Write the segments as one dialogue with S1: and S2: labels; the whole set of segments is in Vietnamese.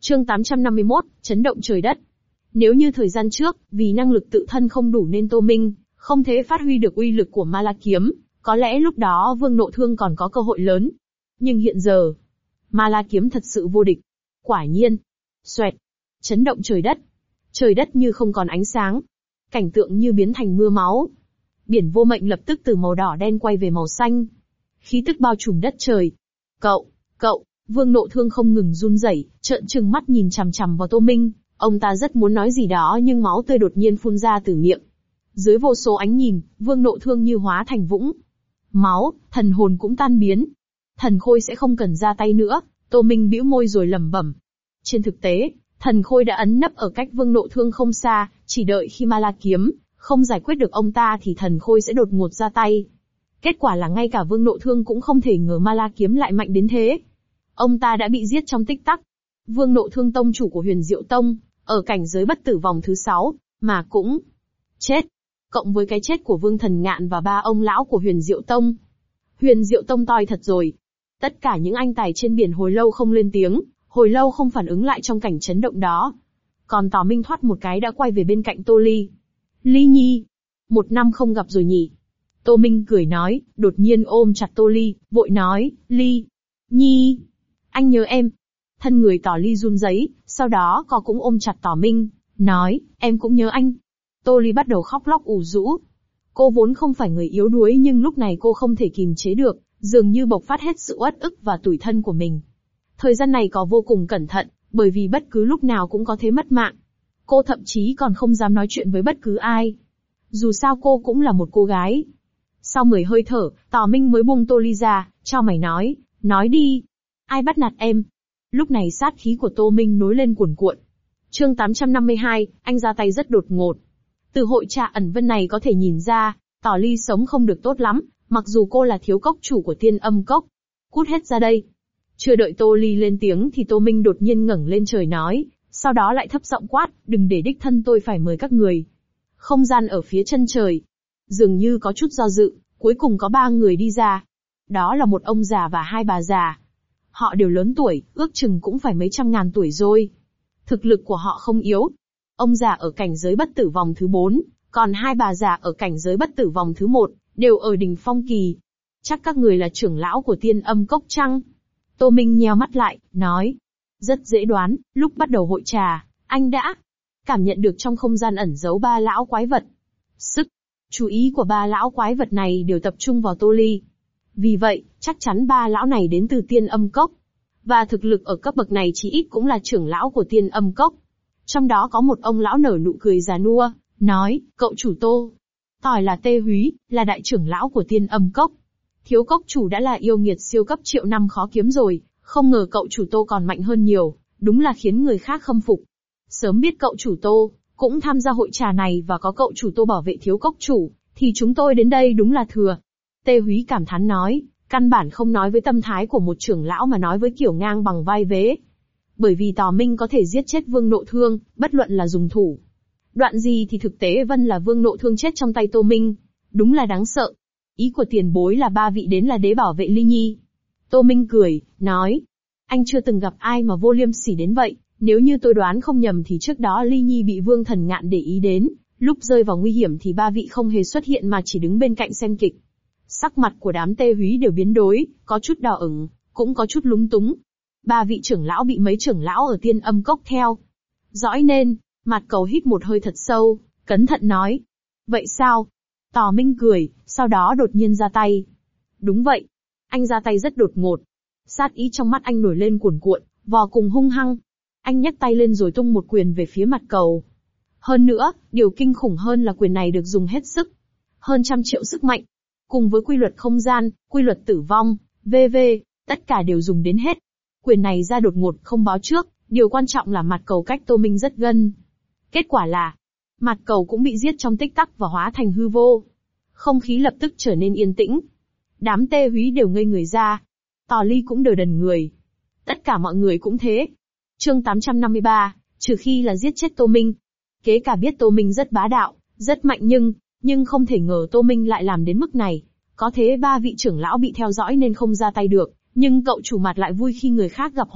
S1: Chương 851, chấn động trời đất. Nếu như thời gian trước, vì năng lực tự thân không đủ nên Tô Minh không thể phát huy được uy lực của Ma La kiếm, có lẽ lúc đó Vương Nộ Thương còn có cơ hội lớn. Nhưng hiện giờ, Ma La kiếm thật sự vô địch. Quả nhiên, xoẹt, chấn động trời đất như không còn ánh sáng, cảnh tượng như biến thành mưa máu. Biển vô mệnh lập tức từ màu đỏ đen quay về màu xanh. Khí tức bao trùm đất trời. Cậu, Vương Nộ Thương không ngừng run rẩy, trợn trừng mắt nhìn chằm chằm vào Tô Minh, ông ta rất muốn nói gì đó nhưng máu tươi đột nhiên phun ra từ miệng. Dưới vô số ánh nhìn, Vương Nộ Thương như hóa thành vũng máu, thần hồn cũng tan biến. Thần Khôi sẽ không cần ra tay nữa, Tô Minh bĩu môi rồi lẩm bẩm. Trên thực tế, Thần Khôi đã ẩn nấp ở cách Vương Nộ Thương không xa, chỉ đợi khi Ma La kiếm không giải quyết được ông ta thì Thần Khôi sẽ đột ngột ra tay. Kết quả là ngay cả Vương Nộ Thương cũng không thể ngờ Ma La kiếm lại mạnh đến thế. Ông ta đã bị giết trong tích tắc. Vương Nộ Thương tông chủ của Huyền Diệu Tông, ở cảnh giới bất tử vòng thứ 6, mà cũng chết. Cộng với cái chết của Vương Thần Ngạn và 3 ông lão của Huyền Diệu Tông. Huyền Diệu Tông toi thật rồi. Tất cả những anh tài trên biển hồi lâu không lên tiếng, hồi lâu không phản ứng lại trong cảnh chấn động đó. Còn Tào Minh thoát một cái đã quay về bên cạnh Tô Ly. Ly Nhi, 1 năm không gặp rồi nhỉ? Tô Minh cười nói, đột nhiên ôm chặt Tô Ly, vội nói, Ly Nhi, anh nhớ em. Thân người Tào Ly run rẩy, sau đó cô cũng ôm chặt Tào Minh, nói, em cũng nhớ anh. Tô Ly bắt đầu khóc lóc ủ rũ. Cô vốn không phải người yếu đuối nhưng lúc này cô không thể kìm chế được, dường như bộc phát hết sự uất ức và tủi thân của mình. Thời gian này có vô cùng cẩn thận, bởi vì bất cứ lúc nào cũng có thể mất mạng. Cô thậm chí còn không dám nói chuyện với bất cứ ai. Dù sao cô cũng là một cô gái. Sau 10 hơi thở, Tào Minh mới buông Tô Ly ra, chau mày nói đi. Ai bắt nạt em? Lúc này sát khí của Tô Minh nối lên cuồn cuộn. Chương 852, anh ra tay rất đột ngột. Từ hội trà ẩn vân này có thể nhìn ra, Tào Ly sống không được tốt lắm, mặc dù cô là thiếu cốc chủ của Tiên Âm Cốc. Cút hết ra đây. Chưa đợi Tô Ly lên tiếng thì Tô Minh đột nhiên ngẩng lên trời nói, sau đó lại thấp giọng quát, đừng để đích thân tôi phải mời các người. Không gian ở phía chân trời, dường như có chút do dự, cuối cùng có 3 người đi ra. Đó là một ông già và 2 bà già. Họ đều lớn tuổi, ước chừng cũng phải mấy trăm ngàn tuổi rồi. Thực lực của họ không yếu. Ông già ở cảnh giới bất tử vòng thứ 4, còn 2 bà già ở cảnh giới bất tử vòng thứ 1, đều ở đỉnh phong kỳ. Chắc các người là trưởng lão của Tiên Âm Cốc chăng? Tô Minh nheo mắt lại, nói. Rất dễ đoán, lúc bắt đầu hội trà, anh đã cảm nhận được trong không gian ẩn giấu 3 lão quái vật. Sức chú ý của 3 lão quái vật này đều tập trung vào Tô Ly. Vì vậy, chắc chắn 3 lão này đến từ Tiên Âm Cốc. Và thực lực ở cấp bậc này chí ít cũng là trưởng lão của Tiên Âm Cốc. Trong đó có một ông lão nở nụ cười già nua, nói, cậu chủ Tô. Tỏi là Tê Húy, là đại trưởng lão của Tiên Âm Cốc. Thiếu cốc chủ đã là yêu nghiệt siêu cấp triệu năm khó kiếm rồi, không ngờ cậu chủ Tô còn mạnh hơn nhiều, đúng là khiến người khác khâm phục. Sớm biết cậu chủ Tô cũng tham gia hội trà này và có cậu chủ Tô bảo vệ thiếu cốc chủ, thì chúng tôi đến đây đúng là thừa. Tê Húy cảm thán nói, căn bản không nói với tâm thái của một trưởng lão mà nói với kiểu ngang bằng vai vế. Bởi vì Tào Minh có thể giết chết Vương Nộ Thương, bất luận là dùng thủ đoạn gì thì thực tế Vân là Vương Nộ Thương chết trong tay Tô Minh. Đúng là đáng sợ. Ý của tiền bối là 3 vị đến là đế bảo vệ Ly Nhi. Tô Minh cười, nói. Anh chưa từng gặp ai mà vô liêm sỉ đến vậy, nếu như tôi đoán không nhầm thì trước đó Ly Nhi bị Vương Thần Ngạn để ý đến, lúc rơi vào nguy hiểm thì 3 vị không hề xuất hiện mà chỉ đứng bên cạnh xem kịch. Sắc mặt của đám Tê Húy đều biến đổi, có chút đỏ ửng, cũng có chút lúng túng. 3 vị trưởng lão bị mấy trưởng lão ở Tiên Âm Cốc theo dõi nên, Mạt Cầu hít một hơi thật sâu, cẩn thận nói. Vậy sao? Tào Minh cười, sau đó đột nhiên ra tay. Đúng vậy. Anh ra tay rất đột ngột. Sát ý trong mắt anh nổi lên cuồn cuộn, vò cùng hung hăng. Anh nhấc tay lên rồi tung một quyền về phía Mạt Cầu. Hơn nữa, điều kinh khủng hơn là quyền này được dùng hết sức. Hơn 100 triệu sức mạnh. Cùng với quy luật không gian, quy luật tử vong, v.v., tất cả đều dùng đến hết. Quyền này ra đột ngột không báo trước, điều quan trọng là Mạt Cầu cách Tô Minh rất gần. Kết quả là, Mạt Cầu cũng bị giết trong tích tắc và hóa thành hư vô. Không khí lập tức trở nên yên tĩnh. Đám Tê Húy đều ngây người ra. Tào Ly cũng đờ đần người. Tất cả mọi người cũng thế. Chương 853, trừ khi là giết chết Tô Minh. Kế cả biết Tô Minh rất bá đạo, rất mạnh nhưng không thể ngờ Tô Minh lại làm đến mức này. Có thế 3 vị trưởng lão bị theo dõi nên không ra tay được, nhưng cậu chủ Mạt lại vui khi người khác gặp họa,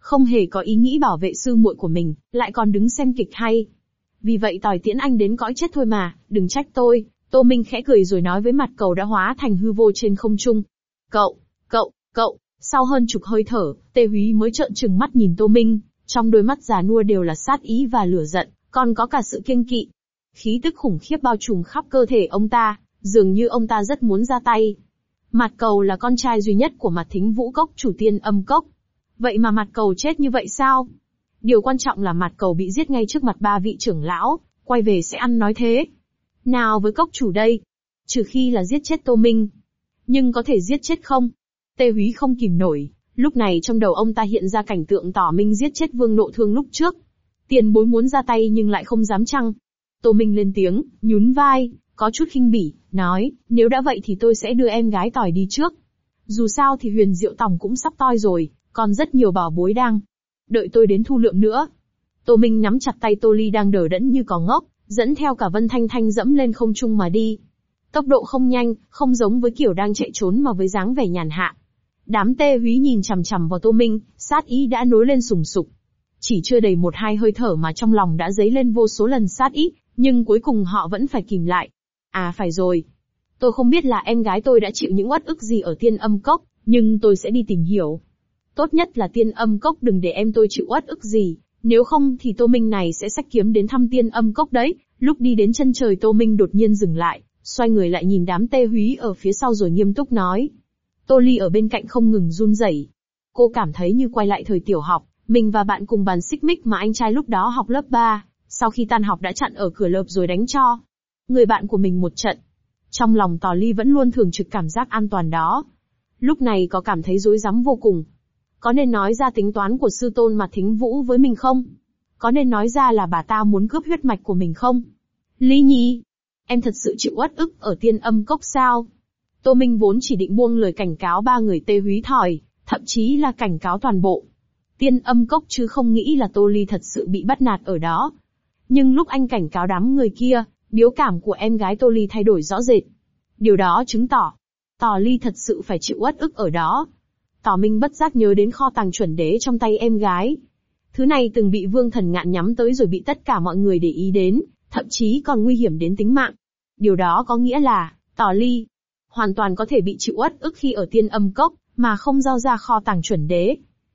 S1: không hề có ý nghĩ bảo vệ sư muội của mình, lại còn đứng xem kịch hay. Vì vậy tỏi tiễn anh đến cõi chết thôi mà, đừng trách tôi. Tô Minh khẽ cười rồi nói với mặt cầu đã hóa thành hư vô trên không trung. Cậu. Sau hơn chục hơi thở, Tê Húy mới trợn trừng mắt nhìn Tô Minh, trong đôi mắt già nua đều là sát ý và lửa giận, còn có cả sự kiêng kỵ. Khí tức khủng khiếp bao trùm khắp cơ thể ông ta, dường như ông ta rất muốn ra tay. Mặt cầu là con trai duy nhất của Mặt Thính Vũ Cốc chủ Tiên Âm Cốc. Vậy mà mặt cầu chết như vậy sao? Điều quan trọng là mặt cầu bị giết ngay trước mặt ba vị trưởng lão, quay về sẽ ăn nói thế. Nào với cốc chủ đây? Trừ khi là giết chết Tô Minh. Nhưng có thể giết chết không? Tê Húy không kìm nổi, lúc này trong đầu ông ta hiện ra cảnh tượng Tỏ Minh giết chết Vương Nộ Thương lúc trước. Tiền bối muốn ra tay nhưng lại không dám chăng? Tô Minh lên tiếng, nhún vai, có chút khinh bỉ, nói, nếu đã vậy thì tôi sẽ đưa em gái Tỏi đi trước. Dù sao thì Huyền Diệu Tòng cũng sắp toi rồi, còn rất nhiều bảo bối đang đợi tôi đến thu lượm nữa. Tô Minh nắm chặt tay Tô Ly đang đờ đẫn như cò ngốc, dẫn theo cả Vân Thanh Thanh dẫm lên không trung mà đi. Tốc độ không nhanh, không giống với kiểu đang chạy trốn mà với dáng vẻ nhàn hạ. Đám Tê Húy nhìn chằm chằm vào Tô Minh, sát ý đã nối lên sùng sục. Chỉ chưa đầy 1-2 hơi thở mà trong lòng đã dấy lên vô số lần sát ý, nhưng cuối cùng họ vẫn phải kìm lại. À phải rồi. Tôi không biết là em gái tôi đã chịu những uất ức gì ở Tiên Âm Cốc, nhưng tôi sẽ đi tìm hiểu. Tốt nhất là Tiên Âm Cốc đừng để em tôi chịu uất ức gì, nếu không thì Tô Minh này sẽ xách kiếm đến thăm Tiên Âm Cốc đấy. Lúc đi đến chân trời Tô Minh đột nhiên dừng lại, xoay người lại nhìn đám Tê Húy ở phía sau rồi nghiêm túc nói. Tô Ly ở bên cạnh không ngừng run rẩy. Cô cảm thấy như quay lại thời tiểu học, mình và bạn cùng bàn xích mích mà anh trai lúc đó học lớp 3, sau khi tan học đã chặn ở cửa lớp rồi đánh cho người bạn của mình một trận. Trong lòng Tỏ Ly vẫn luôn thường trực cảm giác an toàn đó. Lúc này có cảm thấy rối rắm vô cùng. Có nên nói ra tính toán của sư tôn Mặt Thính Vũ với mình không? Có nên nói ra là bà ta muốn cướp huyết mạch của mình không? Ly Nhi, em thật sự chịu uất ức ở Tiên Âm Cốc sao? Tô Minh vốn chỉ định buông lời cảnh cáo ba người Tê Húy thỏi, thậm chí là cảnh cáo toàn bộ Tiên Âm Cốc chứ không nghĩ là Tô Ly thật sự bị bắt nạt ở đó. Nhưng lúc anh cảnh cáo đám người kia, biểu cảm của em gái Tô Ly thay đổi rõ rệt. Điều đó chứng tỏ, Tỏ Ly thật sự phải chịu uất ức ở đó. Tỏ Minh bất giác nhớ đến kho tàng chuẩn đế trong tay em gái. Thứ này từng bị Vương Thần Ngạn nhắm tới rồi bị tất cả mọi người để ý đến, thậm chí còn nguy hiểm đến tính mạng. Điều đó có nghĩa là, Tỏ Ly hoàn toàn có thể bị chịu uất ức khi ở Tiên Âm Cốc, mà không giao ra kho tàng chuẩn đế.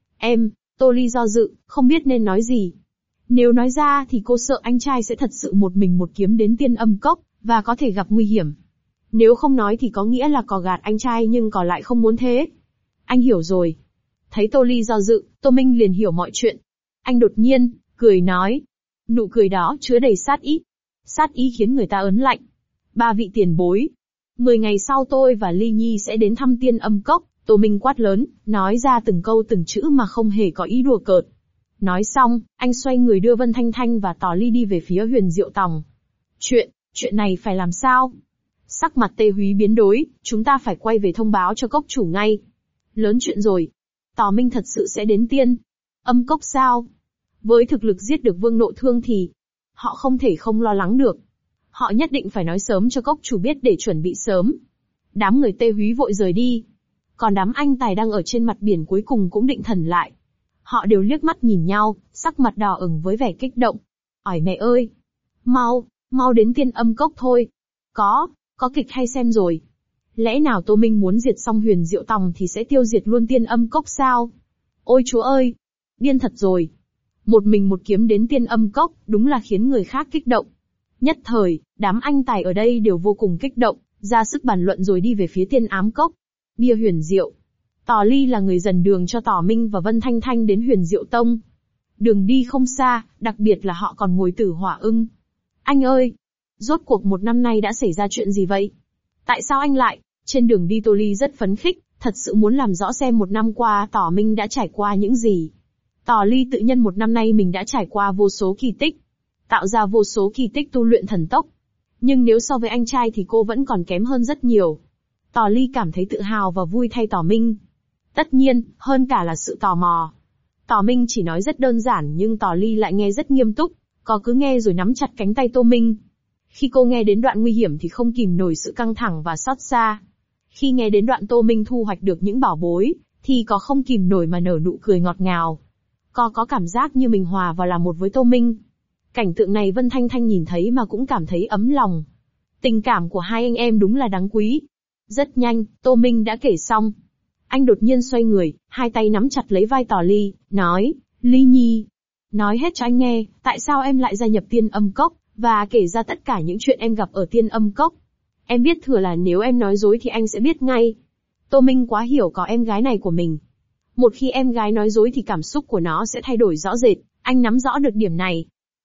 S1: Tô Ly do dự, không biết nên nói gì. Nếu nói ra thì cô sợ anh trai sẽ thật sự một mình một kiếm đến Tiên Âm Cốc, và có thể gặp nguy hiểm. Nếu không nói thì có nghĩa là cò gạt anh trai nhưng cò lại không muốn thế. Anh hiểu rồi. Thấy Tô Ly do dự, Tô Minh liền hiểu mọi chuyện. Anh đột nhiên, cười nói. Nụ cười đó chứa đầy sát ý. Sát ý khiến người ta ớn lạnh. Ba vị tiền bối. 10 ngày sau tôi và Ly Nhi sẽ đến thăm Tiên Âm Cốc. Tô Minh quát lớn, nói ra từng câu từng chữ mà không hề có ý đùa cợt. Nói xong, anh xoay người đưa Vân Thanh Thanh và Tỏ Ly đi về phía Huyền Diệu Tòng. Chuyện này phải làm sao? Sắc mặt Tê Húy biến đổi, chúng ta phải quay về thông báo cho cốc chủ ngay. Lớn chuyện rồi. Tỏ Minh thật sự sẽ đến Tiên Âm Cốc sao? Với thực lực giết được Vương Nộ Thương thì, họ không thể không lo lắng được. Họ nhất định phải nói sớm cho cốc chủ biết để chuẩn bị sớm. Đám người Tê Húy vội rời đi. Còn đám anh tài đang ở trên mặt biển cuối cùng cũng định thần lại. Họ đều liếc mắt nhìn nhau, sắc mặt đỏ ửng với vẻ kích động. Ỏi mẹ ơi! Mau đến Tiên Âm Cốc thôi. Có kịch hay xem rồi. Lẽ nào Tô Minh muốn diệt xong Huyền Diệu Tòng thì sẽ tiêu diệt luôn Tiên Âm Cốc sao? Ôi chúa ơi! Điên thật rồi. Một mình một kiếm đến Tiên Âm Cốc, đúng là khiến người khác kích động. Nhất thời, đám anh tài ở đây đều vô cùng kích động, ra sức bàn luận rồi đi về phía Tiên Ám Cốc. Bia Huyền Diệu. Tỏ Ly là người dần đường cho Tỏ Minh và Vân Thanh Thanh đến Huyền Diệu Tông. Đường đi không xa, đặc biệt là họ còn ngồi Tử Hỏa Ưng. Anh ơi! Rốt cuộc một năm nay đã xảy ra chuyện gì vậy? Tại sao anh lại? Trên đường đi Tô Ly rất phấn khích, thật sự muốn làm rõ xem một năm qua Tỏ Minh đã trải qua những gì. Tỏ Ly tự nhân một năm nay mình đã trải qua vô số kỳ tích, tạo ra vô số kỳ tích tu luyện thần tốc. Nhưng nếu so với anh trai thì cô vẫn còn kém hơn rất nhiều. Tỏ Ly cảm thấy tự hào và vui thay Tỏ Minh. Tất nhiên, hơn cả là sự tò mò. Tỏ Minh chỉ nói rất đơn giản nhưng Tỏ Ly lại nghe rất nghiêm túc, có cứ nghe rồi nắm chặt cánh tay Tô Minh. Khi cô nghe đến đoạn nguy hiểm thì không kìm nổi sự căng thẳng và xót xa. Khi nghe đến đoạn Tô Minh thu hoạch được những bảo bối, thì có không kìm nổi mà nở nụ cười ngọt ngào. có cảm giác như mình hòa vào làm một với Tô Minh. Cảnh tượng này Vân Thanh Thanh nhìn thấy mà cũng cảm thấy ấm lòng. Tình cảm của hai anh em đúng là đáng quý. Rất nhanh, Tô Minh đã kể xong. Anh đột nhiên xoay người, hai tay nắm chặt lấy vai Tỏ Ly, nói, Ly Nhi, nói hết cho anh nghe, tại sao em lại gia nhập Tiên Âm Cốc, và kể ra tất cả những chuyện em gặp ở Tiên Âm Cốc. Em biết thừa là nếu em nói dối thì anh sẽ biết ngay. Tô Minh quá hiểu có em gái này của mình. Một khi em gái nói dối thì cảm xúc của nó sẽ thay đổi rõ rệt, anh nắm rõ được điểm này.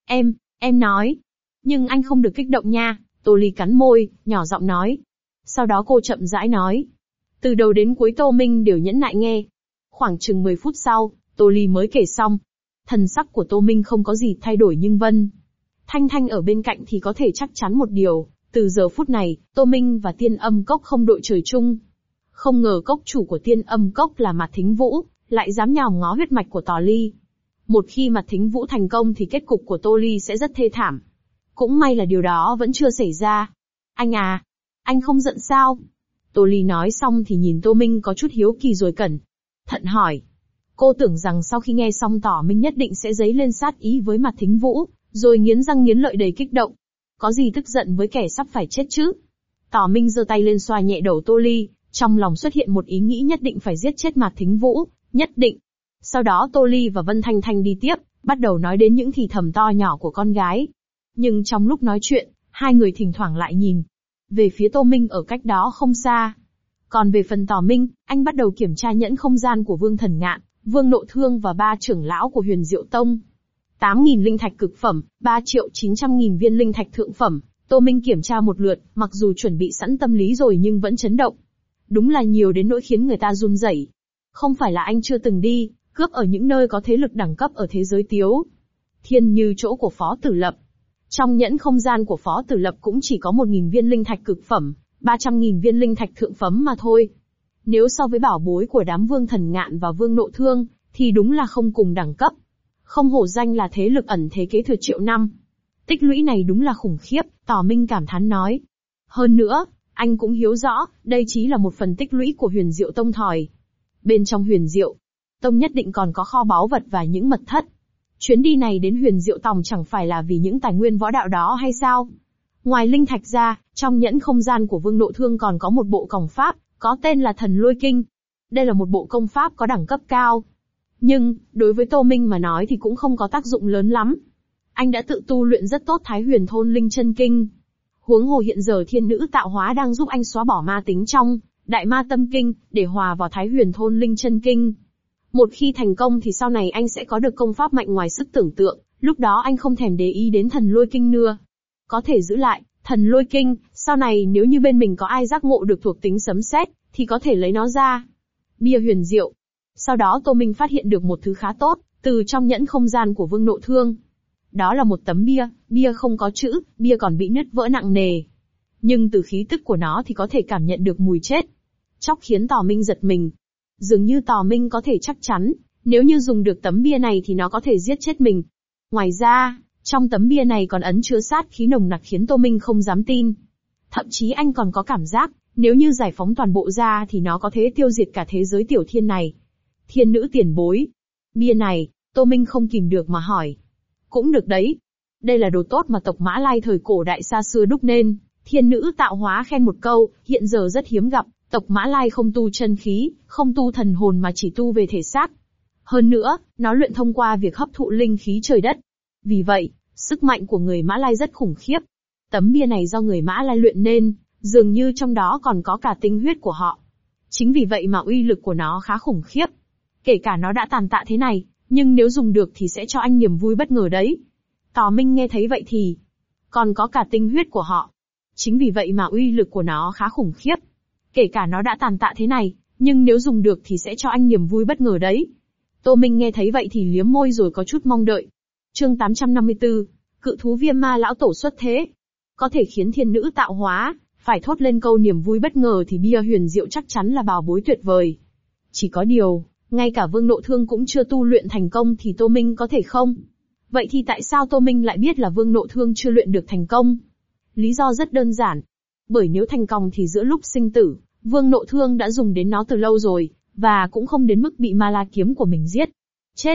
S1: Em nói. Nhưng anh không được kích động nha, Tô Ly cắn môi, nhỏ giọng nói. Sau đó cô chậm rãi nói. Từ đầu đến cuối Tô Minh đều nhẫn nại nghe. Khoảng chừng 10 phút sau, Tô Ly mới kể xong. Thần sắc của Tô Minh không có gì thay đổi nhưng Vân Thanh Thanh ở bên cạnh thì có thể chắc chắn một điều. Từ giờ phút này, Tô Minh và Tiên Âm Cốc không đội trời chung. Không ngờ cốc chủ của Tiên Âm Cốc là Mạt Thính Vũ, lại dám nhòm ngó huyết mạch của Tỏ Ly. Một khi Mạt Thính Vũ thành công thì kết cục của Tô Ly sẽ rất thê thảm. Cũng may là điều đó vẫn chưa xảy ra. Anh à, anh không giận sao? Tô Ly nói xong thì nhìn Tô Minh có chút hiếu kỳ rồi cẩn thận hỏi. Cô tưởng rằng sau khi nghe xong Tỏ Minh nhất định sẽ dấy lên sát ý với Mạt Thính Vũ, rồi nghiến răng nghiến lợi đầy kích động. Có gì tức giận với kẻ sắp phải chết chứ? Tỏ Minh giơ tay lên xoa nhẹ đầu Tô Ly, trong lòng xuất hiện một ý nghĩ nhất định phải giết chết Mạt Thính Vũ, nhất định. Sau đó Tô Ly và Vân Thanh Thanh đi tiếp, bắt đầu nói đến những thì thầm to nhỏ của con gái. Nhưng trong lúc nói chuyện, hai người thỉnh thoảng lại nhìn về phía Tô Minh ở cách đó không xa. Còn về phần Tỏ Minh, anh bắt đầu kiểm tra nhẫn không gian của Vương Thần Ngạn, Vương Nộ Thương và ba trưởng lão của Huyền Diệu Tông. 8.000 linh thạch cực phẩm, 3.900.000 viên linh thạch thượng phẩm. Tô Minh kiểm tra một lượt, mặc dù chuẩn bị sẵn tâm lý rồi nhưng vẫn chấn động. Đúng là nhiều đến nỗi khiến người ta run rẩy. Không phải là anh chưa từng đi, cướp ở những nơi có thế lực đẳng cấp ở thế giới Tiếu Thiên như chỗ của Phó Tử Lập. Trong nhẫn không gian của Phó Tử Lập cũng chỉ có 1.000 viên linh thạch cực phẩm, 300.000 viên linh thạch thượng phẩm mà thôi. Nếu so với bảo bối của đám Vương Thần Ngạn và Vương Nộ Thương, thì đúng là không cùng đẳng cấp. Không hổ danh là thế lực ẩn thế kế thừa triệu năm. Tích lũy này đúng là khủng khiếp, Tỏ Minh cảm thán nói. Hơn nữa, anh cũng hiếu rõ, đây chỉ là một phần tích lũy của Huyền Diệu Tông thòi. Bên trong Huyền Diệu Tông nhất định còn có kho báu vật và những mật thất. Chuyến đi này đến Huyền Diệu Tông chẳng phải là vì những tài nguyên võ đạo đó hay sao? Ngoài linh thạch ra, trong nhẫn không gian của Vương Nộ Thương còn có một bộ công pháp, có tên là Thần Lôi Kinh. Đây là một bộ công pháp có đẳng cấp cao. Nhưng, đối với Tô Minh mà nói thì cũng không có tác dụng lớn lắm. Anh đã tự tu luyện rất tốt Thái Huyền Thôn Linh Chân Kinh. Huống hồ hiện giờ Thiên Nữ Tạo Hóa đang giúp anh xóa bỏ ma tính trong Đại Ma Tâm Kinh, để hòa vào Thái Huyền Thôn Linh Chân Kinh. Một khi thành công thì sau này anh sẽ có được công pháp mạnh ngoài sức tưởng tượng, lúc đó anh không thèm để ý đến Thần Lôi Kinh nữa. Có thể giữ lại Thần Lôi Kinh, sau này nếu như bên mình có ai giác ngộ được thuộc tính sấm sét, thì có thể lấy nó ra. Bia huyền diệu. Sau đó Tô Minh phát hiện được một thứ khá tốt, từ trong nhẫn không gian của Vương Nộ Thương. Đó là một tấm bia không có chữ, bia còn bị nứt vỡ nặng nề. Nhưng từ khí tức của nó thì có thể cảm nhận được mùi chết. Chóc khiến Tỏ Minh giật mình. Dường như Tỏ Minh có thể chắc chắn, nếu như dùng được tấm bia này thì nó có thể giết chết mình. Ngoài ra, trong tấm bia này còn ẩn chứa sát khí nồng nặc khiến Tô Minh không dám tin. Thậm chí anh còn có cảm giác, nếu như giải phóng toàn bộ ra thì nó có thể tiêu diệt cả thế giới tiểu thiên này. Thiên nữ tiền bối. Bia này, Tô Minh không kìm được mà hỏi. Cũng được đấy. Đây là đồ tốt mà tộc Mã Lai thời cổ đại xa xưa đúc nên. Thiên nữ Tạo Hóa khen một câu, hiện giờ rất hiếm gặp, tộc Mã Lai không tu chân khí, không tu thần hồn mà chỉ tu về thể xác. Hơn nữa, nó luyện thông qua việc hấp thụ linh khí trời đất. Vì vậy, sức mạnh của người Mã Lai rất khủng khiếp. Tấm bia này do người Mã Lai luyện nên, dường như trong đó còn có cả tinh huyết của họ. Chính vì vậy mà uy lực của nó khá khủng khiếp. Kể cả nó đã tàn tạ thế này, nhưng nếu dùng được thì sẽ cho anh niềm vui bất ngờ đấy. Tỏ Minh nghe thấy vậy thì, còn có cả tinh huyết của họ. Chính vì vậy mà uy lực của nó khá khủng khiếp. Kể cả nó đã tàn tạ thế này, nhưng nếu dùng được thì sẽ cho anh niềm vui bất ngờ đấy. Tô Minh nghe thấy vậy thì liếm môi rồi có chút mong đợi. Chương 854, Cự thú Viêm Ma lão tổ xuất thế. Có thể khiến thiên nữ Tạo Hóa phải thốt lên câu niềm vui bất ngờ thì bia huyền diệu chắc chắn là bảo bối tuyệt vời. Chỉ có điều, ngay cả Vương Nộ Thương cũng chưa tu luyện thành công thì Tô Minh có thể không? Vậy thì tại sao Tô Minh lại biết là Vương Nộ Thương chưa luyện được thành công? Lý do rất đơn giản. Bởi nếu thành công thì giữa lúc sinh tử, Vương Nộ Thương đã dùng đến nó từ lâu rồi, và cũng không đến mức bị ma la kiếm của mình giết chết.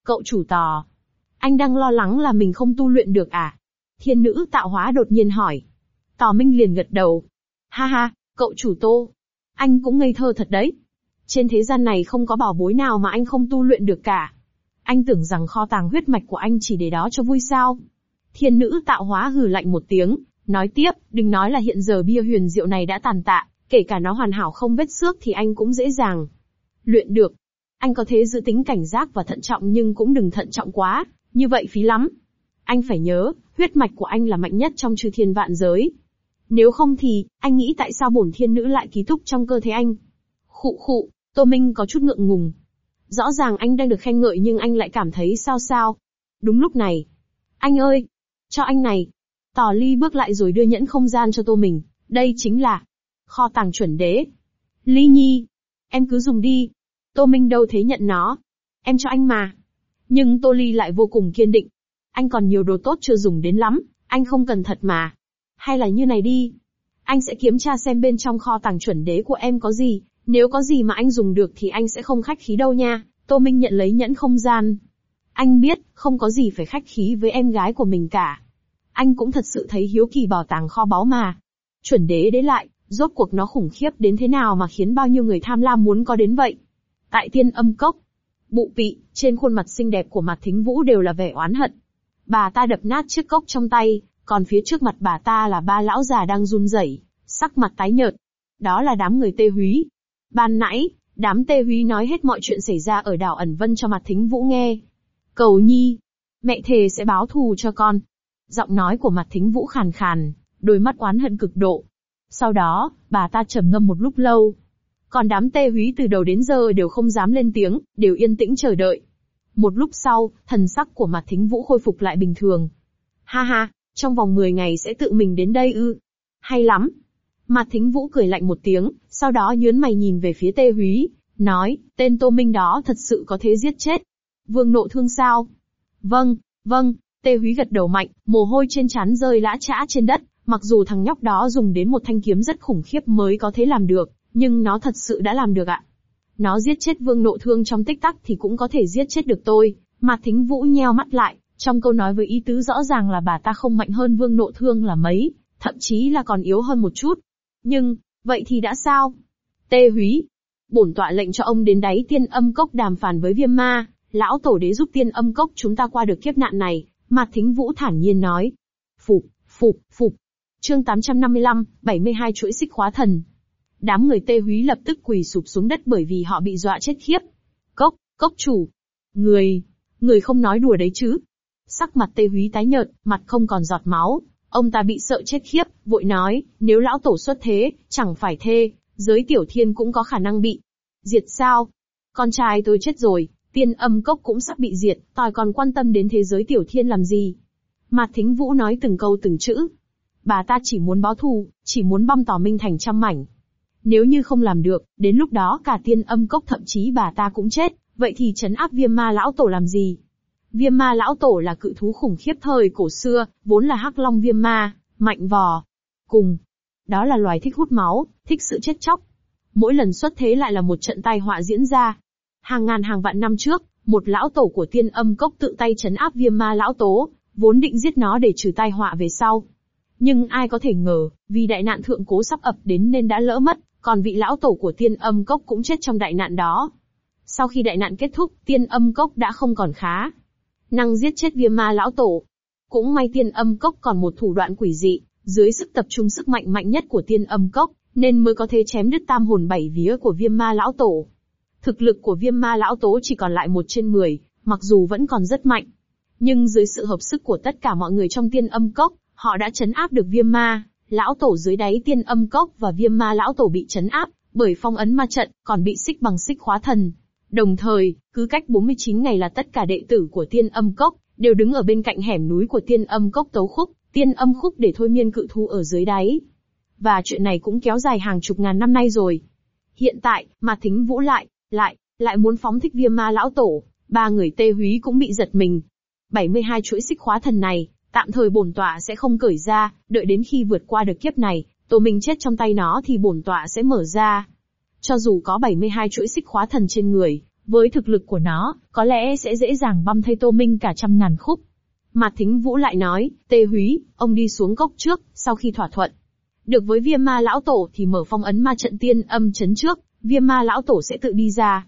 S1: Cậu chủ Tò, anh đang lo lắng là mình không tu luyện được à? Thiên nữ tạo hóa đột nhiên hỏi. Tò Minh liền gật đầu. Ha ha, cậu chủ Tô, anh cũng ngây thơ thật đấy. Trên thế gian này không có bảo bối nào mà anh không tu luyện được cả. Anh tưởng rằng kho tàng huyết mạch của anh chỉ để đó cho vui sao? Thiên nữ tạo hóa hừ lạnh một tiếng, nói tiếp, đừng nói là hiện giờ bia huyền diệu này đã tàn tạ, kể cả nó hoàn hảo không vết xước thì anh cũng dễ dàng luyện được. Anh có thể giữ tính cảnh giác và thận trọng nhưng cũng đừng thận trọng quá, như vậy phí lắm. Anh phải nhớ, huyết mạch của anh là mạnh nhất trong chư thiên vạn giới. Nếu không thì, anh nghĩ tại sao bổn thiên nữ lại ký túc trong cơ thể anh? Khụ khụ, Tô Minh có chút ngượng ngùng. Rõ ràng anh đang được khen ngợi nhưng anh lại cảm thấy sao sao. Đúng lúc này. Anh ơi! Cho anh này. Tò Ly bước lại rồi đưa nhẫn không gian cho Tô Minh. Đây chính là kho tàng chuẩn đế. Ly Nhi! Em cứ dùng đi. Tô Minh đâu thế nhận nó. Em cho anh mà. Nhưng Tô Ly lại vô cùng kiên định. Anh còn nhiều đồ tốt chưa dùng đến lắm, anh không cần thật mà. Hay là như này đi. Anh sẽ kiểm tra xem bên trong kho tàng chuẩn đế của em có gì. Nếu có gì mà anh dùng được thì anh sẽ không khách khí đâu nha. Tô Minh nhận lấy nhẫn không gian. Anh biết, không có gì phải khách khí với em gái của mình cả. Anh cũng thật sự thấy hiếu kỳ bảo tàng kho báu mà. Chuẩn đế đấy lại, rốt cuộc nó khủng khiếp đến thế nào mà khiến bao nhiêu người tham lam muốn có đến vậy. Tại Tiên Âm Cốc, Bụ Bị, trên khuôn mặt xinh đẹp của Mạc Thính Vũ đều là vẻ oán hận. Bà ta đập nát chiếc cốc trong tay, còn phía trước mặt bà ta là ba lão già đang run rẩy, sắc mặt tái nhợt. Đó là đám người Tê Húy. Ban nãy, đám Tê Húy nói hết mọi chuyện xảy ra ở đảo Ẩn Vân cho Mạc Thính Vũ nghe. Cầu Nhi, mẹ thề sẽ báo thù cho con. Giọng nói của Mạc Thính Vũ khàn khàn, đôi mắt oán hận cực độ. Sau đó, bà ta trầm ngâm một lúc lâu. Còn đám Tê Húy từ đầu đến giờ đều không dám lên tiếng, đều yên tĩnh chờ đợi. Một lúc sau, thần sắc của Mạc Thính Vũ khôi phục lại bình thường. Ha ha, trong vòng 10 ngày sẽ tự mình đến đây ư? Hay lắm. Mạc Thính Vũ cười lạnh một tiếng, sau đó nhướng mày nhìn về phía Tê Húy, nói, tên Tô Minh đó thật sự có thể giết chết Vương Nộ Thương sao? Vâng, vâng, Tê Húy gật đầu mạnh, mồ hôi trên trán rơi lã chã trên đất, mặc dù thằng nhóc đó dùng đến một thanh kiếm rất khủng khiếp mới có thể làm được, nhưng nó thật sự đã làm được ạ. Nó giết chết Vương Nộ Thương trong tích tắc thì cũng có thể giết chết được tôi. Mạc Thính Vũ nheo mắt lại, trong câu nói với ý tứ rõ ràng là bà ta không mạnh hơn Vương Nộ Thương là mấy, thậm chí là còn yếu hơn một chút. Nhưng, vậy thì đã sao? Tê Húy, bổn tọa lệnh cho ông đến đáy Tiên Âm Cốc đàm phán với Viêm Ma, lão tổ đế giúp Tiên Âm Cốc chúng ta qua được kiếp nạn này, Mạc Thính Vũ thản nhiên nói. Phục, phục, phục. Chương 855, 72 chuỗi xích khóa thần. Đám người Tê Húy lập tức quỳ sụp xuống đất bởi vì họ bị dọa chết khiếp. Cốc chủ. Người không nói đùa đấy chứ. Sắc mặt Tê Húy tái nhợt, mặt không còn giọt máu. Ông ta bị sợ chết khiếp, vội nói, nếu lão tổ xuất thế, chẳng phải thê, giới tiểu thiên cũng có khả năng bị diệt sao? Con trai tôi chết rồi, Tiên Âm Cốc cũng sắp bị diệt, tôi còn quan tâm đến thế giới tiểu thiên làm gì? Mạc Thính Vũ nói từng câu từng chữ. Bà ta chỉ muốn báo thù, chỉ muốn băm Tò Minh thành trăm mảnh. Nếu như không làm được, đến lúc đó cả Tiên Âm Cốc thậm chí bà ta cũng chết, vậy thì trấn áp Viêm Ma lão tổ làm gì? Viêm Ma lão tổ là cự thú khủng khiếp thời cổ xưa, vốn là Hắc Long Viêm Ma, mạnh vò. Cùng, đó là loài thích hút máu, thích sự chết chóc. Mỗi lần xuất thế lại là một trận tai họa diễn ra. Hàng ngàn hàng vạn năm trước, một lão tổ của Tiên Âm Cốc tự tay trấn áp Viêm Ma lão tố, vốn định giết nó để trừ tai họa về sau. Nhưng ai có thể ngờ, vì đại nạn thượng cố sắp ập đến nên đã lỡ mất, còn vị lão tổ của Tiên Âm Cốc cũng chết trong đại nạn đó. Sau khi đại nạn kết thúc, Tiên Âm Cốc đã không còn khá năng giết chết Viêm Ma lão tổ. Cũng may Tiên Âm Cốc còn một thủ đoạn quỷ dị, dưới sức tập trung sức mạnh mạnh nhất của Tiên Âm Cốc, nên mới có thể chém đứt tam hồn bảy vía của Viêm Ma lão tổ. Thực lực của Viêm Ma lão tố chỉ còn lại 1/10, mặc dù vẫn còn rất mạnh. Nhưng dưới sự hợp sức của tất cả mọi người trong Tiên Âm Cốc, họ đã trấn áp được Viêm Ma lão tổ dưới đáy Tiên Âm Cốc và Viêm Ma lão tổ bị trấn áp bởi phong ấn ma trận, còn bị xích bằng xích khóa thần. Đồng thời, cứ cách 49 ngày là tất cả đệ tử của Tiên Âm Cốc đều đứng ở bên cạnh hẻm núi của Tiên Âm Cốc tấu khúc, Tiên Âm Khúc để thôi miên cự thú ở dưới đáy. Và chuyện này cũng kéo dài hàng chục ngàn năm nay rồi. Hiện tại, Mạc Thính Vũ lại muốn phóng thích Viêm Ma lão tổ, ba người Tê Húy cũng bị giật mình. 72 chuỗi xích khóa thần này, tạm thời bổn tọa sẽ không cởi ra, đợi đến khi vượt qua được kiếp này, tổ mình chết trong tay nó thì bổn tọa sẽ mở ra. Cho dù có 72 chuỗi xích khóa thần trên người, Với thực lực của nó, có lẽ sẽ dễ dàng băm thây Tô Minh cả trăm ngàn khúc. Mạt Thính Vũ lại nói, Tê Húy, ông đi xuống cốc trước, sau khi thỏa thuận được với Viêm Ma lão tổ thì mở phong ấn ma trận tiên âm chấn trước, Viêm Ma lão tổ sẽ tự đi ra.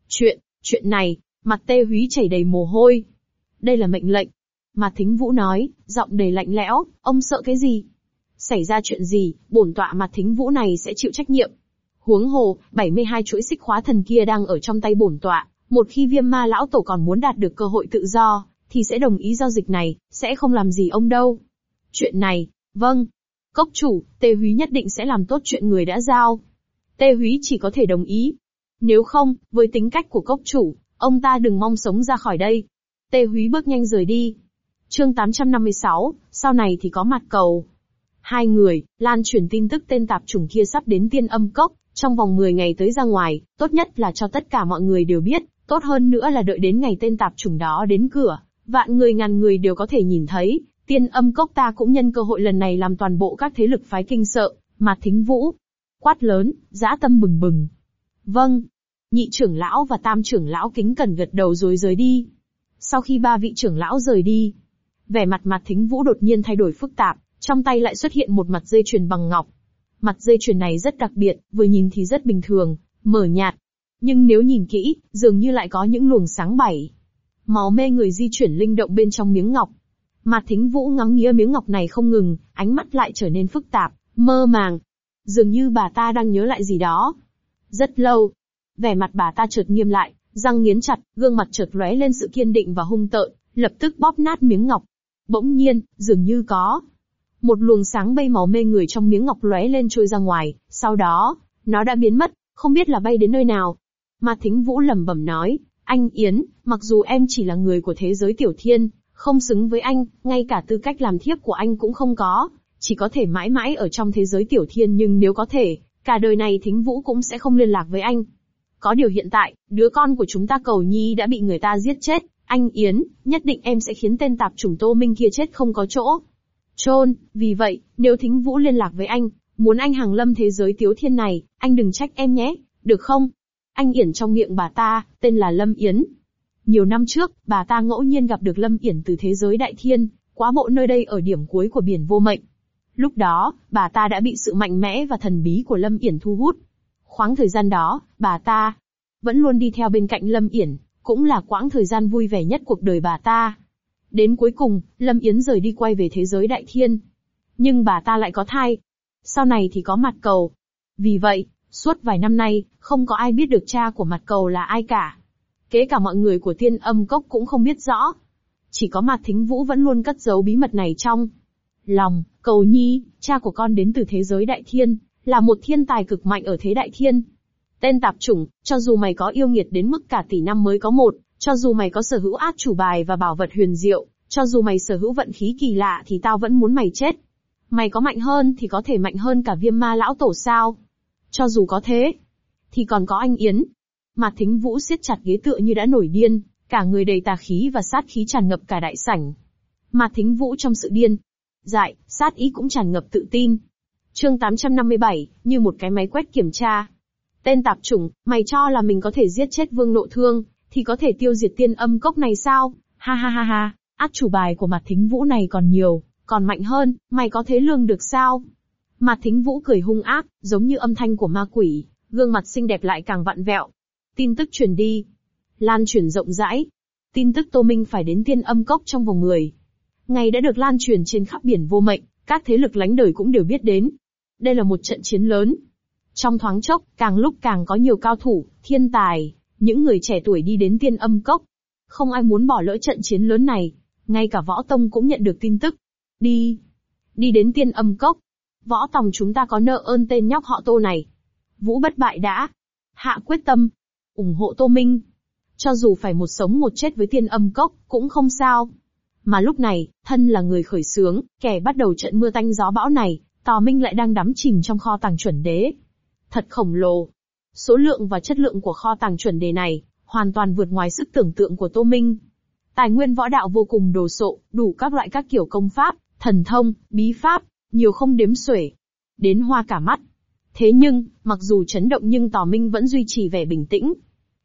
S1: Chuyện này, mặt Tê Húy chảy đầy mồ hôi. Đây là mệnh lệnh. Mạt Thính Vũ nói, giọng đầy lạnh lẽo, ông sợ cái gì? Xảy ra chuyện gì, bổn tọa Mạt Thính Vũ này sẽ chịu trách nhiệm. Huống hồ, 72 chuỗi xích khóa thần kia đang ở trong tay bổn tọa, một khi Viêm Ma lão tổ còn muốn đạt được cơ hội tự do, thì sẽ đồng ý giao dịch này, sẽ không làm gì ông đâu. Chuyện này, vâng. Cốc chủ, Tê Húy nhất định sẽ làm tốt chuyện người đã giao. Tê Húy chỉ có thể đồng ý. Nếu không, với tính cách của cốc chủ, ông ta đừng mong sống ra khỏi đây. Tê Húy bước nhanh rời đi. Chương 856, sau này thì có Mạt Cầu. Hai người, lan truyền tin tức tên tạp chủng kia sắp đến Tiên Âm Cốc, trong vòng 10 ngày tới ra ngoài, tốt nhất là cho tất cả mọi người đều biết, tốt hơn nữa là đợi đến ngày tên tạp chủng đó đến cửa, vạn người ngàn người đều có thể nhìn thấy. Tiên Âm Cốc ta cũng nhân cơ hội lần này làm toàn bộ các thế lực phái kinh sợ. Mạt Thính Vũ quát lớn, dã tâm bừng bừng. Vâng. Nhị trưởng lão và tam trưởng lão kính cẩn gật đầu rồi rời đi. Sau khi ba vị trưởng lão rời đi, vẻ mặt Mạt Thính Vũ đột nhiên thay đổi phức tạp, trong tay lại xuất hiện một mặt dây chuyền bằng ngọc. Mặt dây chuyền này rất đặc biệt, vừa nhìn thì rất bình thường, mờ nhạt. Nhưng nếu nhìn kỹ, dường như lại có những luồng sáng bảy màu mê người di chuyển linh động bên trong miếng ngọc. Mạt Thính Vũ ngắm nghía miếng ngọc này không ngừng, ánh mắt lại trở nên phức tạp, mơ màng. Dường như bà ta đang nhớ lại gì đó. Rất lâu, vẻ mặt bà ta chợt nghiêm lại, răng nghiến chặt, gương mặt chợt lóe lên sự kiên định và hung tợn, lập tức bóp nát miếng ngọc. Bỗng nhiên, dường như có một luồng sáng bay màu mê người trong miếng ngọc lóe lên trôi ra ngoài, sau đó, nó đã biến mất, không biết là bay đến nơi nào. Mạt Thính Vũ lẩm bẩm nói, anh Yến, mặc dù em chỉ là người của thế giới tiểu thiên, không xứng với anh, ngay cả tư cách làm thiếp của anh cũng không có, chỉ có thể mãi mãi ở trong thế giới tiểu thiên, nhưng nếu có thể, cả đời này Thính Vũ cũng sẽ không liên lạc với anh. Có điều hiện tại, đứa con của chúng ta Cầu Nhi đã bị người ta giết chết, anh Yến, nhất định em sẽ khiến tên tạp chủng Tô Minh kia chết không có chỗ chôn. Vì vậy, nếu Thính Vũ liên lạc với anh, muốn anh hàng lâm thế giới tiểu thiên này, anh đừng trách em nhé, được không? Anh Yển trong miệng bà ta, tên là Lâm Yến. Nhiều năm trước, bà ta ngẫu nhiên gặp được Lâm Yển từ thế giới đại thiên, quá bộ nơi đây ở điểm cuối của biển vô mệnh. Lúc đó, bà ta đã bị sự mạnh mẽ và thần bí của Lâm Yển thu hút. Khoáng thời gian đó, bà ta vẫn luôn đi theo bên cạnh Lâm Yển, cũng là quãng thời gian vui vẻ nhất cuộc đời bà ta. Đến cuối cùng, Lâm Yến rời đi quay về thế giới đại thiên. Nhưng bà ta lại có thai. Sau này thì có Mạt Cầu. Vì vậy, suốt vài năm nay, không có ai biết được cha của Mạt Cầu là ai cả. Kể cả mọi người của Tiên Âm Cốc cũng không biết rõ. Chỉ có Mạt Thính Vũ vẫn luôn cất giấu bí mật này trong lòng. Cầu Nhi, cha của con đến từ thế giới đại thiên, là một thiên tài cực mạnh ở thế đại thiên. Tên tạp chủng, cho dù mày có yêu nghiệt đến mức cả tỷ năm mới có một, cho dù mày có sở hữu át chủ bài và bảo vật huyền diệu, cho dù mày sở hữu vận khí kỳ lạ thì tao vẫn muốn mày chết. Mày có mạnh hơn thì có thể mạnh hơn cả Viêm Ma lão tổ sao? Cho dù có thế, thì còn có anh Yến. Mạt Thính Vũ siết chặt ghế tựa như đã nổi điên, cả người đầy tà khí và sát khí tràn ngập cả đại sảnh. Mạt Thính Vũ trong sự điên dại, sát ý cũng tràn ngập tự tin. Chương 857, như một cái máy quét kiểm tra. Tên tạp chủng, mày cho là mình có thể giết chết Vương Nộ Thương, thì có thể tiêu diệt Tiên Âm Cốc này sao? Ha ha ha ha, át chủ bài của Mạt Thính Vũ này còn nhiều, còn mạnh hơn, mày có thế lường được sao? Mạt Thính Vũ cười hung ác, giống như âm thanh của ma quỷ, gương mặt xinh đẹp lại càng vặn vẹo. Tin tức truyền đi, lan truyền rộng rãi. Tin tức Tô Minh phải đến Tiên Âm Cốc trong vòng 10 ngày đã được lan truyền trên khắp biển vô mệnh, các thế lực lánh đời cũng đều biết đến. Đây là một trận chiến lớn. Trong thoáng chốc, càng lúc càng có nhiều cao thủ, thiên tài, những người trẻ tuổi đi đến Tiên Âm Cốc. Không ai muốn bỏ lỡ trận chiến lớn này, ngay cả Võ Tông cũng nhận được tin tức. Đi đến Tiên Âm Cốc. Võ Tòng chúng ta có nợ ơn tên nhóc họ Tô này. Vũ Bất Bại đã hạ quyết tâm, ủng hộ Tô Minh. Cho dù phải một sống một chết với Tiên Âm Cốc, cũng không sao. Mà lúc này, thân là người khởi xướng, kẻ bắt đầu trận mưa tanh gió bão này, Tào Minh lại đang đắm chìm trong kho tàng chuẩn đế. Thật khổng lồ. Số lượng và chất lượng của kho tàng chuẩn đế này, hoàn toàn vượt ngoài sức tưởng tượng của Tô Minh. Tài nguyên võ đạo vô cùng đồ sộ, đủ các loại các kiểu công pháp, thần thông, bí pháp, nhiều không đếm xuể. Đến hoa cả mắt. Thế nhưng, mặc dù chấn động nhưng Tào Minh vẫn duy trì vẻ bình tĩnh.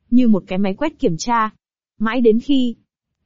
S1: như một cái máy quét kiểm tra. Mãi đến khi...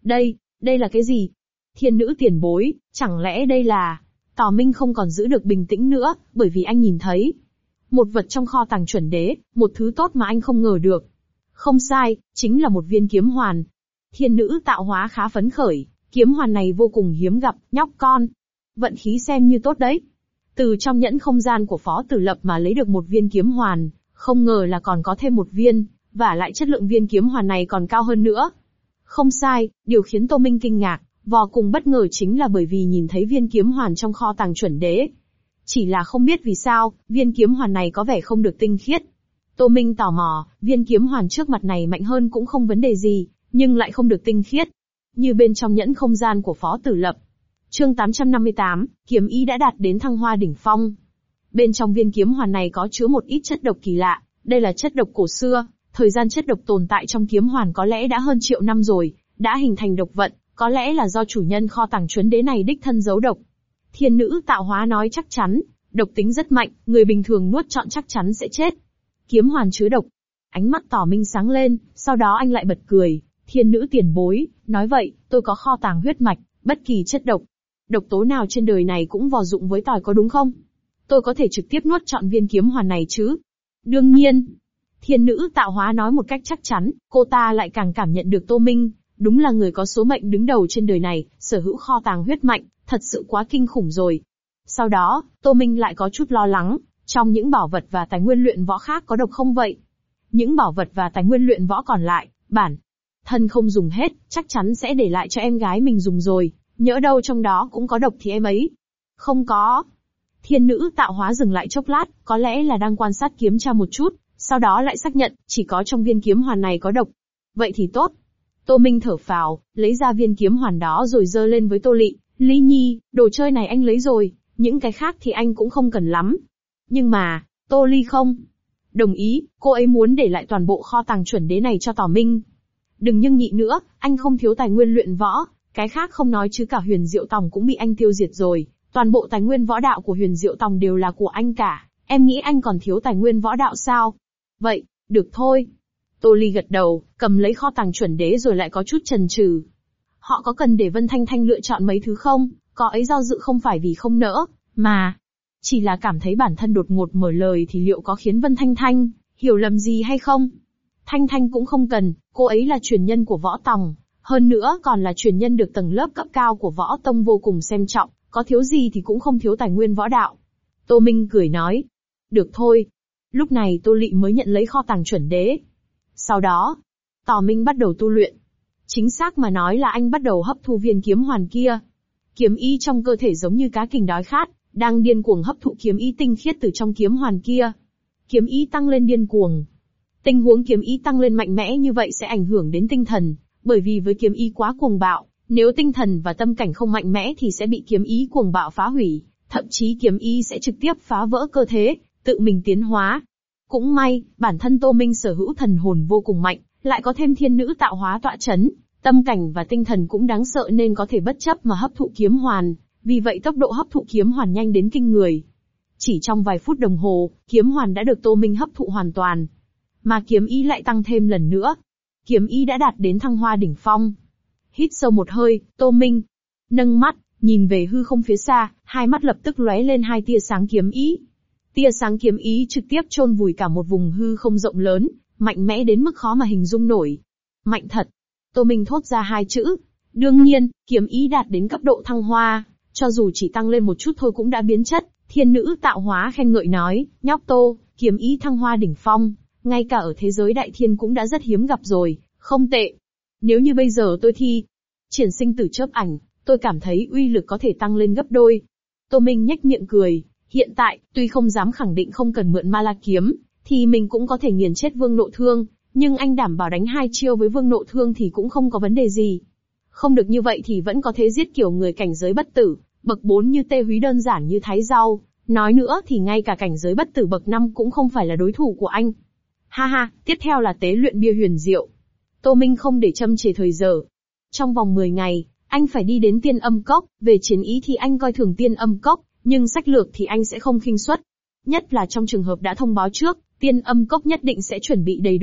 S1: Đây là cái gì? Thiên nữ tiền bối, chẳng lẽ đây là... Tào Minh không còn giữ được bình tĩnh nữa, bởi vì anh nhìn thấy một vật trong kho tàng chuẩn đế, một thứ tốt mà anh không ngờ được. Không sai, chính là một viên kiếm hoàn. Thiên nữ tạo hóa khá phấn khởi, kiếm hoàn này vô cùng hiếm gặp, nhóc con. Vận khí xem như tốt đấy. Từ trong nhẫn không gian của Phó Tử Lập mà lấy được một viên kiếm hoàn, không ngờ là còn có thêm một viên, và lại chất lượng viên kiếm hoàn này còn cao hơn nữa. Không sai, điều khiến Tô Minh kinh ngạc, vô cùng bất ngờ chính là bởi vì nhìn thấy viên kiếm hoàn trong kho tàng chuẩn đế. Chỉ là không biết vì sao, viên kiếm hoàn này có vẻ không được tinh khiết. Tô Minh tò mò, viên kiếm hoàn trước mặt này mạnh hơn cũng không vấn đề gì, nhưng lại không được tinh khiết. Như bên trong nhẫn không gian của Phó Tử Lập. Chương 858, kiếm ý đã đạt đến thăng hoa đỉnh phong. Bên trong viên kiếm hoàn này có chứa một ít chất độc kỳ lạ, đây là chất độc cổ xưa, thời gian chất độc tồn tại trong kiếm hoàn có lẽ đã hơn triệu năm rồi, đã hình thành độc vận, có lẽ là do chủ nhân kho tàng chuẩn đế này đích thân giấu độc. Thiên nữ tạo hóa nói chắc chắn, độc tính rất mạnh, người bình thường nuốt trọn chắc chắn sẽ chết. Kiếm hoàn chứa độc. Ánh mắt Tào Minh sáng lên, sau đó anh lại bật cười, thiên nữ tiền bối, nói vậy, tôi có kho tàng huyết mạch, bất kỳ chất độc, độc tố nào trên đời này cũng vô dụng với tỏi có đúng không? Tôi có thể trực tiếp nuốt trọn viên kiếm hoàn này chứ? Đương nhiên. Thiên nữ tạo hóa nói một cách chắc chắn, cô ta lại càng cảm nhận được Tô Minh, đúng là người có số mệnh đứng đầu trên đời này, sở hữu kho tàng huyết mạch, thật sự quá kinh khủng rồi. Sau đó, Tô Minh lại có chút lo lắng, trong những bảo vật và tài nguyên luyện võ khác có độc không vậy? Những bảo vật và tài nguyên luyện võ còn lại, bản thân không dùng hết, chắc chắn sẽ để lại cho em gái mình dùng rồi, nhỡ đâu trong đó cũng có độc thì em ấy. Không có. Thiên nữ tạo hóa dừng lại chốc lát, có lẽ là đang quan sát kiếm tra một chút, sau đó lại xác nhận, chỉ có trong viên kiếm hoàn này có độc. Vậy thì tốt. Tô Minh thở phào, lấy ra viên kiếm hoàn đó rồi giơ lên với Tô Lị, Ly Nhi, đồ chơi này anh lấy rồi, những cái khác thì anh cũng không cần lắm. Nhưng mà, Tô Ly không đồng ý, cô ấy muốn để lại toàn bộ kho tàng chuẩn đế này cho Tào Minh. Đừng nhưng nhị nữa, anh không thiếu tài nguyên luyện võ, cái khác không nói chứ cả Huyền Diệu Tòng cũng bị anh tiêu diệt rồi, toàn bộ tài nguyên võ đạo của Huyền Diệu Tòng đều là của anh cả, em nghĩ anh còn thiếu tài nguyên võ đạo sao? Vậy, được thôi. Tô Ly gật đầu, cầm lấy kho tàng chuẩn đế rồi lại có chút chần chừ. Họ có cần để Vân Thanh Thanh lựa chọn mấy thứ không? Có ấy do dự không phải vì không nỡ, mà chỉ là cảm thấy bản thân đột ngột mở lời thì liệu có khiến Vân Thanh Thanh hiểu lầm gì hay không? Thanh Thanh cũng không cần, cô ấy là truyền nhân của Võ Tòng, hơn nữa còn là truyền nhân được tầng lớp cấp cao của Võ Tông vô cùng xem trọng, có thiếu gì thì cũng không thiếu tài nguyên võ đạo. Tô Minh cười nói, được thôi. Lúc này Tô Lị mới nhận lấy kho tàng chuẩn đế. Sau đó, Tào Minh bắt đầu tu luyện. Chính xác mà nói là anh bắt đầu hấp thu viên kiếm hoàn kia. Kiếm ý trong cơ thể giống như cá kình đói khát, đang điên cuồng hấp thụ kiếm ý tinh khiết từ trong kiếm hoàn kia. Kiếm ý tăng lên điên cuồng. Tình huống kiếm ý tăng lên mạnh mẽ như vậy sẽ ảnh hưởng đến tinh thần, bởi vì với kiếm ý quá cuồng bạo, nếu tinh thần và tâm cảnh không mạnh mẽ thì sẽ bị kiếm ý cuồng bạo phá hủy, thậm chí kiếm ý sẽ trực tiếp phá vỡ cơ thể, tự mình tiến hóa. Cũng may, bản thân Tô Minh sở hữu thần hồn vô cùng mạnh, lại có thêm thiên nữ tạo hóa tọa chấn, tâm cảnh và tinh thần cũng đáng sợ nên có thể bất chấp mà hấp thụ kiếm hoàn, vì vậy tốc độ hấp thụ kiếm hoàn nhanh đến kinh người. Chỉ trong vài phút đồng hồ, kiếm hoàn đã được Tô Minh hấp thụ hoàn toàn. Mà kiếm ý lại tăng thêm lần nữa. Kiếm ý đã đạt đến thăng hoa đỉnh phong. Hít sâu một hơi, Tô Minh nâng mắt, nhìn về hư không phía xa, hai mắt lập tức lóe lên hai tia sáng kiếm ý. Tia sáng kiếm ý trực tiếp chôn vùi cả một vùng hư không rộng lớn, mạnh mẽ đến mức khó mà hình dung nổi. Mạnh thật. Tô Minh thốt ra hai chữ. Đương nhiên, kiếm ý đạt đến cấp độ thăng hoa, cho dù chỉ tăng lên một chút thôi cũng đã biến chất. Thiên nữ tạo hóa khen ngợi nói, nhóc Tô, kiếm ý thăng hoa đỉnh phong, ngay cả ở thế giới đại thiên cũng đã rất hiếm gặp rồi, không tệ. Nếu như bây giờ tôi thi triển sinh tử chớp ảnh, tôi cảm thấy uy lực có thể tăng lên gấp đôi. Tô Minh nhếch miệng cười, hiện tại, tuy không dám khẳng định không cần mượn ma la kiếm, thì mình cũng có thể nghiền chết Vương Nộ Thương, nhưng anh đảm bảo đánh hai chiêu với Vương Nộ Thương thì cũng không có vấn đề gì. Không được như vậy thì vẫn có thể giết kiểu người cảnh giới bất tử, bậc 4 như Tê Húy đơn giản như thái rau. Nói nữa thì ngay cả cảnh giới bất tử bậc 5 cũng không phải là đối thủ của anh. Ha ha, tiếp theo là tế luyện bia huyền diệu. Tô Minh không để châm chề thời giờ. Trong vòng 10 ngày, anh phải đi đến Tiên Âm Cốc, về chiến ý thì anh coi thường Tiên Âm Cốc, nhưng sách lược thì anh sẽ không khinh suất. Nhất là trong trường hợp đã thông báo trước, Tiên Âm Cốc nhất định sẽ chuẩn bị đầy đủ,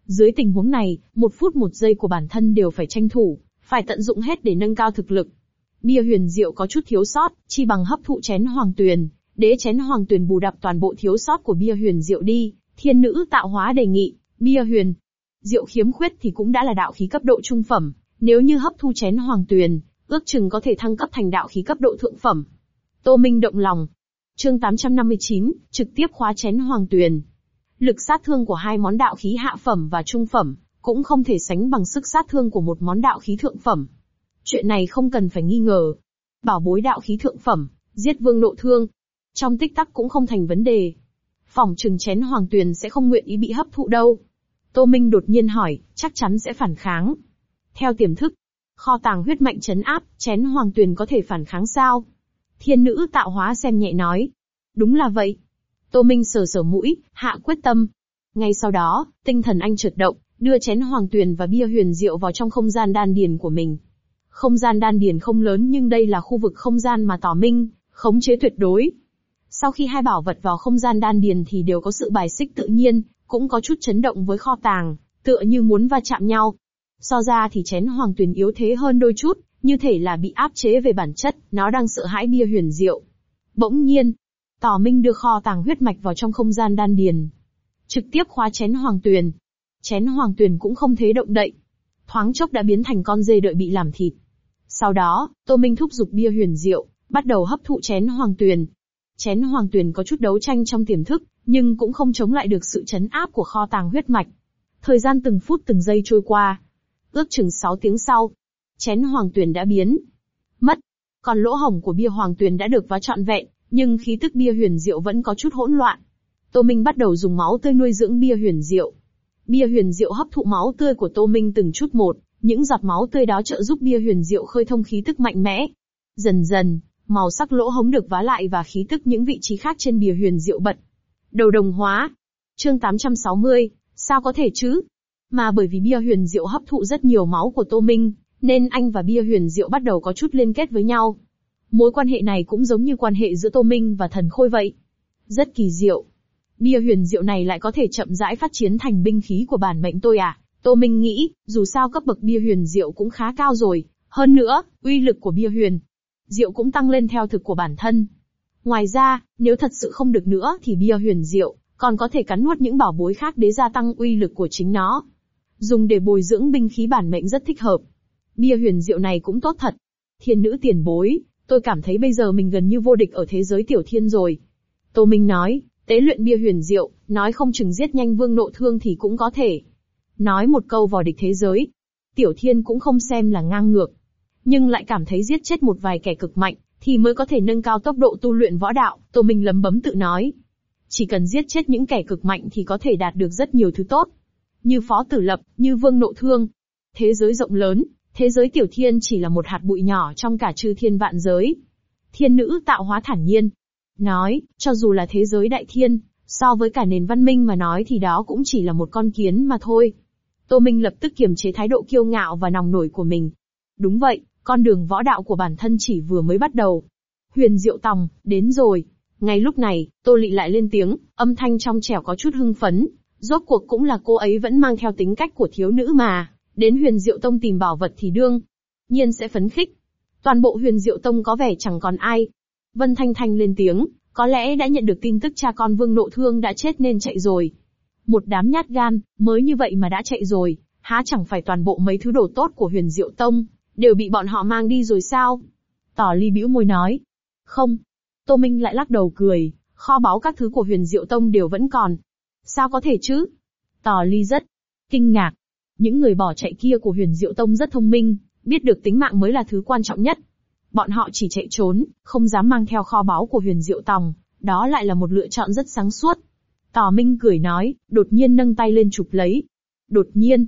S1: Dưới tình huống này, 1 phút 1 giây của bản thân đều phải tranh thủ, phải tận dụng hết để nâng cao thực lực. Bia huyền diệu có chút thiếu sót, chi bằng hấp thụ chén hoàng tuyền, đế chén hoàng tuyền bù đắp toàn bộ thiếu sót của bia huyền diệu đi. Thiên nữ tạo hóa đề nghị, bia huyền diệu khiếm khuyết thì cũng đã là đạo khí cấp độ trung phẩm, nếu như hấp thu chén hoàng tuyền, ước chừng có thể thăng cấp thành đạo khí cấp độ thượng phẩm. Tô Minh động lòng. Chương 859, trực tiếp khóa chén hoàng tuyền. Lực sát thương của 2 món đạo khí hạ phẩm và trung phẩm, cũng không thể sánh bằng sức sát thương của một món đạo khí thượng phẩm. Chuyện này không cần phải nghi ngờ. Bảo bối đạo khí thượng phẩm, giết Vương Nộ Thương, trong tích tắc cũng không thành vấn đề. Phỏng chừng chén hoàng tuyền sẽ không nguyện ý bị hấp thụ đâu. Tô Minh đột nhiên hỏi, chắc chắn sẽ phản kháng. Theo tiềm thức, kho tàng huyết mạnh trấn áp, chén hoàng tuyền có thể phản kháng sao? Thiên nữ tạo hóa xem nhẹ nói. Đúng là vậy. Tô Minh sờ sờ mũi, hạ quyết tâm. Ngay sau đó, tinh thần anh chợt động, đưa chén hoàng tuyền và bia huyền diệu vào trong không gian đan điền của mình. Không gian đan điền không lớn nhưng đây là khu vực không gian mà Tỏ Minh khống chế tuyệt đối. Sau khi 2 bảo vật vào không gian đan điền thì đều có sự bài xích tự nhiên, cũng có chút chấn động với kho tàng, tựa như muốn va chạm nhau. So ra thì chén hoàng tuyền yếu thế hơn đôi chút, như thể là bị áp chế về bản chất, nó đang sợ hãi bia huyền diệu. Bỗng nhiên, Tỏ Minh đưa kho tàng huyết mạch vào trong không gian đan điền, trực tiếp khóa chén hoàng tuyền. Chén hoàng tuyền cũng không thế động đậy, thoáng chốc đã biến thành con dê đợi bị làm thịt. Sau đó, Tô Minh thúc giục bia huyền diệu, bắt đầu hấp thụ chén hoàng tuyền. Chén hoàng tuyền có chút đấu tranh trong tiềm thức, nhưng cũng không chống lại được sự trấn áp của kho tàng huyết mạch. Thời gian từng phút từng giây trôi qua. Ước chừng 6 tiếng sau, chén hoàng tuyền đã biến mất. Còn lỗ hổng của bia hoàng tuyền đã được vá trọn vẹn, nhưng khí tức bia huyền diệu vẫn có chút hỗn loạn. Tô Minh bắt đầu dùng máu tươi nuôi dưỡng bia huyền diệu. Bia huyền diệu hấp thụ máu tươi của Tô Minh từng chút một, những giọt máu tươi đó trợ giúp bia huyền diệu khơi thông khí tức mạnh mẽ. Dần dần, màu sắc lỗ hổng được vá lại và khí tức những vị trí khác trên bia huyền diệu bật đầu đồng hóa. Chương 860, sao có thể chứ? Mà bởi vì bia huyền diệu hấp thụ rất nhiều máu của Tô Minh, nên anh và bia huyền diệu bắt đầu có chút liên kết với nhau. Mối quan hệ này cũng giống như quan hệ giữa Tô Minh và thần khôi vậy. Rất kỳ diệu. Bia huyền diệu này lại có thể chậm rãi phát triển thành binh khí của bản mệnh tôi à? Tô Minh nghĩ, dù sao cấp bậc bia huyền diệu cũng khá cao rồi. Hơn nữa, uy lực của bia huyền diệu cũng tăng lên theo thực của bản thân. Ngoài ra, nếu thật sự không được nữa thì bia huyền diệu còn có thể cắn nuốt những bảo bối khác để gia tăng uy lực của chính nó. Dùng để bồi dưỡng binh khí bản mệnh rất thích hợp. Bia huyền diệu này cũng tốt thật. Thiên nữ tiền bối, tôi cảm thấy bây giờ mình gần như vô địch ở thế giới tiểu thiên rồi. Tô Minh nói, tế luyện bia huyền diệu, nói không chừng giết nhanh Vương Nộ Thương thì cũng có thể. Nói một câu vò địch thế giới, tiểu thiên cũng không xem là ngang ngược. Nhưng lại cảm thấy giết chết một vài kẻ cực mạnh, thì mới có thể nâng cao tốc độ tu luyện võ đạo, Tô Minh lấm bấm tự nói. Chỉ cần giết chết những kẻ cực mạnh thì có thể đạt được rất nhiều thứ tốt. Như Phó Tử Lập, như Vương Nộ Thương. Thế giới rộng lớn, thế giới tiểu thiên chỉ là một hạt bụi nhỏ trong cả chư thiên vạn giới. Thiên nữ tạo hóa thản nhiên nói, cho dù là thế giới đại thiên, so với cả nền văn minh mà nói thì đó cũng chỉ là một con kiến mà thôi. Tô Minh lập tức kiềm chế thái độ kiêu ngạo và nòng nổi của mình. Đúng vậy, con đường võ đạo của bản thân chỉ vừa mới bắt đầu. Huyền diệu tòng, đến rồi. Ngay lúc này, Tô Lị lại lên tiếng, âm thanh trong trẻo có chút hưng phấn. Rốt cuộc cũng là cô ấy vẫn mang theo tính cách của thiếu nữ mà. Đến Huyền Diệu Tông tìm bảo vật thì đương nhiên sẽ phấn khích. Toàn bộ Huyền Diệu Tông có vẻ chẳng còn ai. Vân Thanh Thanh lên tiếng, có lẽ đã nhận được tin tức cha con Vương Nộ Thương đã chết nên chạy rồi. Một đám nhát gan, mới như vậy mà đã chạy rồi, há chẳng phải toàn bộ mấy thứ đồ tốt của Huyền Diệu Tông đều bị bọn họ mang đi rồi sao? Tỏ Ly bĩu môi nói. Không. Tô Minh lại lắc đầu cười, kho báu các thứ của Huyền Diệu Tông đều vẫn còn. Sao có thể chứ? Tỏ Ly rất kinh ngạc. Những người bỏ chạy kia của Huyền Diệu Tông rất thông minh, biết được tính mạng mới là thứ quan trọng nhất. Bọn họ chỉ chạy trốn, không dám mang theo kho báu của Huyền Diệu Tông, đó lại là một lựa chọn rất sáng suốt. Tỏ Minh cười nói, đột nhiên nâng tay lên chụp lấy. Đột nhiên,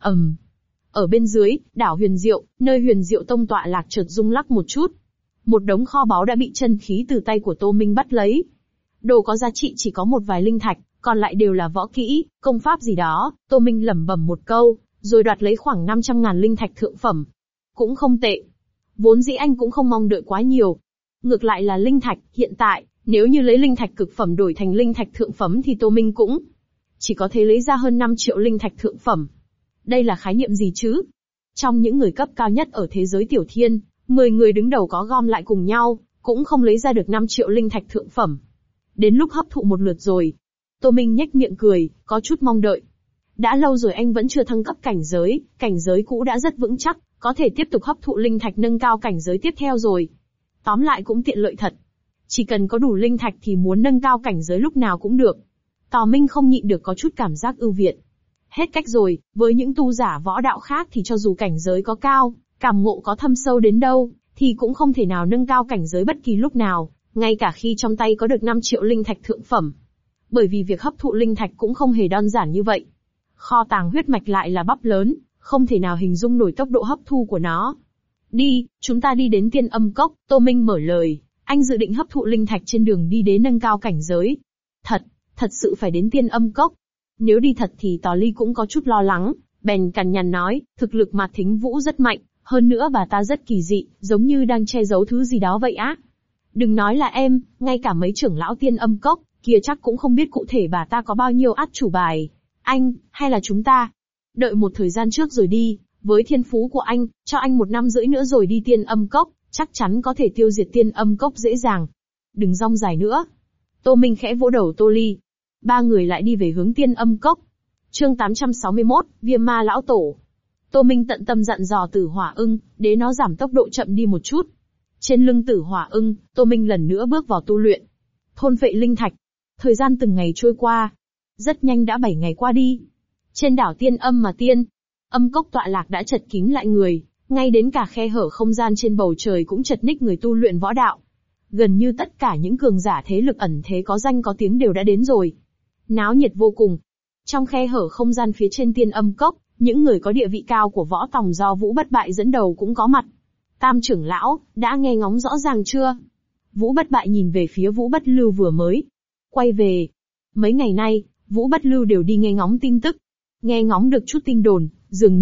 S1: ở bên dưới, đảo Huyền Diệu, nơi Huyền Diệu Tông tọa lạc chợt rung lắc một chút. Một đống kho báu đã bị chân khí từ tay của Tô Minh bắt lấy. Đồ có giá trị chỉ có một vài linh thạch, còn lại đều là võ kỹ, công pháp gì đó. Tô Minh lẩm bẩm một câu, rồi đoạt lấy khoảng 500.000 linh thạch thượng phẩm. Cũng không tệ. Vốn dĩ anh cũng không mong đợi quá nhiều. Ngược lại là linh thạch, hiện tại, nếu như lấy linh thạch cực phẩm đổi thành linh thạch thượng phẩm thì Tô Minh cũng chỉ có thể lấy ra hơn 5 triệu linh thạch thượng phẩm. Đây là khái niệm gì chứ? Trong những người cấp cao nhất ở thế giới tiểu thiên, 10 người đứng đầu có gom lại cùng nhau, cũng không lấy ra được 5 triệu linh thạch thượng phẩm. Đến lúc hấp thụ một lượt rồi. Tô Minh nhếch miệng cười, có chút mong đợi. Đã lâu rồi anh vẫn chưa thăng cấp cảnh giới cũ đã rất vững chắc, có thể tiếp tục hấp thụ linh thạch nâng cao cảnh giới tiếp theo rồi. Tóm lại cũng tiện lợi thật. Chỉ cần có đủ linh thạch thì muốn nâng cao cảnh giới lúc nào cũng được. Tào Minh không nhịn được có chút cảm giác ưu việt. Hết cách rồi, với những tu giả võ đạo khác thì cho dù cảnh giới có cao, cảm ngộ có thâm sâu đến đâu, thì cũng không thể nào nâng cao cảnh giới bất kỳ lúc nào, ngay cả khi trong tay có được 5 triệu linh thạch thượng phẩm. Bởi vì việc hấp thụ linh thạch cũng không hề đơn giản như vậy. Kho tàng huyết mạch lại là bắp lớn, không thể nào hình dung nổi tốc độ hấp thu của nó. Đi, chúng ta đi đến Tiên Âm Cốc, Tô Minh mở lời, anh dự định hấp thụ linh thạch trên đường đi đến nâng cao cảnh giới. Thật sự phải đến Tiên Âm Cốc. Nếu đi thật thì Tò Ly cũng có chút lo lắng, bèn cằn nhằn nói, thực lực Mạc Thính Vũ rất mạnh, hơn nữa bà ta rất kỳ dị, giống như đang che giấu thứ gì đó vậy á. Đừng nói là em, ngay cả mấy trưởng lão Tiên Âm Cốc kia chắc cũng không biết cụ thể bà ta có bao nhiêu át chủ bài. Anh, hay là chúng ta đợi một thời gian trước rồi đi, với thiên phú của anh, cho anh 1 năm rưỡi nữa rồi đi Tiên Âm Cốc, chắc chắn có thể tiêu diệt Tiên Âm Cốc dễ dàng. Đừng rong dài nữa. Tô Minh khẽ vỗ đầu Tô Ly. Ba người lại đi về hướng Tiên Âm Cốc. Chương 861, Viêm Ma Lão Tổ. Tô Minh tận tâm dặn dò Tử Hỏa Ưng, để nó giảm tốc độ chậm đi một chút. Trên lưng Tử Hỏa Ưng, Tô Minh lần nữa bước vào tu luyện. Thôn phệ linh thạch. Thời gian từng ngày trôi qua. Rất nhanh đã 7 ngày qua đi. Trên đảo Tiên Âm mà Tiên Âm Cốc tọa lạc đã chật kín lại người, ngay đến cả khe hở không gian trên bầu trời cũng chật ních người tu luyện võ đạo. Gần như tất cả những cường giả thế lực ẩn thế có danh có tiếng đều đã đến rồi. Náo nhiệt vô cùng. Trong khe hở không gian phía trên Tiên Âm Cốc, những người có địa vị cao của võ tòng do Vũ Bất Bại dẫn đầu cũng có mặt. Tam trưởng lão, đã nghe ngóng rõ ràng chưa? Vũ Bất Bại nhìn về phía Vũ Bất Lưu vừa mới quay về. Mấy ngày nay, Vũ Bất Lưu đều đi nghe ngóng tin tức. Nghe ngóng được chút tin đồn, dường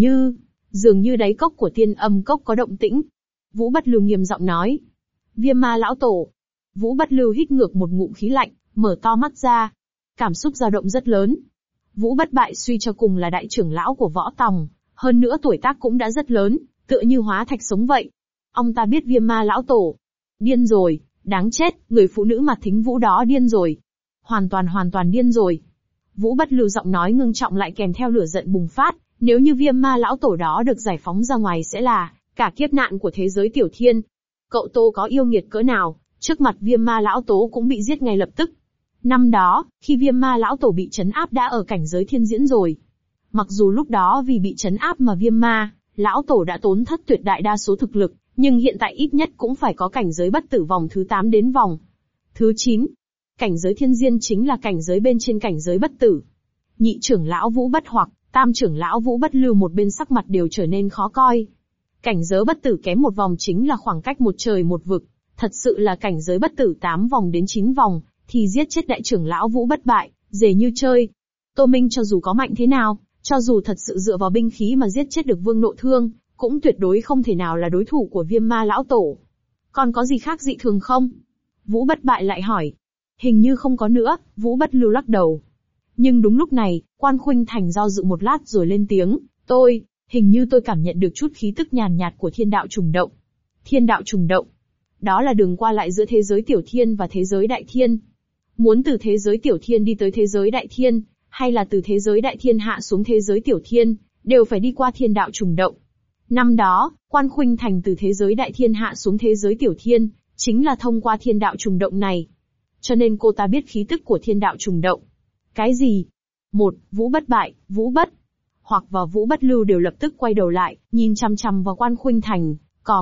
S1: như đáy cốc của Tiên Âm Cốc có động tĩnh. Vũ Bất Lưu nghiêm giọng nói. Viêm Ma Lão Tổ. Vũ Bất Lưu hít ngược một ngụm khí lạnh, mở to mắt ra. Cảm xúc dao động rất lớn. Vũ Bất Bại suy cho cùng là đại trưởng lão của võ tòng, hơn nữa tuổi tác cũng đã rất lớn, tựa như hóa thạch sống vậy. Ông ta biết Viêm Ma Lão Tổ. Điên rồi, đáng chết, người phụ nữ Mạc Thính Vũ đó điên rồi. Hoàn toàn điên rồi. Vũ Bất Lưu giọng nói ngưng trọng lại kèm theo lửa giận bùng phát, nếu như Viêm Ma Lão Tổ đó được giải phóng ra ngoài sẽ là cả kiếp nạn của thế giới tiểu thiên. Cậu Tô có yêu nghiệt cỡ nào, trước mặt Viêm Ma Lão Tổ cũng bị giết ngay lập tức. Năm đó, khi Viêm Ma Lão Tổ bị trấn áp đã ở cảnh giới thiên diễn rồi. Mặc dù lúc đó vì bị trấn áp mà Viêm Ma Lão Tổ đã tốn thất tuyệt đại đa số thực lực, nhưng hiện tại ít nhất cũng phải có cảnh giới bất tử vòng thứ 8 đến vòng thứ 9. Cảnh giới thiên diễn chính là cảnh giới bên trên cảnh giới bất tử. Nhị trưởng lão Vũ Bất hoặc, tam trưởng lão Vũ Bất Lưu một bên sắc mặt đều trở nên khó coi. Cảnh giới bất tử kém một vòng chính là khoảng cách một trời một vực, thật sự là cảnh giới bất tử 8 vòng đến 9 vòng, thì giết chết đại trưởng lão Vũ Bất Bại, dễ như chơi. Tô Minh cho dù có mạnh thế nào, cho dù thật sự dựa vào binh khí mà giết chết được Vương Nộ Thương, cũng tuyệt đối không thể nào là đối thủ của Viêm Ma Lão Tổ. Còn có gì khác dị thường không? Vũ Bất Bại lại hỏi. Hình như không có nữa, Vũ Bất Lưu lắc đầu. Nhưng đúng lúc này, Quan Khuynh Thành do dự một lát rồi lên tiếng, hình như tôi cảm nhận được chút khí tức nhàn nhạt của thiên đạo trùng động. Thiên đạo trùng động. Đó là đường qua lại giữa thế giới tiểu thiên và thế giới đại thiên. Muốn từ thế giới tiểu thiên đi tới thế giới đại thiên, hay là từ thế giới đại thiên hạ xuống thế giới tiểu thiên, đều phải đi qua thiên đạo trùng động. Năm đó, Quan Khuynh Thành từ thế giới đại thiên hạ xuống thế giới tiểu thiên, chính là thông qua thiên đạo trùng động này. Cho nên cô ta biết khí tức của thiên đạo trùng động. Cái gì? Một, Vũ Bất Bại, Vũ Bất hoặc và Vũ Bất Lưu đều lập tức quay đầu lại, nhìn chằm chằm vào Quan Khuynh Thành.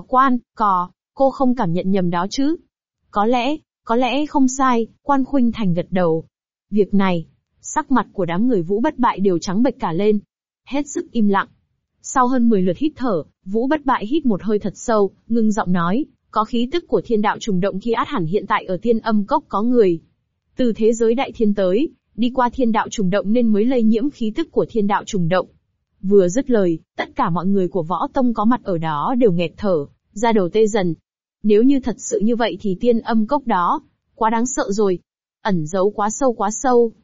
S1: Cô không cảm nhận nhầm đó chứ? Có lẽ không sai, Quan Khuynh Thành gật đầu. Việc này, sắc mặt của đám người Vũ Bất Bại đều trắng bệch cả lên. Hết sức im lặng. Sau hơn 10 lượt hít thở, Vũ Bất Bại hít một hơi thật sâu, ngưng giọng nói, có khí tức của thiên đạo trùng động kia át hẳn hiện tại ở Tiên Âm Cốc có người. Từ thế giới đại thiên tới, đi qua thiên đạo trùng động nên mới lây nhiễm khí tức của thiên đạo trùng động. Vừa dứt lời, tất cả mọi người của võ tông có mặt ở đó đều nghẹt thở, da đầu tê dần. Nếu như thật sự như vậy thì Tiên Âm Cốc đó, quá đáng sợ rồi. Ẩn giấu quá sâu.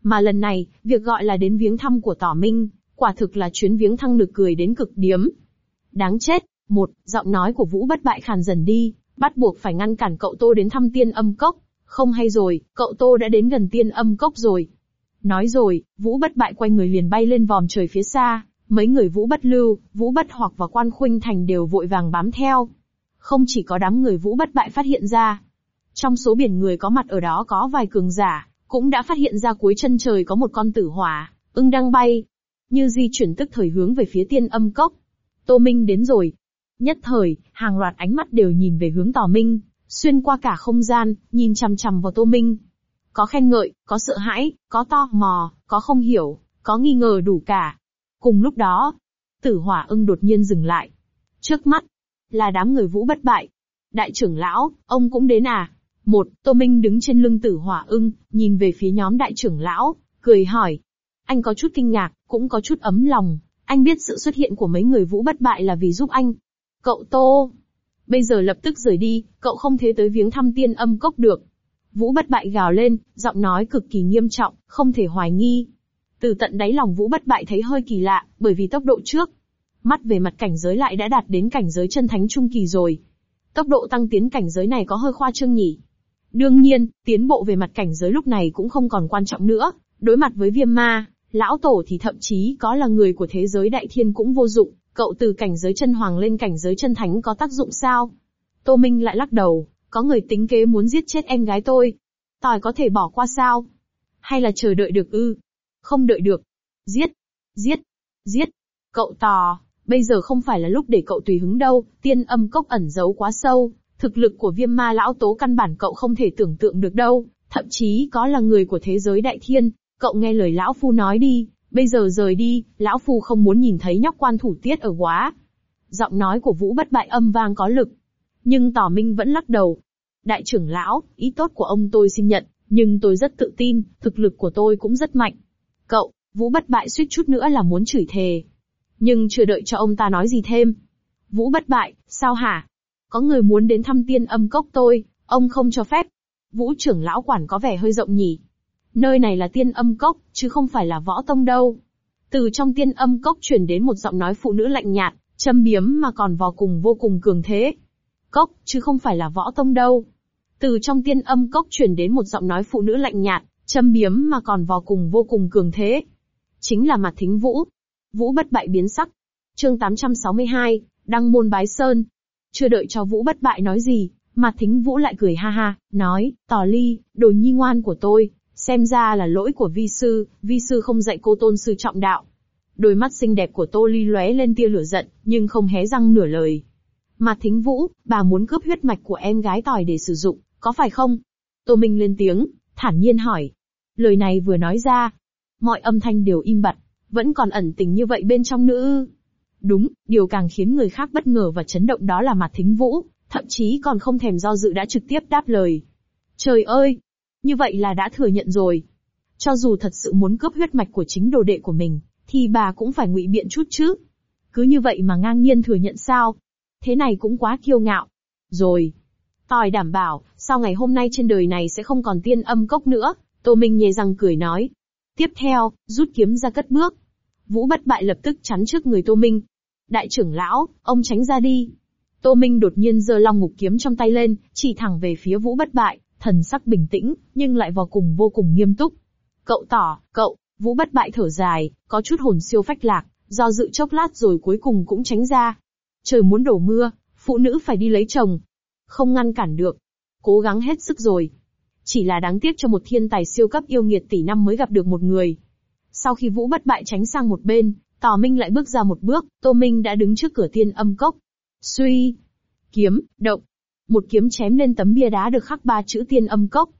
S1: Mà lần này, việc gọi là đến viếng thăm của Tỏ Minh, quả thực là chuyến viếng thăm nực cười đến cực điếm. Đáng chết, giọng nói của Vũ Bất Bại khàn dần đi, bắt buộc phải ngăn cản cậu Tô đến thăm Tiên Âm Cốc. Không hay rồi, cậu Tô đã đến gần Tiên Âm Cốc rồi. Nói rồi, Vũ Bất Bại quay người liền bay lên vòm trời phía xa, mấy người Vũ Bất Lưu, Vũ Bất Hoặc và Quan Khuynh Thành đều vội vàng bám theo. Không chỉ có đám người Vũ Bất Bại phát hiện ra, trong số biển người có mặt ở đó có vài cường giả, cũng đã phát hiện ra cuối chân trời có một con tử hỏa, ưng đang bay, như di chuyển tức thời hướng về phía Tiên Âm Cốc. Tô Minh đến rồi. Nhất thời, hàng loạt ánh mắt đều nhìn về hướng Tỏ Minh, xuyên qua cả không gian, nhìn chằm chằm vào Tô Minh. Có khen ngợi, có sợ hãi, có tò mò, có không hiểu, có nghi ngờ đủ cả. Cùng lúc đó, tử hỏa ưng đột nhiên dừng lại. Trước mắt, là đám người Vũ Bất Bại. Đại trưởng lão, ông cũng đến à? Tô Minh đứng trên lưng tử hỏa ưng, nhìn về phía nhóm đại trưởng lão, cười hỏi. Anh có chút kinh ngạc, cũng có chút ấm lòng. Anh biết sự xuất hiện của mấy người Vũ Bất Bại là vì giúp anh. Cậu Tô, bây giờ lập tức rời đi, cậu không thể tới viếng thăm Tiên Âm Cốc được. Vũ Bất Bại gào lên, giọng nói cực kỳ nghiêm trọng, không thể hoài nghi. Từ tận đáy lòng Vũ Bất Bại thấy hơi kỳ lạ, bởi vì tốc độ trước mắt về mặt cảnh giới lại đã đạt đến cảnh giới chân thánh trung kỳ rồi. Tốc độ tăng tiến cảnh giới này có hơi khoa trương nhỉ. Đương nhiên, tiến bộ về mặt cảnh giới lúc này cũng không còn quan trọng nữa, đối mặt với Viêm Ma, lão tổ thì thậm chí có là người của thế giới đại thiên cũng vô dụng, cậu từ cảnh giới chân hoàng lên cảnh giới chân thánh có tác dụng sao? Tô Minh lại lắc đầu, có người tính kế muốn giết chết em gái tôi. Tỏi có thể bỏ qua sao? Hay là chờ đợi được ư? Không đợi được. Giết! Giết! Giết! Cậu Tò, bây giờ không phải là lúc để cậu tùy hứng đâu, Tiên Âm Cốc ẩn giấu quá sâu, thực lực của Viêm Ma lão tố căn bản cậu không thể tưởng tượng được đâu, thậm chí có là người của thế giới đại thiên, cậu nghe lời lão phu nói đi, bây giờ rời đi, lão phu không muốn nhìn thấy nhóc Quan Thủ Tiết ở quá. Giọng nói của Vũ Bất Bại âm vang có lực, nhưng Tỏ Minh vẫn lắc đầu. Đại trưởng lão, ý tốt của ông tôi xin nhận, nhưng tôi rất tự tin, thực lực của tôi cũng rất mạnh. Cậu, Vũ Bất Bại suýt chút nữa là muốn chửi thề. Nhưng chưa đợi cho ông ta nói gì thêm. Vũ Bất Bại, sao hả? Có người muốn đến thăm Tiên Âm Cốc tôi, ông không cho phép. Vũ trưởng lão quản có vẻ hơi rộng nhỉ. Nơi này là Tiên Âm Cốc, chứ không phải là võ tông đâu. Từ trong Tiên Âm Cốc truyền đến một giọng nói phụ nữ lạnh nhạt, châm biếm mà còn vô cùng cường thế. Cốc, chứ không phải là võ tông đâu. Từ trong Tiên Âm Cốc truyền đến một giọng nói phụ nữ lạnh nhạt, châm biếm mà còn vô cùng cường thế. Chính là Mạt Thính Vũ. Vũ Bất Bại biến sắc. Chương 862, Đăng Môn Bái Sơn. Chưa đợi cho Vũ Bất Bại nói gì, Mạt Thính Vũ lại cười ha ha, nói, Tò Ly, đồ nhi ngoan của tôi, xem ra là lỗi của vi sư không dạy cô tôn sư trọng đạo. Đôi mắt xinh đẹp của Tô Ly lóe lên tia lửa giận, nhưng không hé răng nửa lời. Mạt Thính Vũ, bà muốn cướp huyết mạch của em gái Tỏi để sử dụng, có phải không? Tô Minh lên tiếng, thản nhiên hỏi. Lời này vừa nói ra, mọi âm thanh đều im bặt, vẫn còn ẩn tình như vậy bên trong nữa ư? Đúng, điều càng khiến người khác bất ngờ và chấn động đó là Mạt Thính Vũ, thậm chí còn không thèm do dự đã trực tiếp đáp lời. Trời ơi! Như vậy là đã thừa nhận rồi. Cho dù thật sự muốn cướp huyết mạch của chính đồ đệ của mình, thì bà cũng phải ngụy biện chút chứ. Cứ như vậy mà ngang nhiên thừa nhận sao? Thế này cũng quá kiêu ngạo. Rồi. Tỏi đảm bảo, sau ngày hôm nay trên đời này sẽ không còn Tiên Âm Cốc nữa, Tô Minh nhếch răng cười nói. Tiếp theo, rút kiếm ra cất bước. Vũ Bất Bại lập tức chắn trước người Tô Minh. Đại trưởng lão, ông tránh ra đi. Tô Minh đột nhiên giơ Long Ngục kiếm trong tay lên, chỉ thẳng về phía Vũ Bất Bại, thần sắc bình tĩnh, nhưng lại vô cùng nghiêm túc. Cậu Tỏ, cậu, Vũ Bất Bại thở dài, có chút hồn siêu phách lạc, do dự chốc lát rồi cuối cùng cũng tránh ra. Trời muốn đổ mưa, phụ nữ phải đi lấy chồng. Không ngăn cản được. Cố gắng hết sức rồi. Chỉ là đáng tiếc cho một thiên tài siêu cấp yêu nghiệt tỷ năm mới gặp được một người. Sau khi Vũ Bất Bại tránh sang một bên, Tỏ Minh lại bước ra một bước, Tô Minh đã đứng trước cửa Tiên Âm Cốc. Suy, kiếm, động. Một kiếm chém lên tấm bia đá được khắc 3 chữ Tiên Âm Cốc.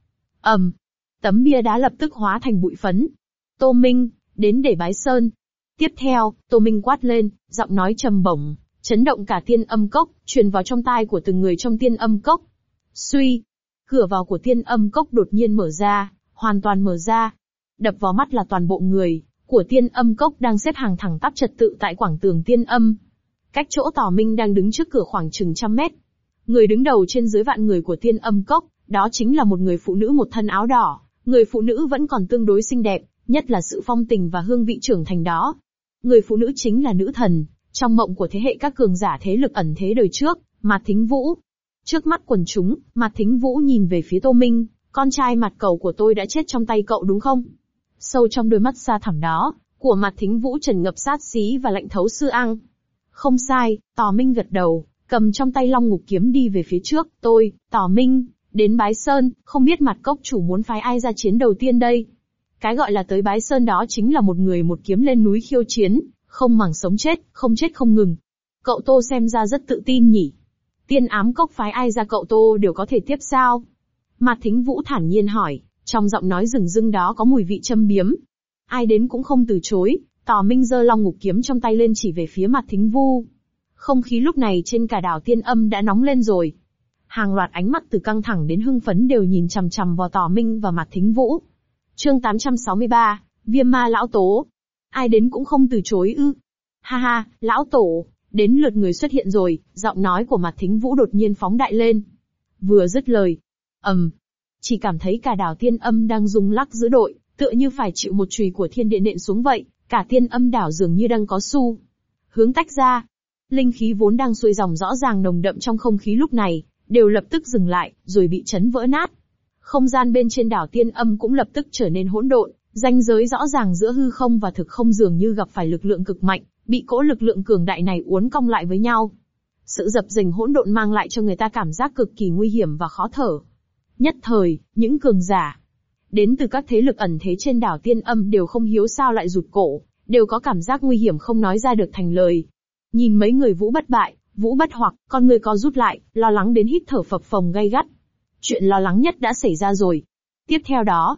S1: Tấm bia đá lập tức hóa thành bụi phấn. Tô Minh, đến để bái sơn. Tiếp theo, Tô Minh quát lên, giọng nói trầm bổng, chấn động cả Tiên Âm Cốc, truyền vào trong tai của từng người trong Tiên Âm Cốc. Suy, cửa vào của Tiên Âm Cốc đột nhiên mở ra, hoàn toàn mở ra. Đập vào mắt là toàn bộ người của Tiên Âm Cốc đang xếp hàng thẳng tắp trật tự tại quảng tường Tiên Âm. Cách chỗ Tỏ Minh đang đứng trước cửa khoảng chừng 100 mét. Người đứng đầu trên dưới vạn người của Tiên Âm Cốc, đó chính là một người phụ nữ một thân áo đỏ. Người phụ nữ vẫn còn tương đối xinh đẹp, nhất là sự phong tình và hương vị trưởng thành đó. Người phụ nữ chính là nữ thần, trong mộng của thế hệ các cường giả thế lực ẩn thế đời trước, Mạt Thính Vũ. Trước mắt quần chúng, Mạt Thính Vũ nhìn về phía Tô Minh, con trai Mạt Cẩu của tôi đã chết trong tay cậu đúng không? Sâu trong đôi mắt xa thẳm đó, của Mạt Thính Vũ tràn ngập sát khí và lạnh thấu xương ăng. Không sai, Tò Minh gật đầu, cầm trong tay Long Ngục kiếm đi về phía trước. Tôi, Tò Minh, đến Bái Sơn, không biết Mạt Cốc chủ muốn phái ai ra chiến đầu tiên đây? Cái gọi là tới Bái Sơn đó chính là một người một kiếm lên núi khiêu chiến, không màng sống chết không ngừng. Cậu Tô xem ra rất tự tin nhỉ? Tiên Ám Cốc phái ai ra cậu Tô đều có thể tiếp sao? Mạt Thính Vũ thản nhiên hỏi, trong giọng nói rừng rưng đó có mùi vị châm biếm. Ai đến cũng không từ chối, Tò Minh giơ Long Ngục kiếm trong tay lên chỉ về phía Mạt Thính Vũ. Không khí lúc này trên cả đảo Tiên Âm đã nóng lên rồi. Hàng loạt ánh mắt từ căng thẳng đến hưng phấn đều nhìn chằm chằm vào Tò Minh và Mạt Thính Vũ. Chương 863, Viêm Ma Lão Tố. Ai đến cũng không từ chối ư? Ha ha, Lão Tổ, đến lượt người xuất hiện rồi. Giọng nói của Mạt Thính Vũ đột nhiên phóng đại lên. Vừa dứt lời, chỉ cảm thấy cả đảo Tiên Âm đang rung lắc dữ dội, tựa như phải chịu một chùy của thiên địa nện xuống vậy. Cả Tiên Âm đảo dường như đang có xu hướng tách ra. Linh khí vốn đang xuôi dòng rõ ràng nồng đậm trong không khí lúc này, đều lập tức dừng lại, rồi bị chấn vỡ nát. Không gian bên trên đảo Tiên Âm cũng lập tức trở nên hỗn độn, ranh giới rõ ràng giữa hư không và thực không dường như gặp phải lực lượng cực mạnh, bị cỗ lực lượng cường đại này uốn cong lại với nhau. Sự dập dềnh hỗn độn mang lại cho người ta cảm giác cực kỳ nguy hiểm và khó thở. Nhất thời, những cường giả đến từ các thế lực ẩn thế trên đảo Tiên Âm đều không hiếu sao lại rụt cổ, đều có cảm giác nguy hiểm không nói ra được thành lời. Nhìn mấy người Vũ Bất Bại, Vũ Bất Hoặc, con người co rút lại, lo lắng đến hít thở phập phồng gay gắt. Chuyện lo lắng nhất đã xảy ra rồi. Tiếp theo đó,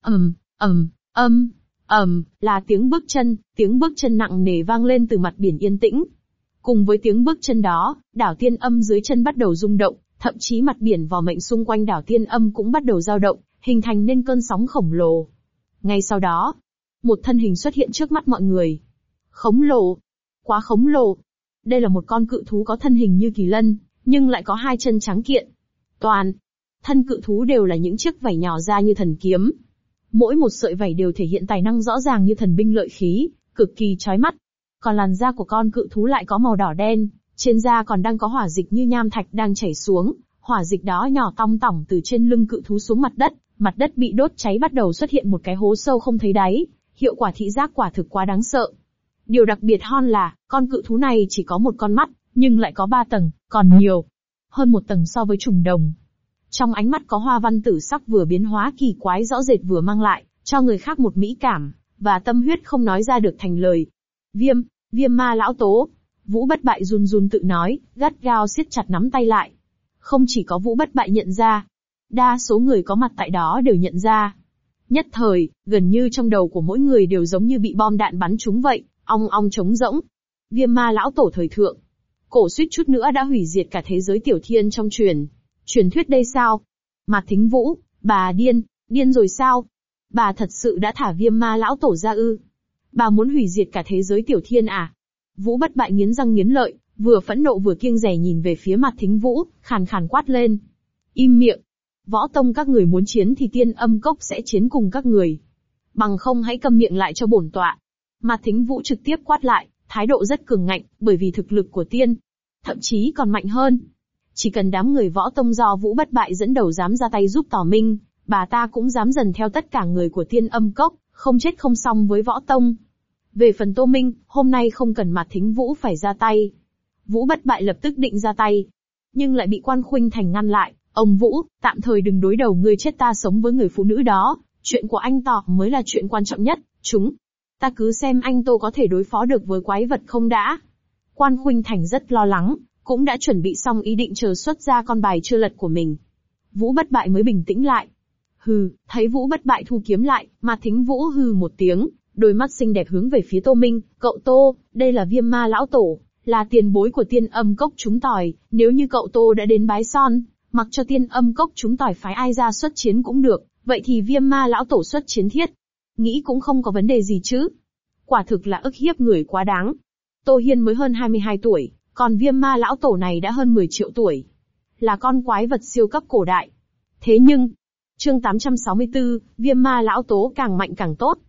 S1: là tiếng bước chân nặng nề vang lên từ mặt biển yên tĩnh. Cùng với tiếng bước chân đó, đảo Tiên Âm dưới chân bắt đầu rung động, thậm chí mặt biển vò mệnh xung quanh đảo Tiên Âm cũng bắt đầu dao động, hình thành nên cơn sóng khổng lồ. Ngay sau đó, một thân hình xuất hiện trước mắt mọi người. Khổng lồ, quá khổng lồ. Đây là một con cự thú có thân hình như kỳ lân, nhưng lại có hai chân trắng kiện. Toàn thân cự thú đều là những chiếc vảy nhỏ ra như thần kiếm. Mỗi một sợi vảy đều thể hiện tài năng rõ ràng như thần binh lợi khí, cực kỳ chói mắt. Còn làn da của con cự thú lại có màu đỏ đen, trên da còn đang có hỏa dịch như nham thạch đang chảy xuống. Hỏa dịch đó nhỏ tong tỏng từ trên lưng cự thú xuống mặt đất bị đốt cháy bắt đầu xuất hiện một cái hố sâu không thấy đáy, hiệu quả thị giác quả thực quá đáng sợ. Điều đặc biệt hơn là, con cự thú này chỉ có một con mắt, nhưng lại có 3 tầng, còn nhiều hơn một tầng so với trùng đồng. Trong ánh mắt có hoa văn tử sắc vừa biến hóa kỳ quái rõ rệt vừa mang lại cho người khác một mỹ cảm và tâm huyết không nói ra được thành lời. Viêm Ma Lão Tố. Vũ Bất Bại run run tự nói, gắt gao siết chặt nắm tay lại. Không chỉ có Vũ Bất Bại nhận ra, đa số người có mặt tại đó đều nhận ra. Nhất thời, gần như trong đầu của mỗi người đều giống như bị bom đạn bắn trúng vậy, ong ong trống rỗng. Viêm Ma Lão Tổ thời thượng, cổ suýt chút nữa đã hủy diệt cả thế giới tiểu thiên trong truyền thuyết đây sao? Mạt Thính Vũ, bà điên rồi sao? Bà thật sự đã thả Viêm Ma Lão Tổ ra ư? Bà muốn hủy diệt cả thế giới tiểu thiên à? Vũ Bất Bại nghiến răng nghiến lợi, vừa phẫn nộ vừa kiêng dè nhìn về phía Mạt Thính Vũ, khàn khàn quát lên. Im miệng! Võ tông các người muốn chiến thì Tiên Âm Cốc sẽ chiến cùng các người. Bằng không hãy câm miệng lại cho bổn tọa. Mạt Thính Vũ trực tiếp quát lại, thái độ rất cường ngạnh, bởi vì thực lực của thậm chí còn mạnh hơn. Chỉ cần đám người võ tông do Vũ Bất Bại dẫn đầu dám ra tay giúp Tò Minh, bà ta cũng dám dần theo tất cả người của Tiên Âm Cốc, không chết không xong với võ tông. Về phần Tô Minh, hôm nay không cần Mạt Thính Vũ phải ra tay. Vũ Bất Bại lập tức định ra tay, nhưng lại bị Quan Khuynh Thành ngăn lại. Ông Vũ, tạm thời đừng đối đầu ngươi chết ta sống với người phụ nữ đó, chuyện của anh Tò mới là chuyện quan trọng nhất, ta cứ xem anh Tô có thể đối phó được với quái vật không đã. Quan Khuynh Thành rất lo lắng, cũng đã chuẩn bị xong ý định chờ xuất ra con bài chưa lật của mình. Vũ Bất Bại mới bình tĩnh lại. Thấy Vũ Bất Bại thu kiếm lại, Mạt Thính Vũ hừ một tiếng, đôi mắt xinh đẹp hướng về phía Tô Minh, cậu Tô, đây là Viêm Ma Lão Tổ, là tiền bối của Tiên Âm Cốc chúng tỏi, nếu như cậu Tô đã đến bái son, mặc cho Tiên Âm Cốc chúng tỏi phái ai ra xuất chiến cũng được, vậy thì Viêm Ma Lão Tổ xuất chiến thiết. Nghĩ cũng không có vấn đề gì chứ. Quả thực là ức hiếp người quá đáng. Tô Hiên mới hơn 22 tuổi, còn Viêm Ma Lão Tổ này đã hơn 10 triệu tuổi. Là con quái vật siêu cấp cổ đại. Thế nhưng, chương 864, Viêm Ma Lão Tố càng mạnh càng tốt.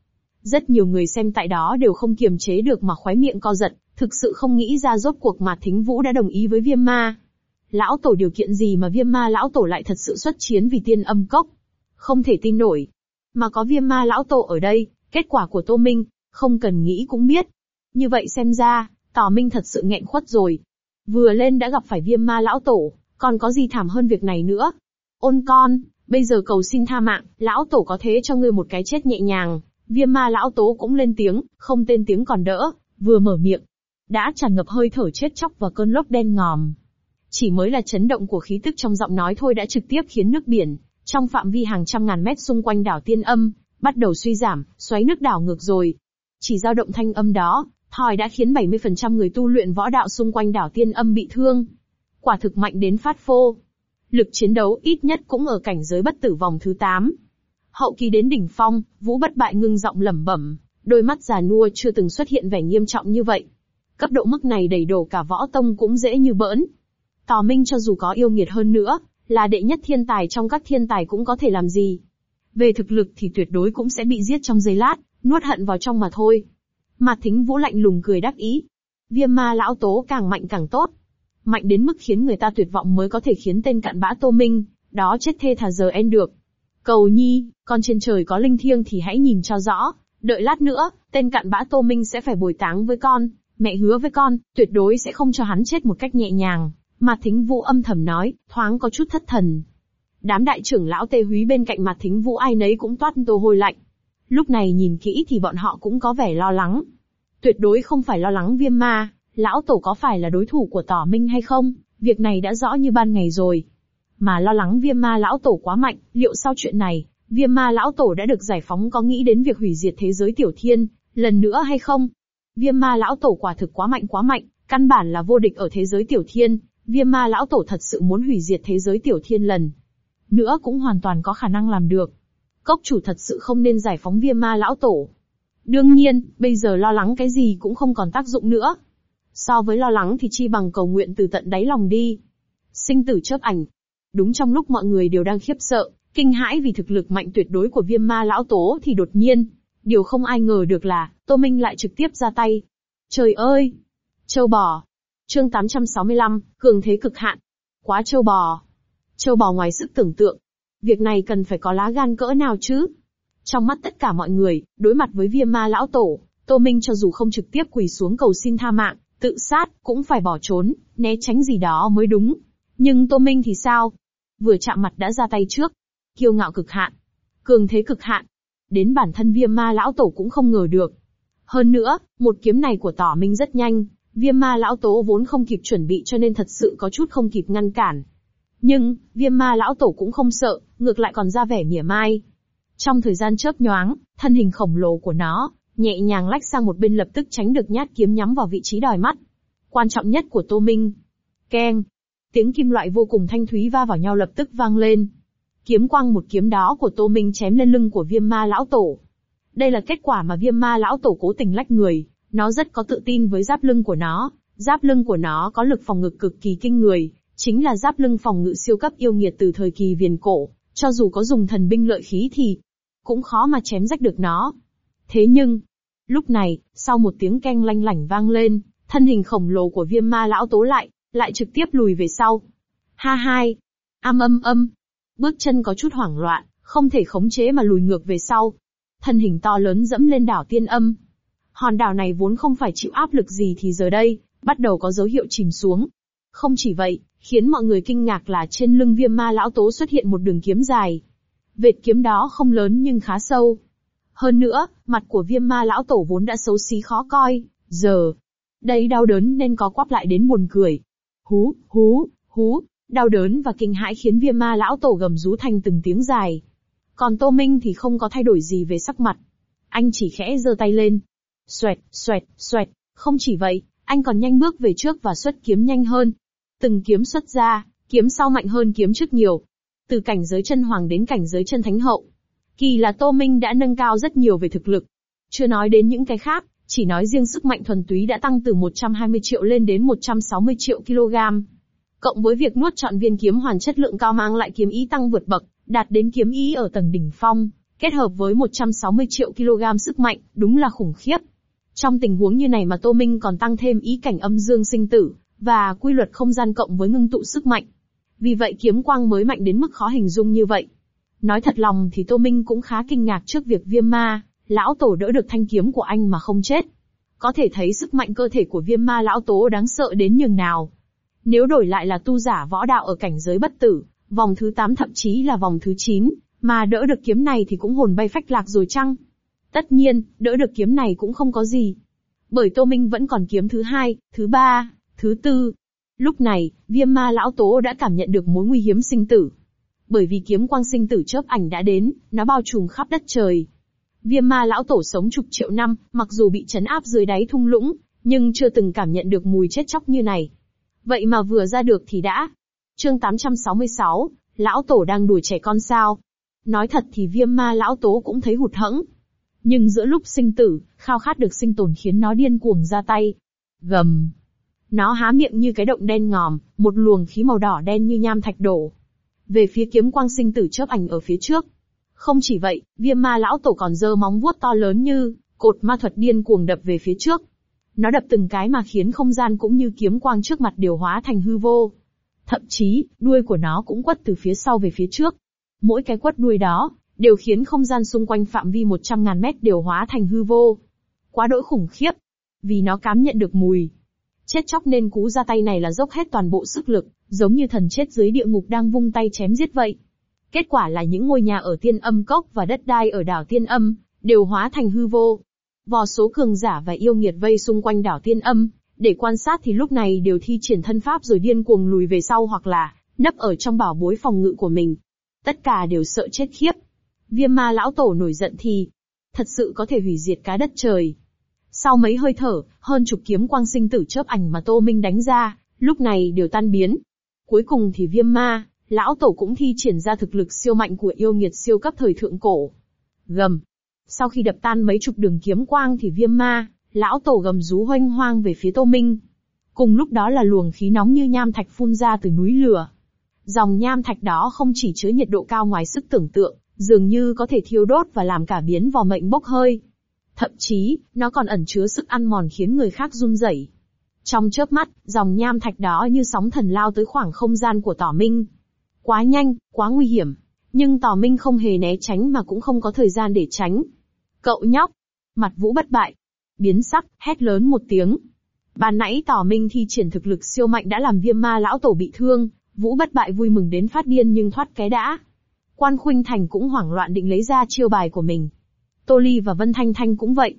S1: Rất nhiều người xem tại đó đều không kiềm chế được mà khóe miệng co giật, thực sự không nghĩ ra rốt cuộc Mạt Thính Vũ đã đồng ý với Viêm Ma lão tổ điều kiện gì mà Viêm Ma lão tổ lại thật sự xuất chiến vì Tiên Âm Cốc. Không thể tin nổi. Mà có Viêm Ma lão tổ ở đây, kết quả của Tô Minh, không cần nghĩ cũng biết. Như vậy xem ra, Tỏ Minh thật sự nghẹn khuất rồi. Vừa lên đã gặp phải Viêm Ma lão tổ, còn có gì thảm hơn việc này nữa. Ôn con, bây giờ cầu xin tha mạng, lão tổ có thế cho ngươi một cái chết nhẹ nhàng. Viêm Ma lão tổ cũng lên tiếng, không tên tiếng còn đỡ, vừa mở miệng, đã tràn ngập hơi thở chết chóc và cơn lốc đen ngòm. Chỉ mới là chấn động của khí tức trong giọng nói thôi đã trực tiếp khiến nước biển, trong phạm vi hàng trăm ngàn mét xung quanh đảo Tiên Âm, bắt đầu suy giảm, xoáy nước đảo ngược rồi. Chỉ dao động thanh âm đó, thòi đã khiến 70% người tu luyện võ đạo xung quanh đảo Tiên Âm bị thương. Quả thực mạnh đến phát phô. Lực chiến đấu ít nhất cũng ở cảnh giới bất tử vòng thứ 8. Hậu kỳ đến đỉnh phong, Vũ Bất Bại ngưng giọng lẩm bẩm, đôi mắt già nua chưa từng xuất hiện vẻ nghiêm trọng như vậy. Cấp độ mức này đẩy đổ cả võ tông cũng dễ như bỡn. Tỏ Minh cho dù có yêu nghiệt hơn nữa, là đệ nhất thiên tài trong các thiên tài cũng có thể làm gì. Về thực lực thì tuyệt đối cũng sẽ bị giết trong giây lát, nuốt hận vào trong mà thôi. Mạt Thính Vũ lạnh lùng cười đắc ý. Viêm Ma lão tố càng mạnh càng tốt. Mạnh đến mức khiến người ta tuyệt vọng mới có thể khiến tên cặn bã Tô Minh, đó chết thê thà giờ en được. Cầu nhi, con trên trời có linh thiêng thì hãy nhìn cho rõ, đợi lát nữa, tên cặn bã Tô Minh sẽ phải bồi táng với con, mẹ hứa với con, tuyệt đối sẽ không cho hắn chết một cách nhẹ nhàng. Mạt Thính Vũ âm thầm nói, thoáng có chút thất thần. Đám đại trưởng lão Tê Húy bên cạnh Mạt Thính Vũ ai nấy cũng toát mồ hôi lạnh. Lúc này nhìn kỹ thì bọn họ cũng có vẻ lo lắng. Tuyệt đối không phải lo lắng Viêm Ma lão tổ có phải là đối thủ của Tỏ Minh hay không, việc này đã rõ như ban ngày rồi. Mà lo lắng Viêm Ma lão tổ quá mạnh, liệu sau chuyện này, Viêm Ma lão tổ đã được giải phóng có nghĩ đến việc hủy diệt thế giới Tiểu Thiên lần nữa hay không? Viêm Ma lão tổ quả thực quá mạnh, căn bản là vô địch ở thế giới Tiểu Thiên. Viêm Ma lão tổ thật sự muốn hủy diệt thế giới Tiểu Thiên lần nữa cũng hoàn toàn có khả năng làm được. Cốc chủ thật sự không nên giải phóng Viêm Ma lão tổ. Đương nhiên, bây giờ lo lắng cái gì cũng không còn tác dụng nữa. So với lo lắng thì chi bằng cầu nguyện từ tận đáy lòng đi. Sinh tử chớp ảnh. Đúng trong lúc mọi người đều đang khiếp sợ, kinh hãi vì thực lực mạnh tuyệt đối của Viêm Ma lão tổ thì đột nhiên, điều không ai ngờ được là, Tô Minh lại trực tiếp ra tay. Trời ơi! Châu bò! Chương 865, cường thế cực hạn. Quá châu bò! Châu bò ngoài sức tưởng tượng. Việc này cần phải có lá gan cỡ nào chứ? Trong mắt tất cả mọi người, đối mặt với Viêm Ma lão tổ, Tô Minh cho dù không trực tiếp quỳ xuống cầu xin tha mạng, tự sát, cũng phải bỏ trốn, né tránh gì đó mới đúng. Nhưng Tô Minh thì sao? Vừa chạm mặt đã ra tay trước. Kiêu ngạo cực hạn. Cường thế cực hạn. Đến bản thân Viêm Ma lão tổ cũng không ngờ được. Hơn nữa, một kiếm này của Tỏ Minh rất nhanh, Viêm Ma lão tổ vốn không kịp chuẩn bị cho nên thật sự có chút không kịp ngăn cản. Nhưng, Viêm Ma lão tổ cũng không sợ, ngược lại còn ra vẻ mỉa mai. Trong thời gian chớp nhoáng, thân hình khổng lồ của nó, nhẹ nhàng lách sang một bên lập tức tránh được nhát kiếm nhắm vào vị trí đòi mắt. Quan trọng nhất của Tô Minh. Keng. Tiếng kim loại vô cùng thanh thúy va vào nhau lập tức vang lên. Kiếm quang một kiếm đó của Tô Minh chém lên lưng của Viêm Ma lão tổ. Đây là kết quả mà Viêm Ma lão tổ cố tình lách người, nó rất có tự tin với giáp lưng của nó. Giáp lưng của nó có lực phòng ngự cực kỳ kinh người, chính là giáp lưng phòng ngự siêu cấp yêu nghiệt từ thời kỳ viền cổ, cho dù có dùng thần binh lợi khí thì cũng khó mà chém rách được nó. Thế nhưng, lúc này, sau một tiếng keng lanh lảnh vang lên, thân hình khổng lồ của Viêm Ma lão tổ lại trực tiếp lùi về sau. Ha hai, âm. Bước chân có chút hoảng loạn, không thể khống chế mà lùi ngược về sau. Thân hình to lớn dẫm lên đảo Tiên Âm. Hòn đảo này vốn không phải chịu áp lực gì thì giờ đây, bắt đầu có dấu hiệu chìm xuống. Không chỉ vậy, khiến mọi người kinh ngạc là trên lưng Viêm Ma lão tổ xuất hiện một đường kiếm dài. Vệt kiếm đó không lớn nhưng khá sâu. Hơn nữa, mặt của Viêm Ma lão tổ vốn đã xấu xí khó coi, giờ đây đau đớn nên có quắp lại đến buồn cười. Hú, đau đớn và kinh hãi khiến Viêm Ma lão tổ gầm rú thành từng tiếng dài. Còn Tô Minh thì không có thay đổi gì về sắc mặt. Anh chỉ khẽ giơ tay lên. Xoẹt. Không chỉ vậy, anh còn nhanh bước về trước và xuất kiếm nhanh hơn. Từng kiếm xuất ra, kiếm sau mạnh hơn kiếm trước nhiều. Từ cảnh giới chân hoàng đến cảnh giới chân thánh hậu. Kỳ là Tô Minh đã nâng cao rất nhiều về thực lực. Chưa nói đến những cái khác, chỉ nói riêng sức mạnh thuần túy đã tăng từ 120 triệu lên đến 160 triệu kg. Cộng với việc nuốt trọn viên kiếm hoàn chất lượng cao mang lại kiếm ý tăng vượt bậc, đạt đến kiếm ý ở tầng đỉnh phong, kết hợp với 160 triệu kg sức mạnh, đúng là khủng khiếp. Trong tình huống như này mà Tô Minh còn tăng thêm ý cảnh âm dương sinh tử, và quy luật không gian cộng với ngưng tụ sức mạnh. Vì vậy kiếm quang mới mạnh đến mức khó hình dung như vậy. Nói thật lòng thì Tô Minh cũng khá kinh ngạc trước việc Viêm Ma lão tổ đỡ được thanh kiếm của anh mà không chết. Có thể thấy sức mạnh cơ thể của Viêm Ma lão tổ đáng sợ đến nhường nào. Nếu đổi lại là tu giả võ đạo ở cảnh giới bất tử, vòng thứ 8 thậm chí là vòng thứ 9, mà đỡ được kiếm này thì cũng hồn bay phách lạc rồi chăng? Tất nhiên, đỡ được kiếm này cũng không có gì. Bởi Tô Minh vẫn còn kiếm thứ 2, thứ 3, thứ 4. Lúc này, Viêm Ma lão tổ đã cảm nhận được mối nguy hiểm sinh tử. Bởi vì kiếm quang sinh tử chớp ảnh đã đến, nó bao trùm khắp đất trời. Viêm Ma lão tổ sống chục triệu năm, mặc dù bị trấn áp dưới đáy thung lũng, nhưng chưa từng cảm nhận được mùi chết chóc như này. Vậy mà vừa ra được thì đã. Chương 866, lão tổ đang đùa trẻ con sao? Nói thật thì Viêm Ma lão tổ cũng thấy hụt hẫng. Nhưng giữa lúc sinh tử, khao khát được sinh tồn khiến nó điên cuồng ra tay. Gầm. Nó há miệng như cái động đen ngòm, một luồng khí màu đỏ đen như nham thạch đổ về phía kiếm quang sinh tử chớp ảnh ở phía trước. Không chỉ vậy, Viêm Ma lão tổ còn giơ móng vuốt to lớn như cột ma thuật điên cuồng đập về phía trước. Nó đập từng cái mà khiến không gian cũng như kiếm quang trước mặt đều hóa thành hư vô. Thậm chí, đuôi của nó cũng quất từ phía sau về phía trước. Mỗi cái quất đuôi đó đều khiến không gian xung quanh phạm vi 100.000 mét đều hóa thành hư vô. Quá đỗi khủng khiếp. Vì nó cảm nhận được mùi chết chóc nên cú ra tay này là dốc hết toàn bộ sức lực, giống như thần chết dưới địa ngục đang vung tay chém giết vậy. Kết quả là những ngôi nhà ở Tiên Âm Cốc và đất đai ở đảo Tiên Âm đều hóa thành hư vô. Vô số cường giả và yêu nghiệt vây xung quanh đảo Tiên Âm, để quan sát thì lúc này đều thi triển thân pháp rồi điên cuồng lùi về sau hoặc là nấp ở trong bảo bối phòng ngự của mình. Tất cả đều sợ chết khiếp. Viêm Ma lão tổ nổi giận thì thật sự có thể hủy diệt cả đất trời. Sau mấy hơi thở, hơn chục kiếm quang sinh tử chớp ảnh mà Tô Minh đánh ra, lúc này đều tan biến. Cuối cùng thì Viêm Ma lão tổ cũng thi triển ra thực lực siêu mạnh của yêu nghiệt siêu cấp thời thượng cổ. Gầm. Sau khi đập tan mấy chục đường kiếm quang thì Viêm Ma lão tổ gầm rú hoanh hoang về phía Tô Minh. Cùng lúc đó là luồng khí nóng như nham thạch phun ra từ núi lửa. Dòng nham thạch đó không chỉ chứa nhiệt độ cao ngoài sức tưởng tượng, dường như có thể thiêu đốt và làm cả biến vò mệnh bốc hơi. Thậm chí, nó còn ẩn chứa sức ăn mòn khiến người khác run rẩy. Trong chớp mắt, dòng nham thạch đó như sóng thần lao tới khoảng không gian của Tỏ Minh. Quá nhanh, quá nguy hiểm. Nhưng Tỏ Minh không hề né tránh mà cũng không có thời gian để tránh. Cậu nhóc! Mặt Vũ Bất Bại biến sắc, hét lớn một tiếng. Ban nãy Tỏ Minh thi triển thực lực siêu mạnh đã làm Viêm Ma lão tổ bị thương, Vũ Bất Bại vui mừng đến phát điên nhưng thoát cái đã. Quan Khuynh Thành cũng hoảng loạn định lấy ra chiêu bài của mình. Tô Ly và Vân Thanh Thanh cũng vậy.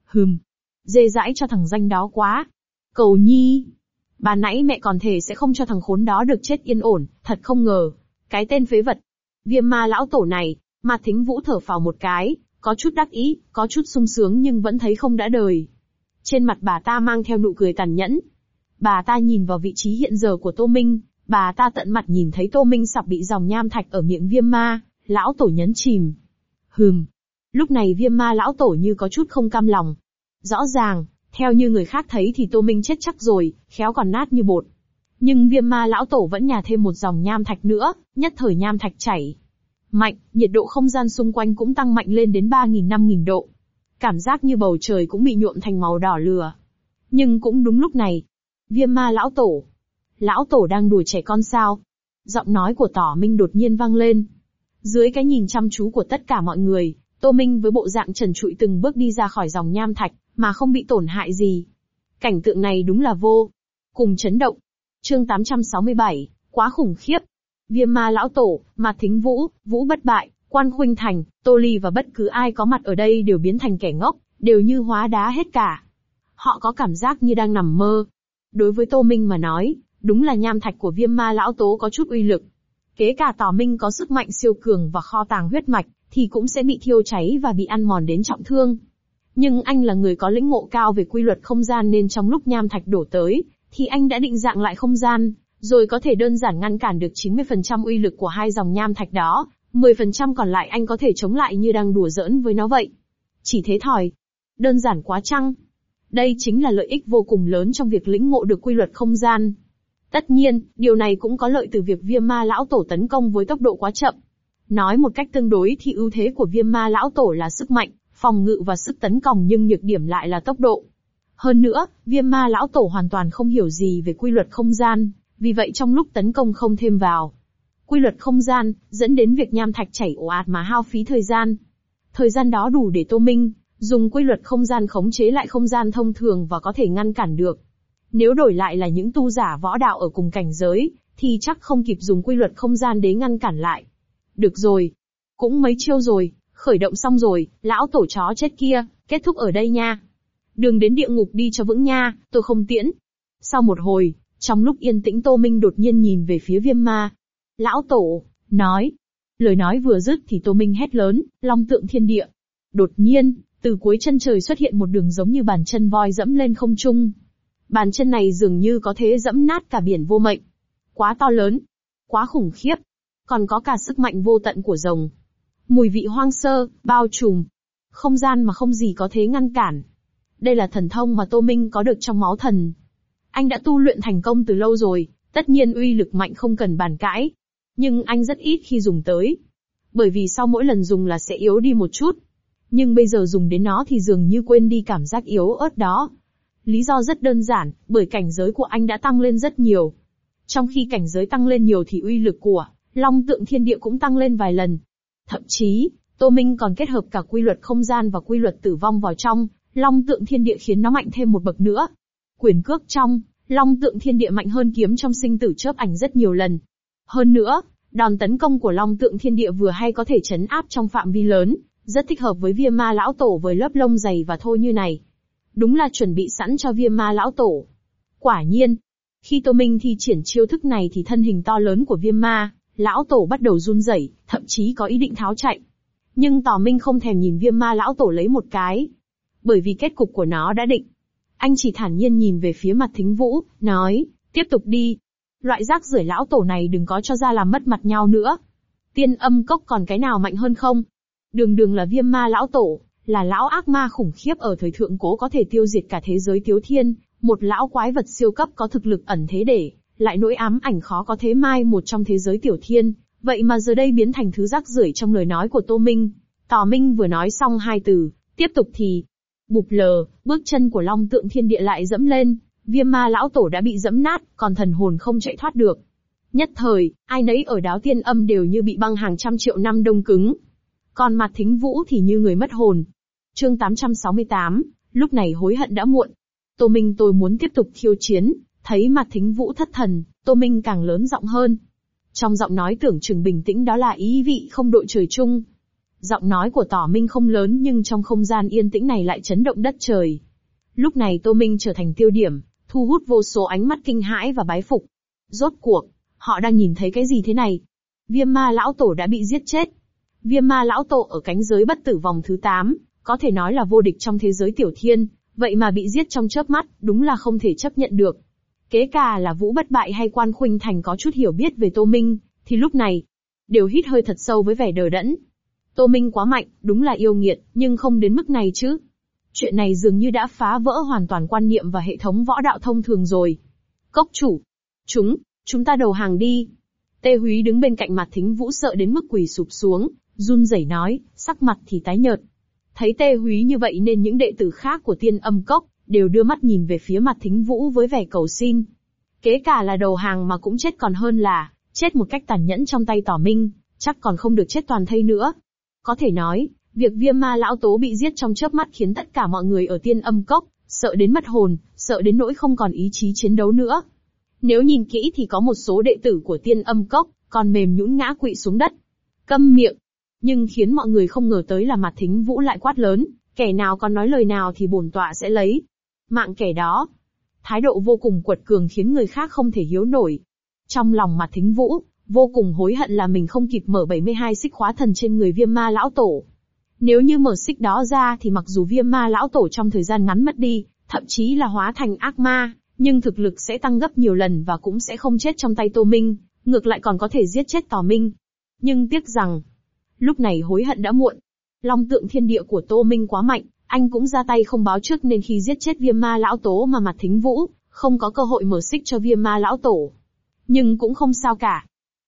S1: Dê dãi cho thằng danh đó quá. Cầu nhi. Ban nãy mẹ còn thề sẽ không cho thằng khốn đó được chết yên ổn, thật không ngờ. Cái tên phế vật. Viêm Ma lão tổ này, Mạc Thính Vũ thở phào một cái, có chút đắc ý, có chút sung sướng nhưng vẫn thấy không đã đời. Trên mặt bà ta mang theo nụ cười tàn nhẫn. Bà ta nhìn vào vị trí hiện giờ của Tô Minh, bà ta tận mặt nhìn thấy Tô Minh sắp bị dòng nham thạch ở miệng Viêm Ma lão tổ nhấn chìm. Lúc này Viêm Ma lão tổ như có chút không cam lòng. Rõ ràng, theo như người khác thấy thì Tô Minh chết chắc rồi, khéo còn nát như bột. Nhưng Viêm Ma lão tổ vẫn nhả thêm một dòng nham thạch nữa, nhất thời nham thạch chảy mạnh, nhiệt độ không gian xung quanh cũng tăng mạnh lên đến 3.000-5.000 độ. Cảm giác như bầu trời cũng bị nhuộm thành màu đỏ lửa. Nhưng cũng đúng lúc này, Viêm Ma lão tổ đang đùa trẻ con sao? Giọng nói của Tỏ Minh đột nhiên vang lên. Dưới cái nhìn chăm chú của tất cả mọi người, Tô Minh với bộ dạng trần trụi từng bước đi ra khỏi dòng nham thạch, mà không bị tổn hại gì. Cảnh tượng này đúng là vô cùng chấn động. Chương 867, quá khủng khiếp. Viêm Ma lão tổ, Mạc Thính Vũ, Vũ Bất Bại, Quan Khuynh Thành, Tô Ly và bất cứ ai có mặt ở đây đều biến thành kẻ ngốc, đều như hóa đá hết cả. Họ có cảm giác như đang nằm mơ. Đối với Tô Minh mà nói, đúng là nham thạch của Viêm Ma lão tổ có chút uy lực. Kể cả Tỏ Minh có sức mạnh siêu cường và kho tàng huyết mạch, thì cũng sẽ bị thiêu cháy và bị ăn mòn đến trọng thương. Nhưng anh là người có lĩnh ngộ cao về quy luật không gian nên trong lúc nham thạch đổ tới, thì anh đã định dạng lại không gian, rồi có thể đơn giản ngăn cản được 90% uy lực của hai dòng nham thạch đó, 10% còn lại anh có thể chống lại như đang đùa giỡn với nó vậy. Chỉ thế thôi. Đơn giản quá chăng? Đây chính là lợi ích vô cùng lớn trong việc lĩnh ngộ được quy luật không gian. Tất nhiên, điều này cũng có lợi từ việc Viêm Ma lão tổ tấn công với tốc độ quá chậm. Nói một cách tương đối thì ưu thế của Viêm Ma lão tổ là sức mạnh, phòng ngự và sức tấn công, nhưng nhược điểm lại là tốc độ. Hơn nữa, Viêm Ma lão tổ hoàn toàn không hiểu gì về quy luật không gian, vì vậy trong lúc tấn công không thêm vào quy luật không gian, dẫn đến việc nham thạch chảy ồ ạt mà hao phí thời gian. Thời gian đó đủ để Tô Minh dùng quy luật không gian khống chế lại không gian thông thường và có thể ngăn cản được. Nếu đổi lại là những tu giả võ đạo ở cùng cảnh giới, thì chắc không kịp dùng quy luật không gian để ngăn cản lại. Được rồi. Cũng mấy chiêu rồi, khởi động xong rồi, lão tổ chó chết kia, kết thúc ở đây nha. Đường đến địa ngục đi cho vững nha, tôi không tiễn. Sau một hồi, trong lúc yên tĩnh Tô Minh đột nhiên nhìn về phía Viêm Ma lão tổ, nói. Lời nói vừa dứt thì Tô Minh hét lớn, long tượng thiên địa. Đột nhiên, từ cuối chân trời xuất hiện một đường giống như bàn chân voi dẫm lên không trung. Bàn chân này dường như có thể dẫm nát cả biển vô mệnh. Quá to lớn, quá khủng khiếp. Còn có cả sức mạnh vô tận của rồng. Mùi vị hoang sơ, bao trùm. Không gian mà không gì có thể ngăn cản. Đây là thần thông mà Tô Minh có được trong máu thần. Anh đã tu luyện thành công từ lâu rồi, tất nhiên uy lực mạnh không cần bàn cãi. Nhưng anh rất ít khi dùng tới. Bởi vì sau mỗi lần dùng là sẽ yếu đi một chút. Nhưng bây giờ dùng đến nó thì dường như quên đi cảm giác yếu ớt đó. Lý do rất đơn giản, bởi cảnh giới của anh đã tăng lên rất nhiều. Trong khi cảnh giới tăng lên nhiều thì uy lực của long tượng thiên địa cũng tăng lên vài lần. Thậm chí, Tô Minh còn kết hợp cả quy luật không gian và quy luật tử vong vào trong long tượng thiên địa khiến nó mạnh thêm một bậc nữa. Quyền cước trong long tượng thiên địa mạnh hơn kiếm trong sinh tử chớp ảnh rất nhiều lần. Hơn nữa, đòn tấn công của long tượng thiên địa vừa hay có thể trấn áp trong phạm vi lớn, rất thích hợp với Viêm Ma lão tổ với lớp lông dày và thô như này. Đúng là chuẩn bị sẵn cho Viêm Ma lão tổ. Quả nhiên, khi Tô Minh thi triển chiêu thức này thì thân hình to lớn của Viêm Ma lão tổ bắt đầu run rẩy, thậm chí có ý định tháo chạy. Nhưng Tỏ Minh không thèm nhìn Viêm Ma lão tổ lấy một cái, bởi vì kết cục của nó đã định. Anh chỉ thản nhiên nhìn về phía mặt Thính Vũ, nói, tiếp tục đi. Loại rác rưởi lão tổ này đừng có cho ra làm mất mặt nhau nữa. Tiên Âm Cốc còn cái nào mạnh hơn không? Đường đường là Viêm Ma lão tổ, là lão ác ma khủng khiếp ở thời thượng cổ có thể tiêu diệt cả thế giới Tiếu Thiên, một lão quái vật siêu cấp có thực lực ẩn thế để lại nỗi ám ảnh khó có thế mai một trong thế giới Tiểu Thiên, vậy mà giờ đây biến thành thứ rác rưởi trong lời nói của Tô Minh. Tỏ Minh vừa nói xong hai từ, tiếp tục thì bụp lờ, bước chân của long tượng thiên địa lại dẫm lên, Viêm Ma lão tổ đã bị dẫm nát, còn thần hồn không chạy thoát được. Nhất thời, ai nấy ở Đáo Tiên Âm đều như bị băng hàng trăm triệu năm đông cứng. Còn mặt Thính Vũ thì như người mất hồn. Chương 868, lúc này hối hận đã muộn. Tô Minh tôi muốn tiếp tục khiêu chiến, thấy mặt Thính Vũ thất thần, Tô Minh càng lớn giọng hơn. Trong giọng nói tưởng chừng bình tĩnh đó là ý vị không đội trời chung. Giọng nói của Tỏ Minh không lớn nhưng trong không gian yên tĩnh này lại chấn động đất trời. Lúc này Tô Minh trở thành tiêu điểm, thu hút vô số ánh mắt kinh hãi và bái phục. Rốt cuộc, họ đang nhìn thấy cái gì thế này? Viêm Ma lão tổ đã bị giết chết. Viêm Ma lão tổ ở cánh giới bất tử vòng thứ 8, có thể nói là vô địch trong thế giới Tiểu Thiên, vậy mà bị giết trong chớp mắt, đúng là không thể chấp nhận được. Kế cả là Vũ Bất Bại hay Quan Khuynh Thành có chút hiểu biết về Tô Minh, thì lúc này đều hít hơi thật sâu với vẻ đờ đẫn. Tô Minh quá mạnh, đúng là yêu nghiệt, nhưng không đến mức này chứ. Chuyện này dường như đã phá vỡ hoàn toàn quan niệm và hệ thống võ đạo thông thường rồi. Cốc chủ, chúng ta đầu hàng đi. Tê Húy đứng bên cạnh mặt Thính Vũ sợ đến mức quỳ sụp xuống, run rẩy nói, sắc mặt thì tái nhợt. Thấy Tê Húy như vậy nên những đệ tử khác của Tiên Âm Cốc đều đưa mắt nhìn về phía mặt Thính Vũ với vẻ cầu xin. Kế cả là đầu hàng mà cũng chết còn hơn là chết một cách tàn nhẫn trong tay Tỏ Minh, chắc còn không được chết toàn thây nữa. Có thể nói, việc Viêm Ma lão tố bị giết trong chớp mắt khiến tất cả mọi người ở Tiên Âm Cốc sợ đến mất hồn, sợ đến nỗi không còn ý chí chiến đấu nữa. Nếu nhìn kỹ thì có một số đệ tử của Tiên Âm Cốc còn mềm nhũn ngã quỵ xuống đất. Câm miệng. Nhưng khiến mọi người không ngờ tới là mặt Thính Vũ lại quát lớn, kẻ nào còn nói lời nào thì bổn tọa sẽ lấy mạng kẻ đó. Thái độ vô cùng quật cường khiến người khác không thể hiếu nổi. Trong lòng mặt Thính Vũ vô cùng hối hận là mình không kịp mở 72 xích khóa thần trên người Viêm Ma lão tổ. Nếu như mở xích đó ra thì mặc dù Viêm Ma lão tổ trong thời gian ngắn mất đi, thậm chí là hóa thành ác ma, nhưng thực lực sẽ tăng gấp nhiều lần và cũng sẽ không chết trong tay Tô Minh, ngược lại còn có thể giết chết Tỏ Minh. Nhưng tiếc rằng, lúc này hối hận đã muộn. Long tượng thiên địa của Tô Minh quá mạnh, anh cũng ra tay không báo trước nên khi giết chết Viêm Ma lão tố mà mặt Thính Vũ không có cơ hội mở xích cho Viêm Ma lão tổ. Nhưng cũng không sao cả.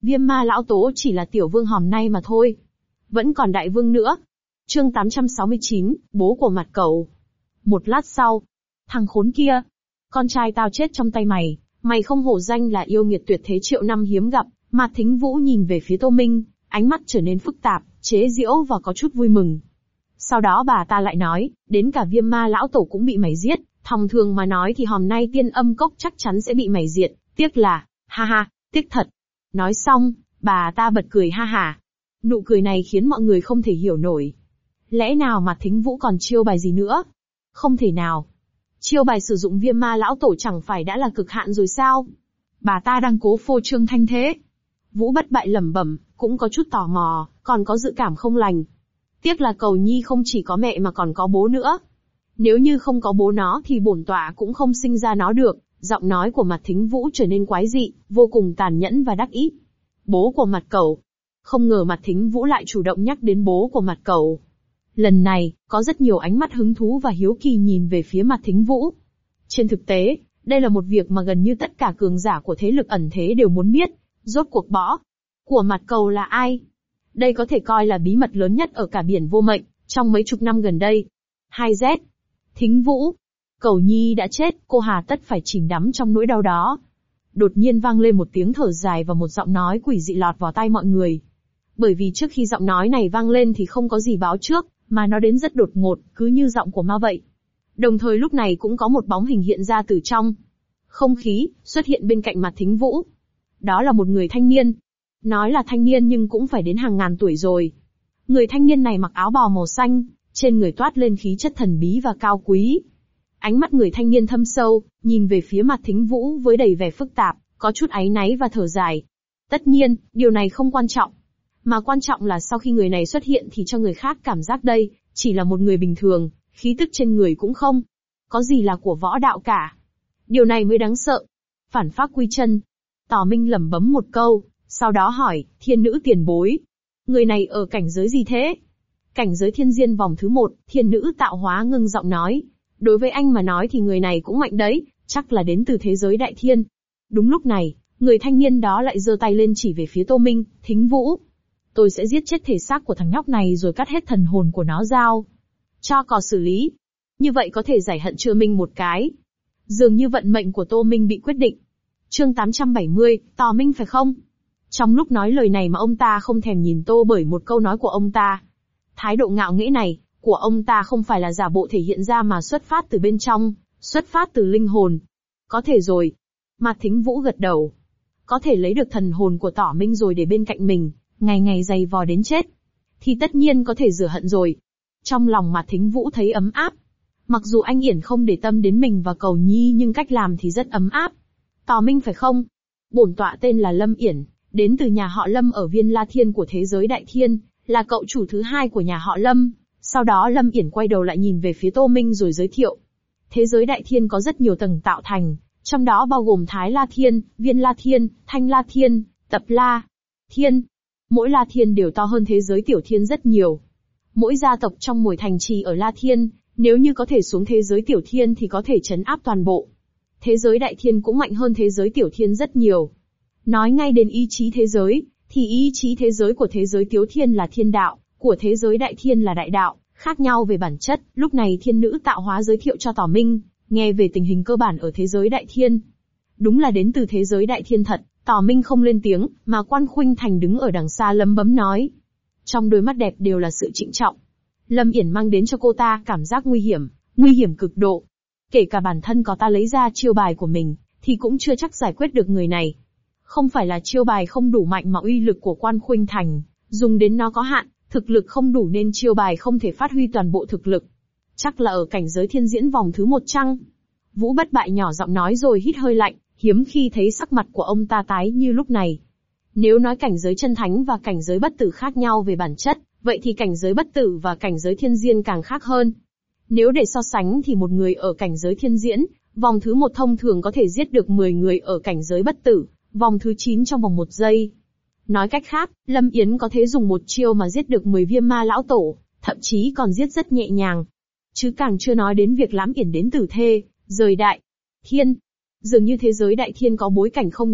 S1: Viêm ma lão tố chỉ là tiểu vương hòm nay mà thôi. Vẫn còn đại vương nữa. Chương 869, bố của mặt cẩu. Một lát sau. Thằng khốn kia. Con trai tao chết trong tay mày. Mày không hổ danh là yêu nghiệt tuyệt thế triệu năm hiếm gặp. Mạt Thính Vũ nhìn về phía Tô Minh, ánh mắt trở nên phức tạp, chế giễu và có chút vui mừng. Sau đó bà ta lại nói, đến cả viêm ma lão tổ cũng bị mày giết, thông thường mà nói thì hôm nay tiên âm cốc chắc chắn sẽ bị mày diệt, tiếc là, ha ha, tiếc thật. Nói xong, bà ta bật cười ha hả. Nụ cười này khiến mọi người không thể hiểu nổi. Lẽ nào mà Thính Vũ còn chiêu bài gì nữa? Không thể nào. Chiêu bài sử dụng viêm ma lão tổ chẳng phải đã là cực hạn rồi sao? Bà ta đang cố phô trương thanh thế. Vũ Bất Bại lẩm bẩm, cũng có chút tò mò, còn có dự cảm không lành. Tiếc là Cầu Nhi không chỉ có mẹ mà còn có bố nữa. Nếu như không có bố nó thì bổn tọa cũng không sinh ra nó được. Giọng nói của Mạt Thính Vũ trở nên quái dị, vô cùng tàn nhẫn và đắc ý. Bố của Mạt Cẩu. Không ngờ Mạt Thính Vũ lại chủ động nhắc đến bố của Mạt Cẩu. Lần này, có rất nhiều ánh mắt hứng thú và hiếu kỳ nhìn về phía Mạt Thính Vũ. Trên thực tế, đây là một việc mà gần như tất cả cường giả của thế lực ẩn thế đều muốn biết. Rốt cuộc bõ của Mạt Cẩu là ai? Đây có thể coi là bí mật lớn nhất ở cả biển vô mệnh, trong mấy chục năm gần đây. 2Z. Thính Vũ. Cẩu Nhi đã chết, cô hà tất phải chìm đắm trong nỗi đau đó. Đột nhiên vang lên một tiếng thở dài và một giọng nói quỷ dị lọt vào tai mọi người. Bởi vì trước khi giọng nói này vang lên thì không có gì báo trước, mà nó đến rất đột ngột, cứ như giọng của ma vậy. Đồng thời lúc này cũng có một bóng hình hiện ra từ trong không khí, xuất hiện bên cạnh Mạt Thính Vũ. Đó là một người thanh niên. Nói là thanh niên nhưng cũng phải đến hàng ngàn tuổi rồi. Người thanh niên này mặc áo bào màu xanh, trên người toát lên khí chất thần bí và cao quý. Ánh mắt người thanh niên thâm sâu, nhìn về phía Mạt Thính Vũ với đầy vẻ phức tạp, có chút áy náy và thở dài. Tất nhiên, điều này không quan trọng. Mà quan trọng là sau khi người này xuất hiện thì cho người khác cảm giác đây, chỉ là một người bình thường, khí tức trên người cũng không có gì là của võ đạo cả. Điều này mới đáng sợ. Phản phác quy chân. Tào Minh lẩm bẩm một câu, sau đó hỏi, thiên nữ tiền bối. Người này ở cảnh giới gì thế? Cảnh giới thiên diên vòng thứ 1, thiên nữ tạo hóa ngưng giọng nói. Đối với anh mà nói thì người này cũng mạnh đấy, chắc là đến từ thế giới đại thiên. Đúng lúc này, người thanh niên đó lại giơ tay lên chỉ về phía Tô Minh, Thính Vũ. Tôi sẽ giết chết thể xác của thằng nhóc này rồi cắt hết thần hồn của nó giao cho cò xử lý. Như vậy có thể giải hận chưa Minh một cái. Dường như vận mệnh của Tô Minh bị quyết định. Chương 870, Tào Minh phải không? Trong lúc nói lời này mà ông ta không thèm nhìn Tô bởi một câu nói của ông ta. Thái độ ngạo nghễ này của ông ta không phải là giả bộ thể hiện ra mà xuất phát từ bên trong, xuất phát từ linh hồn. Có thể rồi. Mạt Thính Vũ gật đầu. Có thể lấy được thần hồn của Tào Minh rồi để bên cạnh mình, ngày ngày giày vò đến chết. Thì tất nhiên có thể rửa hận rồi. Trong lòng Mạt Thính Vũ thấy ấm áp. Mặc dù anh Yển không để tâm đến mình và Cầu Nhi nhưng cách làm thì rất ấm áp. Tào Minh phải không? Bổn tọa tên là Lâm Yển, đến từ nhà họ Lâm ở Viên La Thiên của thế giới Đại Thiên, là cậu chủ thứ 2 của nhà họ Lâm. Sau đó Lâm Yển quay đầu lại nhìn về phía Tô Minh rồi giới thiệu. Thế giới Đại Thiên có rất nhiều tầng tạo thành, trong đó bao gồm Thái La Thiên, Viên La Thiên, Thanh La Thiên, Tập La Thiên. Mỗi La Thiên đều to hơn thế giới Tiểu Thiên rất nhiều. Mỗi gia tộc trong mỗi thành trì ở La Thiên, nếu như có thể xuống thế giới Tiểu Thiên thì có thể trấn áp toàn bộ. Thế giới Đại Thiên cũng mạnh hơn thế giới Tiểu Thiên rất nhiều. Nói ngay đến ý chí thế giới, thì ý chí thế giới của thế giới Tiểu Thiên là thiên đạo, của thế giới Đại Thiên là đại đạo, khác nhau về bản chất. Lúc này thiên nữ tạo hóa giới thiệu cho Tào Minh, nghe về tình hình cơ bản ở thế giới Đại Thiên. Đúng là đến từ thế giới Đại Thiên thật. Tào Minh không lên tiếng, mà Quan Khuynh Thành đứng ở đằng xa lấm bấm nói. Trong đôi mắt đẹp đều là sự trịnh trọng. Lâm Yển mang đến cho cô ta cảm giác nguy hiểm cực độ. Kể cả bản thân có ta lấy ra chiêu bài của mình, thì cũng chưa chắc giải quyết được người này. Không phải là chiêu bài không đủ mạnh mà uy lực của Quan Khuynh Thành, dùng đến nó có hạn, thực lực không đủ nên chiêu bài không thể phát huy toàn bộ thực lực. Chắc là ở cảnh giới thiên diễn vòng thứ 1 chăng? Vũ Bất Bại nhỏ giọng nói rồi hít hơi lạnh. Hiếm khi thấy sắc mặt của ông ta tái như lúc này. Nếu nói cảnh giới chân thánh và cảnh giới bất tử khác nhau về bản chất, vậy thì cảnh giới bất tử và cảnh giới thiên diễn càng khác hơn. Nếu để so sánh thì một người ở cảnh giới thiên diễn, vòng thứ 1 thông thường có thể giết được 10 người ở cảnh giới bất tử, vòng thứ 9 trong vòng 1 giây. Nói cách khác, Lâm Yến có thể dùng một chiêu mà giết được 10 viêm ma lão tổ, thậm chí còn giết rất nhẹ nhàng. Chứ càng chưa nói đến việc Lãm Yển đến tử thê, rời Đại Thiên. Dường như thế giới Đại Thiên có bối cảnh không nhỏ,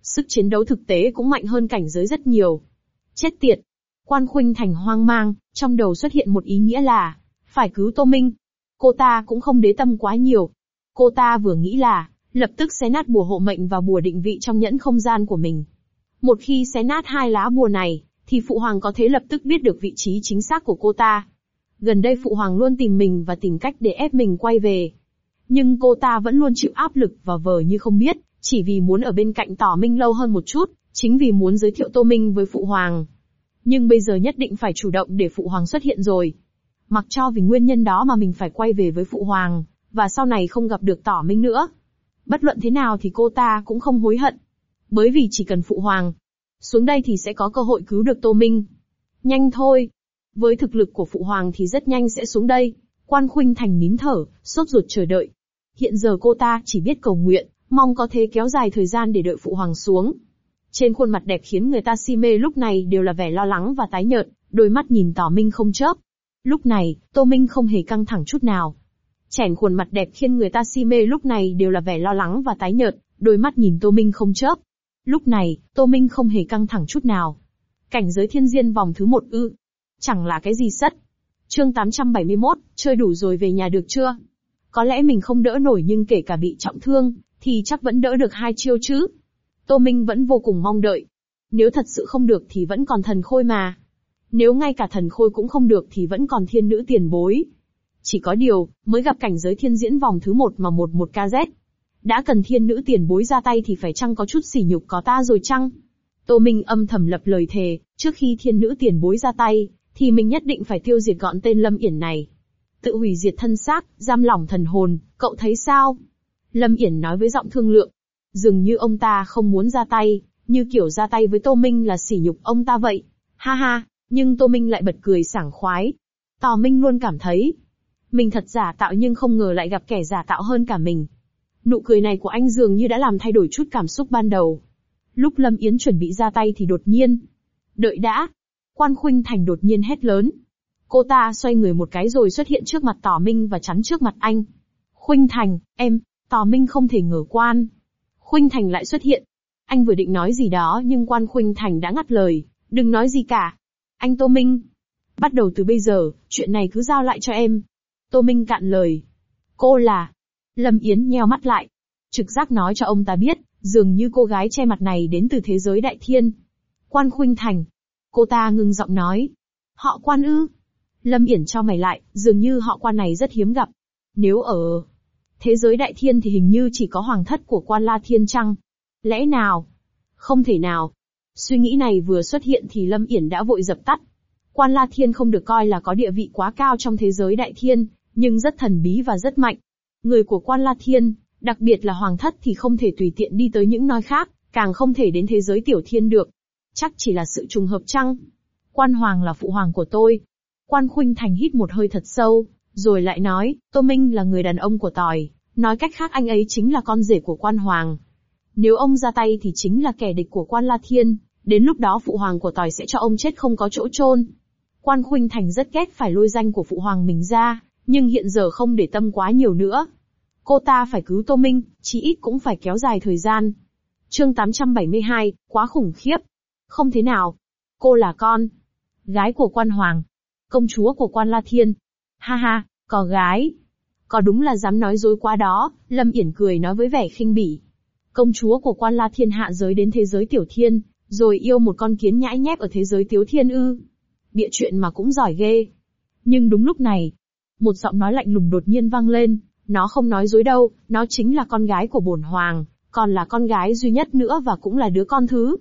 S1: Sức chiến đấu thực tế cũng mạnh hơn cảnh giới rất nhiều. Chết tiệt! Quan Khuynh Thành hoang mang, trong đầu xuất hiện một ý nghĩa là, phải cứu Tô Minh. Cô ta cũng không đế tâm quá nhiều. Cô ta vừa nghĩ là, lập tức xé nát bùa hộ mệnh và bùa định vị trong nhẫn không gian của mình. Một khi xé nát hai lá bùa này, thì Phụ Hoàng có thể lập tức biết được vị trí chính xác của cô ta. Gần đây Phụ Hoàng luôn tìm mình và tìm cách để ép mình quay về. Nhưng cô ta vẫn luôn chịu áp lực và vờ như không biết, chỉ vì muốn ở bên cạnh Tỏ Minh lâu hơn một chút, chính vì muốn giới thiệu Tô Minh với Phụ Hoàng. Nhưng bây giờ nhất định phải chủ động để Phụ Hoàng xuất hiện rồi. Mặc cho vì nguyên nhân đó mà mình phải quay về với Phụ Hoàng, và sau này không gặp được Tỏ Minh nữa. Bất luận thế nào thì cô ta cũng không hối hận. Bởi vì chỉ cần Phụ Hoàng xuống đây thì sẽ có cơ hội cứu được Tô Minh. Nhanh thôi! Với thực lực của Phụ Hoàng thì rất nhanh sẽ xuống đây. Quan Khuynh Thành nín thở, sốt ruột chờ đợi. Hiện giờ cô ta chỉ biết cầu nguyện, mong có thể kéo dài thời gian để đợi Phụ Hoàng xuống. Trên khuôn mặt đẹp khiến người ta si mê lúc này đều là vẻ lo lắng và tái nhợt, đôi mắt nhìn Tỏ Minh không chớp. Lúc này, Tô Minh không hề căng thẳng chút nào. Chèn khuôn mặt đẹp khiến người ta si mê lúc này đều là vẻ lo lắng và tái nhợt, đôi mắt nhìn Tô Minh không chớp. Lúc này, Tô Minh không hề căng thẳng chút nào. Cảnh giới thiên diên vòng thứ 1 ư? Chẳng là cái gì sất. Chương 871, chơi đủ rồi về nhà được chưa? Có lẽ mình không đỡ nổi nhưng kể cả bị trọng thương, thì chắc vẫn đỡ được 2 chiêu chứ. Tô Minh vẫn vô cùng mong đợi. Nếu thật sự không được thì vẫn còn thần khôi mà. Nếu ngay cả thần khôi cũng không được thì vẫn còn thiên nữ tiền bối. Chỉ có điều, mới gặp cảnh giới thiên diễn vòng thứ 1 mà 11 KZ. Đã cần thiên nữ tiền bối ra tay thì phải chăng có chút sỉ nhục có ta rồi chăng? Tô Minh âm thầm lập lời thề, trước khi thiên nữ tiền bối ra tay, thì mình nhất định phải tiêu diệt gọn tên Lâm Yển này. Tự hủy diệt thân xác, giam lỏng thần hồn, cậu thấy sao? Lâm Yển nói với giọng thương lượng. Dường như ông ta không muốn ra tay, như kiểu ra tay với Tô Minh là sỉ nhục ông ta vậy. Ha ha, nhưng Tô Minh lại bật cười sảng khoái. Tỏ Minh luôn cảm thấy, mình thật giả tạo nhưng không ngờ lại gặp kẻ giả tạo hơn cả mình. Nụ cười này của anh dường như đã làm thay đổi chút cảm xúc ban đầu. Lúc Lâm Yến chuẩn bị ra tay thì đột nhiên. Đợi đã! Quan Khuynh Thành đột nhiên hét lớn. Cô ta xoay người một cái rồi xuất hiện trước mặt Tỏ Minh và chắn trước mặt anh. Khuynh Thành, em! Tỏ Minh không thể ngờ Quan Khuynh Thành lại xuất hiện. Anh vừa định nói gì đó nhưng Quan Khuynh Thành đã ngắt lời. Đừng nói gì cả. Anh Tô Minh. Bắt đầu từ bây giờ, chuyện này cứ giao lại cho em. Tô Minh cạn lời. Cô là... Lâm Yến nheo mắt lại. Trực giác nói cho ông ta biết, dường như cô gái che mặt này đến từ thế giới đại thiên. Quan Khuynh Thành. Cô ta ngưng giọng nói. Họ Quan ư? Lâm Yển chau mày lại, dường như họ Quan này rất hiếm gặp. Nếu ở thế giới đại thiên thì hình như chỉ có hoàng thất của Quan La Thiên chăng? Lẽ nào? Không thể nào. Suy nghĩ này vừa xuất hiện thì Lâm Yển đã vội dập tắt. Quan La Thiên không được coi là có địa vị quá cao trong thế giới đại thiên, nhưng rất thần bí và rất mạnh. Người của Quan La Thiên, đặc biệt là hoàng thất thì không thể tùy tiện đi tới những nơi khác, càng không thể đến thế giới tiểu thiên được. Chắc chỉ là sự trùng hợp chăng? Quan Hoàng là phụ hoàng của tôi. Quan Khuynh Thành hít một hơi thật sâu, rồi lại nói, Tô Minh là người đàn ông của Tỏi, nói cách khác anh ấy chính là con rể của Quan Hoàng. Nếu ông ra tay thì chính là kẻ địch của Quan La Thiên, đến lúc đó phụ hoàng của Tỏi sẽ cho ông chết không có chỗ chôn. Quan Khuynh Thành rất ghét phải lôi danh của phụ hoàng mình ra, nhưng hiện giờ không để tâm quá nhiều nữa. Cô ta phải cứu Tô Minh, chí ít cũng phải kéo dài thời gian. Chương 872, quá khủng khiếp. Không thế nào. Cô là con gái của Quan Hoàng, công chúa của Quan La Thiên. Ha ha, có gái. Có đúng là dám nói dối quá đó, Lâm Yển cười nói với vẻ khinh bỉ. Công chúa của Quan La Thiên hạ giới đến thế giới tiểu thiên, rồi yêu một con kiến nhãi nhép ở thế giới tiếu thiên ư. Bịa chuyện mà cũng giỏi ghê. Nhưng đúng lúc này, một giọng nói lạnh lùng đột nhiên vang lên, nó không nói dối đâu, nó chính là con gái của bổn hoàng, còn là con gái duy nhất nữa và cũng là đứa con thứ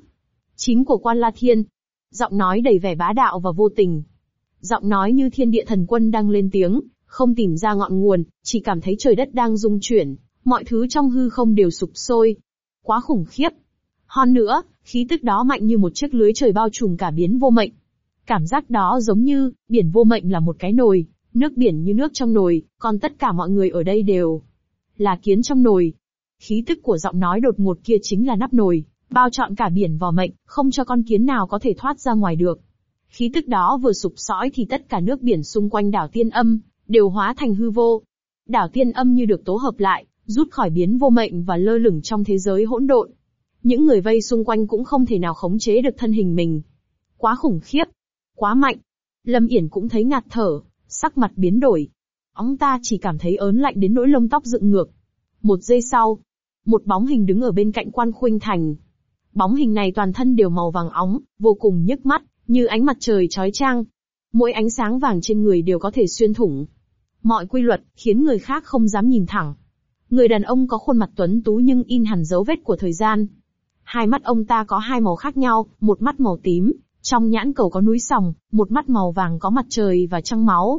S1: 9 của Quan La Thiên. Giọng nói đầy vẻ bá đạo và vô tình. Giọng nói như thiên địa thần quân đang lên tiếng, không tìm ra ngọn nguồn, chỉ cảm thấy trời đất đang rung chuyển, mọi thứ trong hư không đều sụp sôi. Quá khủng khiếp. Hơn nữa, khí tức đó mạnh như một chiếc lưới trời bao trùm cả biển vô mệnh. Cảm giác đó giống như, biển vô mệnh là một cái nồi, nước biển như nước trong nồi, còn tất cả mọi người ở đây đều là kiến trong nồi. Khí tức của giọng nói đột ngột kia chính là nắp nồi, bao trọn cả biển vò mệnh, không cho con kiến nào có thể thoát ra ngoài được. Khí tức đó vừa sụp sõi thì tất cả nước biển xung quanh đảo Tiên Âm đều hóa thành hư vô. Đảo Tiên Âm như được tố hợp lại, rút khỏi biến vô mệnh và lơ lửng trong thế giới hỗn độn. Những người vây xung quanh cũng không thể nào khống chế được thân hình mình. Quá khủng khiếp. Quá mạnh. Lâm Yển cũng thấy ngạt thở, sắc mặt biến đổi. Ông ta chỉ cảm thấy ớn lạnh đến nỗi lông tóc dựng ngược. Một giây sau, một bóng hình đứng ở bên cạnh Quan Khuynh Thành. Bóng hình này toàn thân đều màu vàng óng, vô cùng nhức mắt, như ánh mặt trời chói chang. Mỗi ánh sáng vàng trên người đều có thể xuyên thủng mọi quy luật, khiến người khác không dám nhìn thẳng. Người đàn ông có khuôn mặt tuấn tú nhưng in hẳn dấu vết của thời gian. Hai mắt ông ta có hai màu khác nhau, một mắt màu tím, trong nhãn cầu có núi sòng, một mắt màu vàng có mặt trời và trăng máu.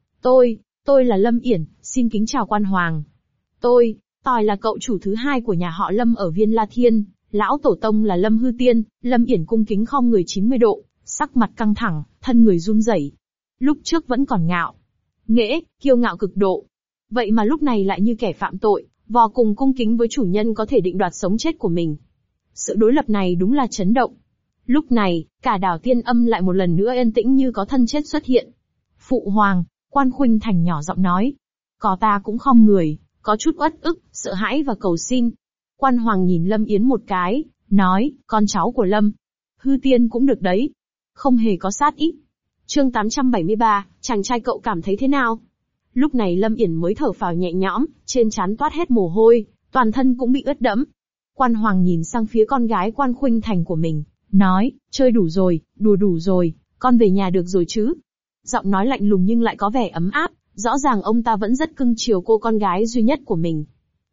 S1: Tôi là Lâm Yển, xin kính chào Quan Hoàng. Tôi là cậu chủ thứ hai của nhà họ Lâm ở Viên La Thiên, lão tổ tông là Lâm Hư Tiên. Lâm Yển cung kính khom người 90 độ, sắc mặt căng thẳng, thân người run rẩy. Lúc trước vẫn còn ngạo nghễ, kiêu ngạo cực độ. Vậy mà lúc này lại như kẻ phạm tội, vô cùng cung kính với chủ nhân có thể định đoạt sống chết của mình. Sự đối lập này đúng là chấn động. Lúc này, cả đảo Tiên Âm lại một lần nữa yên tĩnh như có thân chết xuất hiện. Phụ hoàng, Quan Khuynh Thành nhỏ giọng nói. Có ta cũng khom người, có chút uất ức, sợ hãi và cầu xin. Quan Hoàng nhìn Lâm Yến một cái, nói, con cháu của Lâm Hư Tiên cũng được đấy. Không hề có sát ý. Chương 873, chàng trai cậu cảm thấy thế nào? Lúc này Lâm Yển mới thở phào nhẹ nhõm, trên trán toát hết mồ hôi, toàn thân cũng bị ướt đẫm. Quan Hoàng nhìn sang phía con gái Quan Khuynh Thành của mình, nói, chơi đủ rồi, đùa đủ rồi, con về nhà được rồi chứ? Giọng nói lạnh lùng nhưng lại có vẻ ấm áp, rõ ràng ông ta vẫn rất cưng chiều cô con gái duy nhất của mình.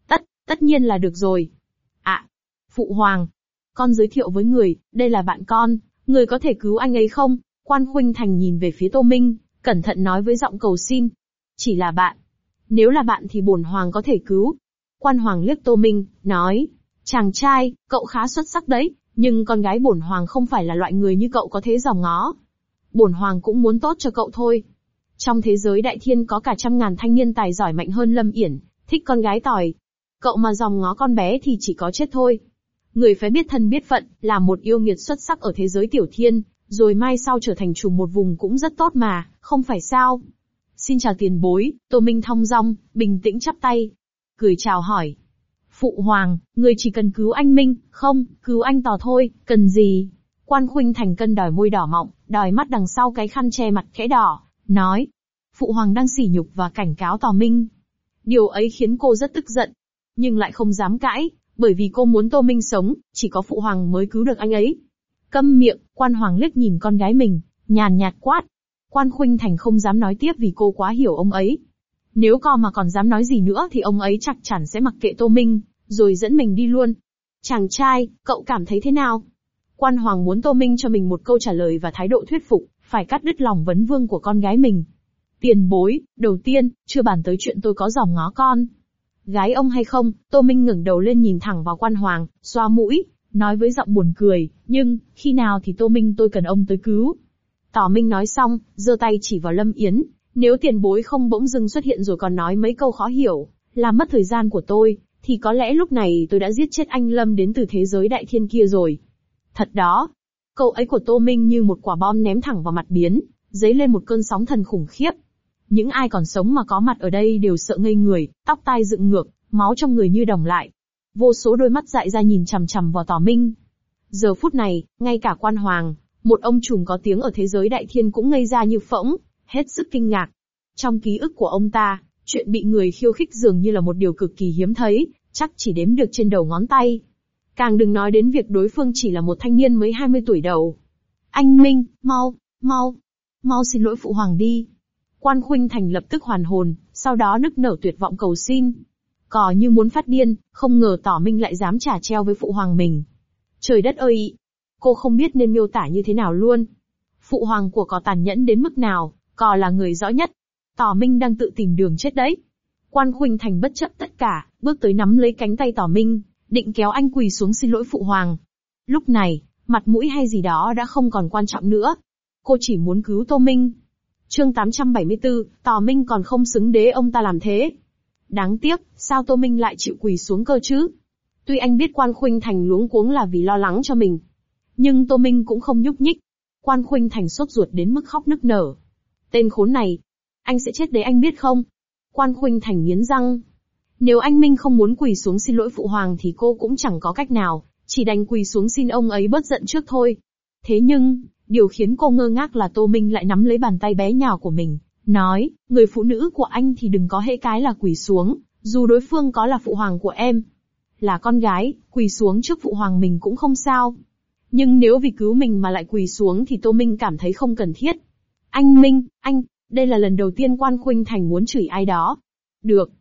S1: Tất nhiên là được rồi. À, Phụ Hoàng, con giới thiệu với người, đây là bạn con, người có thể cứu anh ấy không? Quan Khuynh Thành nhìn về phía Tô Minh, cẩn thận nói với giọng cầu xin. Chỉ là bạn. Nếu là bạn thì bổn hoàng có thể cứu. Quan Hoàng liếc Tô Minh, nói, chàng trai, cậu khá xuất sắc đấy, nhưng con gái bổn hoàng không phải là loại người như cậu có thế dòm ngó. Bổn hoàng cũng muốn tốt cho cậu thôi. Trong thế giới đại thiên có cả trăm ngàn thanh niên tài giỏi mạnh hơn Lâm Yển, thích con gái tỏi. Cậu mà dòm ngó con bé thì chỉ có chết thôi. Người phải biết thân biết phận, là một yêu nghiệt xuất sắc ở thế giới tiểu thiên, rồi mai sau trở thành chủ một vùng cũng rất tốt mà, không phải sao? Xin chào tiền bối. Tô Minh thong dong, bình tĩnh chắp tay, cười chào hỏi. Phụ Hoàng, người chỉ cần cứu anh Minh, không, cứu anh Tò thôi, cần gì? Quan Khuynh Thành cân đòi môi đỏ mọng, đòi mắt đằng sau cái khăn che mặt khẽ đỏ, nói. Phụ Hoàng đang sỉ nhục và cảnh cáo Tò Minh. Điều ấy khiến cô rất tức giận, nhưng lại không dám cãi, bởi vì cô muốn Tô Minh sống, chỉ có Phụ Hoàng mới cứu được anh ấy. Câm miệng. Quan Hoàng liếc nhìn con gái mình, nhàn nhạt quát. Quan Khuynh Thành không dám nói tiếp vì cô quá hiểu ông ấy. Nếu con mà còn dám nói gì nữa thì ông ấy chắc chắn sẽ mặc kệ Tô Minh, rồi dẫn mình đi luôn. Chàng trai, cậu cảm thấy thế nào? Quan Hoàng muốn Tô Minh cho mình một câu trả lời và thái độ thuyết phục, phải cắt đứt lòng vấn vương của con gái mình. Tiền bối, đầu tiên, chưa bàn tới chuyện tôi có dòm ngó con gái ông hay không. Tô Minh ngẩng đầu lên nhìn thẳng vào Quan Hoàng, xoa mũi, nói với giọng buồn cười, nhưng, khi nào thì Tô Minh tôi cần ông tới cứu. Tỏ Minh nói xong, giơ tay chỉ vào Lâm Yến, nếu tiền bối không bỗng dưng xuất hiện rồi còn nói mấy câu khó hiểu, làm mất thời gian của tôi, thì có lẽ lúc này tôi đã giết chết anh Lâm đến từ thế giới đại thiên kia rồi. Thật đó. Câu ấy của Tô Minh như một quả bom ném thẳng vào mặt Biến, dấy lên một cơn sóng thần khủng khiếp. Những ai còn sống mà có mặt ở đây đều sợ ngây người, tóc tai dựng ngược, máu trong người như đọng lại. Vô số đôi mắt dại ra nhìn chằm chằm vào Tỏ Minh. Giờ phút này, ngay cả Quan Hoàng, một ông trùm có tiếng ở thế giới đại thiên cũng ngây ra như phỗng, hết sức kinh ngạc. Trong ký ức của ông ta, chuyện bị người khiêu khích dường như là một điều cực kỳ hiếm thấy, chắc chỉ đếm được trên đầu ngón tay. Càng đừng nói đến việc đối phương chỉ là một thanh niên mới 20 tuổi đầu. Anh Minh, mau xin lỗi Phụ Hoàng đi. Quan Khuynh Thành lập tức hoàn hồn, sau đó nức nở tuyệt vọng cầu xin. Cò như muốn phát điên, không ngờ Tỏ Minh lại dám trả treo với Phụ Hoàng mình. Trời đất ơi! Cô không biết nên miêu tả như thế nào luôn. Phụ Hoàng của cò tàn nhẫn đến mức nào, cò là người rõ nhất. Tỏ Minh đang tự tìm đường chết đấy. Quan Khuynh Thành bất chấp tất cả, bước tới nắm lấy cánh tay Tỏ Minh, định kéo anh quỳ xuống xin lỗi Phụ Hoàng. Lúc này, mặt mũi hay gì đó đã không còn quan trọng nữa. Cô chỉ muốn cứu Tô Minh. Chương 874, Tỏ Minh còn không xứng đế ông ta làm thế. Đáng tiếc, sao Tô Minh lại chịu quỳ xuống cơ chứ? Tuy anh biết Quan Khuynh Thành luống cuống là vì lo lắng cho mình, nhưng Tô Minh cũng không nhúc nhích. Quan Khuynh Thành sốt ruột đến mức khóc nức nở. Tên khốn này, anh sẽ chết đấy anh biết không? Quan Khuynh Thành nghiến răng. Nếu anh Minh không muốn quỳ xuống xin lỗi Phụ Hoàng thì cô cũng chẳng có cách nào, chỉ đành quỳ xuống xin ông ấy bớt giận trước thôi. Thế nhưng, điều khiến cô ngơ ngác là Tô Minh lại nắm lấy bàn tay bé nhỏ của mình, nói, người phụ nữ của anh thì đừng có hễ cái là quỳ xuống, dù đối phương có là phụ hoàng của em. Là con gái, quỳ xuống trước phụ hoàng mình cũng không sao. Nhưng nếu vì cứu mình mà lại quỳ xuống thì Tô Minh cảm thấy không cần thiết. Anh Minh, đây là lần đầu tiên Quan Khuynh Thành muốn chửi ai đó. Được,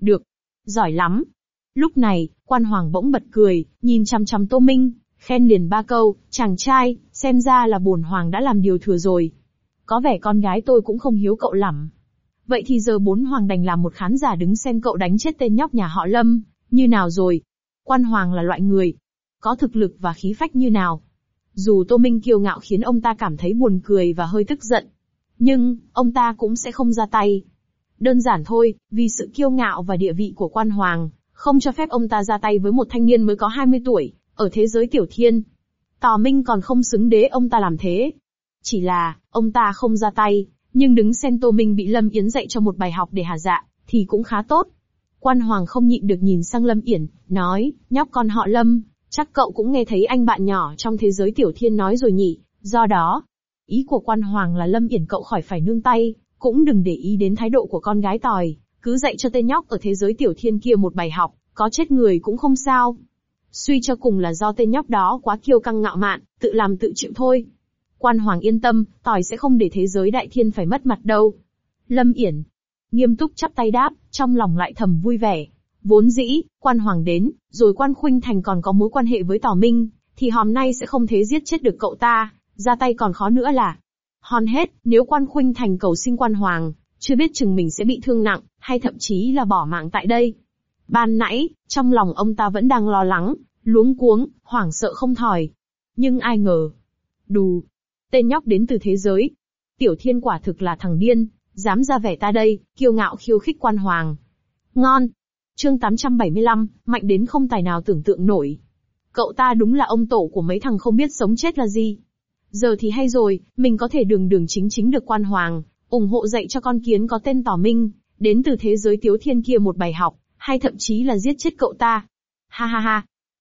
S1: giỏi lắm. Lúc này, Quan Hoàng bỗng bật cười, nhìn chằm chằm Tô Minh, khen liền 3 câu, chàng trai, xem ra là bổn hoàng đã làm điều thừa rồi. Có vẻ con gái tôi cũng không hiếu cậu lắm. Vậy thì giờ bổn hoàng đành làm một khán giả đứng xem cậu đánh chết tên nhóc nhà họ Lâm, như nào rồi. Quan Hoàng là loại người có thực lực và khí phách như nào. Dù Tô Minh kiêu ngạo khiến ông ta cảm thấy buồn cười và hơi tức giận, nhưng ông ta cũng sẽ không ra tay. Đơn giản thôi, vì sự kiêu ngạo và địa vị của Quan Hoàng, không cho phép ông ta ra tay với một thanh niên mới có 20 tuổi, ở thế giới tiểu thiên. Tào Minh còn không xứng đế ông ta làm thế. Chỉ là, ông ta không ra tay, nhưng đứng xem Tô Minh bị Lâm Yến dạy cho một bài học để hả dạ, thì cũng khá tốt. Quan Hoàng không nhịn được nhìn sang Lâm Yển, nói, nhóc con họ Lâm, chắc cậu cũng nghe thấy anh bạn nhỏ trong thế giới tiểu thiên nói rồi nhỉ, do đó. Ý của Quan Hoàng là Lâm Yển cậu khỏi phải nương tay, cũng đừng để ý đến thái độ của con gái tỏi, cứ dạy cho tên nhóc ở thế giới tiểu thiên kia một bài học, có chết người cũng không sao. Suy cho cùng là do tên nhóc đó quá kiêu căng ngạo mạn, tự làm tự chịu thôi. Quan Hoàng yên tâm, tỏi sẽ không để thế giới đại thiên phải mất mặt đâu. Lâm Yển nghiêm túc chắp tay đáp, trong lòng lại thầm vui vẻ. Vốn dĩ, Quan Hoàng đến, rồi Quan Khuynh Thành còn có mối quan hệ với Tào Minh, thì hôm nay sẽ không thể giết chết được cậu ta, ra tay còn khó nữa là. Hòn hết, nếu Quan Khuynh Thành cầu xin Quan Hoàng, chưa biết chừng mình sẽ bị thương nặng, hay thậm chí là bỏ mạng tại đây. Ban nãy, trong lòng ông ta vẫn đang lo lắng, luống cuống, hoảng sợ không thòi. Nhưng ai ngờ. Đù. Tên nhóc đến từ thế giới tiểu thiên quả thực là thằng điên, dám ra vẻ ta đây, kiêu ngạo khiêu khích Quan Hoàng. Ngon. Chương 875, mạnh đến không tài nào tưởng tượng nổi. Cậu ta đúng là ông tổ của mấy thằng không biết sống chết là gì. Giờ thì hay rồi, mình có thể đường đường chính chính được Quan Hoàng ủng hộ dạy cho con kiến có tên Tào Minh, đến từ thế giới tiểu thiên kia một bài học, hay thậm chí là giết chết cậu ta. Ha ha ha.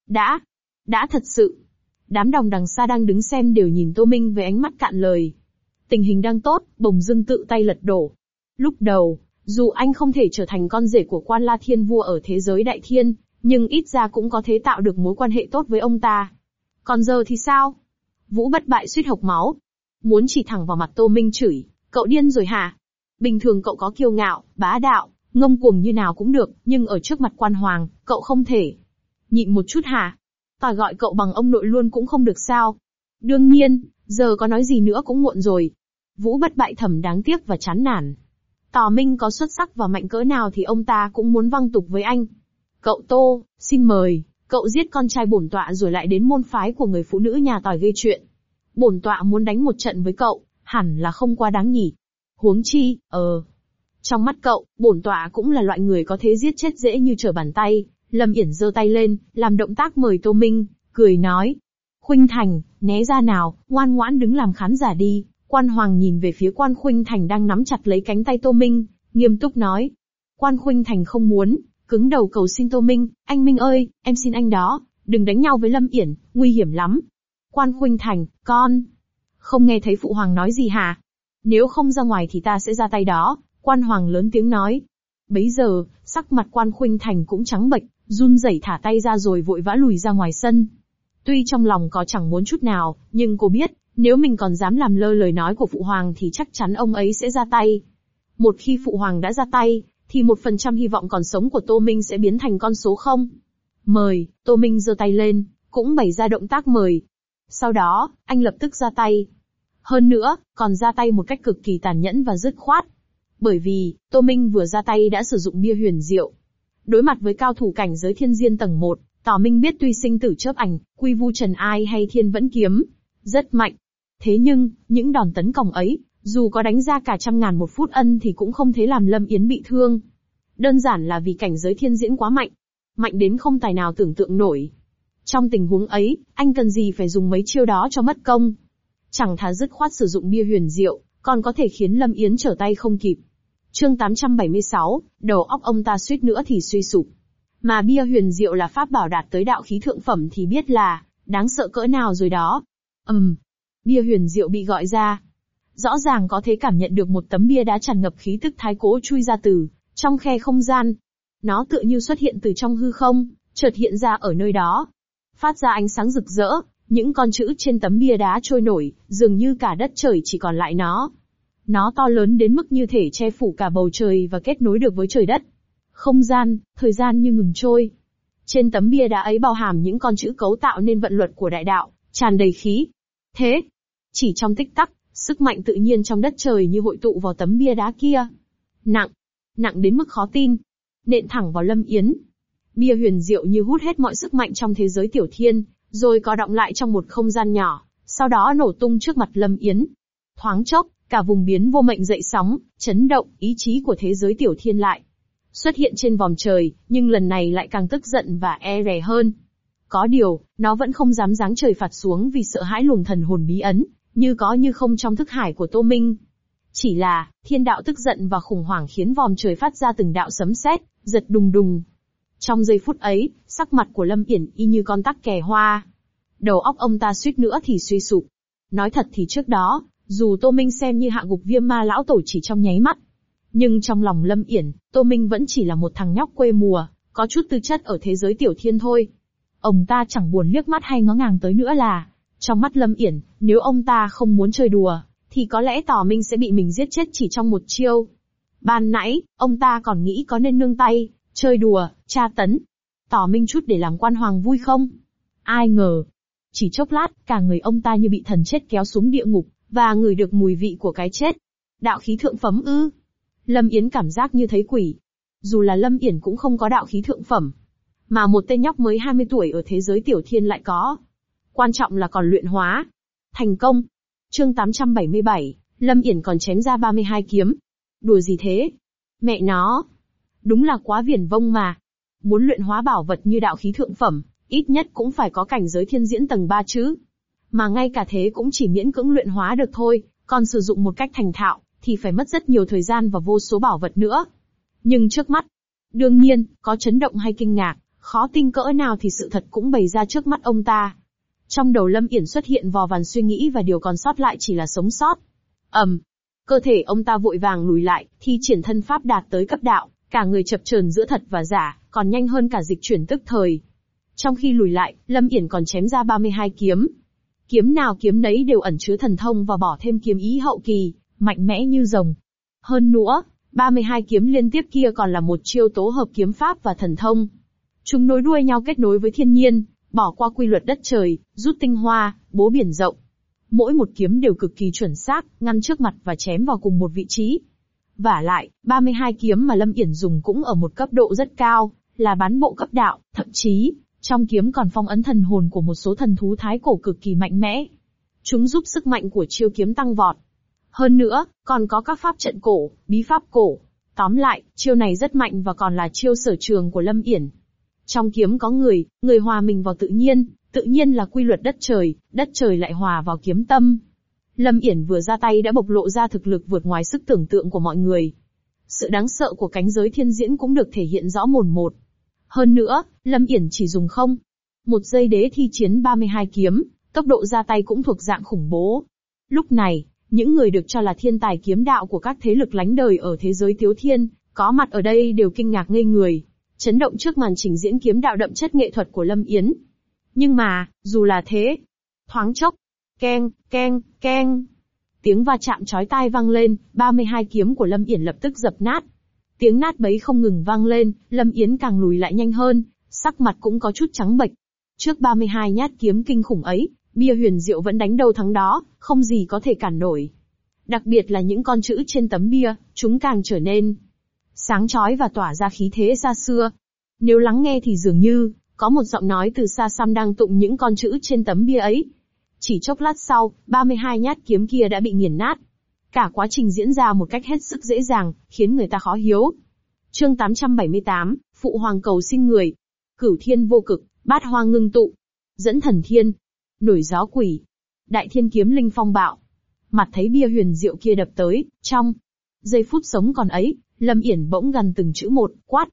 S1: Đã thật sự. Đám đồng đằng xa đang đứng xem đều nhìn Tô Minh với ánh mắt cạn lời. Tình hình đang tốt, bỗng dưng tự tay lật đổ. Lúc đầu, dù anh không thể trở thành con rể của Quan La Thiên Vua ở thế giới đại thiên, nhưng ít ra cũng có thể tạo được mối quan hệ tốt với ông ta. Còn giờ thì sao? Vũ Bất Bại suýt hộc máu. Muốn chỉ thẳng vào mặt Tô Minh chửi, cậu điên rồi hả? Bình thường cậu có kiêu ngạo, bá đạo, ngông cuồng như nào cũng được, nhưng ở trước mặt Quan Hoàng, cậu không thể. Nhịn một chút hả? Ta gọi cậu bằng ông nội luôn cũng không được sao? Đương nhiên, giờ có nói gì nữa cũng muộn rồi. Vũ Bất Bại thầm đáng tiếc và chán nản. Tào Minh có xuất sắc và mạnh cỡ nào thì ông ta cũng muốn văng tục với anh. Cậu Tô, xin mời, cậu giết con trai bổn tọa rồi lại đến môn phái của người phụ nữ nhà tỏi gây chuyện. Bổn tọa muốn đánh một trận với cậu, hẳn là không quá đáng nhỉ. Huống chi, trong mắt cậu, bổn tọa cũng là loại người có thể giết chết dễ như trở bàn tay. Lâm Yển giơ tay lên, làm động tác mời Tô Minh, cười nói. Khuynh Thành, né ra nào, ngoan ngoãn đứng làm khán giả đi. Quan Hoàng nhìn về phía Quan Khuynh Thành đang nắm chặt lấy cánh tay Tô Minh, nghiêm túc nói. Quan Khuynh Thành không muốn, cứng đầu cầu xin Tô Minh, anh Minh ơi, em xin anh đó, đừng đánh nhau với Lâm Yển, nguy hiểm lắm. Quan Khuynh Thành, con, không nghe thấy phụ hoàng nói gì hả? Nếu không ra ngoài thì ta sẽ ra tay đó, Quan Hoàng lớn tiếng nói. Bấy giờ, sắc mặt Quan Khuynh Thành cũng trắng bệch, run rẩy thả tay ra rồi vội vã lùi ra ngoài sân. Tuy trong lòng có chẳng muốn chút nào, nhưng cô biết, nếu mình còn dám làm lơ lời nói của phụ hoàng thì chắc chắn ông ấy sẽ ra tay. Một khi phụ hoàng đã ra tay, thì 1% hy vọng còn sống của Tô Minh sẽ biến thành con số 0. Mời, Tô Minh giơ tay lên, cũng bày ra động tác mời. Sau đó, anh lập tức ra tay. Hơn nữa, còn ra tay một cách cực kỳ tàn nhẫn và dứt khoát. Bởi vì, Tô Minh vừa ra tay đã sử dụng bia huyền diệu. Đối mặt với cao thủ cảnh giới thiên diên tầng 1, Tào Minh biết tuy sinh tử chớp ảnh, quy vu trần ai hay thiên vẫn kiếm, rất mạnh. Thế nhưng, những đòn tấn công ấy, dù có đánh ra cả 100.000 một phút ân thì cũng không thể làm Lâm Yến bị thương. Đơn giản là vì cảnh giới thiên diễn quá mạnh. Mạnh đến không tài nào tưởng tượng nổi. Trong tình huống ấy, anh cần gì phải dùng mấy chiêu đó cho mất công. Chẳng thà dứt khoát sử dụng bia huyền diệu, còn có thể khiến Lâm Yến trở tay không kịp. Chương 876, đầu óc ông ta suýt nữa thì suy sụp. Mà bia huyền diệu là pháp bảo đạt tới đạo khí thượng phẩm thì biết là đáng sợ cỡ nào rồi đó. Bia huyền diệu bị gọi ra. Rõ ràng có thể cảm nhận được một tấm bia đá tràn ngập khí tức thái cố chui ra từ trong khe không gian. Nó tựa như xuất hiện từ trong hư không, chợt hiện ra ở nơi đó. Phát ra ánh sáng rực rỡ, những con chữ trên tấm bia đá trôi nổi, dường như cả đất trời chỉ còn lại nó. Nó to lớn đến mức như thể che phủ cả bầu trời và kết nối được với trời đất. Không gian, thời gian như ngừng trôi. Trên tấm bia đá ấy bao hàm những con chữ cấu tạo nên vận luật của đại đạo, tràn đầy khí. Thế, chỉ trong tích tắc, sức mạnh tự nhiên trong đất trời như hội tụ vào tấm bia đá kia. Nặng đến mức khó tin. Nện thẳng vào Lâm Yến. Bia huyền diệu như hút hết mọi sức mạnh trong thế giới tiểu thiên, rồi có đọng lại trong một không gian nhỏ, sau đó nổ tung trước mặt Lâm Yến. Thoáng chốc, cả vùng biến vô mệnh dậy sóng, chấn động, ý chí của thế giới tiểu thiên lại xuất hiện trên vòm trời, nhưng lần này lại càng tức giận và e rè hơn. Có điều, nó vẫn không dám giáng trời phạt xuống vì sợ hãi luồng thần hồn bí ấn, như có như không trong thức hải của Tô Minh. Chỉ là, thiên đạo tức giận và khủng hoảng khiến vòm trời phát ra từng đạo sấm sét, giật đùng đùng. Trong giây phút ấy, sắc mặt của Lâm Yển y như con tắc kè hoa. Đầu óc ông ta suýt nữa thì suy sụp. Nói thật thì trước đó, dù Tô Minh xem như hạ gục Viêm Ma lão tổ chỉ trong nháy mắt, nhưng trong lòng Lâm Yển, Tô Minh vẫn chỉ là một thằng nhóc quê mùa, có chút tư chất ở thế giới tiểu thiên thôi. Ông ta chẳng buồn liếc mắt hay ngó ngàng tới nữa là, trong mắt Lâm Yển, nếu ông ta không muốn chơi đùa, thì có lẽ Tỏ Minh sẽ bị mình giết chết chỉ trong một chiêu. Ban nãy, ông ta còn nghĩ có nên nương tay, chơi đùa, tra tấn Tỏ Minh chút để làm quan hoàng vui không? Ai ngờ, chỉ chốc lát, cả người ông ta như bị thần chết kéo xuống địa ngục, và ngửi được mùi vị của cái chết. Đạo khí thượng phẩm ư? Lâm Yến cảm giác như thấy quỷ. Dù là Lâm Yển cũng không có đạo khí thượng phẩm, mà một tên nhóc mới 20 tuổi ở thế giới tiểu thiên lại có. Quan trọng là còn luyện hóa. Thành công. Chương 877, Lâm Yển còn chém ra 32 kiếm. Đùa gì thế? Mẹ nó. Đúng là quá viển vông mà. Muốn luyện hóa bảo vật như đạo khí thượng phẩm, ít nhất cũng phải có cảnh giới thiên diễn tầng 3 chứ. Mà ngay cả thế cũng chỉ miễn cưỡng luyện hóa được thôi, còn sử dụng một cách thành thạo, thì phải mất rất nhiều thời gian và vô số bảo vật nữa. Nhưng trước mắt, đương nhiên, có chấn động hay kinh ngạc, khó tin cỡ nào thì sự thật cũng bày ra trước mắt ông ta. Trong đầu Lâm Yển xuất hiện vò vàn suy nghĩ và điều còn sót lại chỉ là sống sót. Cơ thể ông ta vội vàng lùi lại, thi triển thân pháp đạt tới cấp đạo, cả người chập chờn giữa thật và giả, còn nhanh hơn cả dịch chuyển tức thời. Trong khi lùi lại, Lâm Yển còn chém ra 32 kiếm. Kiếm nào kiếm nấy đều ẩn chứa thần thông và bỏ thêm kiếm ý hậu kỳ, mạnh mẽ như rồng. Hơn nữa, 32 kiếm liên tiếp kia còn là một chiêu tố hợp kiếm pháp và thần thông. Chúng nối đuôi nhau kết nối với thiên nhiên, bỏ qua quy luật đất trời, rút tinh hoa, bố biển rộng. Mỗi một kiếm đều cực kỳ chuẩn xác, ngăn trước mặt và chém vào cùng một vị trí. Vả lại, 32 kiếm mà Lâm Yển dùng cũng ở một cấp độ rất cao, là bán bộ cấp đạo, thậm chí, trong kiếm còn phong ấn thần hồn của một số thần thú thái cổ cực kỳ mạnh mẽ. Chúng giúp sức mạnh của chiêu kiếm tăng vọt. Hơn nữa, còn có các pháp trận cổ, bí pháp cổ. Tóm lại, chiêu này rất mạnh và còn là chiêu sở trường của Lâm Yển. Trong kiếm có người hòa mình vào tự nhiên là quy luật đất trời lại hòa vào kiếm tâm. Lâm Yển vừa ra tay đã bộc lộ ra thực lực vượt ngoài sức tưởng tượng của mọi người. Sự đáng sợ của cánh giới thiên diễn cũng được thể hiện rõ mồn một. Hơn nữa, Lâm Yển chỉ dùng một giây đế thi chiến 32 kiếm, tốc độ ra tay cũng thuộc dạng khủng bố. Lúc này, những người được cho là thiên tài kiếm đạo của các thế lực lánh đời ở thế giới Tiếu Thiên, có mặt ở đây đều kinh ngạc ngây người, chấn động trước màn trình diễn kiếm đạo đậm chất nghệ thuật của Lâm Yến. Nhưng mà, dù là thế, thoáng chốc, keng, keng, keng, tiếng va chạm chói tai vang lên, 32 kiếm của Lâm Yển lập tức dập nát. Tiếng nát bấy không ngừng vang lên, Lâm Yến càng lùi lại nhanh hơn, sắc mặt cũng có chút trắng bệch. Trước 32 nhát kiếm kinh khủng ấy, bia huyền diệu vẫn đánh đâu thắng đó, không gì có thể cản nổi. Đặc biệt là những con chữ trên tấm bia, chúng càng trở nên sáng chói và tỏa ra khí thế xa xưa. Nếu lắng nghe thì dường như, có một giọng nói từ xa xăm đang tụng những con chữ trên tấm bia ấy. Chỉ chốc lát sau, 32 nhát kiếm kia đã bị nghiền nát. Cả quá trình diễn ra một cách hết sức dễ dàng, khiến người ta khó hiếu. Chương 878, Phụ Hoàng cầu sinh người. Cửu thiên vô cực, bát hoang ngưng tụ. Dẫn thần thiên. Nổi gió quỷ. Đại thiên kiếm linh phong bạo. Mặt thấy bia huyền diệu kia đập tới, trong giây phút sống còn ấy, Lâm Yển bỗng gần từng chữ một, quát.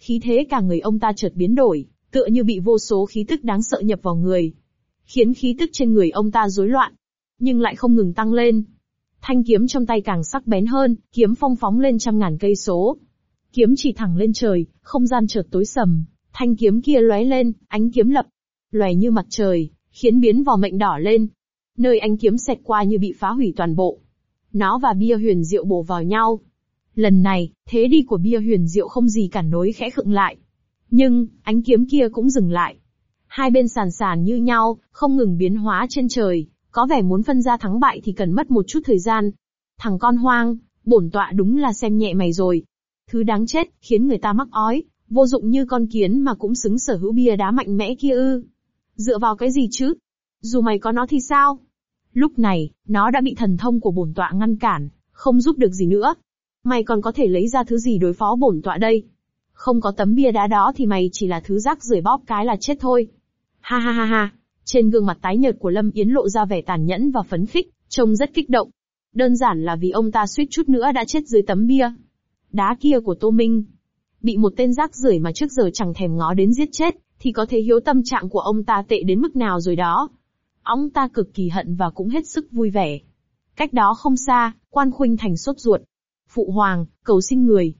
S1: Khí thế cả người ông ta chợt biến đổi, tựa như bị vô số khí tức đáng sợ nhập vào người, khiến khí tức trên người ông ta rối loạn, nhưng lại không ngừng tăng lên. Thanh kiếm trong tay càng sắc bén hơn, kiếm phong phóng lên trăm ngàn cây số. Kiếm chỉ thẳng lên trời, không gian chợt tối sầm, thanh kiếm kia lóe lên, ánh kiếm lập lòe như mặt trời, khiến biến vỏ mệnh đỏ lên. Nơi ánh kiếm xẹt qua như bị phá hủy toàn bộ. Nó và bia huyền diệu bổ vào nhau. Lần này, thế đi của bia huyền diệu không gì cản nổi, khẽ khựng lại. Nhưng, ánh kiếm kia cũng dừng lại. Hai bên sàn sàn như nhau, không ngừng biến hóa trên trời, có vẻ muốn phân ra thắng bại thì cần mất một chút thời gian. Thằng con hoang, bổn tọa đúng là xem nhẹ mày rồi. Thứ đáng chết, khiến người ta mắc ói, vô dụng như con kiến mà cũng xứng sở hữu bia đá mạnh mẽ kia ư. Dựa vào cái gì chứ? Dù mày có nó thì sao? Lúc này, nó đã bị thần thông của bổn tọa ngăn cản, không giúp được gì nữa. Mày còn có thể lấy ra thứ gì đối phó bổn tọa đây? Không có tấm bia đá đó thì mày chỉ là thứ rác rưởi, bóp cái là chết thôi. Ha ha ha ha. Trên gương mặt tái nhợt của Lâm Yến lộ ra vẻ tàn nhẫn và phấn khích, trông rất kích động. Đơn giản là vì ông ta suýt chút nữa đã chết dưới tấm bia đá kia của Tô Minh. Bị một tên rác rưởi mà trước giờ chẳng thèm ngó đến giết chết, thì có thể hiểu tâm trạng của ông ta tệ đến mức nào rồi đó. Ông ta cực kỳ hận và cũng hết sức vui vẻ. Cách đó không xa, Quan Khuynh Thành sốt ruột. Phụ hoàng, cầu xin người,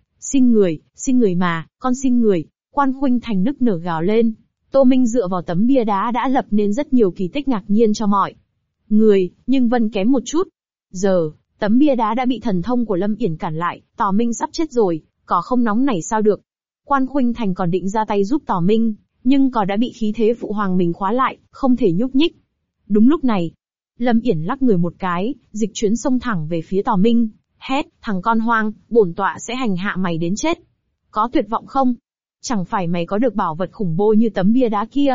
S1: xin người mà, con xin người. Quan Khuynh Thành nức nở gào lên. Tô Minh dựa vào tấm bia đá đã lập nên rất nhiều kỳ tích ngạc nhiên cho mọi người, nhưng Vân kém một chút. Giờ, tấm bia đá đã bị thần thông của Lâm Yển cản lại, Tò Minh sắp chết rồi, cỏ không nóng nảy sao được. Quan Khuynh Thành còn định ra tay giúp Tò Minh, nhưng cỏ đã bị khí thế phụ hoàng mình khóa lại, không thể nhúc nhích. Đúng lúc này, Lâm Yển lắc người một cái, dịch chuyển xông thẳng về phía Tò Minh, hét, thằng con hoang, bổn tọa sẽ hành hạ mày đến chết. Có tuyệt vọng không? Chẳng phải mày có được bảo vật khủng bố như tấm bia đá kia?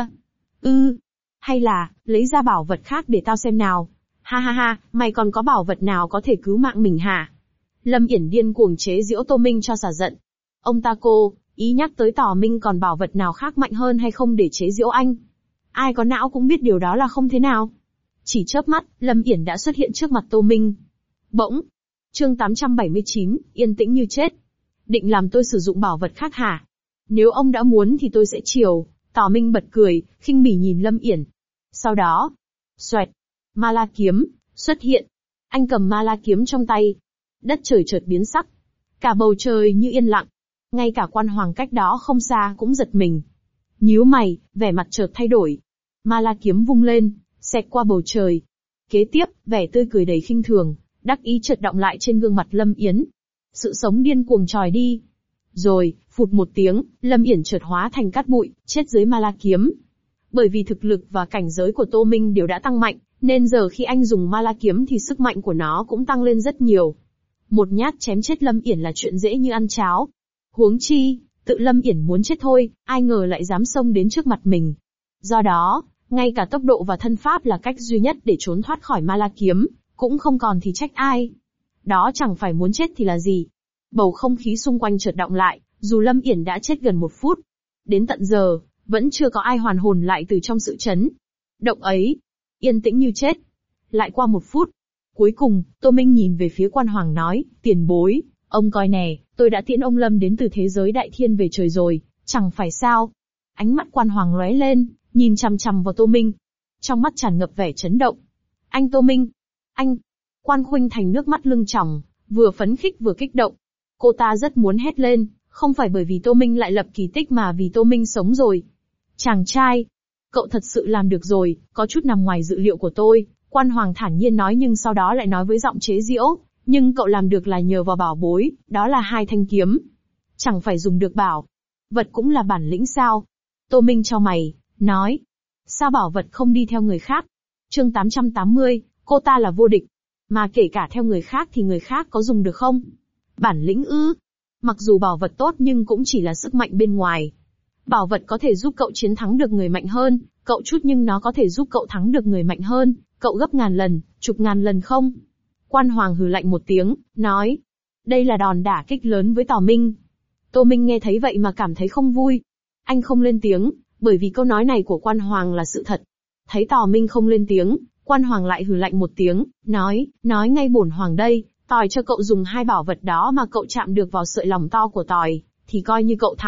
S1: Hay là, lấy ra bảo vật khác để tao xem nào. Ha ha ha, mày còn có bảo vật nào có thể cứu mạng mình hả? Lâm Yển điên cuồng chế giễu Tô Minh cho xả giận. Ông ta ý nhắc tới Tò Minh còn bảo vật nào khác mạnh hơn hay không để chế giễu anh. Ai có não cũng biết điều đó là không thế nào. Chỉ chớp mắt, Lâm Yển đã xuất hiện trước mặt Tô Minh. Bỗng, chương 879, yên tĩnh như chết. Định làm tôi sử dụng bảo vật khác hả? Nếu ông đã muốn thì tôi sẽ chiều. Tò Minh bật cười, khinh bỉ nhìn Lâm Yển. Sau đó, xoẹt, ma la kiếm xuất hiện. Anh cầm ma la kiếm trong tay. Đất trời chợt biến sắc. Cả bầu trời như yên lặng. Ngay cả Quan Hoàng cách đó không xa cũng giật mình. Nhíu mày, vẻ mặt chợt thay đổi. Ma la kiếm vung lên, xẹt qua bầu trời. Kế tiếp, vẻ tươi cười đầy khinh thường, đắc ý chợt đọng lại trên gương mặt Lâm Yến. Sự sống điên cuồng tròi đi. Rồi, phụt một tiếng, Lâm Yển chợt hóa thành cát bụi, chết dưới ma la kiếm. Bởi vì thực lực và cảnh giới của Tô Minh đều đã tăng mạnh, nên giờ khi anh dùng ma la kiếm thì sức mạnh của nó cũng tăng lên rất nhiều. Một nhát chém chết Lâm Yển là chuyện dễ như ăn cháo. Huống chi, tự Lâm Yển muốn chết thôi, ai ngờ lại dám xông đến trước mặt mình. Do đó, ngay cả tốc độ và thân pháp là cách duy nhất để trốn thoát khỏi ma la kiếm, cũng không còn thì trách ai. Đó chẳng phải muốn chết thì là gì. Bầu không khí xung quanh chợt đọng lại, dù Lâm Yển đã chết gần 1 phút. Đến tận giờ, vẫn chưa có ai hoàn hồn lại từ trong sự chấn động ấy. Yên tĩnh như chết. Lại qua 1 phút. Cuối cùng, Tô Minh nhìn về phía Quan Hoàng nói, tiền bối, ông coi nè, tôi đã tiễn ông Lâm đến từ thế giới đại thiên về trời rồi, chẳng phải sao. Ánh mắt Quan Hoàng lóe lên, nhìn chằm chằm vào Tô Minh. Trong mắt tràn ngập vẻ chấn động. Anh Tô Minh! Anh! Quan Khuynh Thành nước mắt lưng tròng, vừa phấn khích vừa kích động. Cô ta rất muốn hét lên, không phải bởi vì Tô Minh lại lập kỳ tích mà vì Tô Minh sống rồi. Chàng trai! Cậu thật sự làm được rồi, có chút nằm ngoài dự liệu của tôi, Quan Hoàng thản nhiên nói, nhưng sau đó lại nói với giọng chế giễu, nhưng cậu làm được là nhờ vào bảo bối, đó là 2 thanh kiếm. Chẳng phải dùng được bảo vật cũng là bản lĩnh sao? Tô Minh chau mày, nói, sao bảo vật không đi theo người khác? Chương 880, cô ta là vô địch, mà kể cả theo người khác thì người khác có dùng được không? Bản lĩnh ư? Mặc dù bảo vật tốt nhưng cũng chỉ là sức mạnh bên ngoài. Bảo vật có thể giúp cậu chiến thắng được người mạnh hơn, cậu chút, nhưng nó có thể giúp cậu thắng được người mạnh hơn, cậu gấp ngàn lần, chục ngàn lần không? Quan Hoàng hừ lạnh một tiếng, nói, đây là đòn đả kích lớn với Tò Minh. Tô Minh nghe thấy vậy mà cảm thấy không vui. Anh không lên tiếng, bởi vì câu nói này của Quan Hoàng là sự thật. Thấy Tò Minh không lên tiếng, Quan Hoàng lại hừ lạnh một tiếng, nói ngay bổn Hoàng đây, tòi cho cậu dùng 2 bảo vật đó mà cậu chạm được vào sợi lòng to của tòi, thì coi như cậu thắng,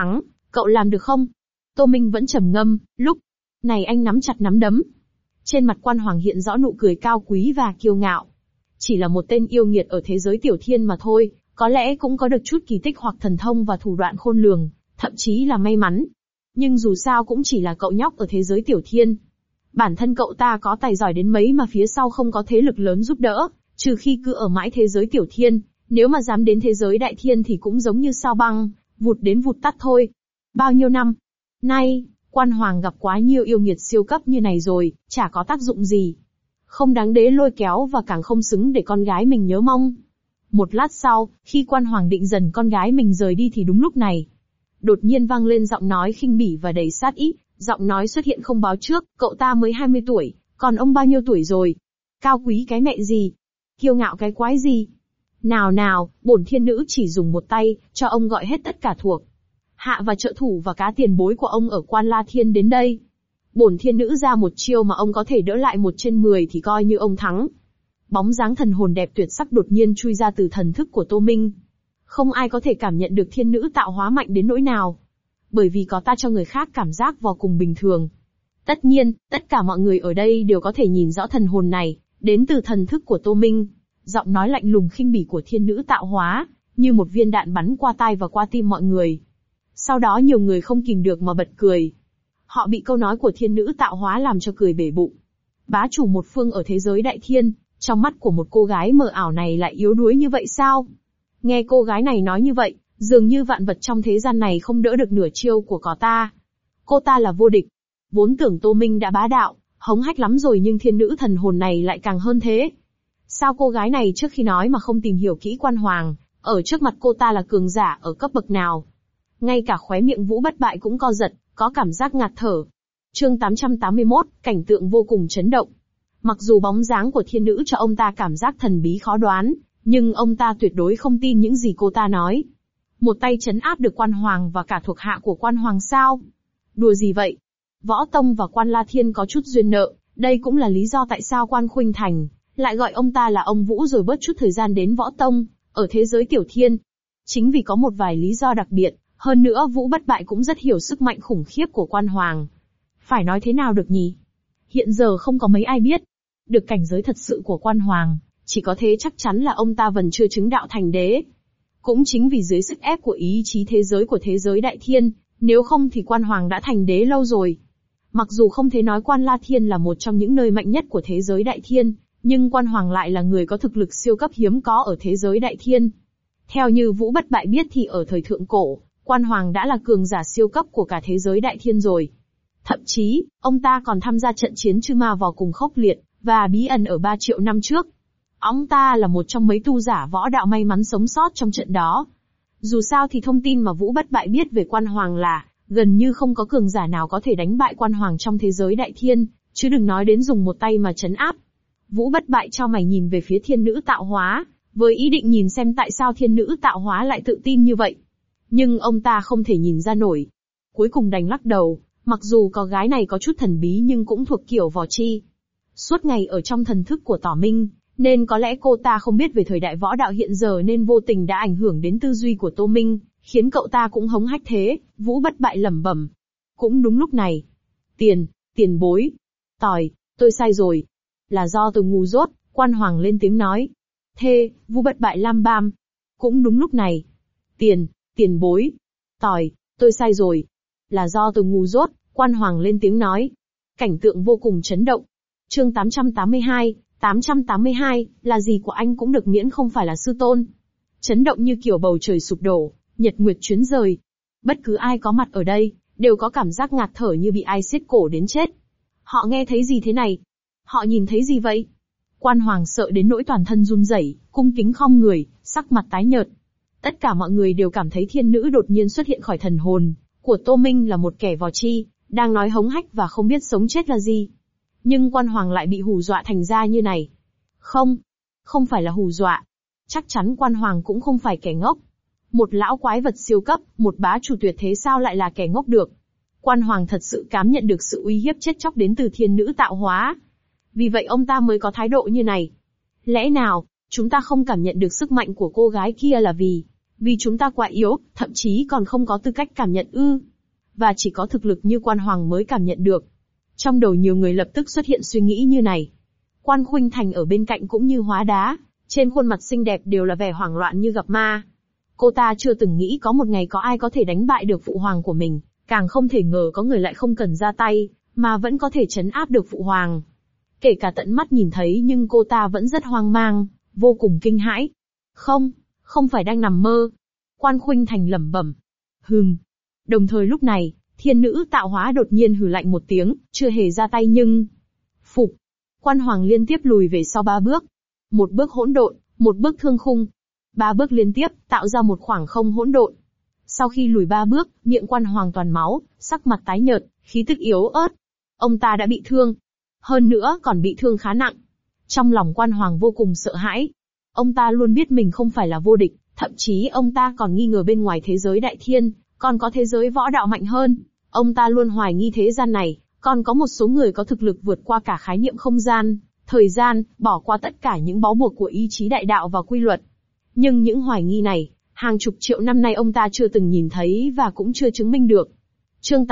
S1: Cậu làm được không? Tô Minh vẫn trầm ngâm, lúc này anh nắm chặt nắm đấm. Trên mặt Quan Hoàng hiện rõ nụ cười cao quý và kiêu ngạo. Chỉ là một tên yêu nghiệt ở thế giới tiểu thiên mà thôi, có lẽ cũng có được chút kỳ tích hoặc thần thông và thủ đoạn khôn lường, thậm chí là may mắn. Nhưng dù sao cũng chỉ là cậu nhóc ở thế giới tiểu thiên. Bản thân cậu ta có tài giỏi đến mấy mà phía sau không có thế lực lớn giúp đỡ, trừ khi cứ ở mãi thế giới tiểu thiên, nếu mà dám đến thế giới đại thiên thì cũng giống như sao băng, vụt đến vụt tắt thôi. Bao nhiêu năm nay, Quan Hoàng gặp quá nhiều yêu nghiệt siêu cấp như này rồi, chả có tác dụng gì. Không đáng đế lôi kéo và càng không xứng để con gái mình nhớ mong. Một lát sau, khi Quan Hoàng định dần con gái mình rời đi thì đúng lúc này. Đột nhiên vang lên giọng nói khinh bỉ và đầy sát ý, giọng nói xuất hiện không báo trước, cậu ta mới 20 tuổi, còn ông bao nhiêu tuổi rồi? Cao quý cái mẹ gì? Kiêu ngạo cái quái gì? Nào nào, bổn thiên nữ chỉ dùng một tay, cho ông gọi hết tất cả thuộc hạ và trợ thủ và cá tiền bối của ông ở Quan La Thiên đến đây. Bổn thiên nữ ra một chiêu mà ông có thể đỡ lại 1/10 thì coi như ông thắng. Bóng dáng thần hồn đẹp tuyệt sắc đột nhiên chui ra từ thần thức của Tô Minh. Không ai có thể cảm nhận được thiên nữ tạo hóa mạnh đến nỗi nào. Bởi vì có ta cho người khác cảm giác vô cùng bình thường. Tất nhiên, tất cả mọi người ở đây đều có thể nhìn rõ thần hồn này, đến từ thần thức của Tô Minh. Giọng nói lạnh lùng khinh bỉ của thiên nữ tạo hóa, như một viên đạn bắn qua tai và qua tim mọi người. Sau đó nhiều người không kìm được mà bật cười. Họ bị câu nói của thiên nữ tạo hóa làm cho cười bể bụng. Bá chủ một phương ở thế giới đại thiên, trong mắt của một cô gái mờ ảo này lại yếu đuối như vậy sao? Nghe cô gái này nói như vậy, dường như vạn vật trong thế gian này không đỡ được nửa chiêu của có ta. Cô ta là vô địch. Vốn tưởng Tô Minh đã bá đạo, hống hách lắm rồi nhưng thiên nữ thần hồn này lại càng hơn thế. Sao cô gái này trước khi nói mà không tìm hiểu kỹ Quan Hoàng, ở trước mặt cô ta là cường giả ở cấp bậc nào? Ngay cả khóe miệng Vũ Bất Bại cũng co giật, có cảm giác ngạt thở. Chương 881, cảnh tượng vô cùng chấn động. Mặc dù bóng dáng của thiên nữ cho ông ta cảm giác thần bí khó đoán, nhưng ông ta tuyệt đối không tin những gì cô ta nói. Một tay trấn áp được Quan Hoàng và cả thuộc hạ của Quan Hoàng sao? Đùa gì vậy? Võ Tông và Quan La Thiên có chút duyên nợ, đây cũng là lý do tại sao Quan Khuynh Thành lại gọi ông ta là ông Vũ rồi bớt chút thời gian đến Võ Tông, ở thế giới tiểu thiên. Chính vì có một vài lý do đặc biệt, hơn nữa Vũ Bất Bại cũng rất hiểu sức mạnh khủng khiếp của Quan Hoàng. Phải nói thế nào được nhỉ? Hiện giờ không có mấy ai biết được cảnh giới thật sự của Quan Hoàng, chỉ có thế chắc chắn là ông ta vẫn chưa chứng đạo thành đế. Cũng chính vì dưới sức ép của ý chí thế giới của thế giới đại thiên, nếu không thì Quan Hoàng đã thành đế lâu rồi. Mặc dù không thể nói Quan La Thiên là một trong những nơi mạnh nhất của thế giới đại thiên, nhưng Quan Hoàng lại là người có thực lực siêu cấp hiếm có ở thế giới đại thiên. Theo như Vũ Bất Bại biết thì ở thời thượng cổ, Quan Hoàng đã là cường giả siêu cấp của cả thế giới đại thiên rồi. Thậm chí, ông ta còn tham gia trận chiến Chư Ma vô cùng khốc liệt, và bí ẩn ở 3 triệu năm trước. Ông ta là một trong mấy tu giả võ đạo may mắn sống sót trong trận đó. Dù sao thì thông tin mà Vũ Bất Bại biết về Quan Hoàng là, gần như không có cường giả nào có thể đánh bại Quan Hoàng trong thế giới đại thiên, chứ đừng nói đến dùng một tay mà trấn áp. Vũ Bất Bại cho mày nhìn về phía thiên nữ tạo hóa, với ý định nhìn xem tại sao thiên nữ tạo hóa lại tự tin như vậy. Nhưng ông ta không thể nhìn ra nổi. Cuối cùng đành lắc đầu, mặc dù có gái này có chút thần bí nhưng cũng thuộc kiểu võ chi. Suốt ngày ở trong thần thức của Tỏ Minh, nên có lẽ cô ta không biết về thời đại võ đạo hiện giờ nên vô tình đã ảnh hưởng đến tư duy của Tô Minh, khiến cậu ta cũng hống hách thế. Vũ Bất Bại lẩm bẩm. Cũng đúng lúc này. Tiền bối. Tỏi, tôi sai rồi. Là do tôi ngu dốt, Quan Hoàng lên tiếng nói. Thê, Vũ Bất Bại lam bam. Cũng đúng lúc này. Tiền bối. Tỏi, tôi sai rồi. Là do tôi ngu dốt, Quan Hoàng lên tiếng nói. Cảnh tượng vô cùng chấn động. Chương 882, là gì của anh cũng được miễn không phải là sư tôn. Chấn động như kiểu bầu trời sụp đổ, nhật nguyệt chuyến rời. Bất cứ ai có mặt ở đây, đều có cảm giác ngạt thở như bị ai siết cổ đến chết. Họ nghe thấy gì thế này? Họ nhìn thấy gì vậy? Quan Hoàng sợ đến nỗi toàn thân run rẩy, cung kính khom người, sắc mặt tái nhợt. Tất cả mọi người đều cảm thấy thiên nữ đột nhiên xuất hiện khỏi thần hồn của Tô Minh là một kẻ vò chi, đang nói hống hách và không biết sống chết là gì. Nhưng Quan Hoàng lại bị hù dọa thành ra như này. Không phải là hù dọa. Chắc chắn Quan Hoàng cũng không phải kẻ ngốc. Một lão quái vật siêu cấp, một bá chủ tuyệt thế sao lại là kẻ ngốc được. Quan Hoàng thật sự cảm nhận được sự uy hiếp chết chóc đến từ thiên nữ tạo hóa. Vì vậy ông ta mới có thái độ như này. Lẽ nào, chúng ta không cảm nhận được sức mạnh của cô gái kia là vì chúng ta quá yếu, thậm chí còn không có tư cách cảm nhận ư? và chỉ có thực lực như Quan Hoàng mới cảm nhận được. Trong đầu nhiều người lập tức xuất hiện suy nghĩ như này. Quan Khuynh Thành ở bên cạnh cũng như hóa đá, trên khuôn mặt xinh đẹp đều là vẻ hoảng loạn như gặp ma. Cô ta chưa từng nghĩ có một ngày có ai có thể đánh bại được phụ hoàng của mình, càng không thể ngờ có người lại không cần ra tay, mà vẫn có thể trấn áp được phụ hoàng. Kể cả tận mắt nhìn thấy nhưng cô ta vẫn rất hoang mang, vô cùng kinh hãi. Không phải đang nằm mơ. Quan Khuynh Thành lẩm bẩm. Đồng thời lúc này, thiên nữ tạo hóa đột nhiên hừ lạnh một tiếng, chưa hề ra tay nhưng... Phục. Quan Hoàng liên tiếp lùi về sau 3 bước. Một bước hỗn độn, một bước thương khung. 3 bước liên tiếp, tạo ra một khoảng không hỗn độn. Sau khi lùi 3 bước, miệng Quan Hoàng toàn máu, sắc mặt tái nhợt, khí tức yếu ớt. Ông ta đã bị thương. Hơn nữa còn bị thương khá nặng. Trong lòng Quan Hoàng vô cùng sợ hãi. Ông ta luôn biết mình không phải là vô địch, thậm chí ông ta còn nghi ngờ bên ngoài thế giới đại thiên, còn có thế giới võ đạo mạnh hơn. Ông ta luôn hoài nghi thế gian này, còn có một số người có thực lực vượt qua cả khái niệm không gian, thời gian, bỏ qua tất cả những bó buộc của ý chí đại đạo và quy luật. Nhưng những hoài nghi này, hàng chục triệu năm nay ông ta chưa từng nhìn thấy và cũng chưa chứng minh được. Chương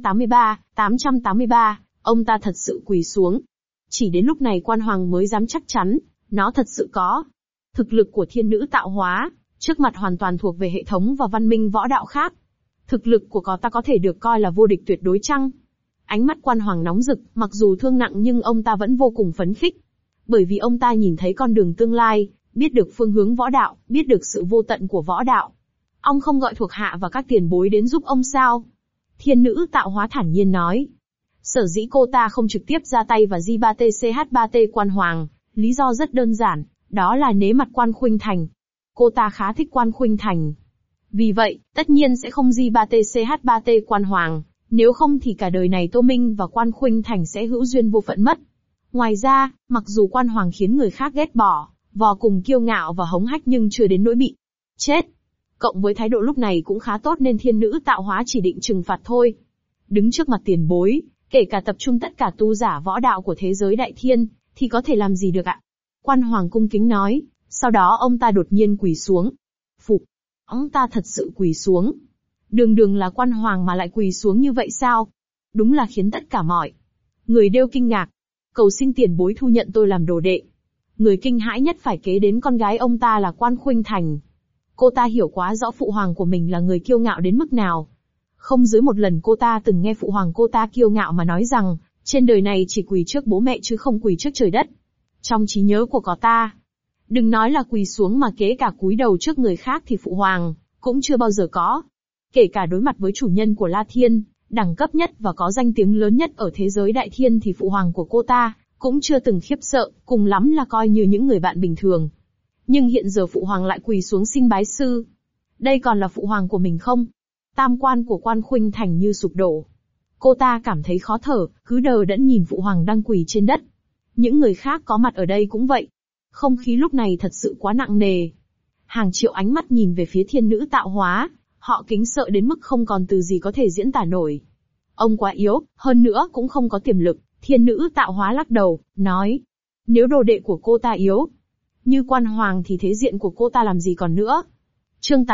S1: 883, ông ta thật sự quỳ xuống. Chỉ đến lúc này Quan Hoàng mới dám chắc chắn, nó thật sự có. Thực lực của thiên nữ tạo hóa, trước mặt hoàn toàn thuộc về hệ thống và văn minh võ đạo khác. Thực lực của cô ta có thể được coi là vô địch tuyệt đối chăng? Ánh mắt Quan Hoàng nóng rực, mặc dù thương nặng nhưng ông ta vẫn vô cùng phấn khích. Bởi vì ông ta nhìn thấy con đường tương lai, biết được phương hướng võ đạo, biết được sự vô tận của võ đạo. Ông không gọi thuộc hạ và các tiền bối đến giúp ông sao? Thiên nữ tạo hóa thản nhiên nói. Sở dĩ cô ta không trực tiếp ra tay và J3TCH3T Quan Hoàng, lý do rất đơn giản, đó là nể mặt Quan Khuynh Thành. Cô ta khá thích Quan Khuynh Thành. Vì vậy, tất nhiên sẽ không J3TCH3T Quan Hoàng, nếu không thì cả đời này Tô Minh và Quan Khuynh Thành sẽ hữu duyên vô phận mất. Ngoài ra, mặc dù Quan Hoàng khiến người khác ghét bỏ, vò cùng kiêu ngạo và hống hách nhưng chưa đến nỗi bị chết. Cộng với thái độ lúc này cũng khá tốt nên thiên nữ tạo hóa chỉ định trừng phạt thôi. Đứng trước mặt tiền bối, kể cả tập trung tất cả tu giả võ đạo của thế giới đại thiên, thì có thể làm gì được ạ? Quan Hoàng cung kính nói, sau đó ông ta đột nhiên quỳ xuống. Phục. Ông ta thật sự quỳ xuống. Đường là Quan Hoàng mà lại quỳ xuống như vậy sao? Đúng là khiến tất cả mọi người đều kinh ngạc. Cầu xin tiền bối thu nhận tôi làm đồ đệ. Người kinh hãi nhất phải kế đến con gái ông ta là Quan Khuynh Thành. Cô ta hiểu quá rõ phụ hoàng của mình là người kiêu ngạo đến mức nào. Không dưới một lần cô ta từng nghe phụ hoàng cô ta kiêu ngạo mà nói rằng, trên đời này chỉ quỳ trước bố mẹ chứ không quỳ trước trời đất. Trong trí nhớ của cô ta, đừng nói là quỳ xuống mà kế cả cúi đầu trước người khác thì phụ hoàng cũng chưa bao giờ có. Kể cả đối mặt với chủ nhân của La Thiên, đẳng cấp nhất và có danh tiếng lớn nhất ở thế giới đại thiên thì phụ hoàng của cô ta cũng chưa từng khiếp sợ, cùng lắm là coi như những người bạn bình thường. Nhưng hiện giờ phụ hoàng lại quỳ xuống xin bái sư. Đây còn là phụ hoàng của mình không? Tam quan của Quan Khuynh Thành như sụp đổ. Cô ta cảm thấy khó thở, cứ đờ đẫn nhìn phụ hoàng đang quỳ trên đất. Những người khác có mặt ở đây cũng vậy. Không khí lúc này thật sự quá nặng nề. Hàng triệu ánh mắt nhìn về phía thiên nữ tạo hóa, họ kính sợ đến mức không còn từ gì có thể diễn tả nổi. Ông quá yếu, hơn nữa cũng không có tiềm lực. Thiên nữ tạo hóa lắc đầu, nói. Nếu đồ đệ của cô ta yếu như Quan Hoàng thì thế diện của cô ta làm gì còn nữa. Chương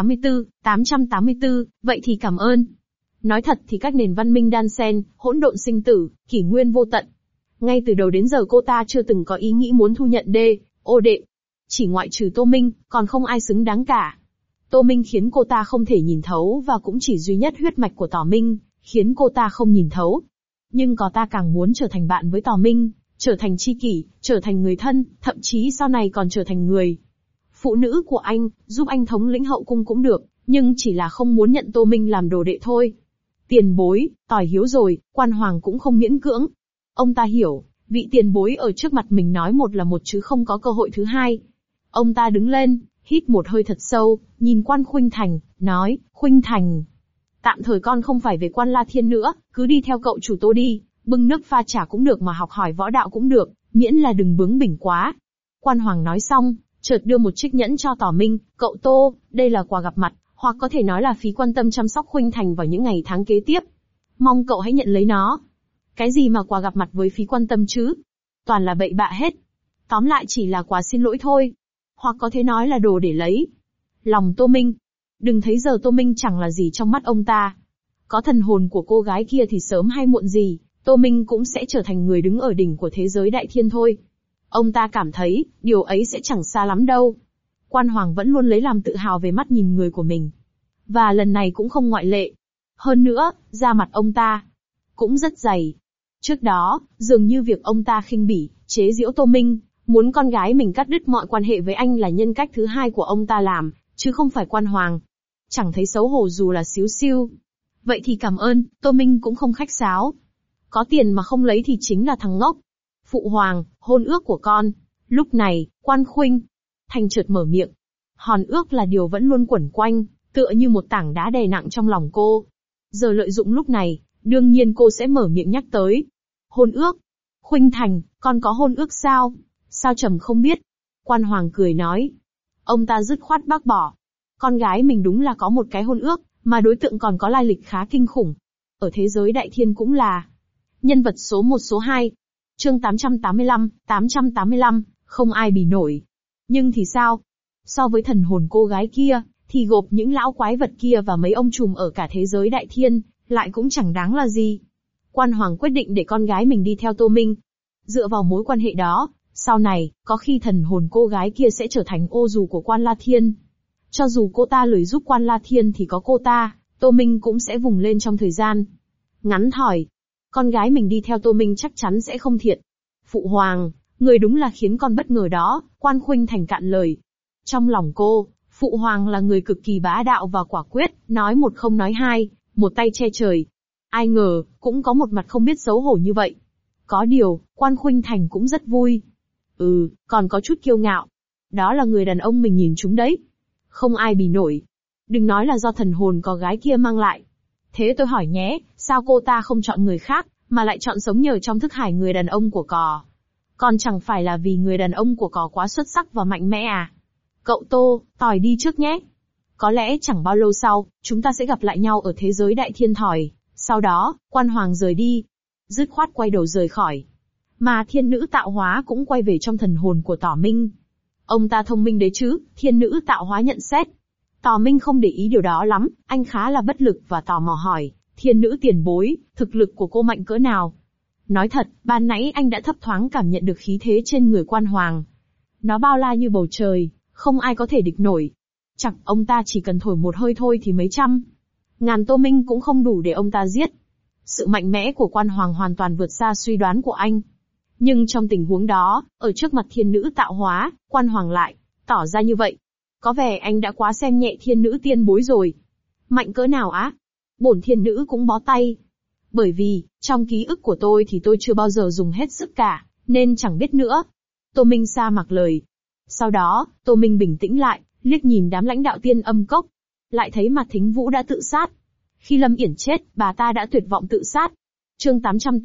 S1: 884, vậy thì cảm ơn. Nói thật thì các nền văn minh đan xen, hỗn độn sinh tử, kỷ nguyên vô tận. Ngay từ đầu đến giờ cô ta chưa từng có ý nghĩ muốn thu nhận ô đệ. Chỉ ngoại trừ Tô Minh, còn không ai xứng đáng cả. Tô Minh khiến cô ta không thể nhìn thấu và cũng chỉ duy nhất huyết mạch của Tỏ Minh, khiến cô ta không nhìn thấu. Nhưng cô ta càng muốn trở thành bạn với Tỏ Minh, trở thành tri kỷ, trở thành người thân, thậm chí sau này còn trở thành người phụ nữ của anh, giúp anh thống lĩnh hậu cung cũng được, nhưng chỉ là không muốn nhận Tô Minh làm đồ đệ thôi. Tiền bối, tỏi hiếu rồi, Quan Hoàng cũng không miễn cưỡng. Ông ta hiểu, vị tiền bối ở trước mặt mình nói một là một chứ không có cơ hội thứ hai. Ông ta đứng lên, hít một hơi thật sâu, nhìn Quan Khuynh Thành, nói, Khuynh Thành. Tạm thời con không phải về Quan La Thiên nữa, cứ đi theo cậu chủ Tô đi, bưng nước pha trà cũng được mà học hỏi võ đạo cũng được, miễn là đừng bướng bỉnh quá. Quan Hoàng nói xong, chợt đưa một chiếc nhẫn cho Tỏ Minh, cậu Tô, đây là quà gặp mặt, hoặc có thể nói là phí quan tâm chăm sóc Khuynh Thành vào những ngày tháng kế tiếp. Mong cậu hãy nhận lấy nó. Cái gì mà quà gặp mặt với phí quan tâm chứ? Toàn là bậy bạ hết. Tóm lại chỉ là quà xin lỗi thôi. Hoặc có thể nói là đồ để lấy lòng Tô Minh. Đừng thấy giờ Tô Minh chẳng là gì trong mắt ông ta. Có thần hồn của cô gái kia thì sớm hay muộn gì, Tô Minh cũng sẽ trở thành người đứng ở đỉnh của thế giới đại thiên thôi. Ông ta cảm thấy, điều ấy sẽ chẳng xa lắm đâu. Quan Hoàng vẫn luôn lấy làm tự hào về mắt nhìn người của mình. Và lần này cũng không ngoại lệ. Hơn nữa, da mặt ông ta cũng rất dày. Trước đó, dường như việc ông ta khinh bỉ, chế giễu Tô Minh, muốn con gái mình cắt đứt mọi quan hệ với anh là nhân cách thứ hai của ông ta làm, chứ không phải Quan Hoàng. Chẳng thấy xấu hổ dù là xíu xiu. Vậy thì cảm ơn, Tô Minh cũng không khách sáo. Có tiền mà không lấy thì chính là thằng ngốc. Phụ hoàng, hôn ước của con. Lúc này, Quan Khuynh Thành chợt mở miệng. Hòn ước là điều vẫn luôn quẩn quanh, tựa như một tảng đá đè nặng trong lòng cô. Giờ lợi dụng lúc này, đương nhiên cô sẽ mở miệng nhắc tới. Hôn ước. Khuynh Thành, con có hôn ước sao? Sao trẫm không biết? Quan Hoàng cười nói. Ông ta dứt khoát bác bỏ. Con gái mình đúng là có một cái hôn ước, mà đối tượng còn có lai lịch khá kinh khủng. Ở thế giới đại thiên cũng là nhân vật số 1 số 2. Chương 885, không ai bì nổi. Nhưng thì sao? So với thần hồn cô gái kia, thì gộp những lão quái vật kia và mấy ông trùm ở cả thế giới đại thiên, lại cũng chẳng đáng là gì. Quan Hoàng quyết định để con gái mình đi theo Tô Minh. Dựa vào mối quan hệ đó, sau này, có khi thần hồn cô gái kia sẽ trở thành ô dù của Quan La Thiên. Cho dù cô ta lười giúp Quan La Thiên thì có cô ta, Tô Minh cũng sẽ vùng lên trong thời gian ngắn thỏi. Con gái mình đi theo Tô Minh chắc chắn sẽ không thiệt. Phụ hoàng, người đúng là khiến con bất ngờ đó, Quan Khuynh Thành cạn lời. Trong lòng cô, Phụ hoàng là người cực kỳ bá đạo và quả quyết, nói một không nói hai, một tay che trời. Ai ngờ, cũng có một mặt không biết xấu hổ như vậy. Có điều, Quan Khuynh Thành cũng rất vui. Còn có chút kiêu ngạo. Đó là người đàn ông mình nhìn chúng đấy. Không ai bì nổi. Đừng nói là do thần hồn có gái kia mang lại. Thế tôi hỏi nhé, sao cô ta không chọn người khác, mà lại chọn sống nhờ trong thức hải người đàn ông của cò? Còn chẳng phải là vì người đàn ông của cò quá xuất sắc và mạnh mẽ à? Cậu Tô, tỏi đi trước nhé. Có lẽ chẳng bao lâu sau, chúng ta sẽ gặp lại nhau ở thế giới đại thiên thỏi. Sau đó, Quan Hoàng rời đi. Dứt khoát quay đầu rời khỏi. Mà thiên nữ tạo hóa cũng quay về trong thần hồn của Tỏ Minh. Ông ta thông minh đấy chứ, thiên nữ tạo hóa nhận xét. Tỏ Minh không để ý điều đó lắm, anh khá là bất lực và tò mò hỏi, thiên nữ tiền bối, thực lực của cô mạnh cỡ nào? Nói thật, ban nãy anh đã thấp thoáng cảm nhận được khí thế trên người Quan Hoàng. Nó bao la như bầu trời, không ai có thể địch nổi. Chẳng ông ta chỉ cần thổi một hơi thôi thì mấy trăm ngàn Tô Minh cũng không đủ để ông ta giết. Sự mạnh mẽ của Quan Hoàng hoàn toàn vượt xa suy đoán của anh. Nhưng trong tình huống đó, ở trước mặt thiên nữ tạo hóa, Quan Hoàng lại tỏ ra như vậy. Có vẻ anh đã quá xem nhẹ thiên nữ tiên bối rồi. Mạnh cỡ nào á? Bổn thiên nữ cũng bó tay. Bởi vì, trong ký ức của tôi thì tôi chưa bao giờ dùng hết sức cả, nên chẳng biết nữa. Tô Minh sa mặc lời. Sau đó, Tô Minh bình tĩnh lại, liếc nhìn đám lãnh đạo Tiên Âm Cốc. Lại thấy Mạc Thính Vũ đã tự sát. Khi Lâm Yển chết, bà ta đã tuyệt vọng tự sát. Chương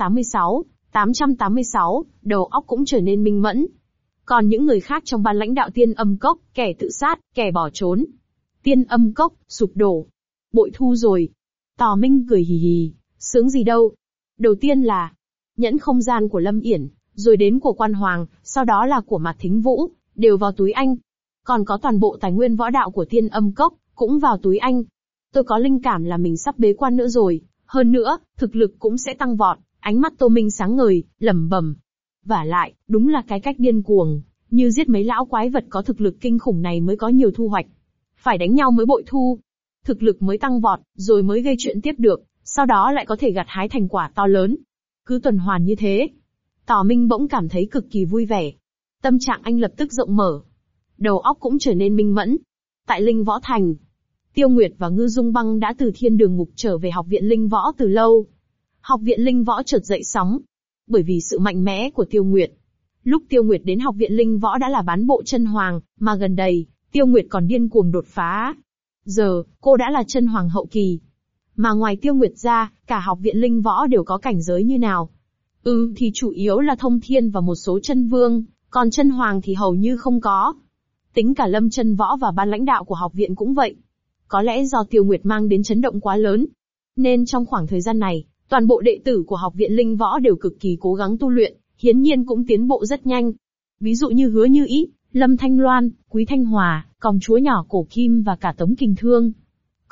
S1: 886, đầu óc cũng trở nên minh mẫn. Còn những người khác trong ban lãnh đạo Tiên Âm Cốc, kẻ tự sát, kẻ bỏ trốn. Tiên Âm Cốc, sụp đổ. Bội thu rồi. Tò Minh cười hì hì, sướng gì đâu. Đầu tiên là nhẫn không gian của Lâm Yển, rồi đến của Quan Hoàng, sau đó là của Mạc Thính Vũ, đều vào túi anh. Còn có toàn bộ tài nguyên võ đạo của Tiên Âm Cốc, cũng vào túi anh. Tôi có linh cảm là mình sắp bế quan nữa rồi, hơn nữa, thực lực cũng sẽ tăng vọt. Ánh mắt Tô Minh sáng ngời, lẩm bẩm. Vả lại, đúng là cái cách điên cuồng, như giết mấy lão quái vật có thực lực kinh khủng này mới có nhiều thu hoạch. Phải đánh nhau mới bội thu. Thực lực mới tăng vọt, rồi mới gây chuyện tiếp được, sau đó lại có thể gặt hái thành quả to lớn. Cứ tuần hoàn như thế. Tỏ Minh bỗng cảm thấy cực kỳ vui vẻ. Tâm trạng anh lập tức rộng mở. Đầu óc cũng trở nên minh mẫn. Tại Linh Võ Thành, Tiêu Nguyệt và Ngư Dung Băng đã từ thiên đường ngục trở về học viện Linh Võ từ lâu. Học viện Linh Võ chợt dậy sóng. Bởi vì sự mạnh mẽ của Tiêu Nguyệt. Lúc Tiêu Nguyệt đến học viện Linh Võ đã là bán bộ chân hoàng, mà gần đây, Tiêu Nguyệt còn điên cuồng đột phá. Giờ, cô đã là chân hoàng hậu kỳ. Mà ngoài Tiêu Nguyệt ra, cả học viện Linh Võ đều có cảnh giới như nào? Thì chủ yếu là thông thiên và một số chân vương, còn chân hoàng thì hầu như không có. Tính cả Lâm Chân Võ và ban lãnh đạo của học viện cũng vậy. Có lẽ do Tiêu Nguyệt mang đến chấn động quá lớn. Nên trong khoảng thời gian này, toàn bộ đệ tử của học viện Linh Võ đều cực kỳ cố gắng tu luyện, hiển nhiên cũng tiến bộ rất nhanh. Ví dụ như Hứa Như Ý, Lâm Thanh Loan, Quý Thanh Hòa, Công chúa nhỏ Cổ Kim và cả Tống Kình Thương.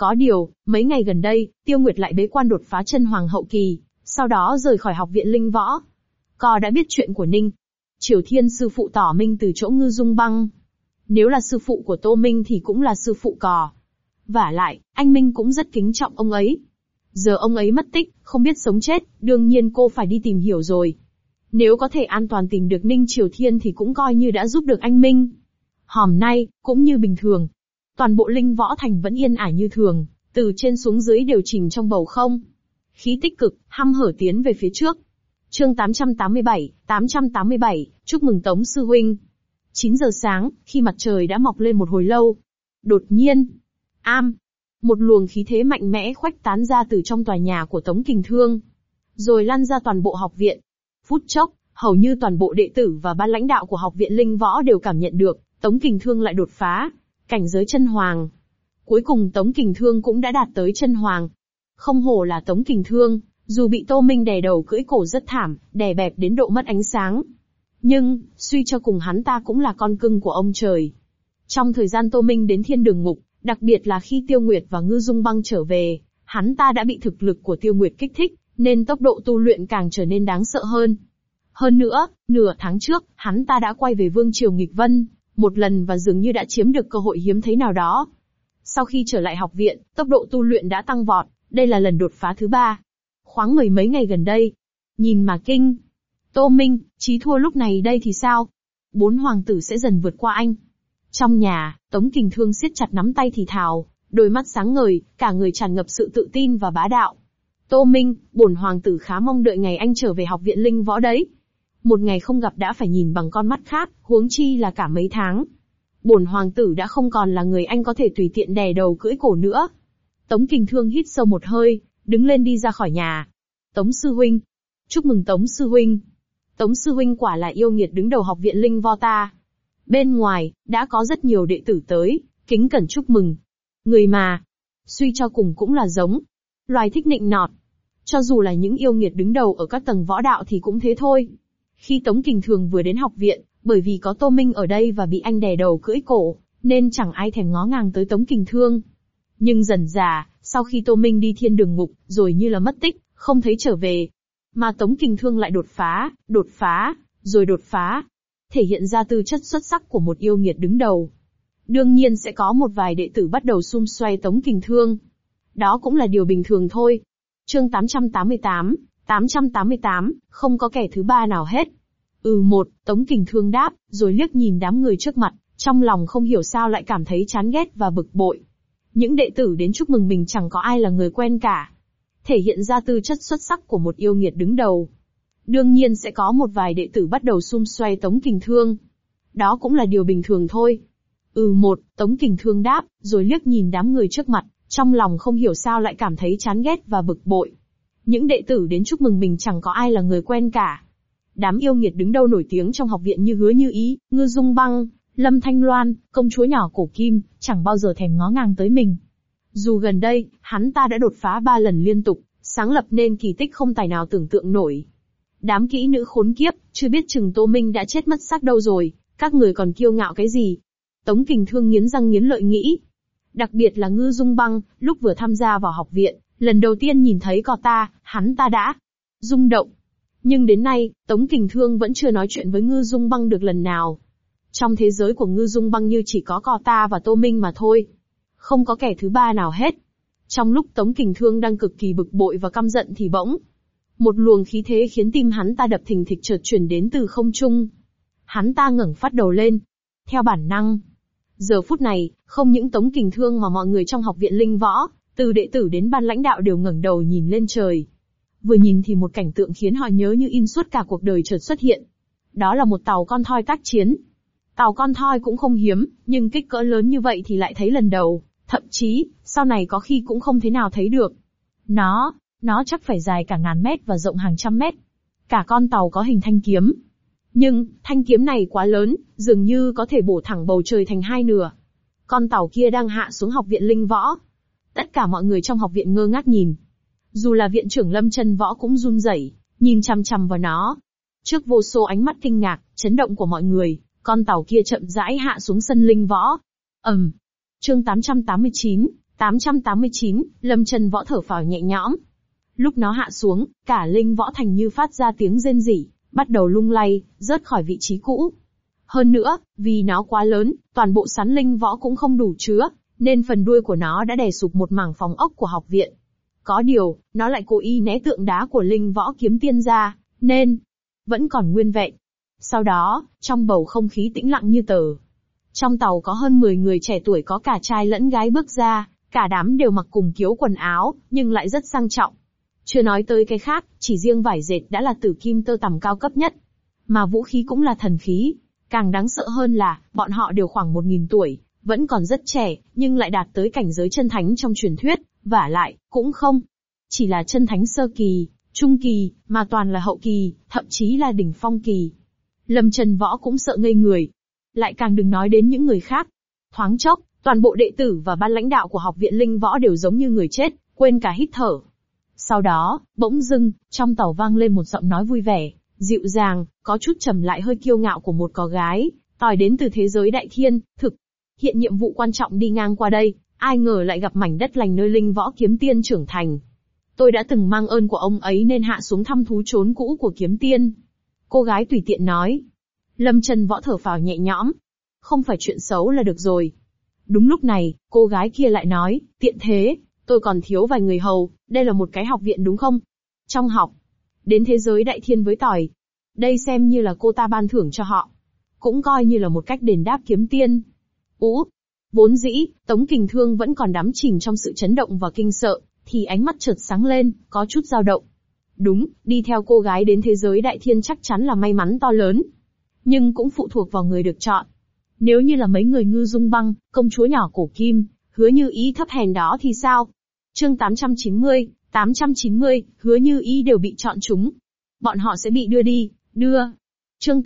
S1: Có điều, mấy ngày gần đây, Tiêu Nguyệt lại bế quan đột phá chân hoàng hậu kỳ, sau đó rời khỏi học viện linh võ. Cò đã biết chuyện của Ninh Triều Thiên sư phụ tỏ minh từ chỗ Ngư Dung Băng. Nếu là sư phụ của Tô Minh thì cũng là sư phụ Cò. Vả lại, anh Minh cũng rất kính trọng ông ấy. Giờ ông ấy mất tích, không biết sống chết, đương nhiên cô phải đi tìm hiểu rồi. Nếu có thể an toàn tìm được Ninh Triều Thiên thì cũng coi như đã giúp được anh Minh. Hôm nay, cũng như bình thường, toàn bộ linh võ thành vẫn yên ả như thường, từ trên xuống dưới đều chìm trong bầu không khí tích cực, hăm hở tiến về phía trước. Chương 887, chúc mừng Tống sư huynh. 9 giờ sáng, khi mặt trời đã mọc lên một hồi lâu, đột nhiên, một luồng khí thế mạnh mẽ khuếch tán ra từ trong tòa nhà của Tống Kình Thương, rồi lan ra toàn bộ học viện. Phút chốc, hầu như toàn bộ đệ tử và ban lãnh đạo của học viện linh võ đều cảm nhận được, Tống Kình Thương lại đột phá cảnh giới chân hoàng. Cuối cùng Tống Kình Thương cũng đã đạt tới chân hoàng. Không hổ là Tống Kình Thương, dù bị Tô Minh đè đầu cưỡi cổ rất thảm, đè bẹp đến độ mất ánh sáng. Nhưng, suy cho cùng hắn ta cũng là con cưng của ông trời. Trong thời gian Tô Minh đến Thiên Đường Ngục, đặc biệt là khi Tiêu Nguyệt và Ngư Dung Băng trở về, hắn ta đã bị thực lực của Tiêu Nguyệt kích thích, nên tốc độ tu luyện càng trở nên đáng sợ hơn. Hơn nữa, nửa tháng trước, hắn ta đã quay về Vương Triều Nghịch Vân, một lần và dường như đã chiếm được cơ hội hiếm thấy nào đó. Sau khi trở lại học viện, tốc độ tu luyện đã tăng vọt, đây là lần đột phá thứ 3. Khoáng mười mấy ngày gần đây. Nhìn mà kinh. Tô Minh, chí thua lúc này đây thì sao? 4 hoàng tử sẽ dần vượt qua anh. Trong nhà, Tống Kình Thương siết chặt nắm tay thì thào, đôi mắt sáng ngời, cả người tràn ngập sự tự tin và bá đạo. Tô Minh, bổn hoàng tử khá mong đợi ngày anh trở về học viện linh võ đấy. Một ngày không gặp đã phải nhìn bằng con mắt khác, huống chi là cả mấy tháng. Bổn hoàng tử đã không còn là người anh có thể tùy tiện đè đầu cưỡi cổ nữa. Tống Kình Thương hít sâu một hơi, đứng lên đi ra khỏi nhà. Tống sư huynh. Chúc mừng Tống sư huynh. Tống sư huynh quả là yêu nghiệt đứng đầu học viện linh võ ta. Bên ngoài, đã có rất nhiều đệ tử tới, kính cẩn chúc mừng. Người mà, suy cho cùng cũng là giống loài thích nịnh nọt. Cho dù là những yêu nghiệt đứng đầu ở các tầng võ đạo thì cũng thế thôi. Khi Tống Kình Thương vừa đến học viện, bởi vì có Tô Minh ở đây và bị anh đè đầu cưỡi cổ, nên chẳng ai thèm ngó ngàng tới Tống Kình Thương. Nhưng dần dà, sau khi Tô Minh đi Thiên Đường Ngục, rồi như là mất tích, không thấy trở về. Mà Tống Kình Thương lại đột phá, rồi đột phá. Thể hiện ra tư chất xuất sắc của một yêu nghiệt đứng đầu. Đương nhiên sẽ có một vài đệ tử bắt đầu xung xoay Tống Kình Thương. Đó cũng là điều bình thường thôi. Chương 888, không có kẻ thứ ba nào hết. Tống Kình Thương đáp, rồi liếc nhìn đám người trước mặt, trong lòng không hiểu sao lại cảm thấy chán ghét và bực bội. Những đệ tử đến chúc mừng mình chẳng có ai là người quen cả. Thể hiện ra tư chất xuất sắc của một yêu nghiệt đứng đầu. Đương nhiên sẽ có một vài đệ tử bắt đầu xung xoay Tống Kình Thương. Đó cũng là điều bình thường thôi. Tống Kình Thương đáp, rồi liếc nhìn đám người trước mặt, trong lòng không hiểu sao lại cảm thấy chán ghét và bực bội. Những đệ tử đến chúc mừng mình chẳng có ai là người quen cả. Đám yêu nghiệt đứng đầu nổi tiếng trong học viện như Hứa Như Ý, Ngư Dung Băng, Lâm Thanh Loan, công chúa nhỏ Cổ Kim, chẳng bao giờ thèm ngó ngàng tới mình. Dù gần đây, hắn ta đã đột phá 3 lần liên tục, sáng lập nên kỳ tích không tài nào tưởng tượng nổi. Đám kỹ nữ khốn kiếp, chưa biết chừng Tô Minh đã chết mất xác đâu rồi, các người còn kiêu ngạo cái gì? Tống Kình Thương nghiến răng nghiến lợi nghĩ. Đặc biệt là Ngư Dung Băng, lúc vừa tham gia vào học viện, lần đầu tiên nhìn thấy cò ta, hắn ta đã rung động. Nhưng đến nay, Tống Kình Thương vẫn chưa nói chuyện với Ngư Dung Băng được lần nào. Trong thế giới của Ngư Dung Băng như chỉ có cò ta và Tô Minh mà thôi. Không có kẻ thứ ba nào hết. Trong lúc Tống Kình Thương đang cực kỳ bực bội và căm giận thì bỗng, một luồng khí thế khiến tim hắn ta đập thình thịch chợt chuyển đến từ không trung. Hắn ta ngẩng phát đầu lên. Theo bản năng. Giờ phút này, không những Tống Kình Thương mà mọi người trong học viện linh võ, từ đệ tử đến ban lãnh đạo đều ngẩng đầu nhìn lên trời. Vừa nhìn thì một cảnh tượng khiến họ nhớ như in suốt cả cuộc đời chợt xuất hiện. Đó là một tàu con thoi tác chiến. Tàu con thoi cũng không hiếm, nhưng kích cỡ lớn như vậy thì lại thấy lần đầu, thậm chí, sau này có khi cũng không thế nào thấy được. Nó chắc phải dài cả ngàn mét và rộng hàng trăm mét. Cả con tàu có hình thanh kiếm. Nhưng, thanh kiếm này quá lớn, dường như có thể bổ thẳng bầu trời thành hai nửa. Con tàu kia đang hạ xuống học viện linh võ. Tất cả mọi người trong học viện ngơ ngác nhìn. Dù là viện trưởng Lâm Chân Võ cũng run rẩy, nhìn chằm chằm vào nó. Trước vô số ánh mắt kinh ngạc, chấn động của mọi người, con tàu kia chậm rãi hạ xuống sân linh võ. Chương 889, Lâm Chân Võ thở phào nhẹ nhõm. Lúc nó hạ xuống, cả linh võ thành như phát ra tiếng rên rỉ, bắt đầu lung lay, rớt khỏi vị trí cũ. Hơn nữa, vì nó quá lớn, toàn bộ sắn linh võ cũng không đủ chứa, nên phần đuôi của nó đã đè sụp một mảng phòng ốc của học viện. Có điều, nó lại cố ý né tượng đá của linh võ kiếm tiên ra, nên vẫn còn nguyên vẹn. Sau đó, trong bầu không khí tĩnh lặng như tờ. Trong tàu có hơn 10 người trẻ tuổi có cả trai lẫn gái bước ra, cả đám đều mặc cùng kiểu quần áo, nhưng lại rất sang trọng. Chưa nói tới cái khác, chỉ riêng vải dệt đã là tử kim tơ tằm cao cấp nhất. Mà vũ khí cũng là thần khí. Càng đáng sợ hơn là, bọn họ đều khoảng 1000 tuổi, vẫn còn rất trẻ, nhưng lại đạt tới cảnh giới chân thánh trong truyền thuyết, vả lại, cũng không chỉ là chân thánh sơ kỳ, trung kỳ, mà toàn là hậu kỳ, thậm chí là đỉnh phong kỳ. Lâm Chân Võ cũng sợ ngây người. Lại càng đừng nói đến những người khác. Thoáng chốc, toàn bộ đệ tử và ban lãnh đạo của học viện linh võ đều giống như người chết, quên cả hít thở. Sau đó, bỗng dưng, trong tàu vang lên một giọng nói vui vẻ, dịu dàng, có chút trầm lại hơi kiêu ngạo của một có gái, tỏi đến từ thế giới đại thiên, thực. Hiện nhiệm vụ quan trọng đi ngang qua đây, ai ngờ lại gặp mảnh đất lành nơi linh võ kiếm tiên trưởng thành. Tôi đã từng mang ơn của ông ấy nên hạ xuống thăm thú trốn cũ của kiếm tiên. Cô gái tùy tiện nói. Lâm Chân Võ thở phào nhẹ nhõm. Không phải chuyện xấu là được rồi. Đúng lúc này, cô gái kia lại nói, tiện thế, tôi còn thiếu vài người hầu, đây là một cái học viện đúng không? Trong học, đến thế giới đại thiên với tỏi. Đây xem như là cô ta ban thưởng cho họ. Cũng coi như là một cách đền đáp kiếm tiên. Vốn dĩ, Tống Kình Thương vẫn còn đắm chìm trong sự chấn động và kinh sợ, thì ánh mắt chợt sáng lên, có chút dao động. Đúng, đi theo cô gái đến thế giới đại thiên chắc chắn là may mắn to lớn. Nhưng cũng phụ thuộc vào người được chọn. Nếu như là mấy người Ngư Dung Băng, công chúa nhỏ cổ kim, Hứa Như Ý thấp hèn đó thì sao? Chương 890, Hứa Như Ý đều bị chọn chúng. Bọn họ sẽ bị đưa. Chương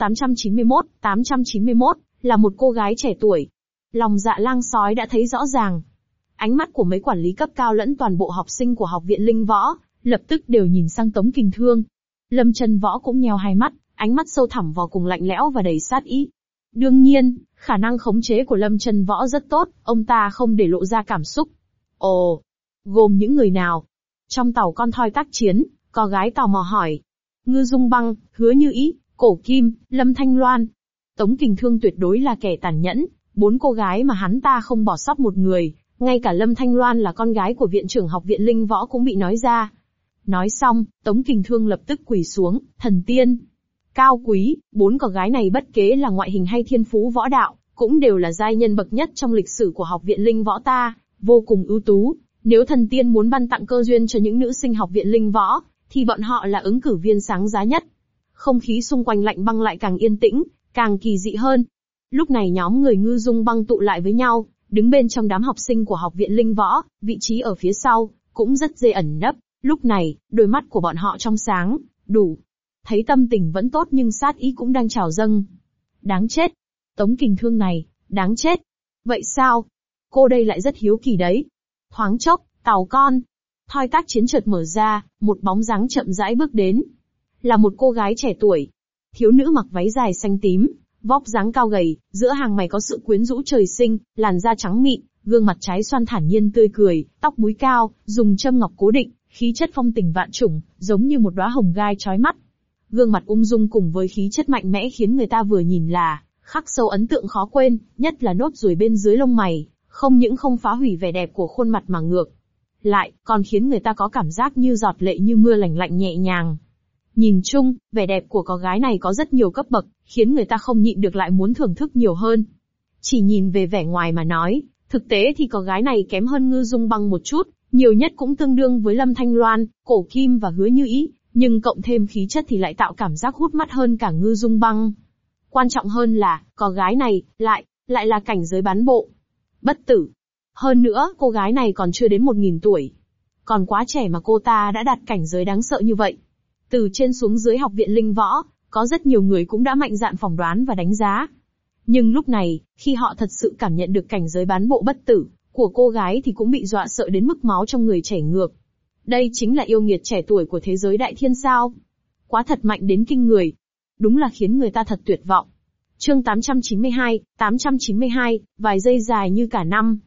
S1: 891, là một cô gái trẻ tuổi. Lòng dạ lang sói đã thấy rõ ràng. Ánh mắt của mấy quản lý cấp cao lẫn toàn bộ học sinh của học viện linh võ, lập tức đều nhìn sang Tống Kình Thương. Lâm Chân Võ cũng nheo hai mắt, ánh mắt sâu thẳm vào cùng lạnh lẽo và đầy sát ý. Đương nhiên, khả năng khống chế của Lâm Chân Võ rất tốt, ông ta không để lộ ra cảm xúc. Ồ, gồm những người nào? Trong tàu con thoi tác chiến, có gái tò mò hỏi. Ngư Dung Băng, Hứa Như Ý, Cổ Kim, Lâm Thanh Loan. Tống Kình Thương tuyệt đối là kẻ tàn nhẫn, 4 cô gái mà hắn ta không bỏ sót một người, ngay cả Lâm Thanh Loan là con gái của viện trưởng học viện linh võ cũng bị nói ra. Nói xong, Tống Kình Thương lập tức quỳ xuống, thần tiên. Cao quý, 4 cô gái này bất kể là ngoại hình hay thiên phú võ đạo, cũng đều là giai nhân bậc nhất trong lịch sử của học viện linh võ ta, vô cùng ưu tú. Nếu thần tiên muốn ban tặng cơ duyên cho những nữ sinh học viện linh võ, thì bọn họ là ứng cử viên sáng giá nhất. Không khí xung quanh lạnh băng lại càng yên tĩnh, càng kỳ dị hơn. Lúc này nhóm người Ngư Dung Băng tụ lại với nhau, đứng bên trong đám học sinh của học viện linh võ, vị trí ở phía sau, cũng rất dễ ẩn nấp. Lúc này, đôi mắt của bọn họ trong sáng, đủ. Thấy tâm tình vẫn tốt nhưng sát ý cũng đang trào dâng. Đáng chết. Tống Kình Thương này, đáng chết. Vậy sao? Cô đây lại rất hiếu kỳ đấy. Thoáng chốc, tàu con. Thoi tác chiến chợt mở ra, một bóng dáng chậm rãi bước đến. Là một cô gái trẻ tuổi. Thiếu nữ mặc váy dài xanh tím, vóc dáng cao gầy, giữa hàng mày có sự quyến rũ trời sinh, làn da trắng mịn, gương mặt trái xoan thản nhiên tươi cười, tóc búi cao, dùng châm ngọc cố định, khí chất phong tình vạn trùng, giống như một đóa hồng gai chói mắt. Gương mặt ung dung cùng với khí chất mạnh mẽ khiến người ta vừa nhìn là khắc sâu ấn tượng khó quên, nhất là nốt ruồi bên dưới lông mày, không những không phá hủy vẻ đẹp của khuôn mặt mà ngược lại còn khiến người ta có cảm giác như giọt lệ như mưa lành lạnh nhẹ nhàng. Nhìn chung, vẻ đẹp của cô gái này có rất nhiều cấp bậc, khiến người ta không nhịn được lại muốn thưởng thức nhiều hơn. Chỉ nhìn về vẻ ngoài mà nói, thực tế thì cô gái này kém hơn Ngư Dung Băng một chút, nhiều nhất cũng tương đương với Lâm Thanh Loan, Cổ Kim và Hứa Như Ý, nhưng cộng thêm khí chất thì lại tạo cảm giác hút mắt hơn cả Ngư Dung Băng. Quan trọng hơn là, cô gái này, lại là cảnh giới bán bộ. Bất tử. Hơn nữa, cô gái này còn chưa đến 1000 tuổi. Còn quá trẻ mà cô ta đã đạt cảnh giới đáng sợ như vậy. Từ trên xuống dưới học viện linh võ, có rất nhiều người cũng đã mạnh dạn phỏng đoán và đánh giá. Nhưng lúc này, khi họ thật sự cảm nhận được cảnh giới bán bộ bất tử của cô gái thì cũng bị dọa sợ đến mức máu trong người chảy ngược. Đây chính là yêu nghiệt trẻ tuổi của thế giới đại thiên sao? Quá thật mạnh đến kinh người. Đúng là khiến người ta thật tuyệt vọng. Chương 892, vài giây dài như cả năm.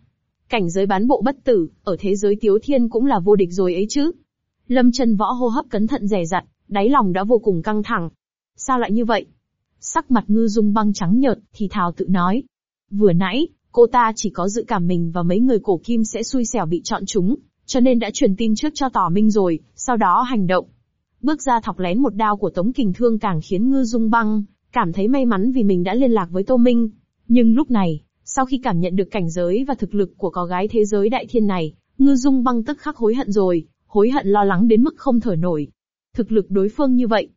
S1: Cảnh giới bán bộ bất tử, ở thế giới Tiếu Thiên cũng là vô địch rồi ấy chứ. Lâm Chân Võ hô hấp cẩn thận dè dặt, đáy lòng đã vô cùng căng thẳng. Sao lại như vậy? Sắc mặt Ngư Dung Băng trắng nhợt, thì thào tự nói. Vừa nãy, cô ta chỉ có dự cảm mình và mấy người cổ kim sẽ xui xẻo bị chọn chúng, cho nên đã truyền tin trước cho Tỏ Minh rồi, sau đó hành động. Bước ra thọc lén một đao của Tống Kình Thương càng khiến Ngư Dung Băng cảm thấy may mắn vì mình đã liên lạc với Tô Minh. Nhưng lúc này, sau khi cảm nhận được cảnh giới và thực lực của có gái thế giới đại thiên này, Ngư Dung Băng tức khắc hối hận rồi, hối hận lo lắng đến mức không thở nổi. Thực lực đối phương như vậy,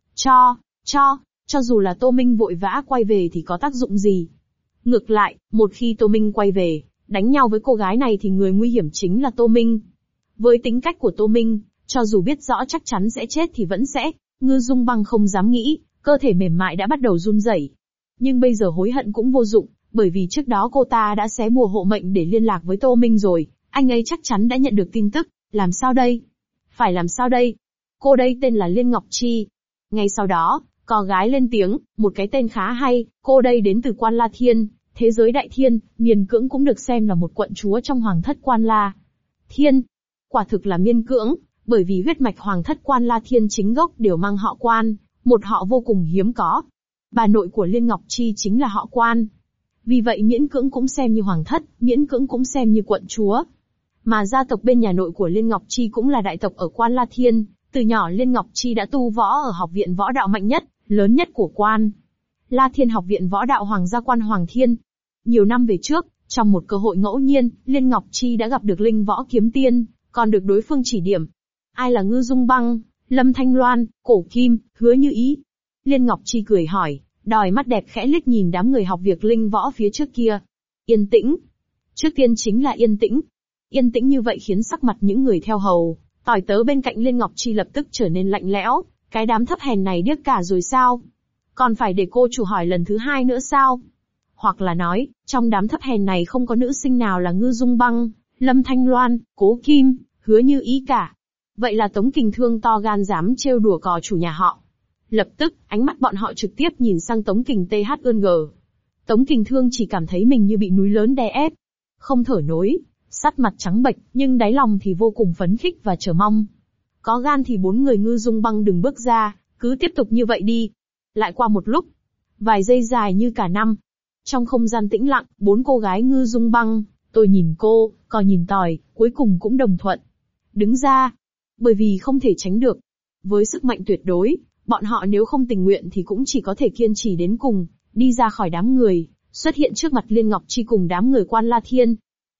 S1: cho dù là Tô Minh vội vã quay về thì có tác dụng gì? Ngược lại, một khi Tô Minh quay về, đánh nhau với cô gái này thì người nguy hiểm chính là Tô Minh. Với tính cách của Tô Minh, cho dù biết rõ chắc chắn sẽ chết thì vẫn sẽ, Ngư Dung Băng không dám nghĩ, cơ thể mềm mại đã bắt đầu run rẩy. Nhưng bây giờ hối hận cũng vô dụng, bởi vì trước đó cô ta đã xé bùa hộ mệnh để liên lạc với Tô Minh rồi, anh ấy chắc chắn đã nhận được tin tức, làm sao đây? Phải làm sao đây? Cô đây tên là Liên Ngọc Chi. Ngay sau đó, có gái lên tiếng, một cái tên khá hay, cô đây đến từ Quan La Thiên, thế giới đại thiên, miền cưỡng cũng được xem là một quận chúa trong hoàng thất Quan La Thiên. Quả thực là miên cưỡng, bởi vì huyết mạch hoàng thất Quan La Thiên chính gốc đều mang họ Quan, một họ vô cùng hiếm có. Bà nội của Liên Ngọc Chi chính là họ Quan. Vì vậy miễn cưỡng cũng xem như hoàng thất, miễn cưỡng cũng xem như quận chúa. Mà gia tộc bên nhà nội của Liên Ngọc Chi cũng là đại tộc ở Quan La Thiên, từ nhỏ Liên Ngọc Chi đã tu võ ở học viện võ đạo mạnh nhất, lớn nhất của Quan La Thiên, học viện võ đạo Hoàng gia Quan Hoàng Thiên. Nhiều năm về trước, trong một cơ hội ngẫu nhiên, Liên Ngọc Chi đã gặp được Linh Võ Kiếm Tiên, còn được đối phương chỉ điểm. Ai là Ngư Dung Băng, Lâm Thanh Loan, Cổ Kim, Hứa Như Ý? Liên Ngọc Chi cười hỏi, đòi mắt đẹp khẽ liếc nhìn đám người học việc linh võ phía trước kia. Yên tĩnh. Trước tiên chính là yên tĩnh. Yên tĩnh như vậy khiến sắc mặt những người theo hầu, tỏi tớ bên cạnh Liên Ngọc Chi lập tức trở nên lạnh lẽo. Cái đám thấp hèn này điếc cả rồi sao? Còn phải để cô chủ hỏi lần thứ hai nữa sao? Hoặc là nói, trong đám thấp hèn này không có nữ sinh nào là Ngư Dung Băng, Lâm Thanh Loan, Cố Kim, Hứa Như Ý cả. Vậy là Tống Kình Thương to gan dám trêu đùa cò chủ nhà họ. Lập tức, ánh mắt bọn họ trực tiếp nhìn sang Tống Kình THG. Tống Kình Thương chỉ cảm thấy mình như bị núi lớn đè ép. Không thở nổi, sắc mặt trắng bệch, nhưng đáy lòng thì vô cùng phấn khích và chờ mong. Có gan thì bốn người Ngư Dung Băng đừng bước ra, cứ tiếp tục như vậy đi. Lại qua một lúc, vài giây dài như cả năm. Trong không gian tĩnh lặng, bốn cô gái Ngư Dung Băng, tôi nhìn cô, cò nhìn tỏi, cuối cùng cũng đồng thuận. Đứng ra, bởi vì không thể tránh được. Với sức mạnh tuyệt đối, bọn họ nếu không tình nguyện thì cũng chỉ có thể kiên trì đến cùng, đi ra khỏi đám người, xuất hiện trước mặt Liên Ngọc Chi cùng đám người Quan La Thiên.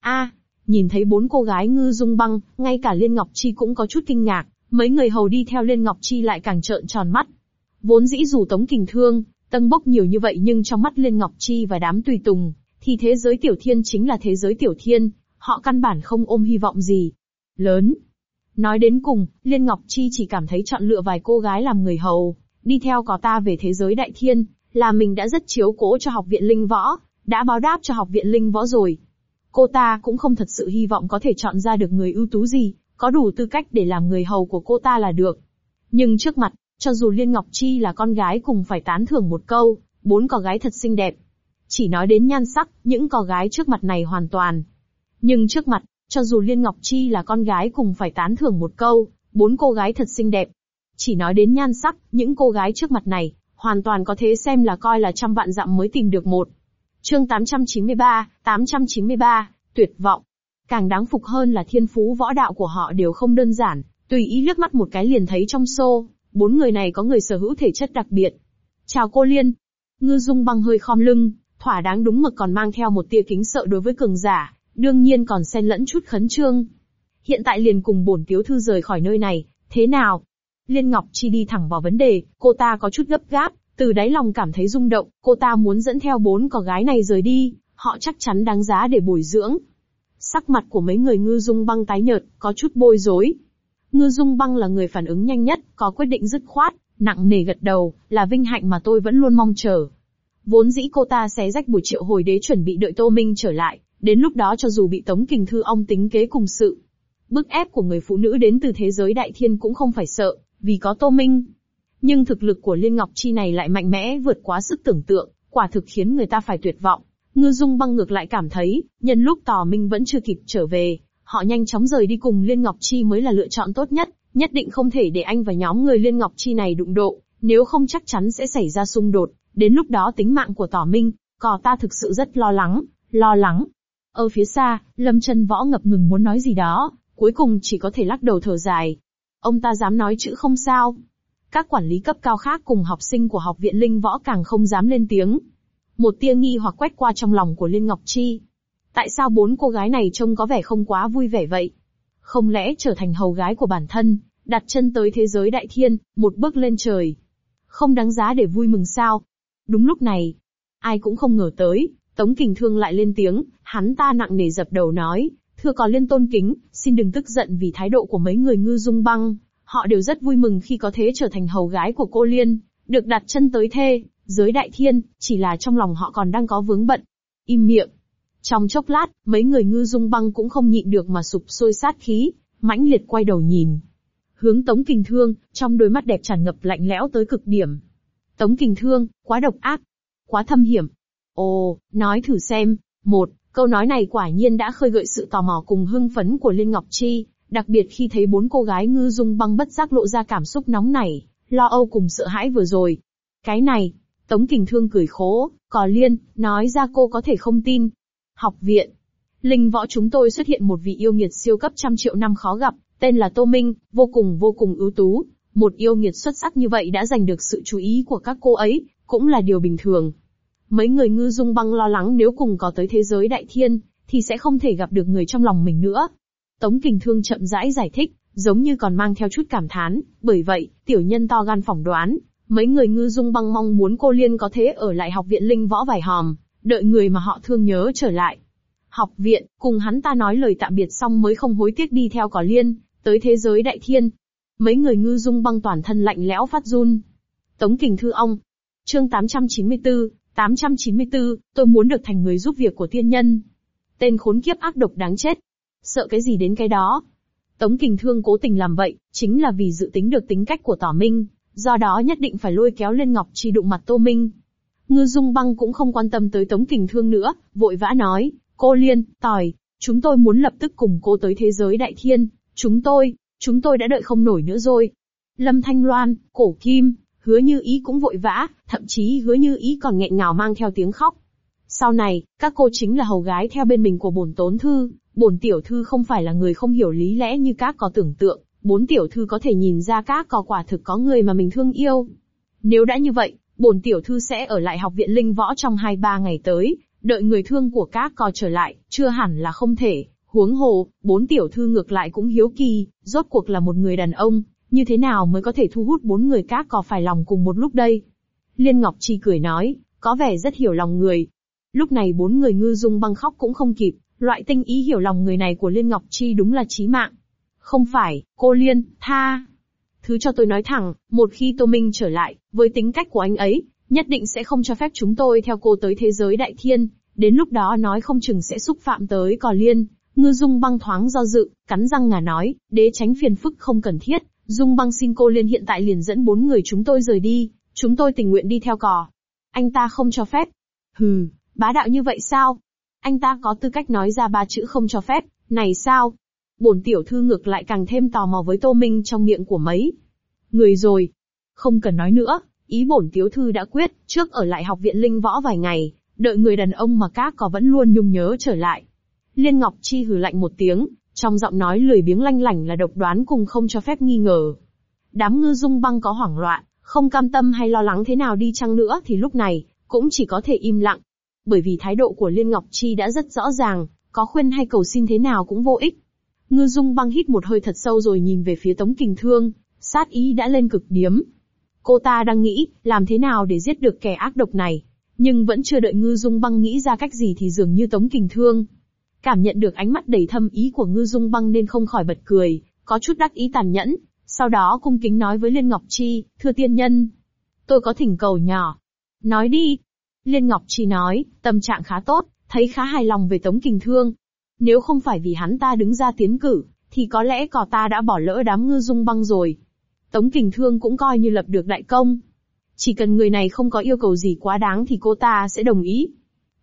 S1: Nhìn thấy bốn cô gái Ngư Dung Băng, ngay cả Liên Ngọc Chi cũng có chút kinh ngạc, mấy người hầu đi theo Liên Ngọc Chi lại càng trợn tròn mắt. Vốn dĩ dù Tống Kình Thương, Tân Bốc nhiều như vậy nhưng trong mắt Liên Ngọc Chi và đám tùy tùng, thì thế giới Tiểu Thiên chính là thế giới Tiểu Thiên, họ căn bản không ôm hy vọng gì lớn. Nói đến cùng, Liên Ngọc Chi chỉ cảm thấy chọn lựa vài cô gái làm người hầu, đi theo có ta về thế giới Đại Thiên, là mình đã rất chiếu cố cho học viện Linh Võ, đã báo đáp cho học viện Linh Võ rồi. Cô ta cũng không thật sự hy vọng có thể chọn ra được người ưu tú gì, có đủ tư cách để làm người hầu của cô ta là được. Nhưng trước mặt, cho dù Liên Ngọc Chi là con gái cùng phải tán thưởng một câu, bốn cô gái thật xinh đẹp. Chỉ nói đến nhan sắc, những cô gái trước mặt này hoàn toàn. Nhưng trước mặt, cho dù Liên Ngọc Chi là con gái cùng phải tán thưởng một câu, bốn cô gái thật xinh đẹp. Chỉ nói đến nhan sắc, những cô gái trước mặt này, hoàn toàn có thể xem là coi là trăm vạn dặm mới tìm được một. Chương 893, tuyệt vọng. Càng đáng phục hơn là thiên phú võ đạo của họ đều không đơn giản, tùy ý liếc mắt một cái liền thấy trong xô, bốn người này có người sở hữu thể chất đặc biệt. Chào cô Liên. Ngư Dung Băng hơi khom lưng, thỏa đáng đúng mực còn mang theo một tia kính sợ đối với cường giả, đương nhiên còn xen lẫn chút khẩn trương. Hiện tại liền cùng bổn tiểu thư rời khỏi nơi này, thế nào? Liên Ngọc Chi đi thẳng vào vấn đề, cô ta có chút gấp gáp, từ đáy lòng cảm thấy rung động, cô ta muốn dẫn theo bốn cô gái này rời đi, họ chắc chắn đáng giá để bồi dưỡng. Sắc mặt của mấy người Ngư Dung Băng tái nhợt, có chút bối rối. Ngư Dung Băng là người phản ứng nhanh nhất, có quyết định dứt khoát, nặng nề gật đầu, là vinh hạnh mà tôi vẫn luôn mong chờ. Vốn dĩ cô ta xé rách buổi triệu hồi đế chuẩn bị đợi Tô Minh trở lại, đến lúc đó cho dù bị Tống Kình Thư ong tính kế cùng sự bức ép của người phụ nữ đến từ thế giới Đại Thiên cũng không phải sợ, vì có Tô Minh. Nhưng thực lực của Liên Ngọc Chi này lại mạnh mẽ vượt quá sức tưởng tượng, quả thực khiến người ta phải tuyệt vọng. Ngư Dung Băng ngược lại cảm thấy, nhân lúc Tò Minh vẫn chưa kịp trở về, họ nhanh chóng rời đi cùng Liên Ngọc Chi mới là lựa chọn tốt nhất, nhất định không thể để anh và nhóm người Liên Ngọc Chi này đụng độ, nếu không chắc chắn sẽ xảy ra xung đột, đến lúc đó tính mạng của Tò Minh, cò ta thực sự rất lo lắng. Ở phía xa, Lâm Chân Võ ngập ngừng muốn nói gì đó, cuối cùng chỉ có thể lắc đầu thở dài. Ông ta dám nói chữ không sao. Các quản lý cấp cao khác cùng học sinh của học viện Linh Võ càng không dám lên tiếng. Một tia nghi hoặc quét qua trong lòng của Liên Ngọc Chi. Tại sao 4 cô gái này trông có vẻ không quá vui vẻ vậy? Không lẽ trở thành hầu gái của bản thân, đặt chân tới thế giới đại thiên, một bước lên trời, không đáng giá để vui mừng sao? Đúng lúc này, ai cũng không ngờ tới, Tống Kình Thương lại lên tiếng, hắn ta nặng nề dập đầu nói, thưa có Liên tôn kính, xin đừng tức giận vì thái độ của mấy người Ngư Dung Băng, họ đều rất vui mừng khi có thể trở thành hầu gái của cô Liên, được đặt chân tới thế giới đại thiên, chỉ là trong lòng họ còn đang có vướng bận. Im miệng. Trong chốc lát, mấy người Ngư Dung Băng cũng không nhịn được mà sụp sôi sát khí, mãnh liệt quay đầu nhìn hướng Tống Kình Thương, trong đôi mắt đẹp tràn ngập lạnh lẽo tới cực điểm. Tống Kình Thương, quá độc ác, quá thâm hiểm. Ồ, nói thử xem. Câu nói này quả nhiên đã khơi gợi sự tò mò cùng hưng phấn của Liên Ngọc Chi, đặc biệt khi thấy 4 cô gái Ngư Dung Băng bất giác lộ ra cảm xúc nóng nảy, lo âu cùng sợ hãi vừa rồi. Cái này, Tống Kình Thương cười khố, cò Liên, nói ra cô có thể không tin. Học viện Linh Võ chúng tôi xuất hiện một vị yêu nghiệt siêu cấp trăm triệu năm khó gặp, tên là Tô Minh, vô cùng ưu tú. Một yêu nghiệt xuất sắc như vậy đã giành được sự chú ý của các cô ấy, cũng là điều bình thường. Mấy người Ngư Dung Băng lo lắng nếu cùng có tới thế giới đại thiên, thì sẽ không thể gặp được người trong lòng mình nữa. Tống Kình Thương chậm rãi giải thích, giống như còn mang theo chút cảm thán, bởi vậy, tiểu nhân to gan phỏng đoán, mấy người Ngư Dung Băng mong muốn cô Liên có thể ở lại học viện Linh Võ vài hòm, đợi người mà họ thương nhớ trở lại. Học viện, cùng hắn ta nói lời tạm biệt xong mới không hối tiếc đi theo cỏ Liên, tới thế giới đại thiên. Mấy người Ngư Dung Băng toàn thân lạnh lẽo phát run. Tống Kình Thư ông. Chương 894, tôi muốn được thành người giúp việc của tiên nhân. Tên khốn kiếp ác độc đáng chết. Sợ cái gì đến cái đó. Tống Kình Thương cố tình làm vậy, chính là vì dự tính được tính cách của Tỏ Minh, do đó nhất định phải lôi kéo Liên Ngọc Chi đụng mặt Tô Minh. Ngư Dung Băng cũng không quan tâm tới Tống Kình Thương nữa, vội vã nói, cô Liên, Tỏi, chúng tôi muốn lập tức cùng cô tới thế giới đại thiên, chúng tôi đã đợi không nổi nữa rồi. Lâm Thanh Loan, Cổ Kim, Hứa Như Ý cũng vội vã, thậm chí Hứa Như Ý còn nghẹn ngào mang theo tiếng khóc. Sau này, các cô chính là hầu gái theo bên mình của bổn tốn thư, bổn tiểu thư không phải là người không hiểu lý lẽ như các có tưởng tượng, 4 tiểu thư có thể nhìn ra các có quả thực có người mà mình thương yêu. Nếu đã như vậy, bổn tiểu thư sẽ ở lại học viện Linh Võ trong 2-3 ngày tới, đợi người thương của các có trở lại, chưa hẳn là không thể. Huống hồ, 4 tiểu thư ngược lại cũng hiếu kỳ, rốt cuộc là một người đàn ông, như thế nào mới có thể thu hút 4 người các có phải lòng cùng một lúc đây? Liên Ngọc Chi cười nói, có vẻ rất hiểu lòng người. Lúc này 4 người Ngư Dung Băng khóc cũng không kịp, loại tinh ý hiểu lòng người này của Liên Ngọc Chi đúng là chí mạng. Không phải, cô Liên, tha. Thứ cho tôi nói thẳng, một khi Tô Minh trở lại, với tính cách của anh ấy, nhất định sẽ không cho phép chúng tôi theo cô tới thế giới đại thiên, đến lúc đó nói không chừng sẽ xúc phạm tới cò Liên. Ngư Dung Băng thoáng do dự, cắn răng ngà nói, để tránh phiền phức không cần thiết, Dung Băng xin cô Liên hiện tại liền dẫn 4 người chúng tôi rời đi, chúng tôi tình nguyện đi theo cò. Anh ta không cho phép. Hừ, bá đạo như vậy sao? Anh ta có tư cách nói ra 3 chữ không cho phép, này sao? Bổn tiểu thư ngược lại càng thêm tò mò với Tô Minh trong miệng của mấy người rồi. Không cần nói nữa, ý bổn tiểu thư đã quyết, trước ở lại học viện Linh Võ vài ngày, đợi người đàn ông mà các có vẫn luôn nhung nhớ trở lại. Liên Ngọc Chi hừ lạnh một tiếng, trong giọng nói lười biếng lanh lảnh là độc đoán cùng không cho phép nghi ngờ. Đám Ngư Dung Băng có hoảng loạn, không cam tâm hay lo lắng thế nào đi chăng nữa thì lúc này, cũng chỉ có thể im lặng. Bởi vì thái độ của Liên Ngọc Chi đã rất rõ ràng, có khuyên hay cầu xin thế nào cũng vô ích. Ngư Dung Băng hít một hơi thật sâu rồi nhìn về phía Tống Kình Thương, sát ý đã lên cực điểm. Cô ta đang nghĩ, làm thế nào để giết được kẻ ác độc này, nhưng vẫn chưa đợi Ngư Dung Băng nghĩ ra cách gì thì dường như Tống Kình Thương cảm nhận được ánh mắt đầy thâm ý của Ngư Dung Băng nên không khỏi bật cười, có chút đắc ý tàn nhẫn, sau đó cung kính nói với Liên Ngọc Chi, thưa tiên nhân, tôi có thỉnh cầu nhỏ. Nói đi. Liên Ngọc Chi nói, tâm trạng khá tốt, thấy khá hài lòng về Tống Kình Thương. Nếu không phải vì hắn ta đứng ra tiến cử, thì có lẽ cò ta đã bỏ lỡ đám Ngư Dung Băng rồi. Tống Kình Thương cũng coi như lập được đại công. Chỉ cần người này không có yêu cầu gì quá đáng thì cô ta sẽ đồng ý.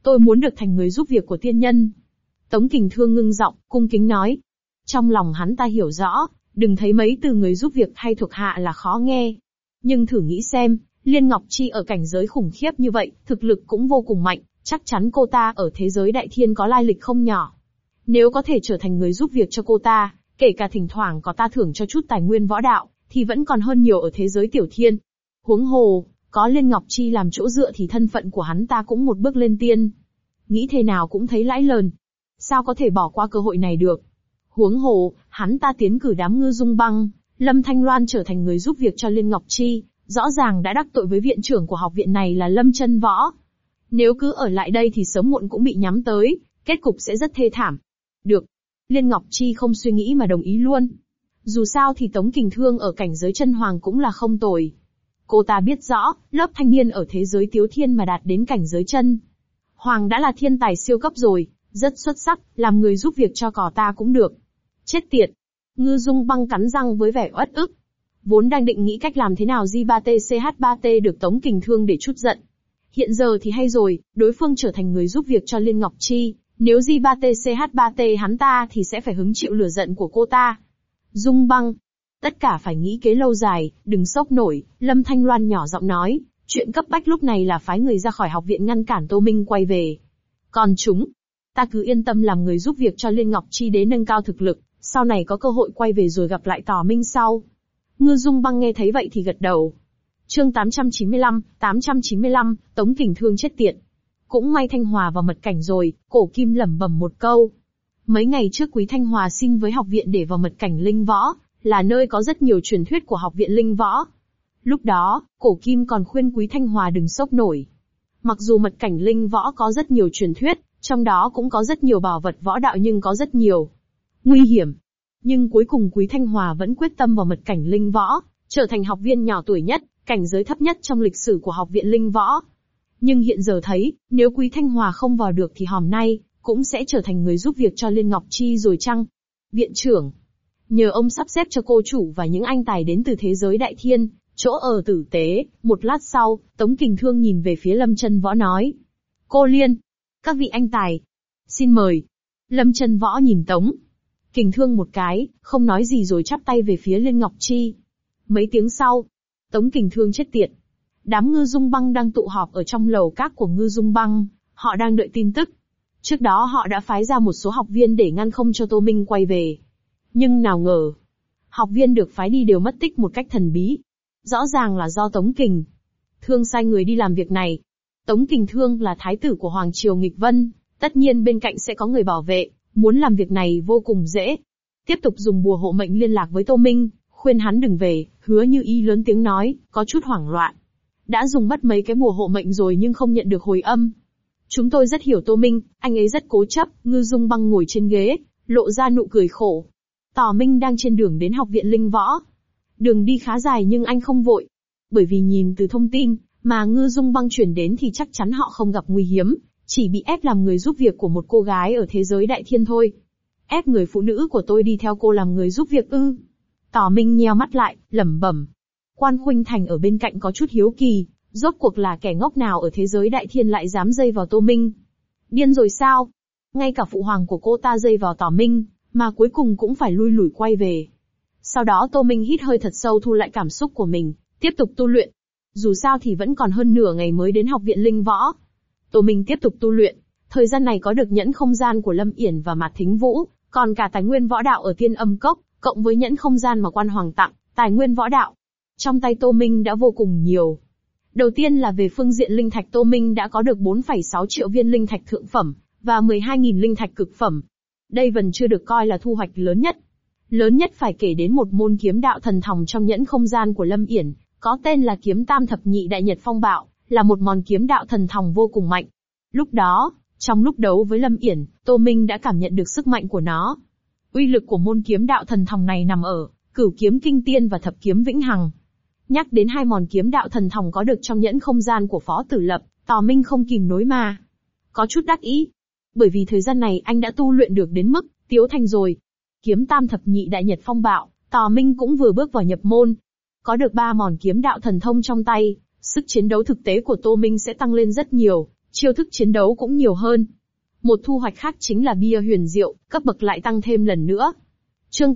S1: Tôi muốn được thành người giúp việc của tiên nhân. Tống Kình Thương ngưng giọng, cung kính nói. Trong lòng hắn ta hiểu rõ, đừng thấy mấy từ người giúp việc hay thuộc hạ là khó nghe. Nhưng thử nghĩ xem, Liên Ngọc Chi ở cảnh giới khủng khiếp như vậy, thực lực cũng vô cùng mạnh, chắc chắn cô ta ở thế giới đại thiên có lai lịch không nhỏ. Nếu có thể trở thành người giúp việc cho cô ta, kể cả thỉnh thoảng có ta thưởng cho chút tài nguyên võ đạo, thì vẫn còn hơn nhiều ở thế giới tiểu thiên. Huống hồ, có Liên Ngọc Chi làm chỗ dựa thì thân phận của hắn ta cũng một bước lên tiên. Nghĩ thế nào cũng thấy lãi lờn. Sao có thể bỏ qua cơ hội này được? Huống hồ, hắn ta tiến cử đám Ngư Dung Băng, Lâm Thanh Loan trở thành người giúp việc cho Liên Ngọc Chi, rõ ràng đã đắc tội với viện trưởng của học viện này là Lâm Chân Võ. Nếu cứ ở lại đây thì sớm muộn cũng bị nhắm tới, kết cục sẽ rất thê thảm. Được. Liên Ngọc Chi không suy nghĩ mà đồng ý luôn. Dù sao thì Tống Kình Thương ở cảnh giới chân hoàng cũng là không tồi. Cô ta biết rõ, lớp thanh niên ở thế giới tiếu thiên mà đạt đến cảnh giới chân hoàng đã là thiên tài siêu cấp rồi, rất xuất sắc, làm người giúp việc cho cỏ ta cũng được. Chết tiệt. Ngư Dung Băng cắn răng với vẻ uất ức. Vốn đang định nghĩ cách làm thế nào J3T-CH3T được Tống Kình Thương để trút giận. Hiện giờ thì hay rồi, đối phương trở thành người giúp việc cho Liên Ngọc Chi, nếu J3T-CH3T hắn ta thì sẽ phải hứng chịu lửa giận của cô ta. Dung Băng. Tất cả phải nghĩ kế lâu dài, đừng sốc nổi, Lâm Thanh Loan nhỏ giọng nói, chuyện cấp bách lúc này là phái người ra khỏi học viện ngăn cản Tô Minh quay về. Còn chúng, ta cứ yên tâm làm người giúp việc cho Liên Ngọc Chi để nâng cao thực lực, sau này có cơ hội quay về rồi gặp lại Tỏ Minh sau. Ngư Dung Băng nghe thấy vậy thì gật đầu. Chương 895, Tống Kình Thương chết tiệt. Cũng may Thanh Hòa vào mật cảnh rồi, Cổ Kim lẩm bẩm một câu. Mấy ngày trước Quý Thanh Hòa xin với học viện để vào mật cảnh linh võ, là nơi có rất nhiều truyền thuyết của học viện linh võ. Lúc đó, Cổ Kim còn khuyên Quý Thanh Hòa đừng sốc nổi. Mặc dù mật cảnh linh võ có rất nhiều truyền thuyết, trong đó cũng có rất nhiều bảo vật võ đạo nhưng có rất nhiều nguy hiểm. Nhưng cuối cùng Quý Thanh Hòa vẫn quyết tâm vào mật cảnh linh võ, trở thành học viên nhỏ tuổi nhất, cảnh giới thấp nhất trong lịch sử của học viện linh võ. Nhưng hiện giờ thấy, nếu Quý Thanh Hòa không vào được thì hôm nay, cũng sẽ trở thành người giúp việc cho Liên Ngọc Chi rồi chăng? Viện trưởng, nhờ ông sắp xếp cho cô chủ và những anh tài đến từ thế giới đại thiên, chỗ ở tử tế. Một lát sau, Tống Kình Thương nhìn về phía Lâm Chân Võ nói. Cô Liên, các vị anh tài, xin mời. Lâm Chân Võ nhìn Tống Kình Thương một cái, không nói gì rồi chắp tay về phía Liên Ngọc Chi. Mấy tiếng sau, Tống Kình Thương chết tiệt. Đám Ngư Dung Băng đang tụ họp ở trong lầu các của Ngư Dung Băng, họ đang đợi tin tức. Trước đó họ đã phái ra một số học viên để ngăn không cho Tô Minh quay về. Nhưng nào ngờ, học viên được phái đi đều mất tích một cách thần bí. Rõ ràng là do Tống Kình Thương sai người đi làm việc này. Tống Kình Thương là thái tử của Hoàng Triều Nghịch Vân, tất nhiên bên cạnh sẽ có người bảo vệ, muốn làm việc này vô cùng dễ. Tiếp tục dùng bùa hộ mệnh liên lạc với Tô Minh, khuyên hắn đừng về, Hứa Như Ý lớn tiếng nói, có chút hoảng loạn. Đã dùng mất mấy cái bùa hộ mệnh rồi nhưng không nhận được hồi âm. Chúng tôi rất hiểu Tô Minh, anh ấy rất cố chấp. Ngư Dung Băng ngồi trên ghế, lộ ra nụ cười khổ. Tỏ Minh đang trên đường đến học viện linh võ. Đường đi khá dài nhưng anh không vội. Bởi vì nhìn từ thông tin mà Ngư Dung Băng chuyển đến thì chắc chắn họ không gặp nguy hiểm, chỉ bị ép làm người giúp việc của một cô gái ở thế giới đại thiên thôi. Ép người phụ nữ của tôi đi theo cô làm người giúp việc ư? Tỏ Minh nheo mắt lại, lẩm bẩm. Quan Khuynh Thành ở bên cạnh có chút hiếu kỳ, rốt cuộc là kẻ ngốc nào ở thế giới đại thiên lại dám dây vào Tô Minh? Điên rồi sao? Ngay cả phụ hoàng của cô ta dây vào Tỏ Minh, mà cuối cùng cũng phải lui lủi quay về. Sau đó Tô Minh hít hơi thật sâu thu lại cảm xúc của mình, tiếp tục tu luyện. Dù sao thì vẫn còn hơn nửa ngày mới đến học viện linh võ. Tô Minh tiếp tục tu luyện, thời gian này có được nhẫn không gian của Lâm Yển và Mạt Thính Vũ, còn cả tài nguyên võ đạo ở Tiên Âm Cốc, cộng với nhẫn không gian mà Quan Hoàng tặng, tài nguyên võ đạo. Trong tay Tô Minh đã vô cùng nhiều. Đầu tiên là về phương diện linh thạch, Tô Minh đã có được 4,6 triệu viên linh thạch thượng phẩm, và 12.000 linh thạch cực phẩm. Đây vẫn chưa được coi là thu hoạch lớn nhất. Lớn nhất phải kể đến một môn kiếm đạo thần thòng trong nhẫn không gian của Lâm Yển, có tên là kiếm Tam Thập Nhị Đại Nhật Phong Bạo, là một món kiếm đạo thần thòng vô cùng mạnh. Lúc đó, trong lúc đấu với Lâm Yển, Tô Minh đã cảm nhận được sức mạnh của nó. Uy lực của môn kiếm đạo thần thòng này nằm ở Cửu Kiếm Kinh Tiên và Thập Kiếm Vĩnh Hằng. Nhắc đến hai món kiếm đạo thần thòng có được trong nhẫn không gian của Phó Tử Lập, Tỏ Minh không kìm nổi mà có chút đắc ý. Bởi vì thời gian này anh đã tu luyện được đến mức tiếu thành rồi. Kiếm Tam Thập Nhị Đại Nhật Phong Bạo, Tỏ Minh cũng vừa bước vào nhập môn. Có được 3 món kiếm đạo thần thông trong tay, sức chiến đấu thực tế của Tô Minh sẽ tăng lên rất nhiều, chiêu thức chiến đấu cũng nhiều hơn. Một thu hoạch khác chính là bia huyền diệu, cấp bậc lại tăng thêm lần nữa. Chương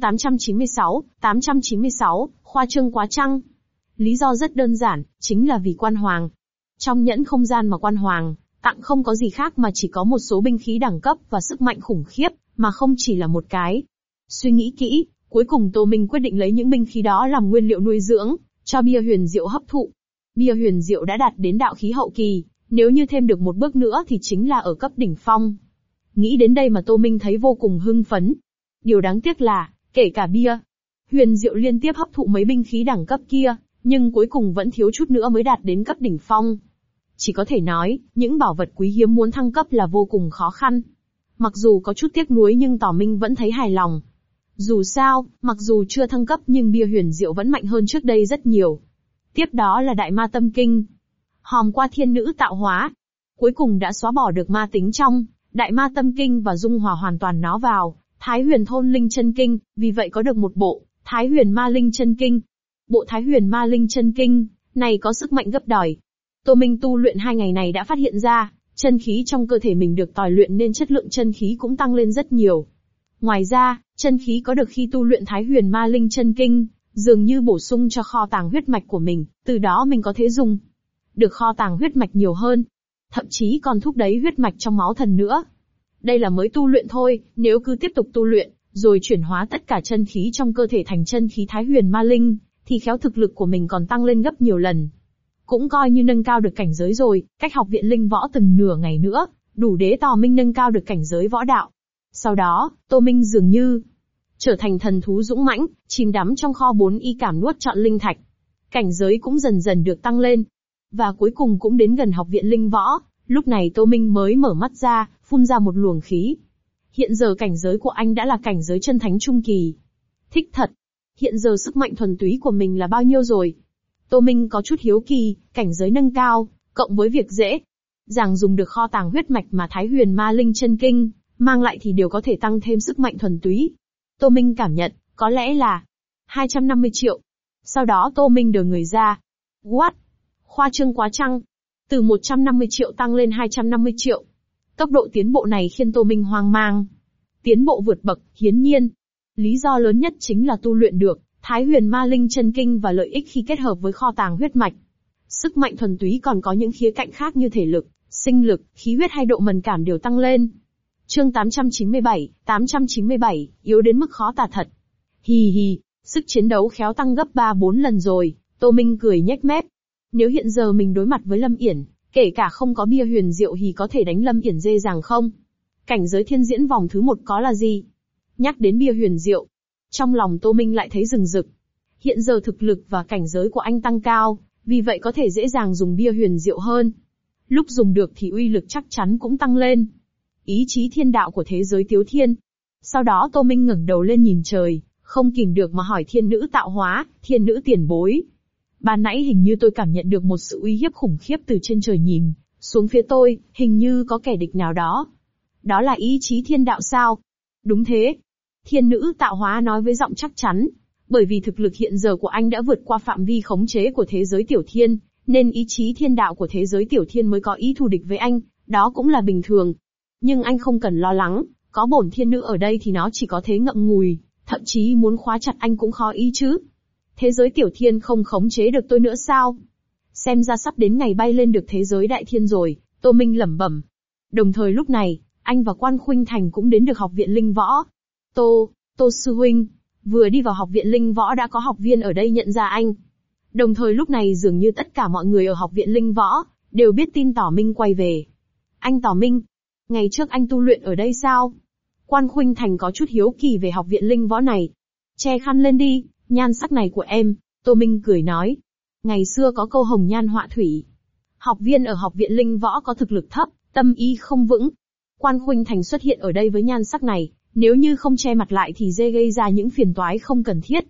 S1: 896, khoa trương quá chăng? Lý do rất đơn giản, chính là vì quan hoàng. Trong nhẫn không gian mà quan hoàng tặng không có gì khác mà chỉ có một số binh khí đẳng cấp và sức mạnh khủng khiếp, mà không chỉ là một cái. Suy nghĩ kỹ, cuối cùng Tô Minh quyết định lấy những binh khí đó làm nguyên liệu nuôi dưỡng, cho bia huyền diệu hấp thụ. Bia huyền diệu đã đạt đến đạo khí hậu kỳ, nếu như thêm được một bước nữa thì chính là ở cấp đỉnh phong. Nghĩ đến đây mà Tô Minh thấy vô cùng hưng phấn. Điều đáng tiếc là, kể cả bia huyền diệu liên tiếp hấp thụ mấy binh khí đẳng cấp kia, nhưng cuối cùng vẫn thiếu chút nữa mới đạt đến cấp đỉnh phong. Chỉ có thể nói, những bảo vật quý hiếm muốn thăng cấp là vô cùng khó khăn. Mặc dù có chút tiếc nuối nhưng Tỏ Minh vẫn thấy hài lòng. Dù sao, mặc dù chưa thăng cấp nhưng bia huyền diệu vẫn mạnh hơn trước đây rất nhiều. Tiếp đó là Đại Ma Tâm Kinh. Hòm qua thiên nữ tạo hóa. Cuối cùng đã xóa bỏ được ma tính trong Đại Ma Tâm Kinh và dung hòa hoàn toàn nó vào Thái Huyền Thôn Linh Chân Kinh, vì vậy có được một bộ Thái Huyền Ma Linh Chân Kinh. Bộ Thái Huyền Ma Linh Chân Kinh này có sức mạnh gấp đôi. Tô Minh tu luyện 2 ngày này đã phát hiện ra, chân khí trong cơ thể mình được tòi luyện nên chất lượng chân khí cũng tăng lên rất nhiều. Ngoài ra, chân khí có được khi tu luyện Thái Huyền Ma Linh Chân Kinh, dường như bổ sung cho kho tàng huyết mạch của mình, từ đó mình có thể dùng được kho tàng huyết mạch nhiều hơn. Thậm chí còn thúc đẩy huyết mạch trong máu thần nữa. Đây là mới tu luyện thôi, nếu cứ tiếp tục tu luyện, rồi chuyển hóa tất cả chân khí trong cơ thể thành chân khí Thái Huyền Ma Linh, thì khéo thực lực của mình còn tăng lên gấp nhiều lần. Cũng coi như nâng cao được cảnh giới rồi, cách học viện linh võ từng nửa ngày nữa, đủ để Tỏ Minh nâng cao được cảnh giới võ đạo. Sau đó, Tô Minh dường như trở thành thần thú dũng mãnh, chìm đắm trong kho 4 y cảm nuốt trọn linh thạch. Cảnh giới cũng dần dần được tăng lên. Và cuối cùng cũng đến gần học viện linh võ, lúc này Tô Minh mới mở mắt ra, phun ra một luồng khí. Hiện giờ cảnh giới của anh đã là cảnh giới chân thánh trung kỳ. Thích thật. Hiện giờ sức mạnh thuần túy của mình là bao nhiêu rồi? Tô Minh có chút hiếu kỳ, cảnh giới nâng cao, cộng với việc dễ dàng dùng được kho tàng huyết mạch mà Thái Huyền Ma Linh Chân Kinh mang lại thì đều có thể tăng thêm sức mạnh thuần túy. Tô Minh cảm nhận, có lẽ là 250 triệu. Sau đó Tô Minh đờ người ra. What? Khoa trương quá chăng? Từ 150 triệu tăng lên 250 triệu. Tốc độ tiến bộ này khiến Tô Minh hoang mang. Tiến bộ vượt bậc, hiển nhiên. Lý do lớn nhất chính là tu luyện được Thái Huyền Ma Linh Chân Kinh và lợi ích khi kết hợp với kho tàng huyết mạch. Sức mạnh thuần túy còn có những khía cạnh khác như thể lực, sinh lực, khí huyết hay độ mẫn cảm đều tăng lên. Chương 897, yếu đến mức khó tả thật. Hì hì, sức chiến đấu khéo tăng gấp 3-4 lần rồi, Tô Minh cười nhếch mép. Nếu hiện giờ mình đối mặt với Lâm Yển, kể cả không có bia huyền diệu thì có thể đánh Lâm Yển dễ dàng không? Cảnh giới thiên diễn vòng thứ 1 có là gì? Nhắc đến bia huyền diệu, trong lòng Tô Minh lại thấy rừng rực. Hiện giờ thực lực và cảnh giới của anh tăng cao, vì vậy có thể dễ dàng dùng bia huyền diệu hơn. Lúc dùng được thì uy lực chắc chắn cũng tăng lên. Ý chí thiên đạo của thế giới Tiếu Thiên. Sau đó Tô Minh ngẩng đầu lên nhìn trời, không kìm được mà hỏi thiên nữ tạo hóa, thiên nữ tiền bối. Ban nãy hình như tôi cảm nhận được một sự uy hiếp khủng khiếp từ trên trời nhìn xuống phía tôi, hình như có kẻ địch nào đó. Đó là ý chí thiên đạo sao? Đúng thế. Thiên nữ tạo hóa nói với giọng chắc chắn. Bởi vì thực lực hiện giờ của anh đã vượt qua phạm vi khống chế của thế giới Tiểu Thiên, nên ý chí thiên đạo của thế giới Tiểu Thiên mới có ý thù địch với anh, đó cũng là bình thường. Nhưng anh không cần lo lắng, có bổn thiên nữ ở đây thì nó chỉ có thế ngậm ngùi, thậm chí muốn khóa chặt anh cũng khó ý chứ. Thế giới Tiểu Thiên không khống chế được tôi nữa sao? Xem ra sắp đến ngày bay lên được thế giới Đại Thiên rồi, Tô Minh lẩm bẩm. Đồng thời lúc này, anh và Quan Khuynh Thành cũng đến được học viện linh võ. Tô sư huynh, vừa đi vào học viện linh võ đã có học viên ở đây nhận ra anh. Đồng thời lúc này dường như tất cả mọi người ở học viện linh võ đều biết tin Tỏ Minh quay về. Anh Tỏ Minh, ngày trước anh tu luyện ở đây sao? Quan Khuynh Thành có chút hiếu kỳ về học viện linh võ này. Che khăn lên đi, nhan sắc này của em, Tô Minh cười nói. Ngày xưa có câu hồng nhan họa thủy. Học viên ở học viện linh võ có thực lực thấp, tâm ý không vững. Quan Khuynh Thành xuất hiện ở đây với nhan sắc này, nếu như không che mặt lại thì dễ gây ra những phiền toái không cần thiết.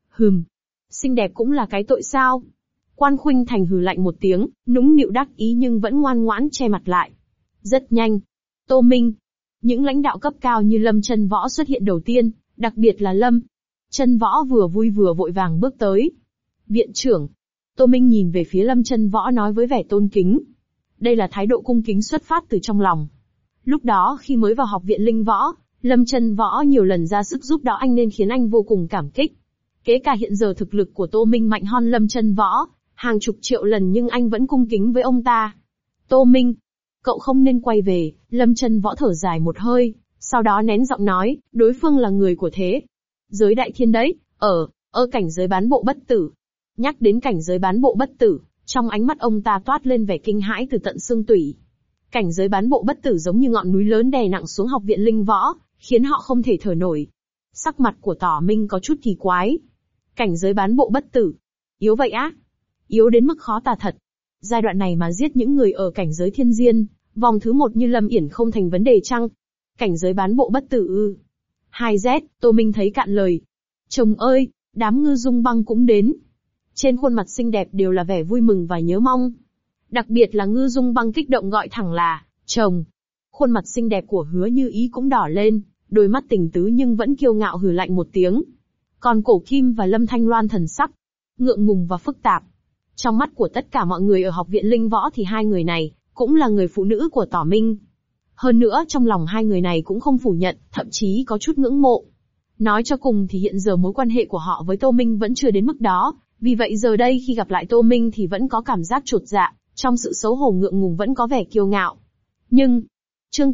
S1: Xinh đẹp cũng là cái tội sao? Quan Khuynh Thành hừ lạnh một tiếng, nũng nịu đắc ý nhưng vẫn ngoan ngoãn che mặt lại. Rất nhanh. Tô Minh. Những lãnh đạo cấp cao như Lâm Chân Võ xuất hiện đầu tiên, đặc biệt là Lâm Chân Võ vừa vui vừa vội vàng bước tới. Viện trưởng. Tô Minh nhìn về phía Lâm Chân Võ nói với vẻ tôn kính. Đây là thái độ cung kính xuất phát từ trong lòng. Lúc đó khi mới vào học viện linh võ, Lâm Chân Võ nhiều lần ra sức giúp đỡ anh nên khiến anh vô cùng cảm kích. Kể cả hiện giờ thực lực của Tô Minh mạnh hơn Lâm Chân Võ hàng chục triệu lần nhưng anh vẫn cung kính với ông ta. Tô Minh, cậu không nên quay về. Lâm Chân Võ thở dài một hơi, sau đó nén giọng nói, đối phương là người của thế giới đại thiên đấy, ở cảnh giới bán bộ bất tử. Nhắc đến cảnh giới bán bộ bất tử, trong ánh mắt ông ta toát lên vẻ kinh hãi từ tận xương tủy. Cảnh giới bán bộ bất tử giống như ngọn núi lớn đè nặng xuống học viện linh võ, khiến họ không thể thở nổi. Sắc mặt của Tỏ Minh có chút kỳ quái. Cảnh giới bán bộ bất tử. Yếu vậy á? Yếu đến mức khó tả thật. Giai đoạn này mà giết những người ở cảnh giới thiên diên, vòng thứ 1 như Lâm Yển không thành vấn đề chăng? Cảnh giới bán bộ bất tử ư? 2Z, Tô Minh thấy cạn lời. Chồng ơi, đám Ngư Dung Băng cũng đến. Trên khuôn mặt xinh đẹp đều là vẻ vui mừng và nhớ mong. Đặc biệt là Ngư Dung Băng kích động gọi thẳng là, chồng. Khuôn mặt xinh đẹp của Hứa Như Ý cũng đỏ lên, đôi mắt tình tứ nhưng vẫn kiêu ngạo hừ lạnh một tiếng. Còn Cổ Kim và Lâm Thanh Loan thần sắc, ngượng ngùng và phức tạp. Trong mắt của tất cả mọi người ở học viện linh võ thì hai người này, cũng là người phụ nữ của Tỏ Minh. Hơn nữa trong lòng hai người này cũng không phủ nhận, thậm chí có chút ngưỡng mộ. Nói cho cùng thì hiện giờ mối quan hệ của họ với Tô Minh vẫn chưa đến mức đó, vì vậy giờ đây khi gặp lại Tô Minh thì vẫn có cảm giác chột dạ, trong sự xấu hổ ngượng ngùng vẫn có vẻ kiêu ngạo. Nhưng, chương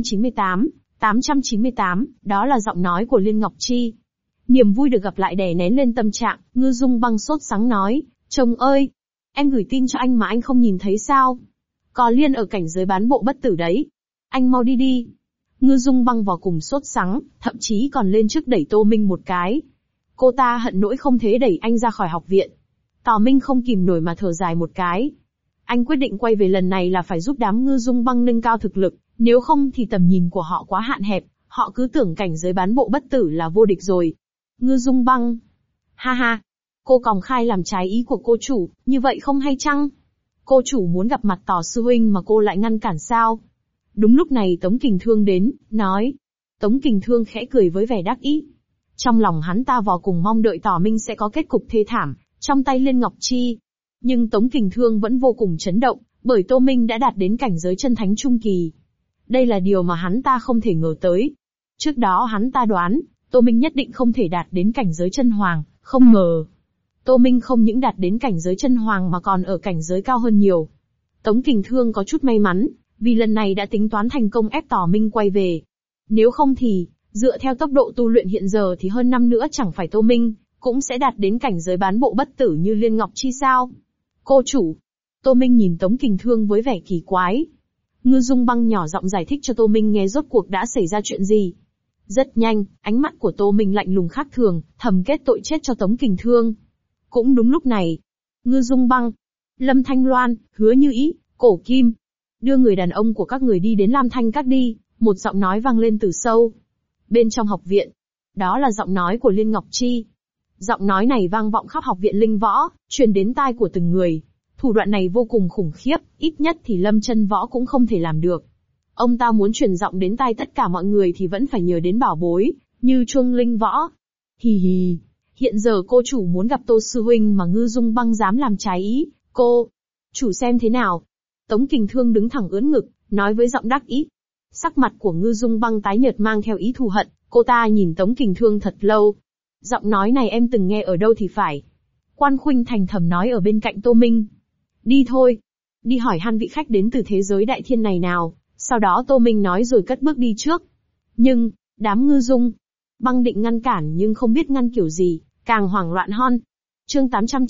S1: 898, đó là giọng nói của Liên Ngọc Chi. Niềm vui được gặp lại đè nén lên tâm trạng, Ngư Dung Băng sốt sắng nói, chồng ơi, em gửi tin cho anh mà anh không nhìn thấy sao? Có Liên ở cảnh giới bán bộ bất tử đấy. Anh mau đi đi. Ngư Dung Băng vào cùng sốt sắng, thậm chí còn lên trước đẩy Tô Minh một cái. Cô ta hận nỗi không thể đẩy anh ra khỏi học viện. Tỏ Minh không kìm nổi mà thở dài một cái. Anh quyết định quay về lần này là phải giúp đám Ngư Dung Băng nâng cao thực lực, nếu không thì tầm nhìn của họ quá hạn hẹp, họ cứ tưởng cảnh giới bán bộ bất tử là vô địch rồi. Ngư Dung Băng. Ha ha. Cô còng khai làm trái ý của cô chủ, như vậy không hay chăng? Cô chủ muốn gặp mặt Tỏ sư huynh mà cô lại ngăn cản sao? Đúng lúc này Tống Kình Thương đến, nói. Tống Kình Thương khẽ cười với vẻ đắc ý. Trong lòng hắn ta vô cùng mong đợi Tỏ Minh sẽ có kết cục thê thảm, trong tay Liên Ngọc Chi. Nhưng Tống Kình Thương vẫn vô cùng chấn động, bởi Tô Minh đã đạt đến cảnh giới chân thánh trung kỳ. Đây là điều mà hắn ta không thể ngờ tới. Trước đó hắn ta đoán, Tô Minh nhất định không thể đạt đến cảnh giới chân hoàng, không ngờ. Tô Minh không những đạt đến cảnh giới chân hoàng mà còn ở cảnh giới cao hơn nhiều. Tống Kình Thương có chút may mắn, vì lần này đã tính toán thành công ép Tỏ Minh quay về. Nếu không thì, dựa theo tốc độ tu luyện hiện giờ thì hơn năm nữa chẳng phải Tô Minh cũng sẽ đạt đến cảnh giới bán bộ bất tử như Liên Ngọc Chi sao? Cô chủ. Tô Minh nhìn Tống Kình Thương với vẻ kỳ quái. Ngư Dung Băng nhỏ giọng giải thích cho Tô Minh nghe rốt cuộc đã xảy ra chuyện gì. Rất nhanh, ánh mắt của Tô Minh lạnh lùng khác thường, thầm kết tội chết cho Tống Kình Thương. Cũng đúng lúc này, Ngư Dung Băng, Lâm Thanh Loan, Hứa Như Ý, Cổ Kim, đưa người đàn ông của các người đi đến Lam Thanh Các đi, một giọng nói vang lên từ sâu bên trong học viện. Đó là giọng nói của Liên Ngọc Chi. Giọng nói này vang vọng khắp học viện linh võ, truyền đến tai của từng người. Thủ đoạn này vô cùng khủng khiếp, ít nhất thì Lâm Chân Võ cũng không thể làm được. Ông ta muốn truyền giọng đến tai tất cả mọi người thì vẫn phải nhờ đến bảo bối, như chuông linh võ. Hì hì, hiện giờ cô chủ muốn gặp Tô sư huynh mà Ngư Dung Băng dám làm trái ý, cô chủ xem thế nào? Tống Kình Thương đứng thẳng ưỡn ngực, nói với giọng đắc ý. Sắc mặt của Ngư Dung Băng tái nhợt mang theo ý thù hận, cô ta nhìn Tống Kình Thương thật lâu. Giọng nói này em từng nghe ở đâu thì phải. Quan Khuynh Thành thầm nói ở bên cạnh Tô Minh. Đi thôi. Đi hỏi han vị khách đến từ thế giới đại thiên này nào. Sau đó Tô Minh nói rồi cất bước đi trước. Nhưng, đám Ngư Dung Băng định ngăn cản nhưng không biết ngăn kiểu gì, càng hoảng loạn hơn. Chương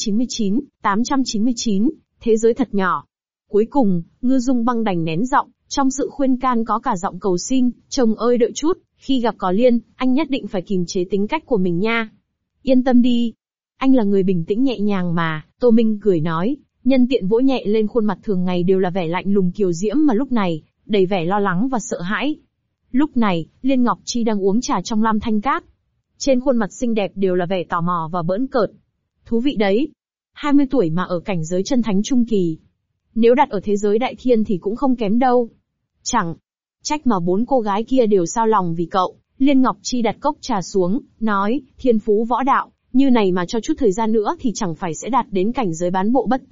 S1: 899, thế giới thật nhỏ. Cuối cùng, Ngư Dung Băng đành nén giọng, trong sự khuyên can có cả giọng cầu xin, chồng ơi đợi chút, khi gặp có Liên, anh nhất định phải kìm chế tính cách của mình nha. Yên tâm đi. Anh là người bình tĩnh nhẹ nhàng mà, Tô Minh cười nói, nhân tiện vỗ nhẹ lên khuôn mặt thường ngày đều là vẻ lạnh lùng kiều diễm mà lúc này, đầy vẻ lo lắng và sợ hãi. Lúc này, Liên Ngọc Chi đang uống trà trong Lam Thanh Các. Trên khuôn mặt xinh đẹp đều là vẻ tò mò và bỡn cợt. Thú vị đấy. 20 tuổi mà ở cảnh giới chân thánh trung kỳ. Nếu đặt ở thế giới đại thiên thì cũng không kém đâu. Chẳng trách mà 4 cô gái kia đều sao lòng vì cậu. Liên Ngọc Chi đặt cốc trà xuống, nói, thiên phú võ đạo, như này mà cho chút thời gian nữa thì chẳng phải sẽ đạt đến cảnh giới bán bộ bất tử,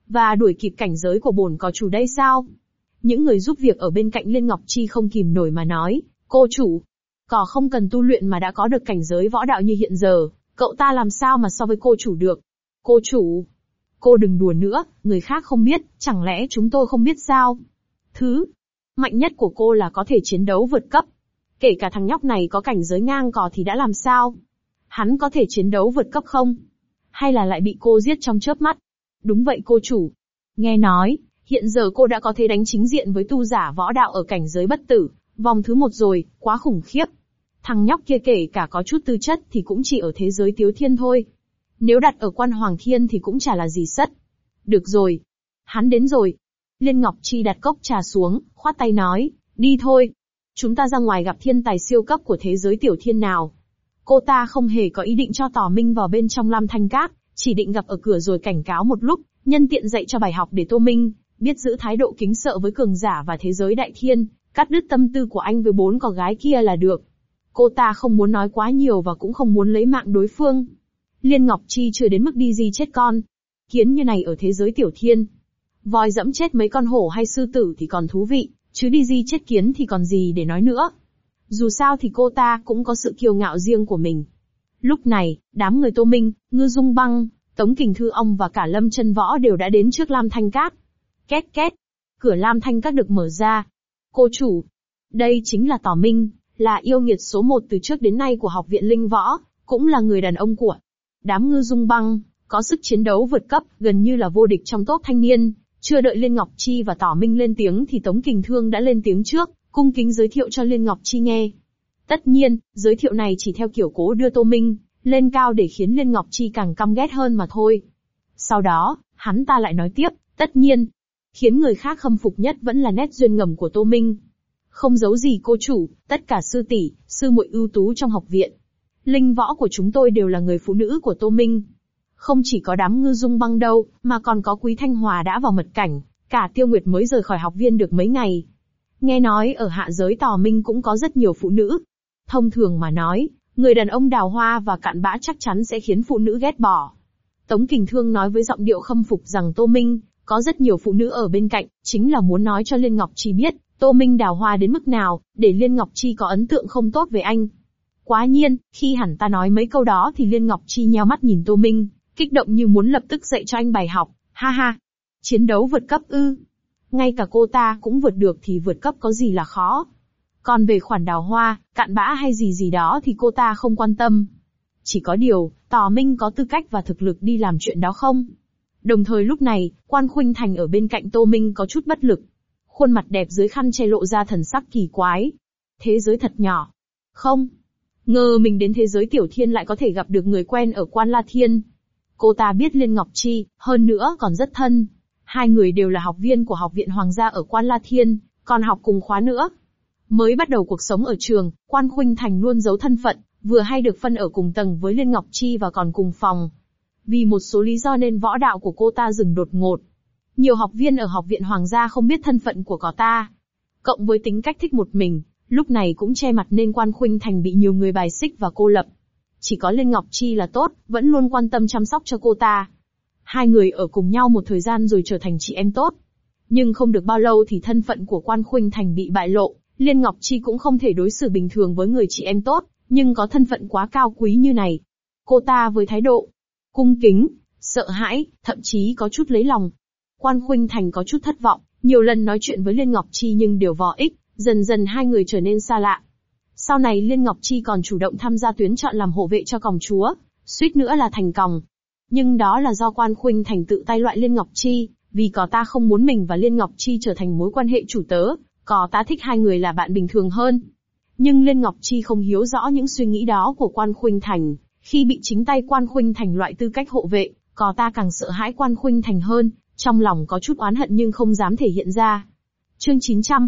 S1: và đuổi kịp cảnh giới của bổn có chủ đây sao? Những người giúp việc ở bên cạnh Liên Ngọc Chi không kìm nổi mà nói, cô chủ, cỏ không cần tu luyện mà đã có được cảnh giới võ đạo như hiện giờ, cậu ta làm sao mà so với cô chủ được? Cô chủ, cô đừng đùa nữa, người khác không biết, chẳng lẽ chúng tôi không biết sao? Thứ mạnh nhất của cô là có thể chiến đấu vượt cấp. Kể cả thằng nhóc này có cảnh giới ngang cỏ thì đã làm sao? Hắn có thể chiến đấu vượt cấp không? Hay là lại bị cô giết trong chớp mắt? Đúng vậy cô chủ. Nghe nói, hiện giờ cô đã có thể đánh chính diện với tu giả võ đạo ở cảnh giới bất tử, vòng thứ 1 rồi, quá khủng khiếp. Thằng nhóc kia kể cả có chút tư chất thì cũng chỉ ở thế giới Tiếu Thiên thôi. Nếu đặt ở Quan Hoàng Thiên thì cũng chả là gì sất. Được rồi. Hắn đến rồi. Liên Ngọc Chi đặt cốc trà xuống, khoát tay nói, đi thôi. Chúng ta ra ngoài gặp thiên tài siêu cấp của thế giới Tiểu Thiên nào. Cô ta không hề có ý định cho Tỏ Minh vào bên trong Lam Thanh Các, chỉ định gặp ở cửa rồi cảnh cáo một lúc, nhân tiện dạy cho bài học để Tô Minh biết giữ thái độ kính sợ với cường giả và thế giới đại thiên, cắt đứt tâm tư của anh với 4 cò gái kia là được. Cô ta không muốn nói quá nhiều và cũng không muốn lấy mạng đối phương. Liên Ngọc Chi chưa đến mức đi gì chết con. Kiến như này ở thế giới Tiểu Thiên. Voi dẫm chết mấy con hổ hay sư tử thì còn thú vị, chứ đi gì chết kiến thì còn gì để nói nữa. Dù sao thì cô ta cũng có sự kiêu ngạo riêng của mình. Lúc này, đám người Tô Minh, Ngư Dung Băng, Tống Kình Thư Ông và cả Lâm Chân Võ đều đã đến trước Lam Thanh Các. Két két, cửa Lam Thanh Các được mở ra. Cô chủ, đây chính là Tỏ Minh, là yêu nghiệt số 1 từ trước đến nay của Học viện Linh Võ, cũng là người đàn ông của đám Ngư Dung Băng, có sức chiến đấu vượt cấp, gần như là vô địch trong top thanh niên. Chưa đợi Liên Ngọc Chi và Tỏ Minh lên tiếng thì Tống Kình Thương đã lên tiếng trước, cung kính giới thiệu cho Liên Ngọc Chi nghe. Tất nhiên, giới thiệu này chỉ theo kiểu cố đưa Tô Minh lên cao để khiến Liên Ngọc Chi càng căm ghét hơn mà thôi. Sau đó, hắn ta lại nói tiếp, tất nhiên, khiến người khác khâm phục nhất vẫn là nét duyên ngầm của Tô Minh. Không giấu gì cô chủ, tất cả sư tỷ, sư muội ưu tú trong học viện Linh Võ của chúng tôi đều là người phụ nữ của Tô Minh. Không chỉ có đám Ngư Dung Băng đâu, mà còn có Quý Thanh Hòa đã vào mật cảnh, cả Tiêu Nguyệt mới rời khỏi học viên được mấy ngày. Nghe nói ở hạ giới Tỏ Minh cũng có rất nhiều phụ nữ. Thông thường mà nói, người đàn ông đào hoa và cặn bã chắc chắn sẽ khiến phụ nữ ghét bỏ. Tống Kình Thương nói với giọng điệu khâm phục rằng Tô Minh có rất nhiều phụ nữ ở bên cạnh, chính là muốn nói cho Liên Ngọc Chi biết, Tô Minh đào hoa đến mức nào, để Liên Ngọc Chi có ấn tượng không tốt về anh. Quá nhiên, khi hắn ta nói mấy câu đó thì Liên Ngọc Chi nheo mắt nhìn Tô Minh, kích động như muốn lập tức dạy cho anh bài học, ha ha. Chiến đấu vượt cấp ư? Ngay cả cô ta cũng vượt được thì vượt cấp có gì là khó. Còn về khoản đào hoa, cặn bã hay gì gì đó thì cô ta không quan tâm. Chỉ có điều, Tỏ Minh có tư cách và thực lực đi làm chuyện đó không? Đồng thời lúc này, Quan Khuynh Thành ở bên cạnh Tô Minh có chút bất lực. Khuôn mặt đẹp dưới khăn che lộ ra thần sắc kỳ quái. Thế giới thật nhỏ. Không ngờ mình đến thế giới Tiểu Thiên lại có thể gặp được người quen ở Quan La Thiên. Cô ta biết Liên Ngọc Chi, hơn nữa còn rất thân. Hai người đều là học viên của Học viện Hoàng gia ở Quan La Thiên, còn học cùng khóa nữa. Mới bắt đầu cuộc sống ở trường, Quan Khuynh Thành luôn giấu thân phận, vừa hay được phân ở cùng tầng với Liên Ngọc Chi và còn cùng phòng. Vì một số lý do nên võ đạo của cô ta dừng đột ngột. Nhiều học viên ở Học viện Hoàng gia không biết thân phận của cô ta. Cộng với tính cách thích một mình, lúc này cũng che mặt nên Quan Khuynh Thành bị nhiều người bài xích và cô lập. Chỉ có Liên Ngọc Chi là tốt, vẫn luôn quan tâm chăm sóc cho cô ta. Hai người ở cùng nhau một thời gian rồi trở thành chị em tốt. Nhưng không được bao lâu thì thân phận của Quan Khuynh Thành bị bại lộ, Liên Ngọc Chi cũng không thể đối xử bình thường với người chị em tốt, nhưng có thân phận quá cao quý như này. Cô ta với thái độ cung kính, sợ hãi, thậm chí có chút lấy lòng. Quan Khuynh Thành có chút thất vọng, nhiều lần nói chuyện với Liên Ngọc Chi nhưng đều vô ích, dần dần hai người trở nên xa lạ. Sau này Liên Ngọc Chi còn chủ động tham gia tuyến chọn làm hộ vệ cho công chúa, suýt nữa là thành còng. Nhưng đó là do Quan Khuynh Thành tự tay loại Liên Ngọc Chi, vì có ta không muốn mình và Liên Ngọc Chi trở thành mối quan hệ chủ tớ, có ta thích hai người là bạn bình thường hơn. Nhưng Liên Ngọc Chi không hiểu rõ những suy nghĩ đó của Quan Khuynh Thành, khi bị chính tay Quan Khuynh Thành loại tư cách hộ vệ, có ta càng sợ hãi Quan Khuynh Thành hơn, trong lòng có chút oán hận nhưng không dám thể hiện ra. Chương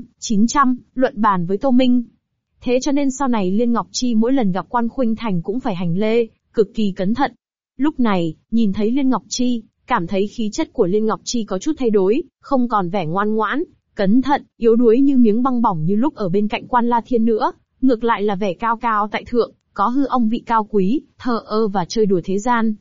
S1: 900, luận bàn với Tô Minh. Thế cho nên sau này Liên Ngọc Chi mỗi lần gặp Quan Khuynh Thành cũng phải hành lễ, cực kỳ cẩn thận. Lúc này, nhìn thấy Liên Ngọc Chi, cảm thấy khí chất của Liên Ngọc Chi có chút thay đổi, không còn vẻ ngoan ngoãn, cẩn thận, yếu đuối như miếng băng bỏng như lúc ở bên cạnh Quan La Thiên nữa, ngược lại là vẻ cao cao tại thượng, có hư ông vị cao quý, thờ ơ và chơi đùa thế gian.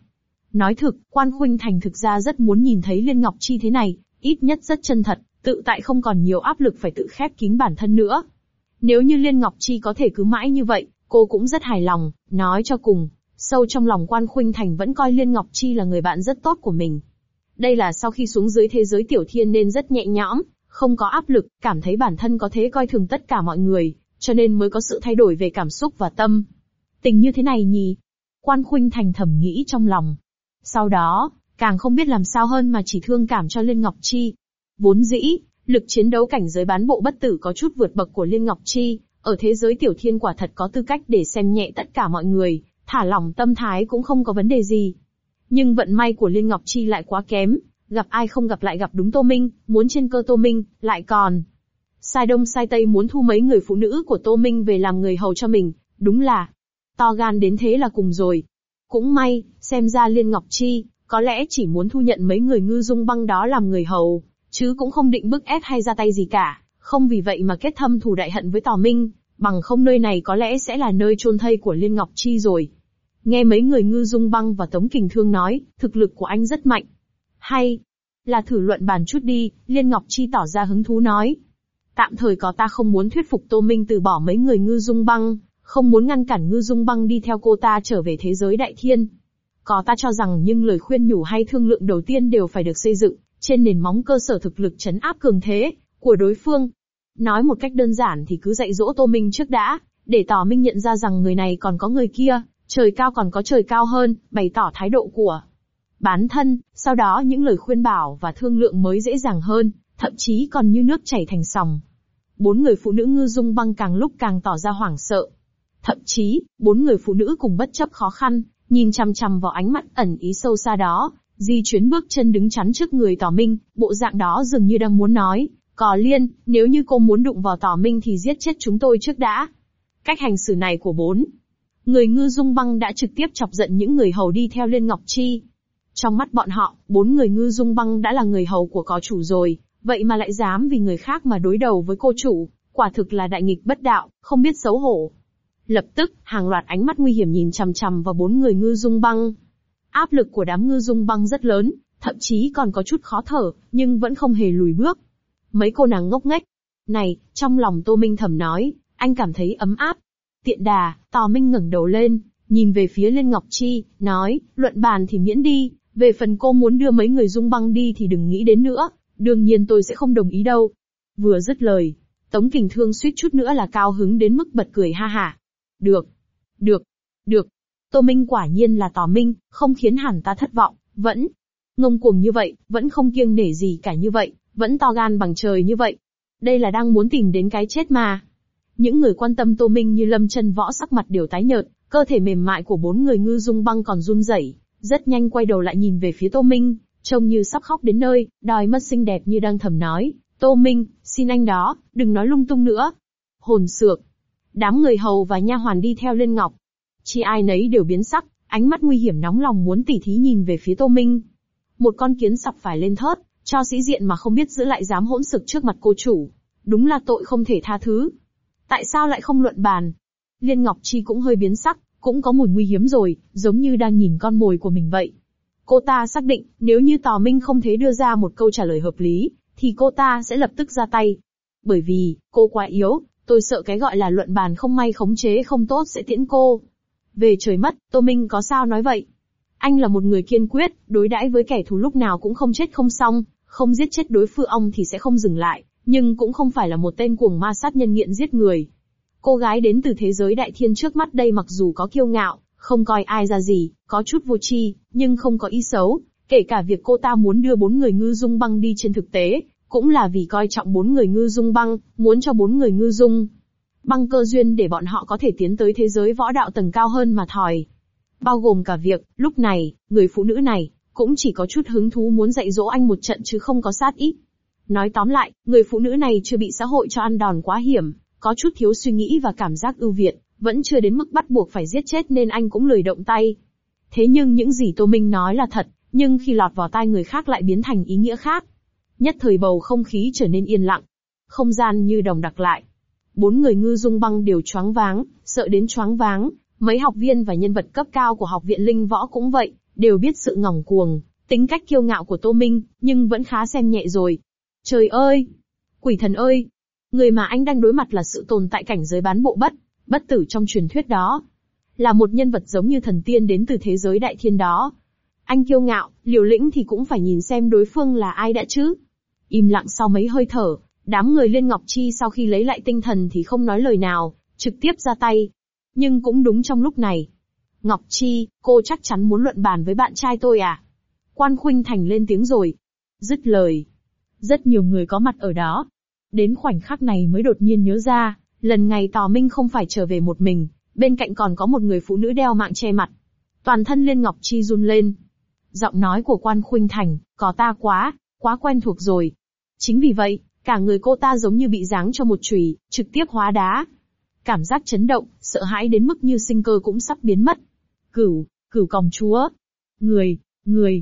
S1: Nói thực, Quan Khuynh Thành thực ra rất muốn nhìn thấy Liên Ngọc Chi thế này, ít nhất rất chân thật, tự tại không còn nhiều áp lực phải tự khép kín bản thân nữa. Nếu như Liên Ngọc Chi có thể cứ mãi như vậy, cô cũng rất hài lòng, nói cho cùng, sâu trong lòng Quan Khuynh Thành vẫn coi Liên Ngọc Chi là người bạn rất tốt của mình. Đây là sau khi xuống dưới thế giới tiểu thiên nên rất nhẹ nhõm, không có áp lực, cảm thấy bản thân có thể coi thường tất cả mọi người, cho nên mới có sự thay đổi về cảm xúc và tâm tình như thế này nhỉ? Quan Khuynh Thành thầm nghĩ trong lòng. Sau đó, càng không biết làm sao hơn mà chỉ thương cảm cho Liên Ngọc Chi. Vốn dĩ, lực chiến đấu cảnh giới bán bộ bất tử có chút vượt bậc của Liên Ngọc Chi, ở thế giới tiểu thiên quả thật có tư cách để xem nhẹ tất cả mọi người, thả lỏng tâm thái cũng không có vấn đề gì. Nhưng vận may của Liên Ngọc Chi lại quá kém, gặp ai không gặp lại gặp đúng Tô Minh, muốn trên cơ Tô Minh, lại còn sai đông sai tây muốn thu mấy người phụ nữ của Tô Minh về làm người hầu cho mình, đúng là to gan đến thế là cùng rồi. Cũng may, xem ra Liên Ngọc Chi, có lẽ chỉ muốn thu nhận mấy người Ngư Dung Băng đó làm người hầu, chứ cũng không định bức ép hay ra tay gì cả, không vì vậy mà kết thâm thù đại hận với Tào Minh, bằng không nơi này có lẽ sẽ là nơi chôn thây của Liên Ngọc Chi rồi. Nghe mấy người Ngư Dung Băng và Tống Kình Thương nói, thực lực của anh rất mạnh. Hay là thử luận bàn chút đi, Liên Ngọc Chi tỏ ra hứng thú nói. Tạm thời có ta không muốn thuyết phục Tô Minh từ bỏ mấy người Ngư Dung Băng, không muốn ngăn cản Ngư Dung Băng đi theo cô ta trở về thế giới đại thiên. Có ta cho rằng nhưng lời khuyên nhủ hay thương lượng đầu tiên đều phải được xây dựng trên nền móng cơ sở thực lực trấn áp cường thế của đối phương. Nói một cách đơn giản thì cứ dạy dỗ Tô Minh trước đã, để Tào Minh nhận ra rằng người này còn có người kia, trời cao còn có trời cao hơn, bày tỏ thái độ của bản thân, sau đó những lời khuyên bảo và thương lượng mới dễ dàng hơn, thậm chí còn như nước chảy thành sòng. Bốn người phụ nữ Ngư Dung Băng càng lúc càng tỏ ra hoảng sợ. Thậm chí, bốn người phụ nữ cùng bất chấp khó khăn, nhìn chằm chằm vào ánh mắt ẩn ý sâu xa đó, di chuyển bước chân đứng chắn trước người Tào Minh, bộ dạng đó dường như đang muốn nói, Cò Liên, nếu như cô muốn đụng vào Tào Minh thì giết chết chúng tôi trước đã. Cách hành xử này của bốn người Ngư Dung Băng đã trực tiếp chọc giận những người hầu đi theo Liên Ngọc Chi. Trong mắt bọn họ, bốn người Ngư Dung Băng đã là người hầu của có chủ rồi, vậy mà lại dám vì người khác mà đối đầu với cô chủ, quả thực là đại nghịch bất đạo, không biết xấu hổ. Lập tức, hàng loạt ánh mắt nguy hiểm nhìn chằm chằm vào bốn người Ngư Dung Băng. Áp lực của đám Ngư Dung Băng rất lớn, thậm chí còn có chút khó thở, nhưng vẫn không hề lùi bước. Mấy cô nàng ngốc nghếch. Này, trong lòng Tô Minh thầm nói, anh cảm thấy ấm áp. Tiện đà, Tào Minh ngẩng đầu lên, nhìn về phía Liên Ngọc Chi, nói, luận bàn thì miễn đi, về phần cô muốn đưa mấy người Dung Băng đi thì đừng nghĩ đến nữa, đương nhiên tôi sẽ không đồng ý đâu. Vừa dứt lời, Tống Kình Thương suýt chút nữa là cao hứng đến mức bật cười ha hả. Được. Tô Minh quả nhiên là Tào Minh, không khiến hẳn ta thất vọng, vẫn ngông cuồng như vậy, vẫn không kiêng nể gì cả như vậy, vẫn to gan bằng trời như vậy. Đây là đang muốn tìm đến cái chết mà. Những người quan tâm Tô Minh như Lâm Chân Võ sắc mặt đều tái nhợt, cơ thể mềm mại của bốn người Ngư Dung Băng còn run rẩy, rất nhanh quay đầu lại nhìn về phía Tô Minh, trông như sắp khóc đến nơi, đôi mắt xinh đẹp như đang thầm nói, Tô Minh, xin anh đó, đừng nói lung tung nữa. Hồn xược. Đám người hầu và nha hoàn đi theo Liên Ngọc Chi ai nấy đều biến sắc, ánh mắt nguy hiểm nóng lòng muốn tỉ thí nhìn về phía Tô Minh. Một con kiến sặc phải lên thớt, cho sĩ diện mà không biết giữ lại dám hỗn xược trước mặt cô chủ. Đúng là tội không thể tha thứ. Tại sao lại không luận bàn? Liên Ngọc Chi cũng hơi biến sắc, cũng có mùi nguy hiếm rồi, giống như đang nhìn con mồi của mình vậy. Cô ta xác định, nếu như Tào Minh không thể đưa ra một câu trả lời hợp lý, thì cô ta sẽ lập tức ra tay. Bởi vì, cô quá yếu, tôi sợ cái gọi là luận bàn không may khống chế không tốt sẽ tiễn cô về trời mất. Tô Minh có sao nói vậy? Anh là một người kiên quyết, đối đãi với kẻ thù lúc nào cũng không chết không xong, không giết chết đối phương thì sẽ không dừng lại, nhưng cũng không phải là một tên cuồng ma sát nhân nghiện giết người. Cô gái đến từ thế giới đại thiên trước mắt đây mặc dù có kiêu ngạo, không coi ai ra gì, có chút vô tri, nhưng không có ý xấu, kể cả việc cô ta muốn đưa bốn người Ngư Dung Băng đi trên thực tế, cũng là vì coi trọng bốn người Ngư Dung Băng, muốn cho bốn người Ngư Dung Băng cơ duyên để bọn họ có thể tiến tới thế giới võ đạo tầng cao hơn mà thòi. Bao gồm cả việc, lúc này, người phụ nữ này, cũng chỉ có chút hứng thú muốn dạy dỗ anh một trận chứ không có sát ý. Nói tóm lại, người phụ nữ này chưa bị xã hội cho ăn đòn quá hiểm, có chút thiếu suy nghĩ và cảm giác ưu việt, vẫn chưa đến mức bắt buộc phải giết chết nên anh cũng lười động tay. Thế nhưng những gì Tô Minh nói là thật, nhưng khi lọt vào tai người khác lại biến thành ý nghĩa khác. Nhất thời bầu không khí trở nên yên lặng. Không gian như đồng đặc lại. Bốn người Ngư Dung Băng đều choáng váng, sợ đến choáng váng. Mấy học viên và nhân vật cấp cao của học viện Linh Võ cũng vậy, đều biết sự ngông cuồng, tính cách kiêu ngạo của Tô Minh, nhưng vẫn khá xem nhẹ rồi. Trời ơi! Quỷ thần ơi! Người mà anh đang đối mặt là sự tồn tại cảnh giới bán bộ bất tử trong truyền thuyết đó. Là một nhân vật giống như thần tiên đến từ thế giới đại thiên đó. Anh kiêu ngạo, liều lĩnh thì cũng phải nhìn xem đối phương là ai đã chứ. Im lặng sau mấy hơi thở, đám người Liên Ngọc Chi sau khi lấy lại tinh thần thì không nói lời nào, trực tiếp ra tay. Nhưng cũng đúng trong lúc này. Ngọc Chi, cô chắc chắn muốn luận bàn với bạn trai tôi à? Quan Khuynh Thành lên tiếng rồi. Dứt lời. Rất nhiều người có mặt ở đó. Đến khoảnh khắc này mới đột nhiên nhớ ra, lần này Tò Minh không phải trở về một mình, bên cạnh còn có một người phụ nữ đeo mạng che mặt. Toàn thân Liên Ngọc Chi run lên. Giọng nói của Quan Khuynh Thành, có ta quá quen thuộc rồi. Chính vì vậy, cả người cô ta giống như bị giáng cho một chùy, trực tiếp hóa đá. Cảm giác chấn động, sợ hãi đến mức như sinh cơ cũng sắp biến mất. Cửu công chúa. Người.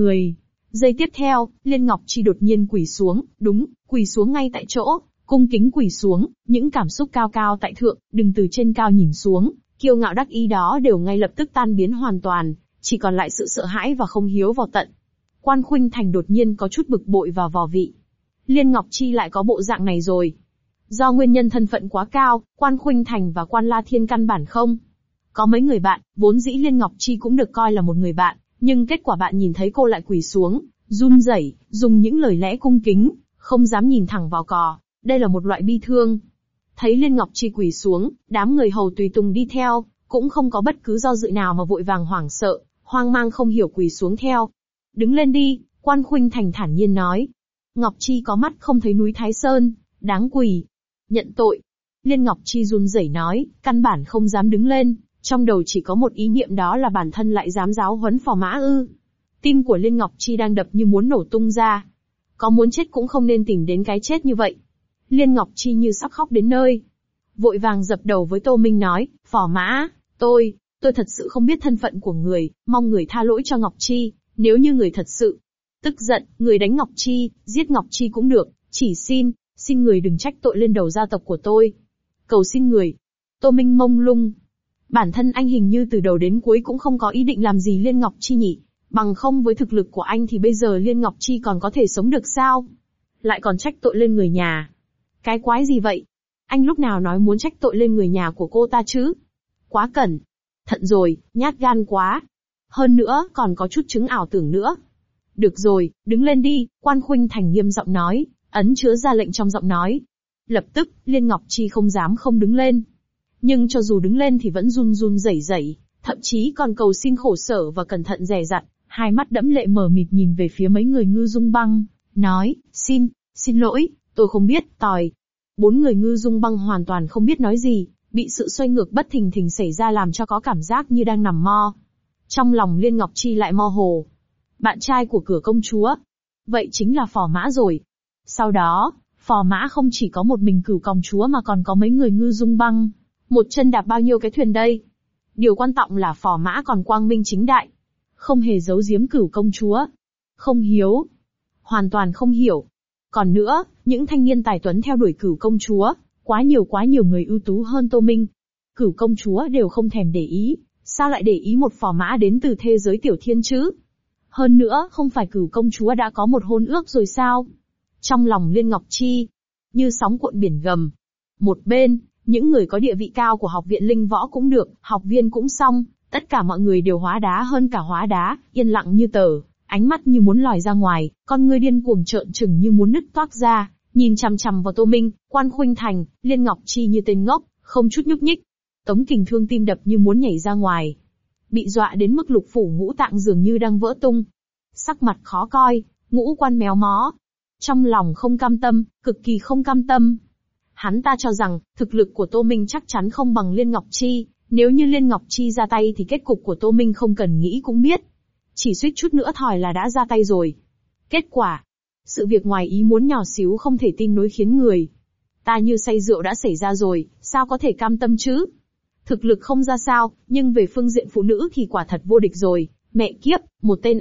S1: Giây tiếp theo, Liên Ngọc Chi đột nhiên quỳ xuống, đúng, quỳ xuống ngay tại chỗ, cung kính quỳ xuống, những cảm xúc cao cao tại thượng, đừng từ trên cao nhìn xuống, kiêu ngạo đắc ý đó đều ngay lập tức tan biến hoàn toàn, chỉ còn lại sự sợ hãi và không hiếu vào tận. Quan Khuynh Thành đột nhiên có chút bực bội và vò vị. Liên Ngọc Chi lại có bộ dạng này rồi. Do nguyên nhân thân phận quá cao, Quan Khuynh Thành và Quan La Thiên căn bản không có mấy người bạn, vốn dĩ Liên Ngọc Chi cũng được coi là một người bạn, nhưng kết quả bạn nhìn thấy cô lại quỳ xuống, run rẩy, dùng những lời lẽ cung kính, không dám nhìn thẳng vào cò. Đây là một loại bi thương. Thấy Liên Ngọc Chi quỳ xuống, đám người hầu tùy tùng đi theo, cũng không có bất cứ do dự nào mà vội vàng hoảng sợ, hoang mang không hiểu quỳ xuống theo. Đứng lên đi, Quan Khuynh Thành thản nhiên nói. Ngọc Chi có mắt không thấy núi Thái Sơn, đáng quỳ. Nhận tội. Liên Ngọc Chi run rẩy nói, căn bản không dám đứng lên, trong đầu chỉ có một ý niệm đó là bản thân lại dám giáo huấn Phò Mã ư. Tim của Liên Ngọc Chi đang đập như muốn nổ tung ra. Có muốn chết cũng không nên tìm đến cái chết như vậy. Liên Ngọc Chi như sắp khóc đến nơi. Vội vàng dập đầu với Tô Minh nói, Phò Mã, tôi thật sự không biết thân phận của người, mong người tha lỗi cho Ngọc Chi, nếu như người thật sự tức giận, người đánh Ngọc Chi, giết Ngọc Chi cũng được, chỉ xin người đừng trách tội lên đầu gia tộc của tôi. Cầu xin người. Tô Minh mông lung. Bản thân anh hình như từ đầu đến cuối cũng không có ý định làm gì Liên Ngọc Chi nhỉ, bằng không với thực lực của anh thì bây giờ Liên Ngọc Chi còn có thể sống được sao? Lại còn trách tội lên người nhà. Cái quái gì vậy? Anh lúc nào nói muốn trách tội lên người nhà của cô ta chứ? Quá cẩn thận rồi, nhát gan quá. Hơn nữa, còn có chút chứng ảo tưởng nữa. Được rồi, đứng lên đi, Quan Khuynh Thành nghiêm giọng nói, ấn chứa ra lệnh trong giọng nói. Lập tức, Liên Ngọc Chi không dám không đứng lên. Nhưng cho dù đứng lên thì vẫn run run rẩy rẩy, thậm chí còn cầu xin khổ sở và cẩn thận dè dặt, hai mắt đẫm lệ mờ mịt nhìn về phía mấy người Ngư Dung Băng, nói, xin lỗi, tôi không biết, tòi. Bốn người Ngư Dung Băng hoàn toàn không biết nói gì, bị sự xoay ngược bất thình thình xảy ra làm cho có cảm giác như đang nằm mơ. Trong lòng Liên Ngọc Chi lại mơ hồ. Bạn trai của Cửa công chúa. Vậy chính là Phò Mã rồi. Sau đó, Phò Mã không chỉ có một mình Cửu công chúa mà còn có mấy người Ngư Dung Băng. Một chân đạp bao nhiêu cái thuyền đây? Điều quan trọng là Phò Mã còn quang minh chính đại. Không hề giấu giếm Cửu công chúa. Không hiếu. Hoàn toàn không hiểu. Còn nữa, những thanh niên tài tuấn theo đuổi Cửu công chúa, quá nhiều người ưu tú hơn Tô Minh. Cửu công chúa đều không thèm để ý, sao lại để ý một Phò Mã đến từ thế giới tiểu thiên chứ? Hơn nữa, không phải Cửu công chúa đã có một hôn ước rồi sao? Trong lòng Liên Ngọc Chi, như sóng cuộn biển gầm. Một bên, những người có địa vị cao của học viện Linh Võ cũng được, học viên cũng xong, tất cả mọi người đều hóa đá hơn cả hóa đá, yên lặng như tờ, ánh mắt như muốn lòi ra ngoài, con ngươi điên cuồng trợn trừng như muốn nứt toác ra, nhìn chằm chằm vào Tô Minh, Quan Khuynh Thành, Liên Ngọc Chi như tên ngốc, không chút nhúc nhích. Tống Kình Thương tim đập như muốn nhảy ra ngoài, bị dọa đến mức lục phủ ngũ tạng dường như đang vỡ tung, sắc mặt khó coi, ngũ quan méo mó, trong lòng không cam tâm, cực kỳ không cam tâm. Hắn ta cho rằng, thực lực của Tô Minh chắc chắn không bằng Liên Ngọc Chi, nếu như Liên Ngọc Chi ra tay thì kết cục của Tô Minh không cần nghĩ cũng biết. Chỉ suýt chút nữa thòi là đã ra tay rồi. Kết quả, sự việc ngoài ý muốn nhỏ xíu không thể tin nối khiến người ta như say rượu đã xảy ra rồi, sao có thể cam tâm chứ? Thực lực không ra sao, nhưng về phương diện phụ nữ thì quả thật vô địch rồi. Mẹ kiếp, một tên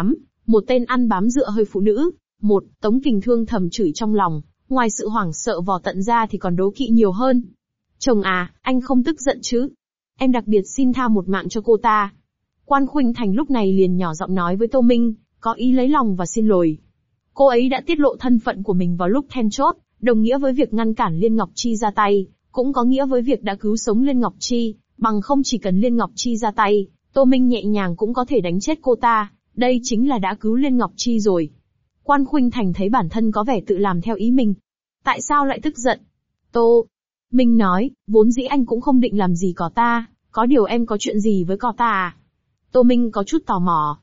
S1: ăn bám dựa hơi phụ nữ. Tống Kình Thương thầm chửi trong lòng, ngoài sự hoảng sợ vò tận ra thì còn đố kỵ nhiều hơn. Chồng à, anh không tức giận chứ? Em đặc biệt xin tha một mạng cho cô ta. Quan Khuynh Thành lúc này liền nhỏ giọng nói với Tô Minh, có ý lấy lòng và xin lỗi. Cô ấy đã tiết lộ thân phận của mình vào lúc then chốt, đồng nghĩa với việc ngăn cản Liên Ngọc Chi ra tay, cũng có nghĩa với việc đã cứu sống Liên Ngọc Chi, bằng không chỉ cần Liên Ngọc Chi ra tay, Tô Minh nhẹ nhàng cũng có thể đánh chết cô ta, đây chính là đã cứu Liên Ngọc Chi rồi. Quan Khuynh Thành thấy bản thân có vẻ tự làm theo ý mình. Tại sao lại tức giận? Tô Minh nói, vốn dĩ anh cũng không định làm gì có ta, có điều em có chuyện gì với có ta à? Tô Minh có chút tò mò.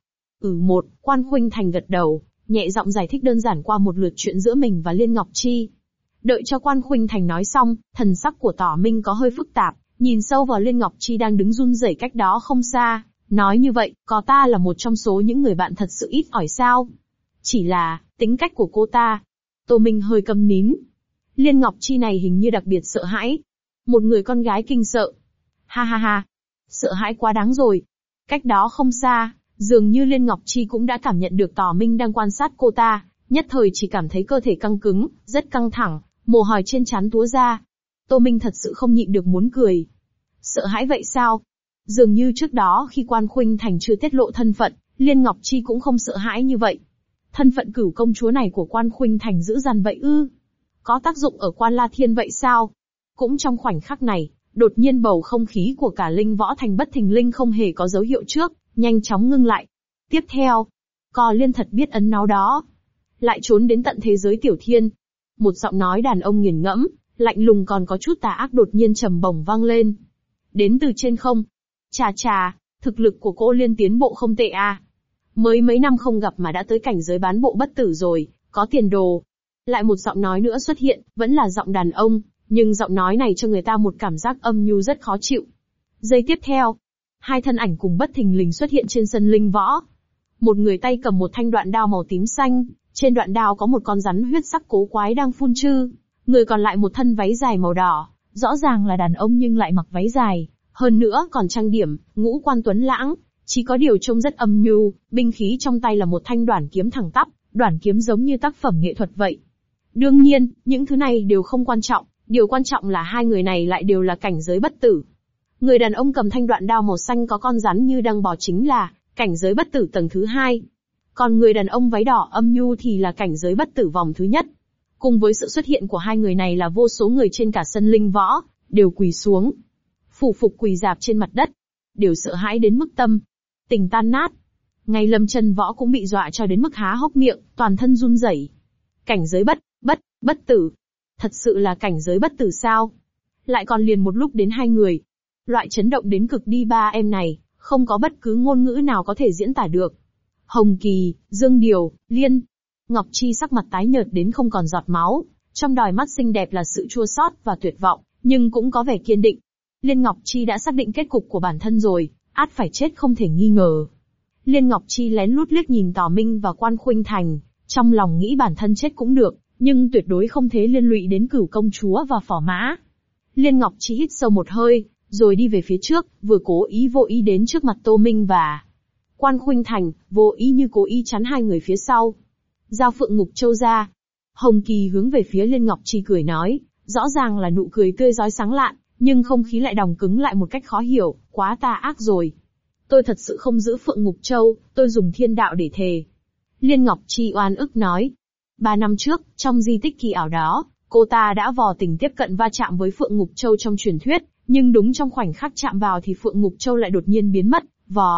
S1: Quan Khuynh Thành gật đầu, nhẹ giọng giải thích đơn giản qua một lượt chuyện giữa mình và Liên Ngọc Chi. Đợi cho Quan Khuynh Thành nói xong, thần sắc của Tỏ Minh có hơi phức tạp, nhìn sâu vào Liên Ngọc Chi đang đứng run rẩy cách đó không xa, nói như vậy, có ta là một trong số những người bạn thật sự ít ỏi sao? Chỉ là, tính cách của cô ta. Tô Minh hơi câm nín. Liên Ngọc Chi này hình như đặc biệt sợ hãi. Một người con gái kinh sợ. Ha ha ha. Sợ hãi quá đáng rồi. Cách đó không xa, dường như Liên Ngọc Chi cũng đã cảm nhận được Tỏ Minh đang quan sát cô ta, nhất thời chỉ cảm thấy cơ thể căng cứng, rất căng thẳng, mồ hôi trên trán túa ra. Tô Minh thật sự không nhịn được muốn cười. Sợ hãi vậy sao? Dường như trước đó khi Quan Khuynh Thành chưa tiết lộ thân phận, Liên Ngọc Chi cũng không sợ hãi như vậy. Thân phận cửu công chúa này của Quan Khuynh Thành dữ dằn vậy ư? Có tác dụng ở Quan La Thiên vậy sao? Cũng trong khoảnh khắc này, đột nhiên bầu không khí của cả Linh Võ Thành bất thình lình không hề có dấu hiệu trước, nhanh chóng ngưng lại. Tiếp theo, Cò Liên thật biết ấn náu đó. Lại trốn đến tận thế giới tiểu thiên. Một giọng nói đàn ông nghiền ngẫm, lạnh lùng còn có chút tà ác đột nhiên trầm bổng vang lên. Đến từ trên không. Chà chà, thực lực của cô Liên tiến bộ không tệ à. Mới mấy năm không gặp mà đã tới cảnh giới bán bộ bất tử rồi, có tiền đồ. Lại một giọng nói nữa xuất hiện, vẫn là giọng đàn ông, nhưng giọng nói này cho người ta một cảm giác âm nhu rất khó chịu. Giây tiếp theo, hai thân ảnh cùng bất thình lình xuất hiện trên sân linh võ. Một người tay cầm một thanh đoạn đao màu tím xanh, trên đoạn đao có một con rắn huyết sắc cố quái đang phun trư. Người còn lại một thân váy dài màu đỏ, rõ ràng là đàn ông nhưng lại mặc váy dài, hơn nữa còn trang điểm, ngũ quan tuấn lãng, chỉ có điều trông rất âm nhu, binh khí trong tay là một thanh đoản kiếm thẳng tắp, đoản kiếm giống như tác phẩm nghệ thuật vậy. Đương nhiên, những thứ này đều không quan trọng, điều quan trọng là hai người này lại đều là cảnh giới bất tử. Người đàn ông cầm thanh đoạn đao màu xanh có con rắn như đang bò chính là cảnh giới bất tử tầng thứ 2. Còn người đàn ông váy đỏ âm nhu thì là cảnh giới bất tử vòng thứ nhất. Cùng với sự xuất hiện của hai người này là vô số người trên cả sân linh võ, đều quỳ xuống. Phủ phục quỳ rạp trên mặt đất. Đều sợ hãi đến mức tâm tình tan nát. Ngay Lâm Chân Võ cũng bị dọa cho đến mức há hốc miệng, toàn thân run rẩy. Cảnh giới bất tử. Thật sự là cảnh giới bất tử sao? Lại còn liền một lúc đến hai người. Loại chấn động đến cực đi ba em này, không có bất cứ ngôn ngữ nào có thể diễn tả được. Hồng Kỳ, Dương Điều, Liên Ngọc Chi sắc mặt tái nhợt đến không còn giọt máu, trong đôi mắt xinh đẹp là sự chua xót và tuyệt vọng, nhưng cũng có vẻ kiên định. Liên Ngọc Chi đã xác định kết cục của bản thân rồi, ắt phải chết không thể nghi ngờ. Liên Ngọc Chi lén lút liếc nhìn Tỏ Minh và Quan Khuynh Thành, trong lòng nghĩ bản thân chết cũng được, nhưng tuyệt đối không thể liên lụy đến cửu công chúa và phò mã. Liên Ngọc Chi hít sâu một hơi, rồi đi về phía trước, vừa cố ý vô ý đến trước mặt Tô Minh và Quan Khuynh Thành, vô ý như cố ý chắn hai người phía sau. Giao Phượng Ngục Châu ra. Hồng Kỳ hướng về phía Liên Ngọc Chi cười nói, rõ ràng là nụ cười tươi rói sáng lạn, nhưng không khí lại đòng cứng lại một cách khó hiểu, quá tà ác rồi. Tôi thật sự không giữ Phượng Ngục Châu, tôi dùng thiên đạo để thề. Liên Ngọc Chi oan ức nói. 3 năm trước, trong di tích kỳ ảo đó, cô ta đã vò tình tiếp cận va chạm với Phượng Ngục Châu trong truyền thuyết, nhưng đúng trong khoảnh khắc chạm vào thì Phượng Ngục Châu lại đột nhiên biến mất,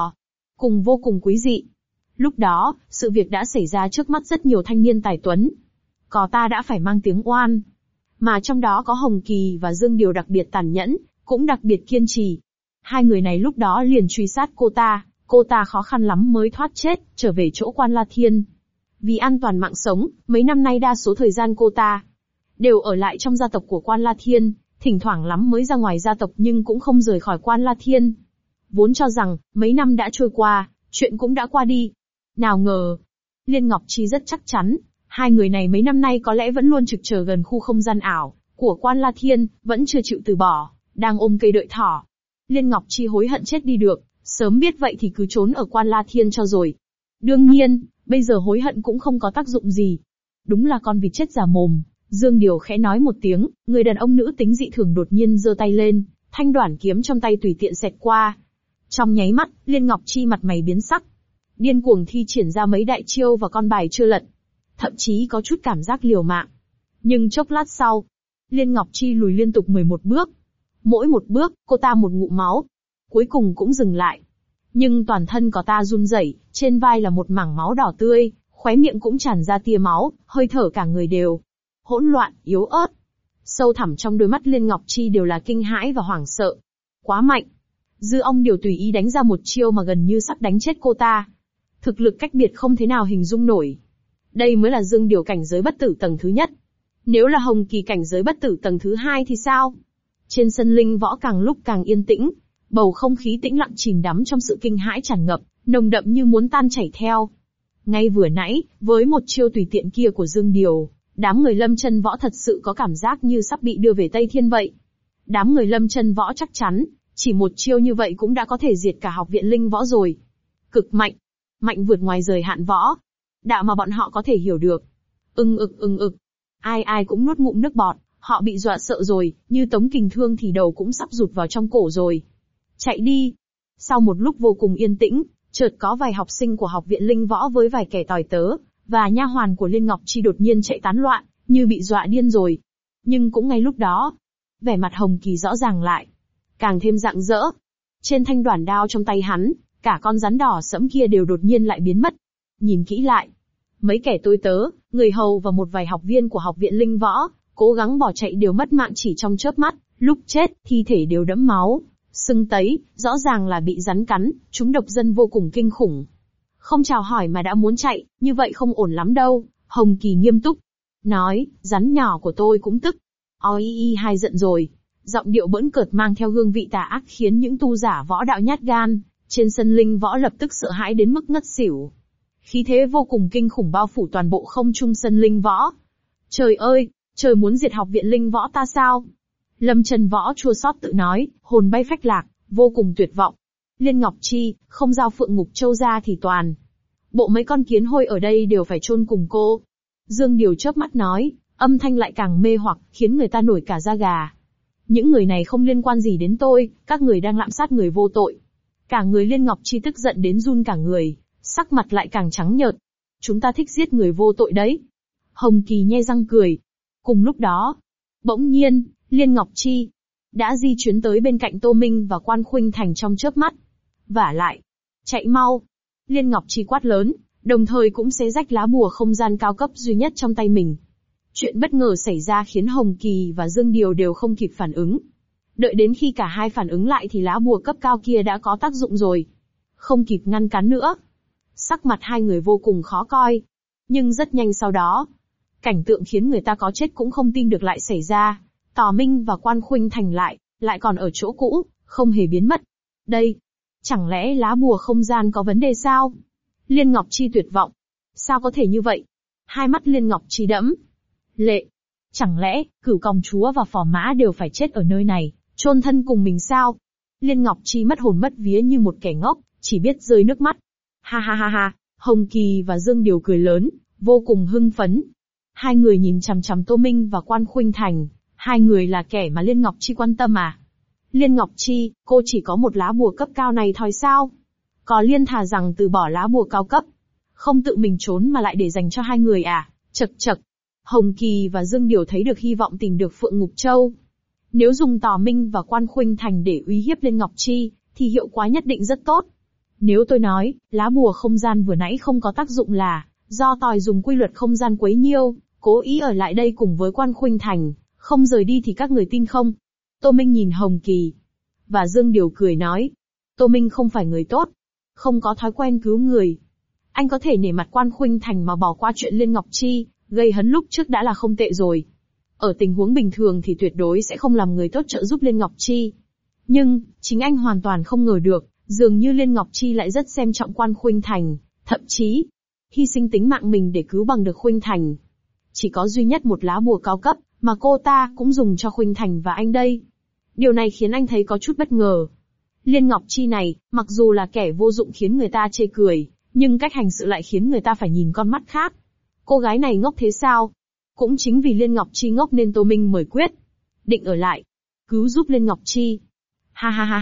S1: cùng vô cùng quý dị. Lúc đó, sự việc đã xảy ra trước mắt rất nhiều thanh niên tài tuấn. Có ta đã phải mang tiếng oan. Mà trong đó có Hồng Kỳ và Dương Điều đặc biệt tàn nhẫn, cũng đặc biệt kiên trì. Hai người này lúc đó liền truy sát cô ta khó khăn lắm mới thoát chết, trở về chỗ Quan La Thiên. Vì an toàn mạng sống, mấy năm nay đa số thời gian cô ta đều ở lại trong gia tộc của Quan La Thiên, thỉnh thoảng lắm mới ra ngoài gia tộc nhưng cũng không rời khỏi Quan La Thiên. Vốn cho rằng, mấy năm đã trôi qua, chuyện cũng đã qua đi. Nào ngờ, Liên Ngọc Chi rất chắc chắn, hai người này mấy năm nay có lẽ vẫn luôn trực chờ gần khu không gian ảo của Quan La Thiên, vẫn chưa chịu từ bỏ, đang ôm cây đợi thỏ. Liên Ngọc Chi hối hận chết đi được, sớm biết vậy thì cứ trốn ở Quan La Thiên cho rồi. Đương nhiên, bây giờ hối hận cũng không có tác dụng gì. Đúng là con vịt chết già mồm. Dương Điều khẽ nói một tiếng, người đàn ông nữ tính dị thường đột nhiên giơ tay lên, thanh đoản kiếm trong tay tùy tiện xẹt qua. Trong nháy mắt, Liên Ngọc Chi mặt mày biến sắc. Điên cuồng thi triển ra mấy đại chiêu và con bài chưa lật. Thậm chí có chút cảm giác liều mạng. Nhưng chốc lát sau, Liên Ngọc Chi lùi liên tục 11 bước. Mỗi một bước, cô ta một ngụm máu. Cuối cùng cũng dừng lại. Nhưng toàn thân có ta run rẩy, trên vai là một mảng máu đỏ tươi, khóe miệng cũng tràn ra tia máu, hơi thở cả người đều hỗn loạn, yếu ớt. Sâu thẳm trong đôi mắt Liên Ngọc Chi đều là kinh hãi và hoảng sợ. Quá mạnh. Dư Ong Điều tùy ý đánh ra một chiêu mà gần như sắp đánh chết cô ta. Thực lực cách biệt không thế nào hình dung nổi. Đây mới là Dương Điều cảnh giới bất tử tầng thứ nhất. Nếu là Hồng Kỳ cảnh giới bất tử tầng thứ hai thì sao? Trên sân linh võ càng lúc càng yên tĩnh, bầu không khí tĩnh lặng chìm đắm trong sự kinh hãi tràn ngập, nồng đậm như muốn tan chảy theo. Ngay vừa nãy, với một chiêu tùy tiện kia của Dương Điều, đám người Lâm Chân Võ thật sự có cảm giác như sắp bị đưa về Tây Thiên vậy. Đám người Lâm Chân Võ chắc chắn, chỉ một chiêu như vậy cũng đã có thể diệt cả học viện linh võ rồi. Cực mạnh, mạnh vượt ngoài rời hạn võ. Đạo mà bọn họ có thể hiểu được. Ưng ực. Ai ai cũng nuốt ngụm nước bọt, họ bị dọa sợ rồi, như Tống Kình Thương thì đầu cũng sắp rụt vào trong cổ rồi. Chạy đi. Sau một lúc vô cùng yên tĩnh, chợt có vài học sinh của học viện linh võ với vài kẻ tỏi tớ, và nha hoàn của Liên Ngọc Chi đột nhiên chạy tán loạn, như bị dọa điên rồi. Nhưng cũng ngay lúc đó, vẻ mặt Hồng Kỳ rõ ràng lại, càng thêm rạng rỡ. Trên thanh đoản đao trong tay hắn, cả con rắn đỏ sẫm kia đều đột nhiên lại biến mất. Nhìn kỹ lại, mấy kẻ tôi tớ, người hầu và một vài học viên của học viện linh võ, cố gắng bỏ chạy đều mất mạng chỉ trong chớp mắt, lúc chết, thi thể đều đẫm máu, sưng tấy, rõ ràng là bị rắn cắn, chúng độc dân vô cùng kinh khủng. Không chào hỏi mà đã muốn chạy, như vậy không ổn lắm đâu, Hồng Kỳ nghiêm túc. Nói, rắn nhỏ của tôi cũng tức. Oi hai giận rồi. Giọng điệu bỡn cợt mang theo hương vị tà ác khiến những tu giả võ đạo nhát gan, trên sân linh võ lập tức sợ hãi đến mức ngất xỉu. Khí thế vô cùng kinh khủng bao phủ toàn bộ không trung sân linh võ. Trời ơi, trời muốn diệt học viện linh võ ta sao? Lâm Chân Võ chua xót tự nói, hồn bay phách lạc, vô cùng tuyệt vọng. Liên Ngọc Chi, không giao Phượng Ngục Châu ra thì toàn bộ mấy con kiến hôi ở đây đều phải chôn cùng cô. Dương Điều chớp mắt nói, âm thanh lại càng mê hoặc, khiến người ta nổi cả da gà. Những người này không liên quan gì đến tôi, các người đang lạm sát người vô tội. Cả người Liên Ngọc Chi tức giận đến run cả người, sắc mặt lại càng trắng nhợt. Chúng ta thích giết người vô tội đấy. Hồng Kỳ nhe răng cười. Cùng lúc đó, bỗng nhiên, Liên Ngọc Chi đã di chuyển tới bên cạnh Tô Minh và Quan Khuynh Thành trong chớp mắt. Vả lại, chạy mau. Liên Ngọc Chi quát lớn, đồng thời cũng xé rách lá bùa không gian cao cấp duy nhất trong tay mình. Chuyện bất ngờ xảy ra khiến Hồng Kỳ và Dương Điều đều không kịp phản ứng. Đợi đến khi cả hai phản ứng lại thì lá bùa cấp cao kia đã có tác dụng rồi. Không kịp ngăn cản nữa. Sắc mặt hai người vô cùng khó coi. Nhưng rất nhanh sau đó, cảnh tượng khiến người ta có chết cũng không tin được lại xảy ra. Tào Minh và Quan Khuynh Thành lại còn ở chỗ cũ, không hề biến mất. Đây, chẳng lẽ lá bùa không gian có vấn đề sao? Liên Ngọc Chi tuyệt vọng. Sao có thể như vậy? Hai mắt Liên Ngọc Chi đẫm lệ. Chẳng lẽ, Cửu Công Chúa và Phò Mã đều phải chết ở nơi này, chôn thân cùng mình sao? Liên Ngọc Chi mất hồn mất vía như một kẻ ngốc, chỉ biết rơi nước mắt. Ha ha ha ha, Hồng Kỳ và Dương Điều cười lớn, vô cùng hưng phấn. Hai người nhìn chằm chằm Tô Minh và Quan Khuynh Thành, hai người là kẻ mà Liên Ngọc Chi quan tâm à? Liên Ngọc Chi, cô chỉ có một lá bùa cấp cao này thôi sao? Có Liên thà rằng từ bỏ lá bùa cao cấp, không tự mình trốn mà lại để dành cho hai người à? Chậc chậc. Hồng Kỳ và Dương Điều thấy được hy vọng tìm được Phượng Ngục Châu. Nếu dùng Tào Minh và Quan Khuynh Thành để uy hiếp Liên Ngọc Chi, thì hiệu quả nhất định rất tốt. Nếu tôi nói, lá bùa không gian vừa nãy không có tác dụng là do Tòi dùng quy luật không gian quấy nhiêu, cố ý ở lại đây cùng với Quan Khuynh Thành, không rời đi thì các người tin không? Tô Minh nhìn Hồng Kỳ và Dương Điều cười nói, Tô Minh không phải người tốt, không có thói quen cứu người. Anh có thể nể mặt Quan Khuynh Thành mà bỏ qua chuyện Liên Ngọc Chi, gây hấn lúc trước đã là không tệ rồi. Ở tình huống bình thường thì tuyệt đối sẽ không làm người tốt trợ giúp Liên Ngọc Chi. Nhưng, chính anh hoàn toàn không ngờ được, dường như Liên Ngọc Chi lại rất xem trọng Quan Khuynh Thành, thậm chí hy sinh tính mạng mình để cứu bằng được Khuynh Thành. Chỉ có duy nhất một lá bùa cao cấp, mà cô ta cũng dùng cho Khuynh Thành và anh đây. Điều này khiến anh thấy có chút bất ngờ. Liên Ngọc Chi này, mặc dù là kẻ vô dụng khiến người ta chê cười, nhưng cách hành sự lại khiến người ta phải nhìn con mắt khác. Cô gái này ngốc thế sao? Cũng chính vì Liên Ngọc Chi ngốc nên Tô Minh mời quyết định ở lại, cứu giúp Liên Ngọc Chi. Ha ha ha ha,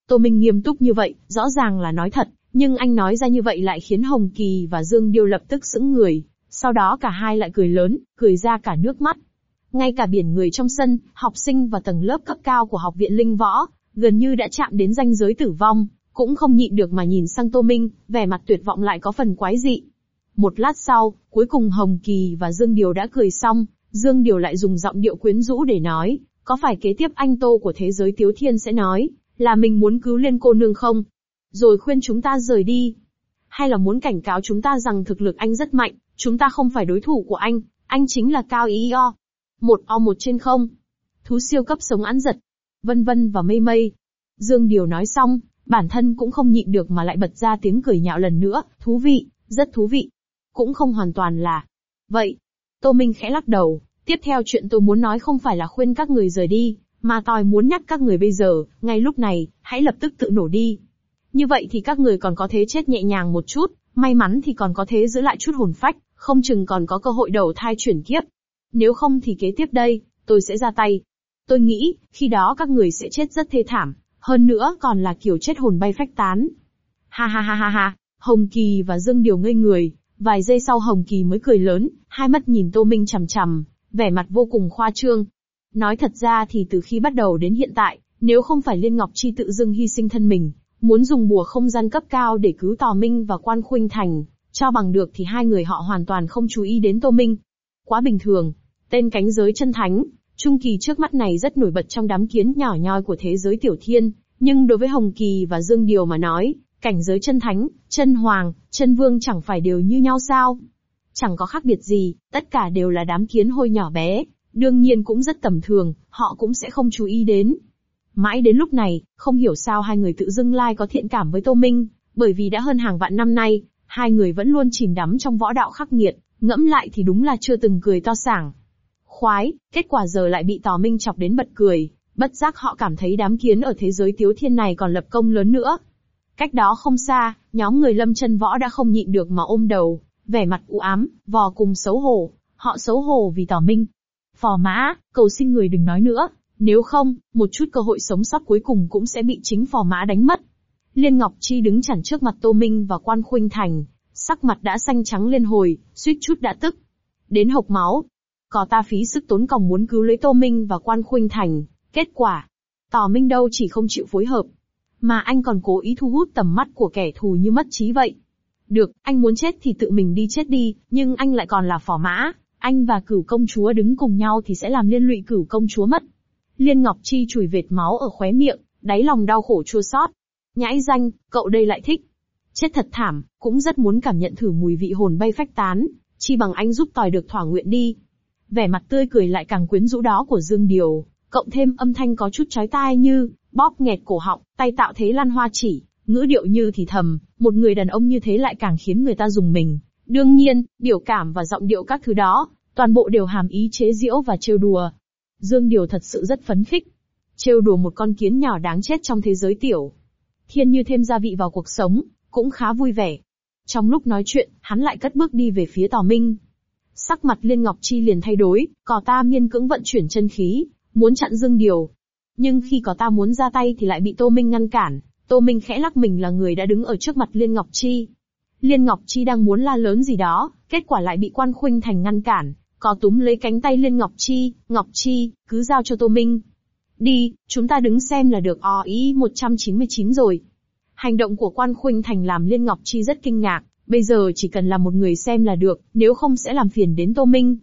S1: Tô Minh nghiêm túc như vậy, rõ ràng là nói thật, nhưng anh nói ra như vậy lại khiến Hồng Kỳ và Dương Điêu lập tức sững người, sau đó cả hai lại cười lớn, cười ra cả nước mắt. Ngay cả biển người trong sân, học sinh và tầng lớp cấp cao của học viện Linh Võ, gần như đã chạm đến ranh giới tử vong, cũng không nhịn được mà nhìn sang Tô Minh, vẻ mặt tuyệt vọng lại có phần quái dị. Một lát sau, cuối cùng Hồng Kỳ và Dương Điều đã cười xong, Dương Điều lại dùng giọng điệu quyến rũ để nói, có phải kế tiếp anh Tô của thế giới Tiếu Thiên sẽ nói, là mình muốn cứu Liên cô nương không? Rồi khuyên chúng ta rời đi. Hay là muốn cảnh cáo chúng ta rằng thực lực anh rất mạnh, chúng ta không phải đối thủ của anh chính là Cao Ý O. Một trên không. Thú siêu cấp sống ăn giật. Vân vân và mây mây. Dương Điều nói xong, bản thân cũng không nhịn được mà lại bật ra tiếng cười nhạo lần nữa, thú vị, rất thú vị. Cũng không hoàn toàn là vậy. Tô Minh khẽ lắc đầu, tiếp theo chuyện tôi muốn nói không phải là khuyên các người rời đi, mà tôi muốn nhắc các người bây giờ, ngay lúc này, hãy lập tức tự nổ đi. Như vậy thì các người còn có thế chết nhẹ nhàng một chút, may mắn thì còn có thế giữ lại chút hồn phách, không chừng còn có cơ hội đầu thai chuyển kiếp. Nếu không thì kế tiếp đây, tôi sẽ ra tay. Tôi nghĩ, khi đó các người sẽ chết rất thê thảm, hơn nữa còn là kiểu chết hồn bay phách tán. Ha ha ha ha ha, Hồng Kỳ và Dương Điều ngây người, vài giây sau Hồng Kỳ mới cười lớn, hai mắt nhìn Tô Minh chằm chằm, vẻ mặt vô cùng khoa trương. Nói thật ra thì từ khi bắt đầu đến hiện tại, nếu không phải Liên Ngọc Chi tự dưng hy sinh thân mình, muốn dùng bùa không gian cấp cao để cứu Tò Minh và Quan Khuynh Thành, cho bằng được thì hai người họ hoàn toàn không chú ý đến Tô Minh. Quá bình thường, tên cánh giới chân thánh, Trung Kỳ trước mắt này rất nổi bật trong đám kiến nhỏ nhoi của thế giới Tiểu Thiên, nhưng đối với Hồng Kỳ và Dương Điều mà nói, cảnh giới chân thánh, chân hoàng, chân vương chẳng phải đều như nhau sao? Chẳng có khác biệt gì, tất cả đều là đám kiến hôi nhỏ bé, đương nhiên cũng rất tầm thường, họ cũng sẽ không chú ý đến. Mãi đến lúc này, không hiểu sao hai người tự dưng lai có thiện cảm với Tô Minh, bởi vì đã hơn hàng vạn năm nay, hai người vẫn luôn chìm đắm trong võ đạo khắc nghiệt, ngẫm lại thì đúng là chưa từng cười to sảng. Khoái, kết quả giờ lại bị Tò Minh chọc đến bật cười, bất giác họ cảm thấy đám kiến ở thế giới Tiếu Thiên này còn lập công lớn nữa. Cách đó không xa, nhóm người Lâm Chân Võ đã không nhịn được mà ôm đầu, vẻ mặt u ám, vò cùng xấu hổ, họ xấu hổ vì Tò Minh. Phò mã, cầu xin người đừng nói nữa, nếu không, một chút cơ hội sống sót cuối cùng cũng sẽ bị chính phò mã đánh mất. Liên Ngọc Chi đứng chắn trước mặt Tô Minh và Quan Khuynh Thành, sắc mặt đã xanh trắng lên hồi, suýt chút đã tức đến hộc máu. Có ta phí sức tốn còng muốn cứu lấy Tô Minh và Quan Khuynh Thành, kết quả, Tò Minh đâu chỉ không chịu phối hợp, mà anh còn cố ý thu hút tầm mắt của kẻ thù như mất trí vậy. Được, anh muốn chết thì tự mình đi chết đi, nhưng anh lại còn là phò mã, anh và Cửu công chúa đứng cùng nhau thì sẽ làm liên lụy Cửu công chúa mất. Liên Ngọc Chi chùi vệt máu ở khóe miệng, đáy lòng đau khổ chua xót. Nhãi danh, cậu đây lại thích chết thật thảm, cũng rất muốn cảm nhận thử mùi vị hồn bay phách tán, chi bằng anh giúp tòi được thỏa nguyện đi. Vẻ mặt tươi cười lại càng quyến rũ đó của Dương Điều, cộng thêm âm thanh có chút chói tai như bóp nghẹt cổ họng, tay tạo thế lan hoa chỉ, ngữ điệu như thì thầm, một người đàn ông như thế lại càng khiến người ta rùng mình. Đương nhiên, biểu cảm và giọng điệu các thứ đó, toàn bộ đều hàm ý chế giễu và trêu đùa. Dương Điều thật sự rất phấn khích. Trêu đùa một con kiến nhỏ đáng chết trong thế giới Tiểu Thiên như thêm gia vị vào cuộc sống, cũng khá vui vẻ. Trong lúc nói chuyện, hắn lại cất bước đi về phía Tò Minh. Sắc mặt Liên Ngọc Chi liền thay đổi, cò ta miên cưỡng vận chuyển chân khí, muốn chặn Dương Điều. Nhưng khi cò ta muốn ra tay thì lại bị Tô Minh ngăn cản. Tô Minh khẽ lắc mình là người đã đứng ở trước mặt Liên Ngọc Chi. Liên Ngọc Chi đang muốn la lớn gì đó, kết quả lại bị Quan Khuynh Thành ngăn cản. Có túm lấy cánh tay Liên Ngọc Chi, cứ giao cho Tô Minh. Đi, chúng ta đứng xem là được. OI 199 rồi. Hành động của Quan Khuynh Thành làm Liên Ngọc Chi rất kinh ngạc, bây giờ chỉ cần là một người xem là được, nếu không sẽ làm phiền đến Tô Minh.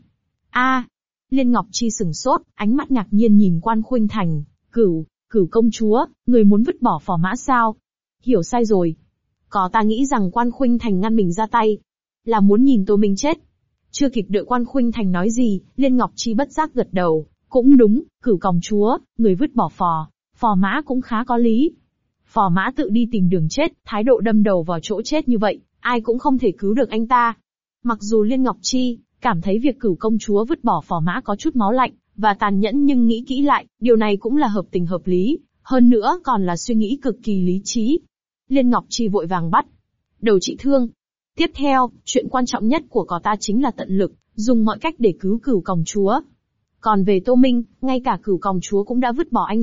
S1: Liên Ngọc Chi sửng sốt, ánh mắt ngạc nhiên nhìn Quan Khuynh Thành, Cửu công chúa, người muốn vứt bỏ phò mã sao? Hiểu sai rồi. Có ta nghĩ rằng Quan Khuynh Thành ngăn mình ra tay, là muốn nhìn Tô Minh chết. Chưa kịp đợi Quan Khuynh Thành nói gì, Liên Ngọc Chi bất giác gật đầu, cũng đúng, Cửu công chúa, người vứt bỏ phò mã cũng khá có lý. Phò mã tự đi tìm đường chết, thái độ đâm đầu vào chỗ chết như vậy, ai cũng không thể cứu được anh ta. Mặc dù Liên Ngọc Chi cảm thấy việc Cửu công chúa vứt bỏ phò mã có chút máu lạnh và tàn nhẫn, nhưng nghĩ kỹ lại, điều này cũng là hợp tình hợp lý, hơn nữa còn là suy nghĩ cực kỳ lý trí. Liên Ngọc Chi vội vàng bắt đầu trị thương. Tiếp theo, chuyện quan trọng nhất của cò ta chính là tận lực dùng mọi cách để cứu Cửu công chúa. Còn về Tô Minh, ngay cả Cửu công chúa cũng đã vứt bỏ anh rồi,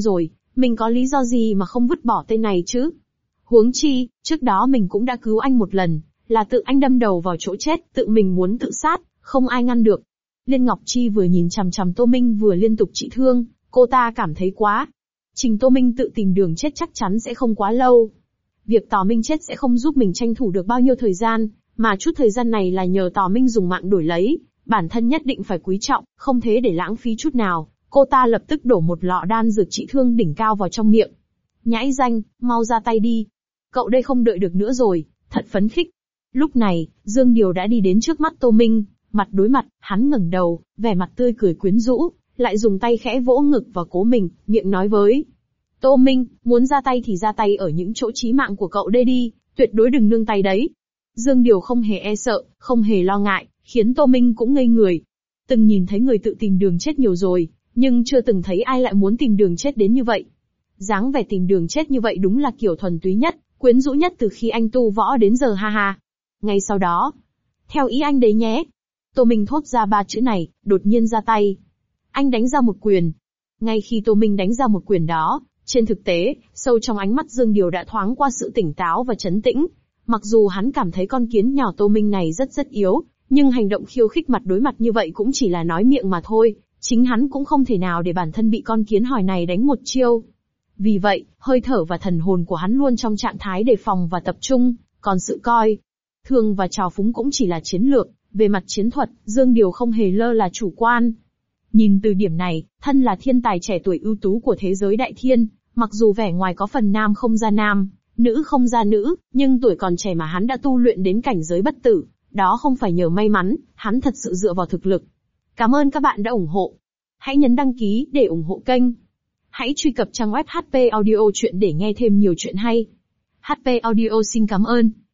S1: Mình có lý do gì mà không vứt bỏ tên này chứ? Huống chi, trước đó mình cũng đã cứu anh một lần, là tự anh đâm đầu vào chỗ chết, tự mình muốn tự sát, không ai ngăn được. Liên Ngọc Chi vừa nhìn chằm chằm Tô Minh vừa liên tục trị thương, cô ta cảm thấy quá. Trình Tô Minh tự tìm đường chết chắc chắn sẽ không quá lâu. Việc Tò Minh chết sẽ không giúp mình tranh thủ được bao nhiêu thời gian, mà chút thời gian này là nhờ Tò Minh dùng mạng đổi lấy, bản thân nhất định phải quý trọng, không thế để lãng phí chút nào. Cô ta lập tức đổ một lọ đan dược trị thương đỉnh cao vào trong miệng. Nhãi danh, mau ra tay đi. Cậu đây không đợi được nữa rồi, thật phấn khích. Lúc này, Dương Điều đã đi đến trước mắt Tô Minh, mặt đối mặt, hắn ngẩng đầu, vẻ mặt tươi cười quyến rũ, lại dùng tay khẽ vỗ ngực vào cố mình, miệng nói với Tô Minh, muốn ra tay thì ra tay ở những chỗ chí mạng của cậu đây đi, tuyệt đối đừng nương tay đấy. Dương Điều không hề e sợ, không hề lo ngại, khiến Tô Minh cũng ngây người. Từng nhìn thấy người tự tìm đường chết nhiều rồi, nhưng chưa từng thấy ai lại muốn tìm đường chết đến như vậy. Dáng vẻ tìm đường chết như vậy đúng là kiểu thuần túy nhất, quyến rũ nhất từ khi anh tu võ đến giờ ha ha. Ngay sau đó, theo ý anh đấy nhé. Tô Minh thốt ra 3 chữ này, đột nhiên ra tay. Anh đánh ra một quyền. Ngay khi Tô Minh đánh ra một quyền đó, trên thực tế, sâu trong ánh mắt Dương Điều đã thoáng qua sự tỉnh táo và trấn tĩnh. Mặc dù hắn cảm thấy con kiến nhỏ Tô Minh này rất yếu, nhưng hành động khiêu khích mặt đối mặt như vậy cũng chỉ là nói miệng mà thôi, chính hắn cũng không thể nào để bản thân bị con kiến hỏi này đánh một chiêu. Vì vậy, hơi thở và thần hồn của hắn luôn trong trạng thái đề phòng và tập trung, còn sự coi thường và trào phúng cũng chỉ là chiến lược. Về mặt chiến thuật, Dương Điều không hề lơ là chủ quan. Nhìn từ điểm này, thân là thiên tài trẻ tuổi ưu tú của thế giới đại thiên, mặc dù vẻ ngoài có phần nam không ra nam, nữ không ra nữ, nhưng tuổi còn trẻ mà hắn đã tu luyện đến cảnh giới bất tử, đó không phải nhờ may mắn, hắn thật sự dựa vào thực lực. Cảm ơn các bạn đã ủng hộ. Hãy nhấn đăng ký để ủng hộ kênh. Hãy truy cập trang web HP Audio Chuyện để nghe thêm nhiều chuyện hay. HP Audio xin cảm ơn.